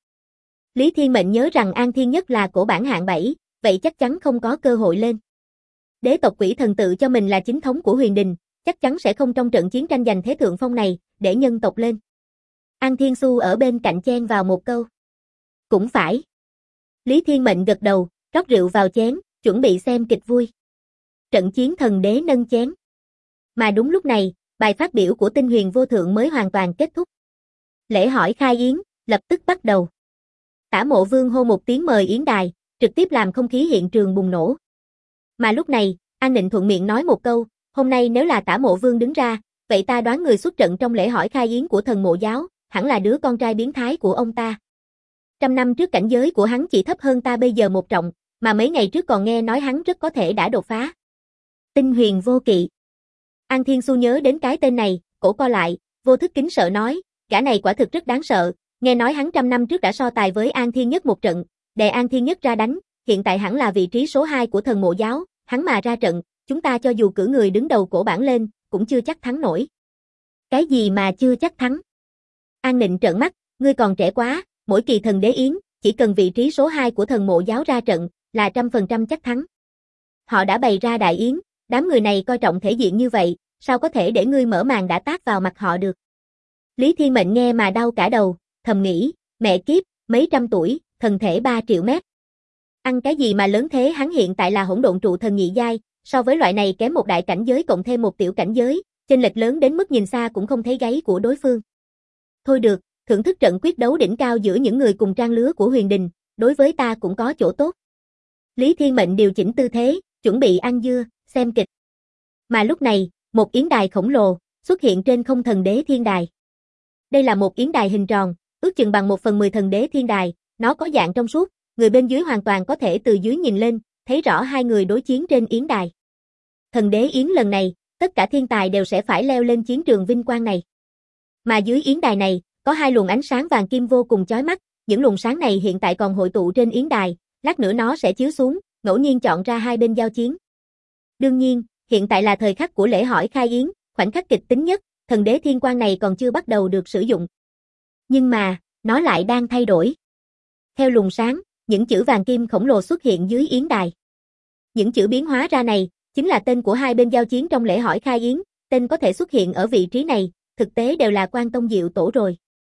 Lý Thiên Mệnh nhớ rằng An Thiên Nhất là cổ bản hạng 7, vậy chắc chắn không có cơ hội lên. Đế tộc quỷ thần tự cho mình là chính thống của Huyền Đình, chắc chắn sẽ không trong trận chiến tranh giành thế thượng phong này, để nhân tộc lên. An Thiên Xu ở bên cạnh chen vào một câu. Cũng phải. Lý Thiên Mệnh gật đầu, rót rượu vào chén, chuẩn bị xem kịch vui. Trận chiến thần đế nâng chén. Mà đúng lúc này, bài phát biểu của Tinh Huyền Vô Thượng mới hoàn toàn kết thúc. Lễ hỏi khai yến, lập tức bắt đầu. Tả Mộ Vương hô một tiếng mời yến đài, trực tiếp làm không khí hiện trường bùng nổ. Mà lúc này, An Nịnh thuận miệng nói một câu, hôm nay nếu là Tả Mộ Vương đứng ra, vậy ta đoán người xuất trận trong lễ hỏi khai yến của thần mộ giáo, hẳn là đứa con trai biến thái của ông ta. 100 năm trước cảnh giới của hắn chỉ thấp hơn ta bây giờ một trọng, mà mấy ngày trước còn nghe nói hắn rất có thể đã đột phá. Tinh Huyền Vô Kỵ. An Thiên Xu nhớ đến cái tên này, cổ co lại, vô thức kính sợ nói, gã này quả thực rất đáng sợ, nghe nói hắn 100 năm trước đã so tài với An Thiên Nhất một trận, đè An Thiên Nhất ra đánh, hiện tại hẳn là vị trí số 2 của thần mộ giáo, hắn mà ra trận, chúng ta cho dù cử người đứng đầu cổ bảng lên, cũng chưa chắc thắng nổi. Cái gì mà chưa chắc thắng? An Nịnh trợn mắt, ngươi còn trẻ quá, mỗi kỳ thần đế yến, chỉ cần vị trí số 2 của thần mộ giáo ra trận, là 100% chắc thắng. Họ đã bày ra đại yến, đám người này coi trọng thể diện như vậy, sao có thể để ngươi mở màn đã tát vào mặt họ được. Lý Thiên Mệnh nghe mà đau cả đầu, thầm nghĩ, mẹ kiếp, mấy trăm tuổi, thần thể 3 triệu mét. Ăn cái gì mà lớn thế, hắn hiện tại là hỗn độn trụ thần nhị giai, so với loại này kém một đại cảnh giới cộng thêm một tiểu cảnh giới, chênh lệch lớn đến mức nhìn xa cũng không thấy gáy của đối phương. Thôi được, thưởng thức trận quyết đấu đỉnh cao giữa những người cùng trang lứa của Huyền Đình, đối với ta cũng có chỗ tốt. Lý Thiên Mệnh điều chỉnh tư thế, chuẩn bị ăn dưa, xem kịch. Mà lúc này, một yến đài khổng lồ xuất hiện trên không thần đế thiên đài. Đây là một yến đài hình tròn, ước chừng bằng 1/10 thần đế thiên đài, nó có dạng trong suốt, người bên dưới hoàn toàn có thể từ dưới nhìn lên, thấy rõ hai người đối chiến trên yến đài. Thần đế yến lần này, tất cả thiên tài đều sẽ phải leo lên chiến trường vinh quang này. Mà dưới yến đài này, có hai luồng ánh sáng vàng kim vô cùng chói mắt, những luồng sáng này hiện tại còn hội tụ trên yến đài, lát nữa nó sẽ chiếu xuống, ngẫu nhiên chọn ra hai bên giao chiến. Đương nhiên, hiện tại là thời khắc của lễ hỏi khai yến, khoảnh khắc kịch tính nhất, thần đế thiên quang này còn chưa bắt đầu được sử dụng. Nhưng mà, nó lại đang thay đổi. Theo luồng sáng, những chữ vàng kim khổng lồ xuất hiện dưới yến đài. Những chữ biến hóa ra này, chính là tên của hai bên giao chiến trong lễ hỏi khai yến, tên có thể xuất hiện ở vị trí này, thực tế đều là Quan Tông Diệu Tổ rồi.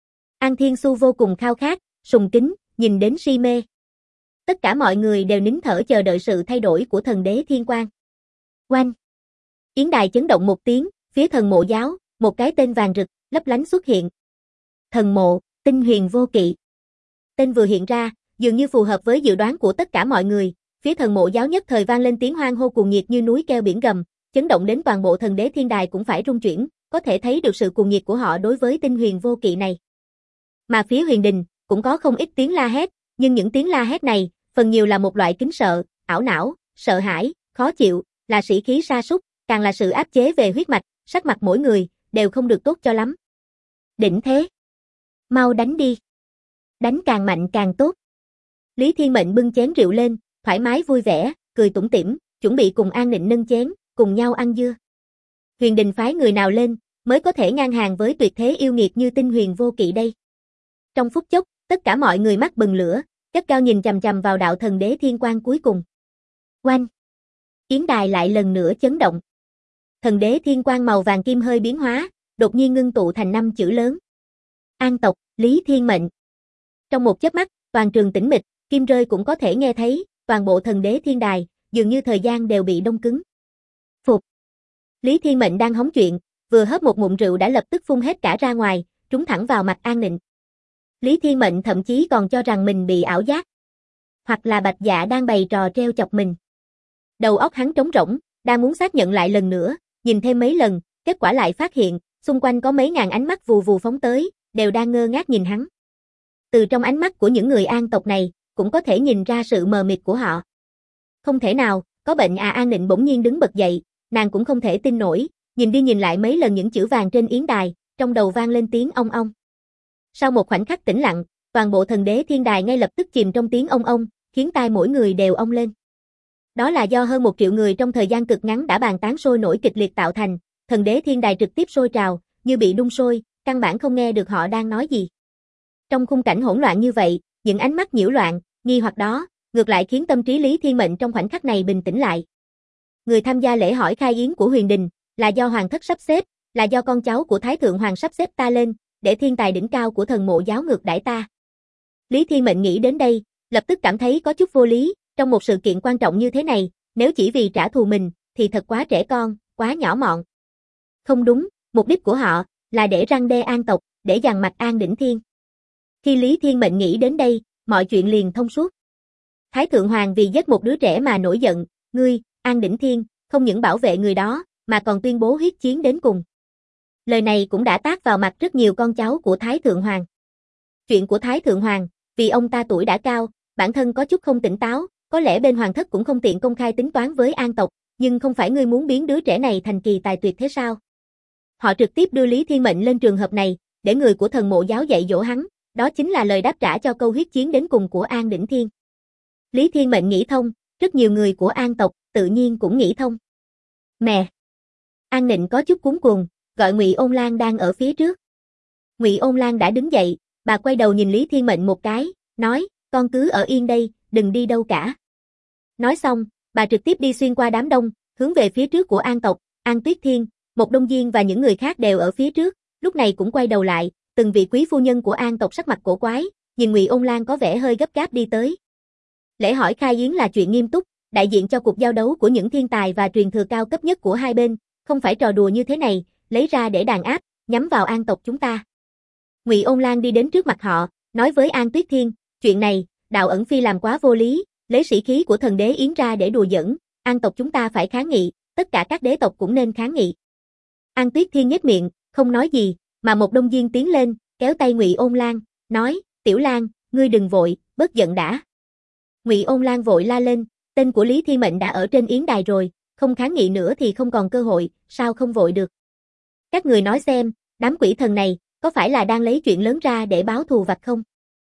An Thiên Xu vô cùng khao khát, sùng kính, nhìn đến si mê. Tất cả mọi người đều nín thở chờ đợi sự thay đổi của thần đế thiên quang. Oanh! Yến đài chấn động một tiếng, phía thần mộ giáo, một cái tên vàng rực, lấp lánh xuất hiện. Thần mộ, Tinh Huyền Vô Kỵ. Tên vừa hiện ra, dường như phù hợp với dự đoán của tất cả mọi người, phía thần mộ giáo nhất thời vang lên tiếng hoan hô cuồng nhiệt như núi kêu biển gầm, chấn động đến toàn bộ thần đế thiên đài cũng phải rung chuyển, có thể thấy được sự cuồng nhiệt của họ đối với Tinh Huyền Vô Kỵ này. Mà phía Huyền Đình, cũng có không ít tiếng la hét, nhưng những tiếng la hét này, phần nhiều là một loại kính sợ, ảo não, sợ hãi, khó chịu, là sĩ khí sa sút, càng là sự áp chế về huyết mạch, sắc mặt mỗi người, đều không được tốt cho lắm. Đỉnh thế! Mau đánh đi! Đánh càng mạnh càng tốt. Lý Thiên Mệnh bưng chén rượu lên, thoải mái vui vẻ, cười tủm tỉm, chuẩn bị cùng An Nịnh nâng chén, cùng nhau ăn dưa. Huyền Đình phái người nào lên, mới có thể ngang hàng với tuyệt thế yêu nghiệt như Tinh Huyền Vô Kỵ đây. Trong phút chốc, tất cả mọi người mắt bừng lửa, gắt gao nhìn chằm chằm vào đạo thần đế thiên quang cuối cùng. Oanh! Yến đài lại lần nữa chấn động. Thần đế thiên quang màu vàng kim hơi biến hóa, đột nhiên ngưng tụ thành 5 chữ lớn. An tộc, Lý Thiên Mệnh. Trong một chớp mắt, toàn trường tĩnh mịch, kim rơi cũng có thể nghe thấy, toàn bộ thần đế thiên đài, dường như thời gian đều bị đông cứng. Phục. Lý Thiên Mệnh đang hóng chuyện, vừa hớp một ngụm rượu đã lập tức phun hết cả ra ngoài, trúng thẳng vào mặt An Nịnh. Lý Thiên Mệnh thậm chí còn cho rằng mình bị ảo giác. Hoặc là Bạch Dạ đang bày trò treo chọc mình. Đầu óc hắn trống rỗng, đang muốn xác nhận lại lần nữa, nhìn thêm mấy lần, kết quả lại phát hiện, xung quanh có mấy ngàn ánh mắt vù vù phóng tới, đều đang ngơ ngác nhìn hắn. Từ trong ánh mắt của những người An tộc này, cũng có thể nhìn ra sự mờ mịt của họ. Không thể nào, có bệnh à? An Nịnh bỗng nhiên đứng bật dậy, nàng cũng không thể tin nổi, nhìn đi nhìn lại mấy lần những chữ vàng trên yến đài, trong đầu vang lên tiếng ong ong. Sau một khoảnh khắc tĩnh lặng, toàn bộ thần đế thiên đài ngay lập tức chìm trong tiếng ong ong, khiến tai mỗi người đều ong lên. Đó là do hơn 1 triệu người trong thời gian cực ngắn đã bàn tán sôi nổi kịch liệt tạo thành, thần đế thiên đài trực tiếp sôi trào, như bị đun sôi, căn bản không nghe được họ đang nói gì. Trong khung cảnh hỗn loạn như vậy, những ánh mắt nhiễu loạn, nghi hoặc đó, ngược lại khiến tâm trí Lý Thiên Mệnh trong khoảnh khắc này bình tĩnh lại. Người tham gia lễ hỏi khai yến của Huyền Đình, là do hoàng thất sắp xếp, là do con cháu của Thái Thượng Hoàng sắp xếp ta lên, để thiên tài đỉnh cao của thần mộ giáo ngược đãi ta. Lý Thiên Mệnh nghĩ đến đây, lập tức cảm thấy có chút vô lý, trong một sự kiện quan trọng như thế này, nếu chỉ vì trả thù mình, thì thật quá trẻ con, quá nhỏ mọn. Không đúng, mục đích của họ, là để răn đe An tộc, để dằn mặt An Đỉnh Thiên. Khi Lý Thiên Mệnh nghĩ đến đây, mọi chuyện liền thông suốt. Thái Thượng Hoàng vì giết một đứa trẻ mà nổi giận, ngươi, An Đỉnh Thiên, không những bảo vệ người đó, mà còn tuyên bố huyết chiến đến cùng. Lời này cũng đã tát vào mặt rất nhiều con cháu của Thái Thượng Hoàng. Chuyện của Thái Thượng Hoàng, vì ông ta tuổi đã cao, bản thân có chút không tỉnh táo, có lẽ bên hoàng thất cũng không tiện công khai tính toán với An tộc, nhưng không phải ngươi muốn biến đứa trẻ này thành kỳ tài tuyệt thế sao? Họ trực tiếp đưa Lý Thiên Mệnh lên trường hợp này, để người của thần mộ giáo dạy dỗ hắn, đó chính là lời đáp trả cho câu huyết chiến đến cùng của An Đỉnh Thiên. Lý Thiên Mệnh nghĩ thông, rất nhiều người của An tộc tự nhiên cũng nghĩ thông. Mẹ! An Nịnh có chút cuống cuồng, gọi Ngụy Ôn Lan đang ở phía trước. Ngụy Ôn Lan đã đứng dậy, bà quay đầu nhìn Lý Thiên Mệnh một cái, nói, con cứ ở yên đây, đừng đi đâu cả. Nói xong, bà trực tiếp đi xuyên qua đám đông, hướng về phía trước của An tộc, An Tuyết Thiên, Một Đông Diên và những người khác đều ở phía trước, lúc này cũng quay đầu lại, từng vị quý phu nhân của An tộc sắc mặt cổ quái, nhìn Ngụy Ôn Lan có vẻ hơi gấp gáp đi tới. Lễ hỏi khai yến là chuyện nghiêm túc, đại diện cho cuộc giao đấu của những thiên tài và truyền thừa cao cấp nhất của hai bên, không phải trò đùa như thế này, lấy ra để đàn áp, nhắm vào An tộc chúng ta. Ngụy Ôn Lan đi đến trước mặt họ, nói với An Tuyết Thiên, chuyện này, Đạo Ẩn Phi làm quá vô lý, lấy sĩ khí của thần đế yến ra để đùa giỡn, An tộc chúng ta phải kháng nghị, tất cả các đế tộc cũng nên kháng nghị. An Tuyết Thiên nhếch miệng, không nói gì, mà Một Đông Diên tiến lên, kéo tay Ngụy Ôn Lan, nói, Tiểu Lan, ngươi đừng vội, bớt giận đã. Ngụy Ôn Lan vội la lên, tên của Lý Thiên Mệnh đã ở trên yến đài rồi, không kháng nghị nữa thì không còn cơ hội, sao không vội được. Các người nói xem, đám quỷ thần này, có phải là đang lấy chuyện lớn ra để báo thù vặt không?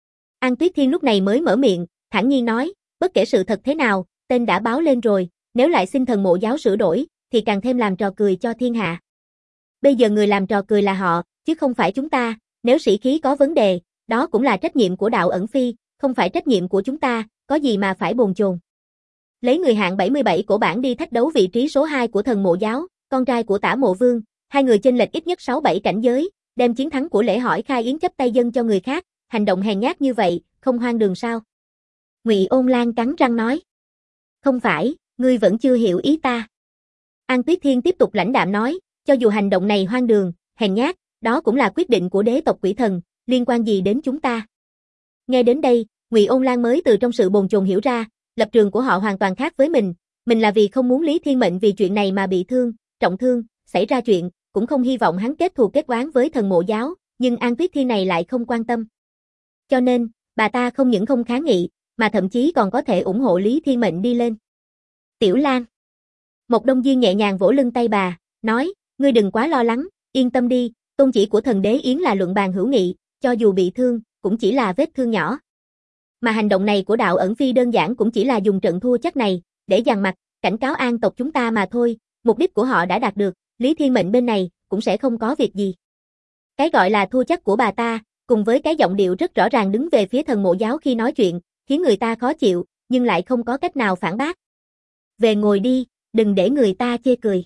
An Tuyết Thiên lúc này mới mở miệng, thản nhiên nói, bất kể sự thật thế nào, tên đã báo lên rồi, nếu lại xin thần mộ giáo sửa đổi, thì càng thêm làm trò cười cho thiên hạ. Bây giờ người làm trò cười là họ, chứ không phải chúng ta, nếu sĩ khí có vấn đề, đó cũng là trách nhiệm của Đạo Ẩn Phi, không phải trách nhiệm của chúng ta, có gì mà phải bồn chồn. Lấy người hạng 77 của bảng đi thách đấu vị trí số 2 của thần mộ giáo, con trai của Tả Mộ Vương, hai người chênh lệch ít nhất 6-7 cảnh giới, đem chiến thắng của lễ hỏi khai yến chấp tay dâng cho người khác, hành động hèn nhát như vậy, không hoang đường sao? Ngụy Ôn Lan cắn răng nói. Không phải, ngươi vẫn chưa hiểu ý ta. An Tuyết Thiên tiếp tục lãnh đạm nói, cho dù hành động này hoang đường, hèn nhát, đó cũng là quyết định của đế tộc quỷ thần, liên quan gì đến chúng ta? Nghe đến đây, Ngụy Ôn Lan mới từ trong sự bồn chồn hiểu ra, lập trường của họ hoàn toàn khác với mình là vì không muốn Lý Thiên Mệnh vì chuyện này mà bị thương, trọng thương, xảy ra chuyện, cũng không hy vọng hắn kết thù kết oán với thần mộ giáo, nhưng An Tuyết Thiên này lại không quan tâm. Cho nên, bà ta không những không kháng nghị, mà thậm chí còn có thể ủng hộ Lý Thiên Mệnh đi lên. Tiểu Lan. Một Đông Diên nhẹ nhàng vỗ lưng tay bà, nói, ngươi đừng quá lo lắng, yên tâm đi, tôn chỉ của thần đế yến là luận bàn hữu nghị, cho dù bị thương, cũng chỉ là vết thương nhỏ. Mà hành động này của Đạo Ẩn Phi đơn giản cũng chỉ là dùng trận thua chắc này, để dằn mặt, cảnh cáo An tộc chúng ta mà thôi, mục đích của họ đã đạt được, Lý Thiên Mệnh bên này, cũng sẽ không có việc gì. Cái gọi là thua chắc của bà ta, cùng với cái giọng điệu rất rõ ràng đứng về phía thần mộ giáo khi nói chuyện, khiến người ta khó chịu, nhưng lại không có cách nào phản bác. Về ngồi đi, đừng để người ta chê cười.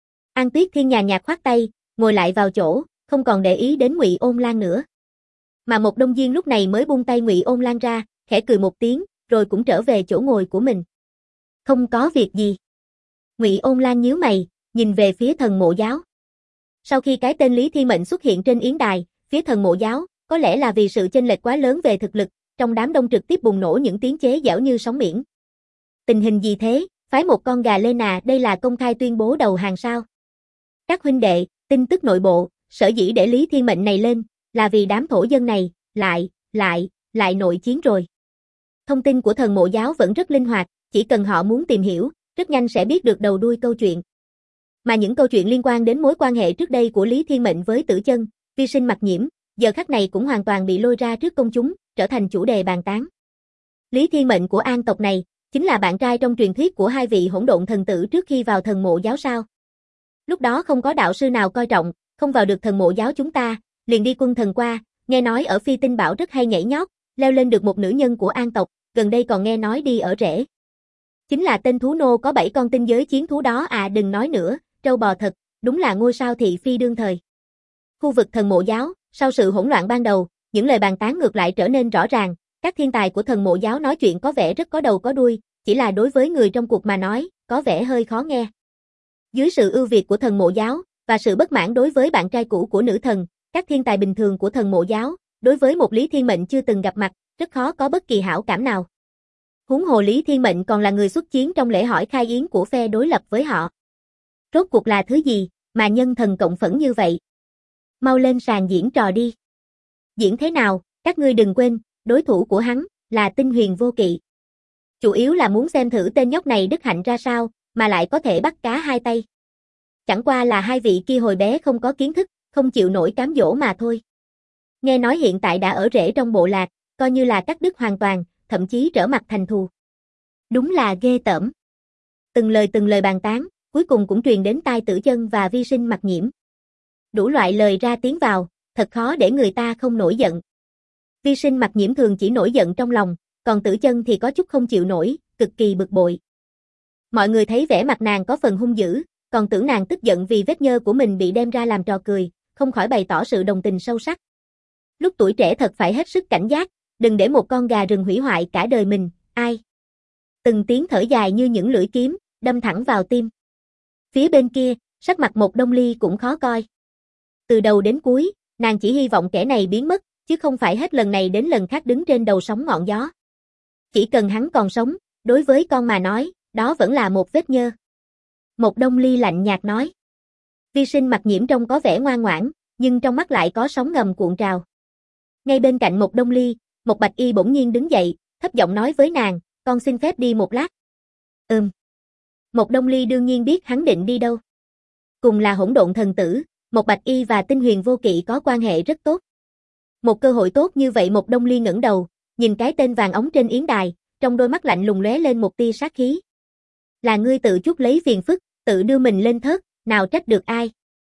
An Tuyết Thiên nhàn nhạt khoát tay, ngồi lại vào chỗ, không còn để ý đến Ngụy Ôn Lan nữa. Mà Một Đông Diên lúc này mới buông tay Ngụy Ôn Lan ra, khẽ cười một tiếng, rồi cũng trở về chỗ ngồi của mình. Không có việc gì. Ngụy Ôn Lan nhíu mày, nhìn về phía thần mộ giáo. Sau khi cái tên Lý Thiên Mệnh xuất hiện trên yến đài, phía thần mộ giáo, có lẽ là vì sự chênh lệch quá lớn về thực lực, trong đám đông trực tiếp bùng nổ những tiếng chế giễu như sóng biển. Tình hình gì thế, phái một con gà lên à, đây là công khai tuyên bố đầu hàng sao? Các huynh đệ, tin tức nội bộ, sở dĩ để Lý Thiên Mệnh này lên, là vì đám thổ dân này, lại nội chiến rồi. Thông tin của thần mộ giáo vẫn rất linh hoạt, chỉ cần họ muốn tìm hiểu, rất nhanh sẽ biết được đầu đuôi câu chuyện. Mà những câu chuyện liên quan đến mối quan hệ trước đây của Lý Thiên Mệnh với Tử Chân, Vi Sinh Mặc Nhiễm, giờ khắc này cũng hoàn toàn bị lôi ra trước công chúng, trở thành chủ đề bàn tán. Lý Thiên Mệnh của An tộc này, chính là bạn trai trong truyền thuyết của hai vị hỗn độn thần tử trước khi vào thần mộ giáo sao? Lúc đó không có đạo sư nào coi trọng, không vào được thần mộ giáo chúng ta, liền đi quân thần qua, nghe nói ở Phi Tinh Bảo rất hay nhảy nhót, leo lên được một nữ nhân của An tộc, gần đây còn nghe nói đi ở rễ. Chính là tên thú nô có 7 con tinh giới chiến thú đó à, đừng nói nữa, trâu bò thật, đúng là ngôi sao thị phi đương thời. Khu vực thần mộ giáo, sau sự hỗn loạn ban đầu, những lời bàn tán ngược lại trở nên rõ ràng, các thiên tài của thần mộ giáo nói chuyện có vẻ rất có đầu có đuôi, chỉ là đối với người trong cuộc mà nói, có vẻ hơi khó nghe. Dưới sự ưu việt của thần mộ giáo, và sự bất mãn đối với bạn trai cũ của nữ thần, các thiên tài bình thường của thần mộ giáo, đối với một Lý Thiên Mệnh chưa từng gặp mặt, rất khó có bất kỳ hảo cảm nào. Huống hồ Lý Thiên Mệnh còn là người xuất chiến trong lễ hỏi khai yến của phe đối lập với họ. Rốt cuộc là thứ gì mà nhân thần cộng phẫn như vậy? Mau lên sàn diễn trò đi. Diễn thế nào, các ngươi đừng quên, đối thủ của hắn là Tinh Huyền Vô Kỵ. Chủ yếu là muốn xem thử tên nhóc này đức hạnh ra sao, mà lại có thể bắt cá hai tay. Chẳng qua là hai vị kia hồi bé không có kiến thức, không chịu nổi cám dỗ mà thôi. Nghe nói hiện tại đã ở rễ trong bộ lạc, coi như là cắt đứt hoàn toàn, thậm chí trở mặt thành thù. Đúng là ghê tởm. Từng lời bàn tán, cuối cùng cũng truyền đến tai Tử Chân và Vi Sinh Mặc Nhiễm. Đủ loại lời ra tiếng vào, thật khó để người ta không nổi giận. Vi Sinh Mặc Nhiễm thường chỉ nổi giận trong lòng, còn Tử Chân thì có chút không chịu nổi, cực kỳ bực bội. Mọi người thấy vẻ mặt nàng có phần hung dữ, còn tưởng nàng tức giận vì vết nhơ của mình bị đem ra làm trò cười, không khỏi bày tỏ sự đồng tình sâu sắc. Lúc tuổi trẻ thật phải hết sức cảnh giác, đừng để một con gà rừng hủy hoại cả đời mình, ai. Từng tiếng thở dài như những lưỡi kiếm, đâm thẳng vào tim. Phía bên kia, sắc mặt Một Đông Ly cũng khó coi. Từ đầu đến cuối, nàng chỉ hy vọng kẻ này biến mất, chứ không phải hết lần này đến lần khác đứng trên đầu sóng ngọn gió. Chỉ cần hắn còn sống, đối với con mà nói, đó vẫn là một vết nhơ. Một Đông Ly lạnh nhạt nói. Vi Sinh Mặc Nhiễm trông có vẻ ngoan ngoãn, nhưng trong mắt lại có sóng ngầm cuộn trào. Ngay bên cạnh Một Đông Ly, Một Bạch Y bỗng nhiên đứng dậy, thấp giọng nói với nàng, con xin phép đi một lát. Một Đông Ly đương nhiên biết hắn định đi đâu. Cùng là hỗn độn thần tử, Một Bạch Y và Tinh Huyền Vô Kỵ có quan hệ rất tốt. Một cơ hội tốt như vậy Một Đông Ly ngẩng đầu, nhìn cái tên vàng óng trên yến đài, trong đôi mắt lạnh lùng lóe lên một tia sát khí. Là ngươi tự chuốc lấy phiền phức, tự đưa mình lên thớt, nào trách được ai?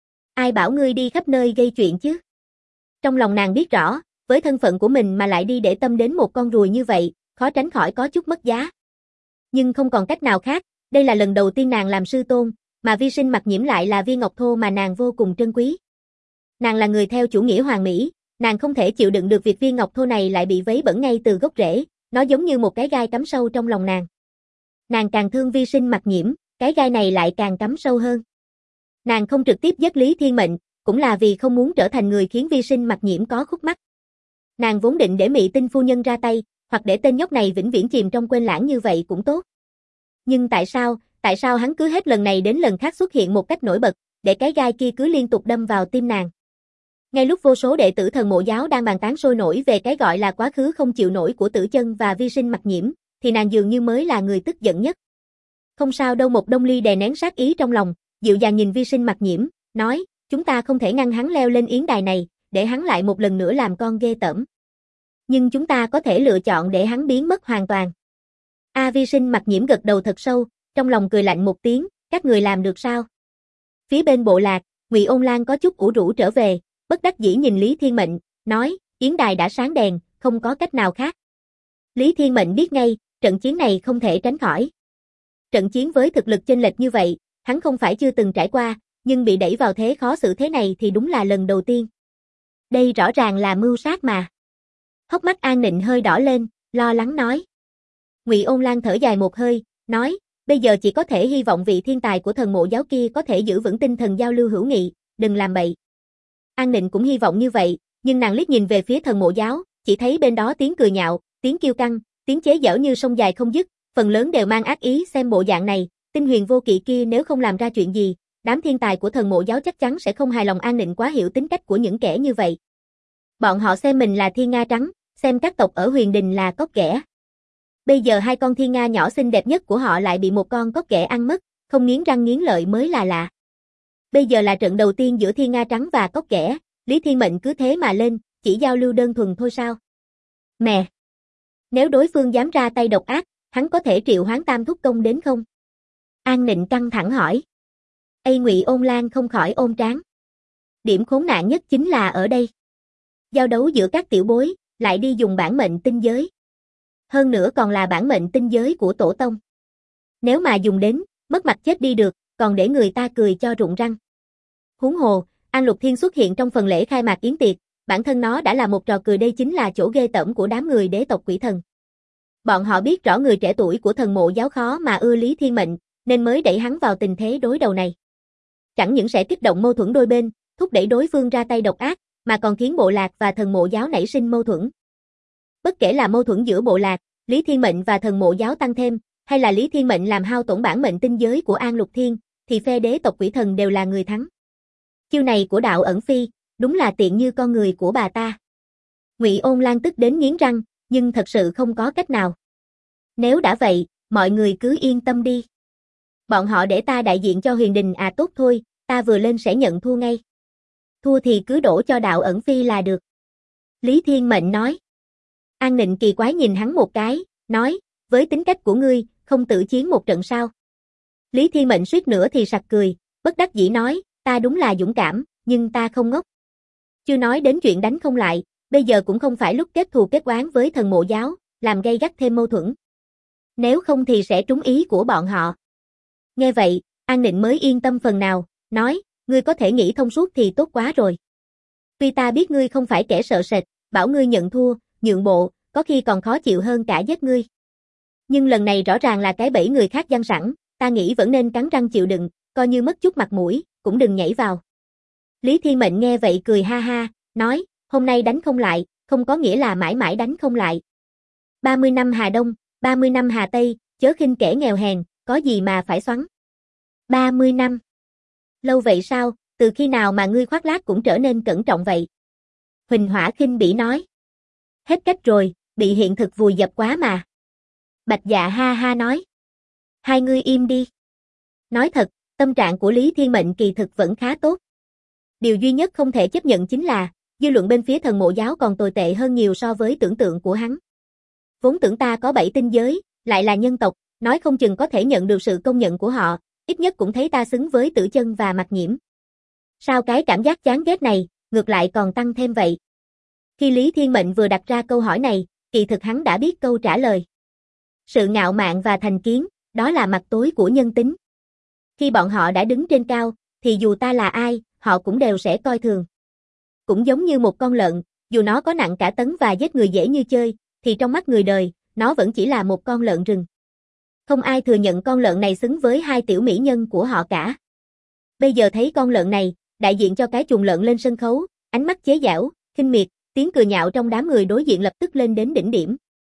Ai bảo ngươi đi khắp nơi gây chuyện chứ? Trong lòng nàng biết rõ, với thân phận của mình mà lại đi để tâm đến một con ruồi như vậy, khó tránh khỏi có chút mất giá. Nhưng không còn cách nào khác, đây là lần đầu tiên nàng làm sư tôn, mà Vi Sinh Mặc Nhiễm lại là viên ngọc thô mà nàng vô cùng trân quý. Nàng là người theo chủ nghĩa hoàn mỹ, nàng không thể chịu đựng được việc viên ngọc thô này lại bị vấy bẩn ngay từ gốc rễ, nó giống như một cái gai cắm sâu trong lòng nàng. Nàng càng thương Vi Sinh Mặc Nhiễm, cái gai này lại càng cắm sâu hơn. Nàng không trực tiếp giết Lý Thiên Mệnh, cũng là vì không muốn trở thành người khiến Vi Sinh Mặc Nhiễm có khúc mắc. Nàng vốn định để Mị Tinh phu nhân ra tay, hoặc để tên nhóc này vĩnh viễn chìm trong quên lãng như vậy cũng tốt. Nhưng tại sao hắn cứ hết lần này đến lần khác xuất hiện một cách nổi bật, để cái gai kia cứ liên tục đâm vào tim nàng. Ngay lúc vô số đệ tử Thần Mộ giáo đang bàn tán sôi nổi về cái gọi là quá khứ không chịu nổi của Tử Chân và Vi Sinh Mặc Nhiễm, thì nàng dường như mới là người tức giận nhất. Không sao đâu. Một Đông Ly đè nén sát ý trong lòng, dịu dàng nhìn Vi Sinh Mặc Nhiễm, nói, chúng ta không thể ngăn hắn leo lên yến đài này, để hắn lại một lần nữa làm con ghê tởm. Nhưng chúng ta có thể lựa chọn để hắn biến mất hoàn toàn. Vi Sinh Mặc Nhiễm gật đầu thật sâu, trong lòng cười lạnh một tiếng, các người làm được sao? Phía bên bộ lạc, Ngụy Ôn Lan có chút ủ rũ trở về, bất đắc dĩ nhìn Lý Thiên Mệnh, nói, yến đài đã sáng đèn, không có cách nào khác. Lý Thiên Mệnh biết ngay, trận chiến này không thể tránh khỏi. Trận chiến với thực lực chênh lệch như vậy, hắn không phải chưa từng trải qua, nhưng bị đẩy vào thế khó xử thế này thì đúng là lần đầu tiên. Đây rõ ràng là mưu sát mà. Hốc mắt An Nịnh hơi đỏ lên, lo lắng nói. Ngụy Ôn Lan thở dài một hơi, nói, bây giờ chỉ có thể hy vọng vị thiên tài của Thần Mộ giáo kia có thể giữ vững tinh thần giao lưu hữu nghị, đừng làm bậy. An Nịnh cũng hy vọng như vậy, nhưng nàng liếc nhìn về phía Thần Mộ giáo, chỉ thấy bên đó tiếng cười nhạo, tiếng kiêu căng, tiếng chế giễu như sông dài không dứt, phần lớn đều mang ác ý. Xem bộ dạng này, Tinh Huyền Vô Kỵ kia nếu không làm ra chuyện gì, đám thiên tài của Thần Mộ giáo chắc chắn sẽ không hài lòng. An Nịnh quá hiểu tính cách của những kẻ như vậy. Bọn họ xem mình là thiên nga trắng, xem các tộc ở Huyền Đình là cóc ghẻ. Bây giờ hai con thiên nga nhỏ xinh đẹp nhất của họ lại bị một con cóc ghẻ ăn mất, không nghiến răng nghiến lợi mới là lạ. Bây giờ là trận đầu tiên giữa thiên nga trắng và cóc ghẻ, Lý Thiên Mệnh cứ thế mà lên, chỉ giao lưu đơn thuần thôi sao? Mẹ! Nếu đối phương dám ra tay độc ác, hắn có thể triệu hoán Tam Thúc Công đến không? An Nịnh căng thẳng hỏi. Ngụy Ôn Lan không khỏi ôm trán. Điểm khốn nạn nhất chính là ở đây. Giao đấu giữa các tiểu bối, lại đi dùng bản mệnh tinh giới. Hơn nữa còn là bản mệnh tinh giới của tổ tông. Nếu mà dùng đến, mất mặt chết đi được, còn để người ta cười cho rụng răng. Huống hồ, An Lục Thiên xuất hiện trong phần lễ khai mạc yến tiệc, bản thân nó đã là một trò cười. Đây chính là chỗ ghê tởm của đám người đế tộc quỷ thần. Bọn họ biết rõ người trẻ tuổi của Thần Mộ giáo khó mà ưa Lý Thiên Mệnh, nên mới đẩy hắn vào tình thế đối đầu này. Chẳng những sẽ kích động mâu thuẫn đôi bên, thúc đẩy đối phương ra tay độc ác, mà còn khiến bộ lạc và Thần Mộ giáo nảy sinh mâu thuẫn. bất kể là mâu thuẫn giữa bộ lạc, Lý Thiên Mệnh và thần mộ giáo tăng thêm, hay là Lý Thiên Mệnh làm hao tổn bản mệnh tinh giới của An Lục Thiên, thì phe đế tộc quỷ thần đều là người thắng. Chiêu này của Đạo Ẩn Phi, đúng là tiện như con người của bà ta. Ngụy Ôn Lan tức đến nghiến răng, nhưng thật sự không có cách nào. Nếu đã vậy, mọi người cứ yên tâm đi. Bọn họ để ta đại diện cho Huyền Đình à, tốt thôi, ta vừa lên sẽ nhận thua ngay. Thua thì cứ đổ cho Đạo Ẩn Phi là được. Lý Thiên Mệnh nói. An Nịnh kỳ quái nhìn hắn một cái, nói, với tính cách của ngươi, không tự chiến một trận sao? Lý Thiên Mệnh suýt nữa thì sặc cười, bất đắc dĩ nói, ta đúng là dũng cảm, nhưng ta không ngốc. Chưa nói đến chuyện đánh không lại, bây giờ cũng không phải lúc kết thù kết oán với thần mộ giáo, làm gây gắt thêm mâu thuẫn. Nếu không thì sẽ trúng ý của bọn họ. Nghe vậy, An Nịnh mới yên tâm phần nào, nói, ngươi có thể nghĩ thông suốt thì tốt quá rồi. Tuy ta biết ngươi không phải kẻ sợ sệt, bảo ngươi nhận thua, nhượng bộ, có khi còn khó chịu hơn cả giết ngươi. Nhưng lần này rõ ràng là cái bẫy người khác giăng sẵn, ta nghĩ vẫn nên cắn răng chịu đựng, coi như mất chút mặt mũi, cũng đừng nhảy vào. Lý Thiên Mệnh nghe vậy cười ha ha, nói, hôm nay đánh không lại, không có nghĩa là mãi mãi đánh không lại. 30 năm Hà Đông, 30 năm Hà Tây, chớ khinh kẻ nghèo hèn, có gì mà phải xoắn. 30 năm. Lâu vậy sao, từ khi nào mà ngươi khoác lác cũng trở nên cẩn trọng vậy? Huỳnh Hỏa khinh bỉ nói. Hết cách rồi, bị hiện thực vùi dập quá mà. Bạch Dạ ha ha nói. Hai ngươi im đi. Nói thật, tâm trạng của Lý Thiên Mệnh kỳ thực vẫn khá tốt. Điều duy nhất không thể chấp nhận chính là, dư luận bên phía thần mộ giáo còn tồi tệ hơn nhiều so với tưởng tượng của hắn. Vốn tưởng ta có 7 tinh giới, lại là nhân tộc, nói không chừng có thể nhận được sự công nhận của họ, ít nhất cũng thấy ta xứng với Tử Chân và Mặc Nhiễm. Sao cái cảm giác chán ghét này, ngược lại còn tăng thêm vậy? Khi Lý Thiên Mệnh vừa đặt ra câu hỏi này, kỳ thực hắn đã biết câu trả lời. Sự ngạo mạn và thành kiến, đó là mặt tối của nhân tính. Khi bọn họ đã đứng trên cao, thì dù ta là ai, họ cũng đều sẽ coi thường. Cũng giống như một con lợn, dù nó có nặng cả tấn và giết người dễ như chơi, thì trong mắt người đời, nó vẫn chỉ là một con lợn rừng. Không ai thừa nhận con lợn này xứng với hai tiểu mỹ nhân của họ cả. Bây giờ thấy con lợn này, đại diện cho cái chuồng lợn lên sân khấu, ánh mắt chế giễu, khinh miệt, tiếng cười nhạo trong đám người đối diện lập tức lên đến đỉnh điểm.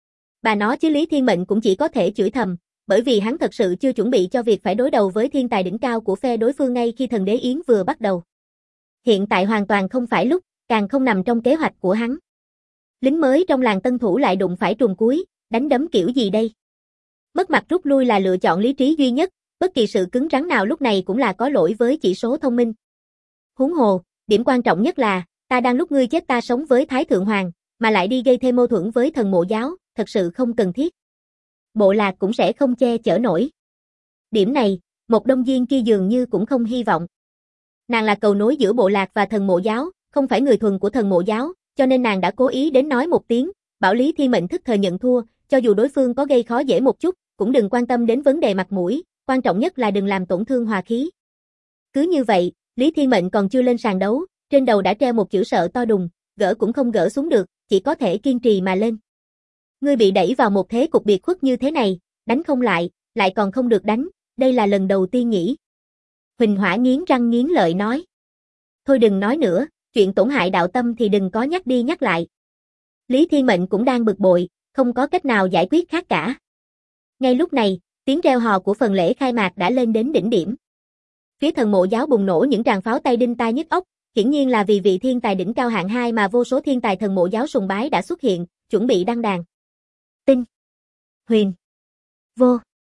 Bà nói chứ Lý Thiên Mệnh cũng chỉ có thể chửi thầm, bởi vì hắn thật sự chưa chuẩn bị cho việc phải đối đầu với thiên tài đỉnh cao của phe đối phương ngay khi thần đế yến vừa bắt đầu. Hiện tại hoàn toàn không phải lúc, càng không nằm trong kế hoạch của hắn. Lính mới trong làng tân thủ lại đụng phải trùm cuối, đánh đấm kiểu gì đây? Mất mặt rút lui là lựa chọn lý trí duy nhất, bất kỳ sự cứng rắn nào lúc này cũng là có lỗi với chỉ số thông minh. Huống hồ, điểm quan trọng nhất là, ta đang lúc ngươi chết ta sống với Thái Thượng Hoàng, mà lại đi gây thêm mâu thuẫn với thần mộ giáo, thật sự không cần thiết. Bộ lạc cũng sẽ không che chở nổi. Điểm này, một Đông Diên kia dường như cũng không hy vọng. Nàng là cầu nối giữa bộ lạc và thần mộ giáo, không phải người thuần của thần mộ giáo, cho nên nàng đã cố ý đến nói một tiếng, bảo Lý Thiên Mệnh thức thời nhận thua, cho dù đối phương có gây khó dễ một chút, cũng đừng quan tâm đến vấn đề mặt mũi, quan trọng nhất là đừng làm tổn thương hòa khí. Cứ như vậy, Lý Thiên Mệnh còn chưa lên sàn đấu, trên đầu đã treo một chữ sợ to đùng, gỡ cũng không gỡ xuống được, chỉ có thể kiên trì mà lên. Ngươi bị đẩy vào một thế cục biệt khuất như thế này, đánh không lại còn không được đánh, đây là lần đầu tiên nhỉ. Huỳnh Hỏa nghiến răng nghiến lợi nói. Thôi đừng nói nữa, chuyện tổn hại đạo tâm thì đừng có nhắc đi nhắc lại. Lý Thiên Mệnh cũng đang bực bội, không có cách nào giải quyết khác cả. Ngay lúc này, tiếng reo hò của phần lễ khai mạc đã lên đến đỉnh điểm. Phía thần mộ giáo bùng nổ những tràng pháo tay đinh tai nhức óc, hiển nhiên là vì vị thiên tài đỉnh cao hạng 2 mà vô số thiên tài thần mộ giáo sùng bái đã xuất hiện, chuẩn bị đăng đàn. Tinh, Huyền, Vô,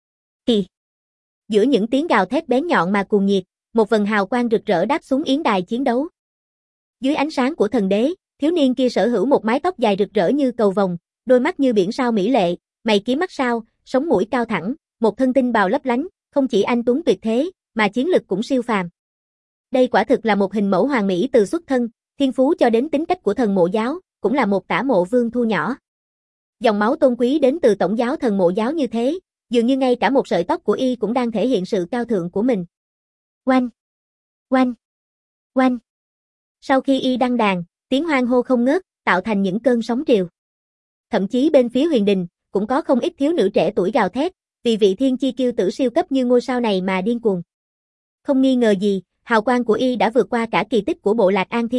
Kỳ. Giữa những tiếng gào thét bén nhọn mà cuồng nhiệt, một vầng hào quang rực rỡ đáp xuống yến đài chiến đấu. Dưới ánh sáng của thần đế, thiếu niên kia sở hữu một mái tóc dài rực rỡ như cầu vồng, đôi mắt như biển sao mỹ lệ, mày kiếm mắt sao, sống mũi cao thẳng, một thân tinh bào lấp lánh, không chỉ anh tuấn tuyệt thế, mà chiến lực cũng siêu phàm. Đây quả thực là một hình mẫu hoàng mỹ từ xuất thân, thiên phú cho đến tính cách của thần mộ giáo, cũng là một tả mộ vương thu nhỏ. Dòng máu tôn quý đến từ tổng giáo thần mộ giáo như thế, dường như ngay cả một sợi tóc của y cũng đang thể hiện sự cao thượng của mình. Oanh! Oanh! Oanh! Sau khi y đăng đàn, tiếng hoan hô không ngớt, tạo thành những cơn sóng triều. Thậm chí bên phía Huyền Đình, cũng có không ít thiếu nữ trẻ tuổi gào thét, vì vị thiên chi kiêu tử siêu cấp như ngôi sao này mà điên cuồng. Không nghi ngờ gì, hào quang của y đã vượt qua cả kỳ tích của bộ lạc An Thiên Nhất,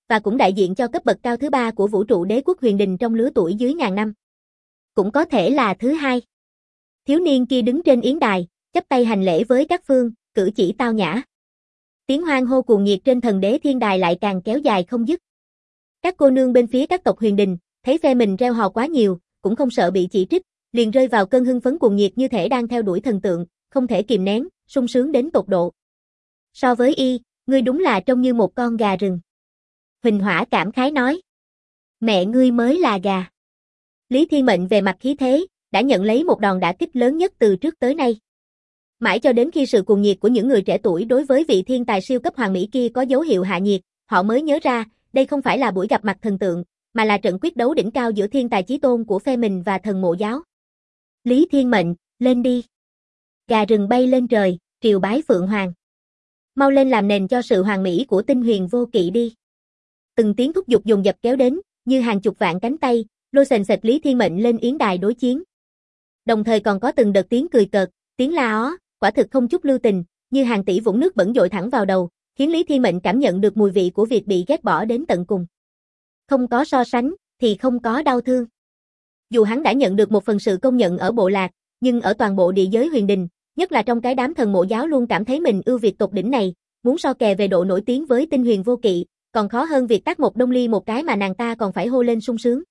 và cũng đại diện cho cấp bậc cao thứ 3 của vũ trụ đế quốc huyền đình trong lứa tuổi dưới ngàn năm. Cũng có thể là thứ 2. Thiếu niên kia đứng trên yến đài, chắp tay hành lễ với các phương, cử chỉ tao nhã. Tiếng hoan hô cuồng nhiệt trên thần đế thiên đài lại càng kéo dài không dứt. Các cô nương bên phía các tộc huyền đình, thấy phe mình reo hò quá nhiều, cũng không sợ bị chỉ trích, liền rơi vào cơn hưng phấn cuồng nhiệt như thể đang theo đuổi thần tượng, không thể kìm nén, sung sướng đến tột độ. So với y, ngươi đúng là trông như một con gà rừng. Huỳnh Hỏa cảm khái nói. Mẹ ngươi mới là gà. Lý Thiên Mệnh về mặt khí thế, đã nhận lấy một đòn đả kích lớn nhất từ trước tới nay. Mãi cho đến khi sự cuồng nhiệt của những người trẻ tuổi đối với vị thiên tài siêu cấp hoàng mỹ kia có dấu hiệu hạ nhiệt, họ mới nhớ ra, đây không phải là buổi gặp mặt thần tượng, mà là trận quyết đấu đỉnh cao giữa thiên tài chí tôn của phe mình và thần mộ giáo. Lý Thiên Mệnh, lên đi. Gà rừng bay lên trời, triều bái Phượng Hoàng. Mau lên làm nền cho sự hoàng mỹ của Tinh Huyền Vô Kỵ đi. Từng tiếng thúc giục dồn dập kéo đến, như hàng chục vạn cánh tay, lôi sền sệt Lý Thiên Mệnh lên yến đài đối chiến. Đồng thời còn có từng đợt tiếng cười cợt, tiếng la ó, quả thực không chút lưu tình, như hàng tỷ vũng nước bẩn dội thẳng vào đầu, khiến Lý Thiên Mệnh cảm nhận được mùi vị của việc bị ghét bỏ đến tận cùng. Không có so sánh, thì không có đau thương. Dù hắn đã nhận được một phần sự công nhận ở bộ lạc, nhưng ở toàn bộ địa giới huyền đình, nhất là trong cái đám thần mộ giáo luôn cảm thấy mình ưu việt tột đỉnh này, muốn so kè về độ nổi tiếng với Tinh Huyền Vô Kỵ, còn khó hơn việc tác một Đông Ly một cái mà nàng ta còn phải hô lên sung sướng.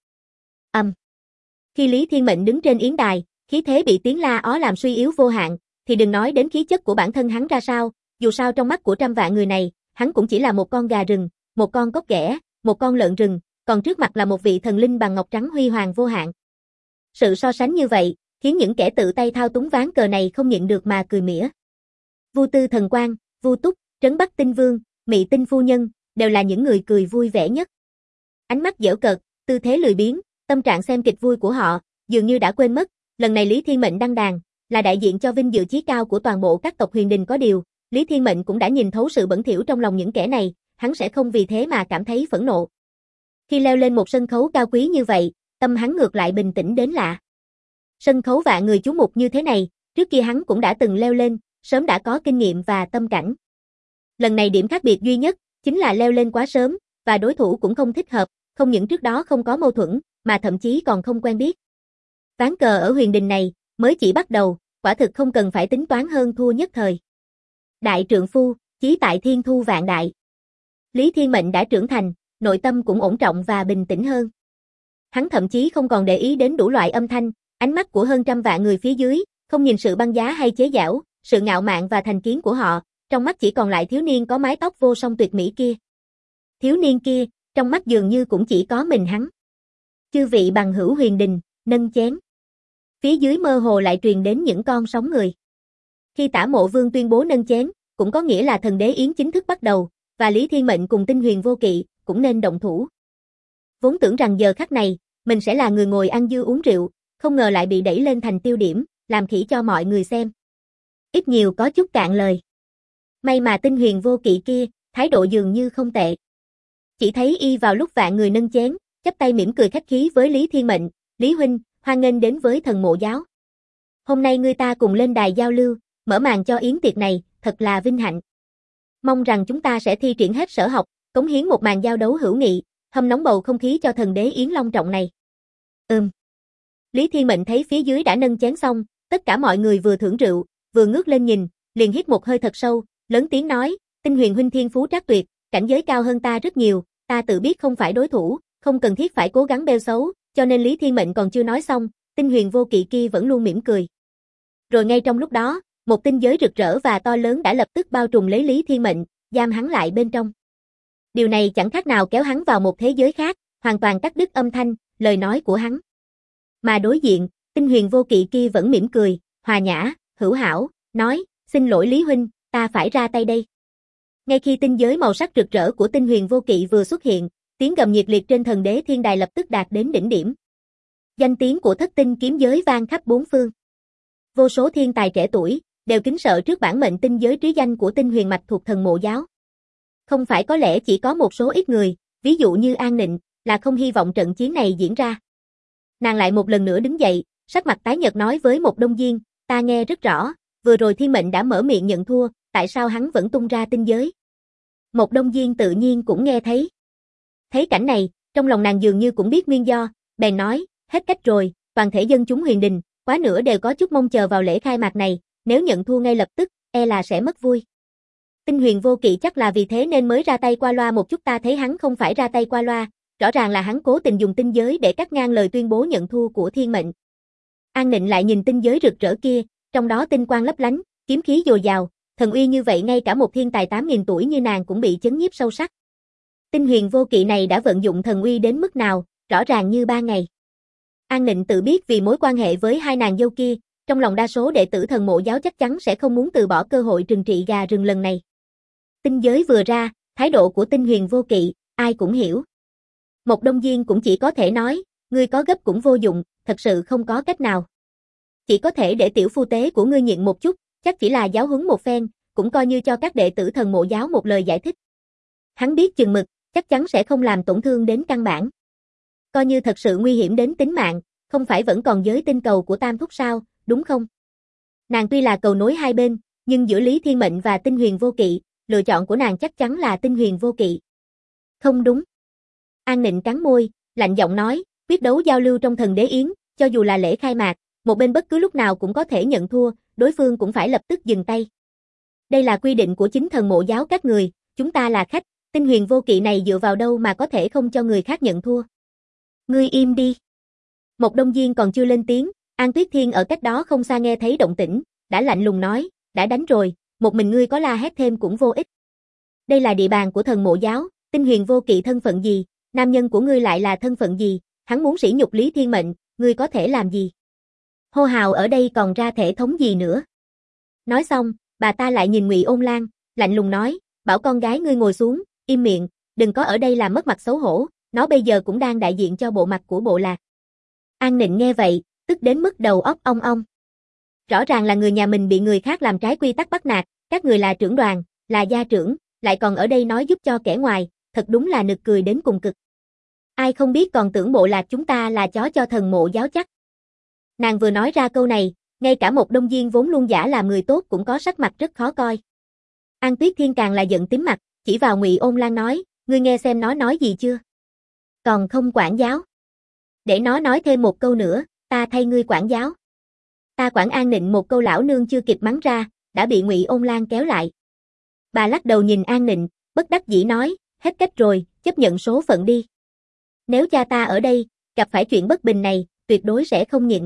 Khi Lý Thiên Mệnh đứng trên yến đài, khí thế bị tiếng la ó làm suy yếu vô hạn, thì đừng nói đến khí chất của bản thân hắn ra sao, dù sao trong mắt của trăm vạn người này, hắn cũng chỉ là một con gà rừng, một con cóc ghẻ, một con lợn rừng, còn trước mặt là một vị thần linh bằng ngọc trắng huy hoàng vô hạn. Sự so sánh như vậy, khiến những kẻ tự tay thao túng ván cờ này không nhịn được mà cười mỉa. Vu Tư Thần Quang, Vu Túc, Trấn Bắc Tinh Vương, Mị Tinh Phu Nhân, đều là những người cười vui vẻ nhất. Ánh mắt giễu cợt, tư thế lười biếng, tâm trạng xem kịch vui của họ, dường như đã quên mất, lần này Lý Thiên Mệnh đăng đàn, là đại diện cho vinh dự chí cao của toàn bộ các tộc huyền đình có điều, Lý Thiên Mệnh cũng đã nhìn thấu sự bẩn thỉu trong lòng những kẻ này, hắn sẽ không vì thế mà cảm thấy phẫn nộ. Khi leo lên một sân khấu cao quý như vậy, tâm hắn ngược lại bình tĩnh đến lạ. Sân khấu vạn người chú mục như thế này, trước kia hắn cũng đã từng leo lên, sớm đã có kinh nghiệm và tâm cảnh. Lần này điểm khác biệt duy nhất, chính là leo lên quá sớm, và đối thủ cũng không thích hợp, không những trước đó không có mâu thuẫn, mà thậm chí còn không quen biết. Ván cờ ở huyền đình này, mới chỉ bắt đầu, quả thực không cần phải tính toán hơn thua nhất thời. Đại trượng phu, chí tại thiên thu vạn đại. Lý Thiên Mệnh đã trưởng thành, nội tâm cũng ổn trọng và bình tĩnh hơn. Hắn thậm chí không còn để ý đến đủ loại âm thanh, ánh mắt của hơn trăm vạn người phía dưới, không nhìn sự băng giá hay chế giễu, sự ngạo mạn và thành kiến của họ, trong mắt chỉ còn lại thiếu niên có mái tóc vô song tuyệt mỹ kia. Thiếu niên kia, trong mắt dường như cũng chỉ có mình hắn. Chư vị bằng hữu huyền đình, nâng chén. Phía dưới mơ hồ lại truyền đến những con sóng người. Khi Tả Mộ Vương tuyên bố nâng chén, cũng có nghĩa là thần đế yến chính thức bắt đầu, và Lý Thiên Mệnh cùng Tinh Huyền Vô Kỵ cũng nên động thủ. Vốn tưởng rằng giờ khắc này, mình sẽ là người ngồi ăn dưa uống rượu, không ngờ lại bị đẩy lên thành tiêu điểm, làm khỉ cho mọi người xem. Ít nhiều có chút cạn lời. May mà Tinh Huyền Vô Kỵ kia, thái độ dường như không tệ. Chỉ thấy y vào lúc vạn người nâng chén, chắp tay mỉm cười khách khí với Lý Thiên Mệnh, Lý huynh, hoan nghênh đến với thần mộ giáo. Hôm nay người ta cùng lên đài giao lưu, mở màn cho yến tiệc này, thật là vinh hạnh. Mong rằng chúng ta sẽ thi triển hết sở học, cống hiến một màn giao đấu hữu nghị, hâm nóng bầu không khí cho thần đế yến long trọng này. Lý Thiên Mệnh thấy phía dưới đã nâng chén xong, tất cả mọi người vừa thưởng rượu, vừa ngước lên nhìn, liền hít một hơi thật sâu, lớn tiếng nói, Tinh Huyền huynh thiên phú trác tuyệt, cảnh giới cao hơn ta rất nhiều, ta tự biết không phải đối thủ, không cần thiết phải cố gắng bêu xấu, cho nên Lý Thiên Mệnh còn chưa nói xong, Tinh Huyền Vô Kỵ kia vẫn luôn mỉm cười. Rồi ngay trong lúc đó, một tinh giới rực rỡ và to lớn đã lập tức bao trùm lấy Lý Thiên Mệnh, giam hắn lại bên trong. Điều này chẳng khác nào kéo hắn vào một thế giới khác, hoàn toàn cắt đứt âm thanh, lời nói của hắn. Mà đối diện, Tinh Huyền Vô Kỵ kia vẫn mỉm cười, hòa nhã, hữu hảo, nói, xin lỗi Lý huynh, ta phải ra tay đây. Ngay khi tinh giới màu sắc rực rỡ của Tinh Huyền Vô Kỵ vừa xuất hiện, tiếng gầm nhiệt liệt trên thần đế thiên đài lập tức đạt đến đỉnh điểm. Danh tiếng của thất tinh kiếm giới vang khắp bốn phương. Vô số thiên tài trẻ tuổi, đều kính sợ trước bản mệnh tinh giới trí danh của Tinh Huyền mạch thuộc thần mộ giáo. Không phải có lẽ chỉ có một số ít người, ví dụ như An Nịnh, là không hy vọng trận chiến này diễn ra. Nàng lại một lần nữa đứng dậy, sắc mặt tái nhợt nói với một Đông Diên, ta nghe rất rõ, vừa rồi Thiên Mệnh đã mở miệng nhận thua, tại sao hắn vẫn tung ra tinh giới? Một Đông Diên tự nhiên cũng nghe thấy. Thấy cảnh này, trong lòng nàng dường như cũng biết nguyên do, bèn nói, hết cách rồi, toàn thể dân chúng Huyền Đình, quá nửa đều có chút mong chờ vào lễ khai mạc này, nếu nhận thua ngay lập tức, e là sẽ mất vui. Tinh Huyền Vô Kỵ chắc là vì thế nên mới ra tay qua loa một chút, ta thấy hắn không phải ra tay qua loa, rõ ràng là hắn cố tình dùng tinh giới để cắt ngang lời tuyên bố nhận thua của thiên mệnh. An Nịnh lại nhìn tinh giới rực rỡ kia, trong đó tinh quang lấp lánh, kiếm khí dồi dào, thần uy như vậy ngay cả một thiên tài 8.000 tuổi như nàng cũng bị chấn nhiếp sâu sắc. Tinh Huyền Vô Kỵ này đã vận dụng thần uy đến mức nào, rõ ràng như ban ngày. An Nịnh tự biết vì mối quan hệ với hai nàng dâu kia, trong lòng đa số đệ tử Thần Mộ giáo chắc chắn sẽ không muốn từ bỏ cơ hội trừng trị gà rừng lần này. Tinh giới vừa ra, thái độ của Tinh Huyền Vô Kỵ, ai cũng hiểu. Một Đông Diên cũng chỉ có thể nói, ngươi có gấp cũng vô dụng, thật sự không có cách nào. Chỉ có thể để tiểu phu tế của ngươi nhịn một chút, chắc chỉ là giáo huấn một phen, cũng coi như cho các đệ tử Thần Mộ giáo một lời giải thích. Hắn biết chừng mực, chắc chắn sẽ không làm tổn thương đến căn bản. Coi như thật sự nguy hiểm đến tính mạng, không phải vẫn còn giới tinh cầu của Tam Thúc sao, đúng không? Nàng tuy là cầu nối hai bên, nhưng giữa Lý Thiên Mệnh và Tinh Huyền Vô Kỵ, lựa chọn của nàng chắc chắn là Tinh Huyền Vô Kỵ. Không đúng. An Nịnh cắn môi, lạnh giọng nói, quyết đấu giao lưu trong Thần Đế Yến, cho dù là lễ khai mạc, một bên bất cứ lúc nào cũng có thể nhận thua, đối phương cũng phải lập tức dừng tay. Đây là quy định của chính Thần Mộ giáo các người, chúng ta là khách, Tinh Huyền Vô Kỵ này dựa vào đâu mà có thể không cho người khác nhận thua. Ngươi im đi. Một Đông Diên còn chưa lên tiếng, An Tuyết Thiên ở cách đó không xa nghe thấy động tĩnh, đã lạnh lùng nói, đã đánh rồi, một mình ngươi có la hét thêm cũng vô ích. Đây là địa bàn của Thần Mộ giáo, Tinh Huyền Vô Kỵ thân phận gì, nam nhân của ngươi lại là thân phận gì, hắn muốn sỉ nhục Lý Thiên Mệnh, ngươi có thể làm gì? Hô hào ở đây còn ra thể thống gì nữa? Nói xong, bà ta lại nhìn Ngụy Ôn Lan, lạnh lùng nói, bảo con gái ngươi ngồi xuống, im miệng, đừng có ở đây làm mất mặt xấu hổ, nó bây giờ cũng đang đại diện cho bộ mặt của bộ lạc. An Nịnh nghe vậy, tức đến mức đầu óc ong ong. Rõ ràng là người nhà mình bị người khác làm trái quy tắc bắt nạt, các người là trưởng đoàn, là gia trưởng, lại còn ở đây nói giúp cho kẻ ngoài, thật đúng là nực cười đến cùng cực. Ai không biết còn tưởng bộ lạc chúng ta là chó cho Thần Mộ giáo chắc. Nàng vừa nói ra câu này, ngay cả một Đông Diên vốn luôn giả làm người tốt cũng có sắc mặt rất khó coi. An Tuyết Thiên càng là giận tím mặt, chỉ vào Ngụy Ôn Lan nói, ngươi nghe xem nó nói gì chưa? Còn không quản giáo. Để nó nói thêm một câu nữa, ta thay ngươi quản giáo. Ta quản An Nịnh một câu lão nương chưa kịp mắng ra, đã bị Ngụy Ôn Lan kéo lại. Bà lắc đầu nhìn An Nịnh, bất đắc dĩ nói, hết cách rồi, chấp nhận số phận đi. Nếu cha ta ở đây, gặp phải chuyện bất bình này, tuyệt đối sẽ không nhịn.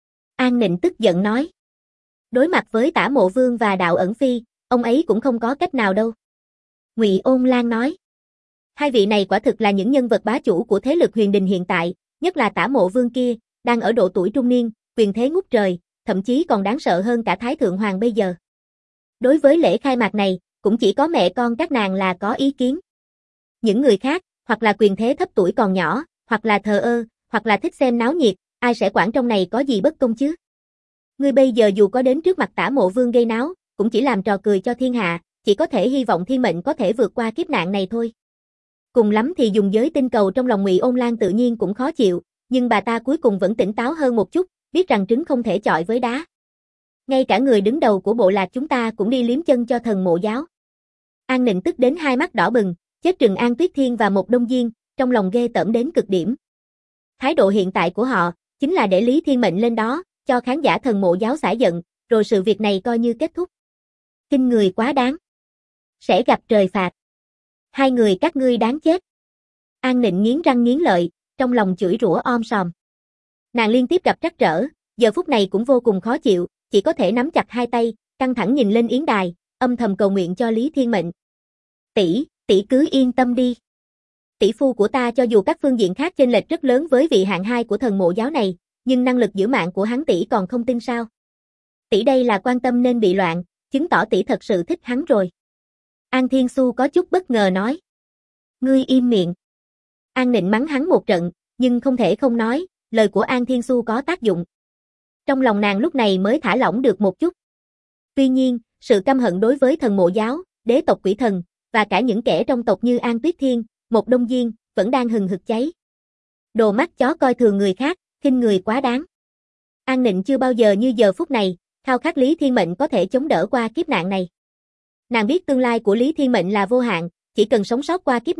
An Nịnh tức giận nói. Đối mặt với Tả Mộ Vương và Đạo Ẩn Phi, ông ấy cũng không có cách nào đâu. Ngụy Ôn Lan nói. Hai vị này quả thực là những nhân vật bá chủ của thế lực Huyền Đình hiện tại, nhất là Tả Mộ Vương kia, đang ở độ tuổi trung niên, quyền thế ngút trời, thậm chí còn đáng sợ hơn cả Thái Thượng Hoàng bây giờ. Đối với lễ khai mạc này, cũng chỉ có mẹ con các nàng là có ý kiến. Những người khác, hoặc là quyền thế thấp tuổi còn nhỏ, hoặc là thờ ơ, hoặc là thích xem náo nhiệt, ai sẽ quản trong này có gì bất công chứ? Ngươi bây giờ dù có đến trước mặt Tả Mộ Vương gây náo, cũng chỉ làm trò cười cho thiên hạ, chỉ có thể hy vọng thiên mệnh có thể vượt qua kiếp nạn này thôi. Cùng lắm thì dùng giới tinh cầu trong lòng Ngụy Ôn Lan tự nhiên cũng khó chịu, nhưng bà ta cuối cùng vẫn tỉnh táo hơn một chút, biết rằng trứng không thể chọi với đá. Ngay cả người đứng đầu của bộ lạc chúng ta cũng đi liếm chân cho Thần Mộ giáo. An Nịnh tức đến hai mắt đỏ bừng, chết trừng An Tuyết Thiên và một Đông Diên, trong lòng ghê tởm đến cực điểm. Thái độ hiện tại của họ, chính là để Lý Thiên Mệnh lên đó, cho khán giả Thần Mộ giáo xả giận, rồi sự việc này coi như kết thúc. Kinh người quá đáng. Sẽ gặp trời phạt. Hai người các ngươi đáng chết. An Nịnh nghiến răng nghiến lợi, trong lòng chửi rủa om sòm. Nàng liên tiếp gặp trắc trở, giờ phút này cũng vô cùng khó chịu, chỉ có thể nắm chặt hai tay, căng thẳng nhìn lên yến đài, âm thầm cầu nguyện cho Lý Thiên Mệnh. Tỷ cứ yên tâm đi. Tỷ phu của ta cho dù các phương diện khác chênh lệch rất lớn với vị hạng 2 của Thần Mộ giáo này, nhưng năng lực giữ mạng của hắn tỷ còn không tin sao? Tỷ đây là quan tâm nên bị loạn, chứng tỏ tỷ thật sự thích hắn rồi. An Thiên Xu có chút bất ngờ nói. Ngươi im miệng. An Nịnh mắng hắn một trận, nhưng không thể không nói, lời của An Thiên Xu có tác dụng. Trong lòng nàng lúc này mới thả lỏng được một chút. Tuy nhiên, sự căm hận đối với Thần Mộ giáo, đế tộc Quỷ Thần, và cả những kẻ trong tộc như An Tuyết Thiên, một Đông Diên, vẫn đang hừng hực cháy. Đồ mắt chó coi thường người khác, khinh người quá đáng. An Nịnh chưa bao giờ như giờ phút này, khao khát Lý Thiên Mệnh có thể chống đỡ qua kiếp nạn này. Nàng biết tương lai của Lý Thiên Mệnh là vô hạn, chỉ cần sống sót qua kiếp này,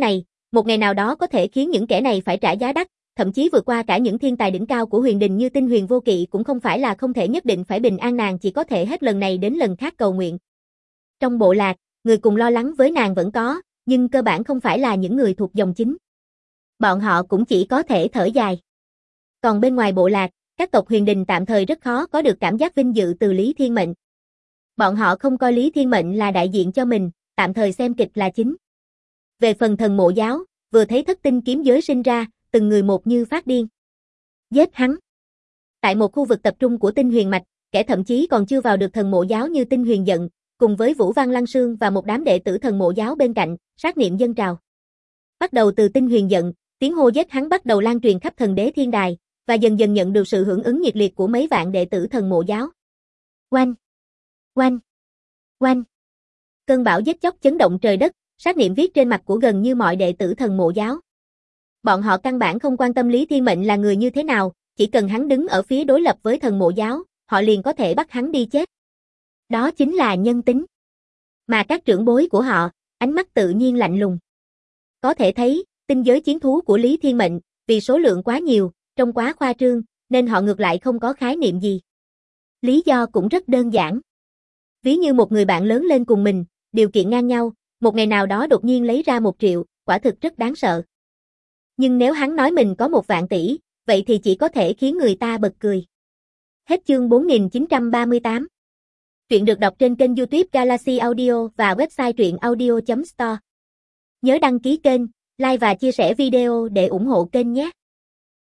một ngày nào đó có thể khiến những kẻ này phải trả giá đắt, thậm chí vượt qua cả những thiên tài đỉnh cao của huyền đình như Tinh Huyền Vô Kỵ cũng không phải là không thể, nhất định phải bình an, nàng chỉ có thể hết lần này đến lần khác cầu nguyện. Trong bộ lạc, người cùng lo lắng với nàng vẫn có, nhưng cơ bản không phải là những người thuộc dòng chính. Bọn họ cũng chỉ có thể thở dài. Còn bên ngoài bộ lạc, các tộc huyền đình tạm thời rất khó có được cảm giác vinh dự từ Lý Thiên Mệnh. Bọn họ không coi Lý Thiên Mệnh là đại diện cho mình, tạm thời xem kịch là chính. Về phần Thần Mộ giáo, vừa thấy thất tinh kiếm giới sinh ra, từng người một như phát điên. Giết hắn. Tại một khu vực tập trung của Tinh Huyền Mạch, kẻ thậm chí còn chưa vào được Thần Mộ giáo như Tinh Huyền Giận, cùng với Vũ Văn Lăng Sương và một đám đệ tử Thần Mộ giáo bên cạnh, sát niệm dâng trào. Bắt đầu từ Tinh Huyền Giận, tiếng hô giết hắn bắt đầu lan truyền khắp Thần Đế Thiên Đài, và dần dần nhận được sự hưởng ứng nhiệt liệt của mấy vạn đệ tử Thần Mộ giáo. Oanh! Oanh! Oanh! Cơn bão giết chóc chấn động trời đất, sát niệm viết trên mặt của gần như mọi đệ tử Thần Mộ giáo. Bọn họ căn bản không quan tâm Lý Thiên Mệnh là người như thế nào, chỉ cần hắn đứng ở phía đối lập với Thần Mộ giáo, họ liền có thể bắt hắn đi chết. Đó chính là nhân tính. Mà các trưởng bối của họ, ánh mắt tự nhiên lạnh lùng. Có thể thấy, tinh giới chiến thú của Lý Thiên Mệnh, vì số lượng quá nhiều, trông quá khoa trương, nên họ ngược lại không có khái niệm gì. Lý do cũng rất đơn giản. Ví như một người bạn lớn lên cùng mình, điều kiện ngang nhau, một ngày nào đó đột nhiên lấy ra 1 triệu, quả thực rất đáng sợ. Nhưng nếu hắn nói mình có 1 vạn tỷ, vậy thì chỉ có thể khiến người ta bật cười. Hết chương 4938. Truyện được đọc trên kênh YouTube Galaxy Audio và website truyệnaudio.store. Nhớ đăng ký kênh, like và chia sẻ video để ủng hộ kênh nhé.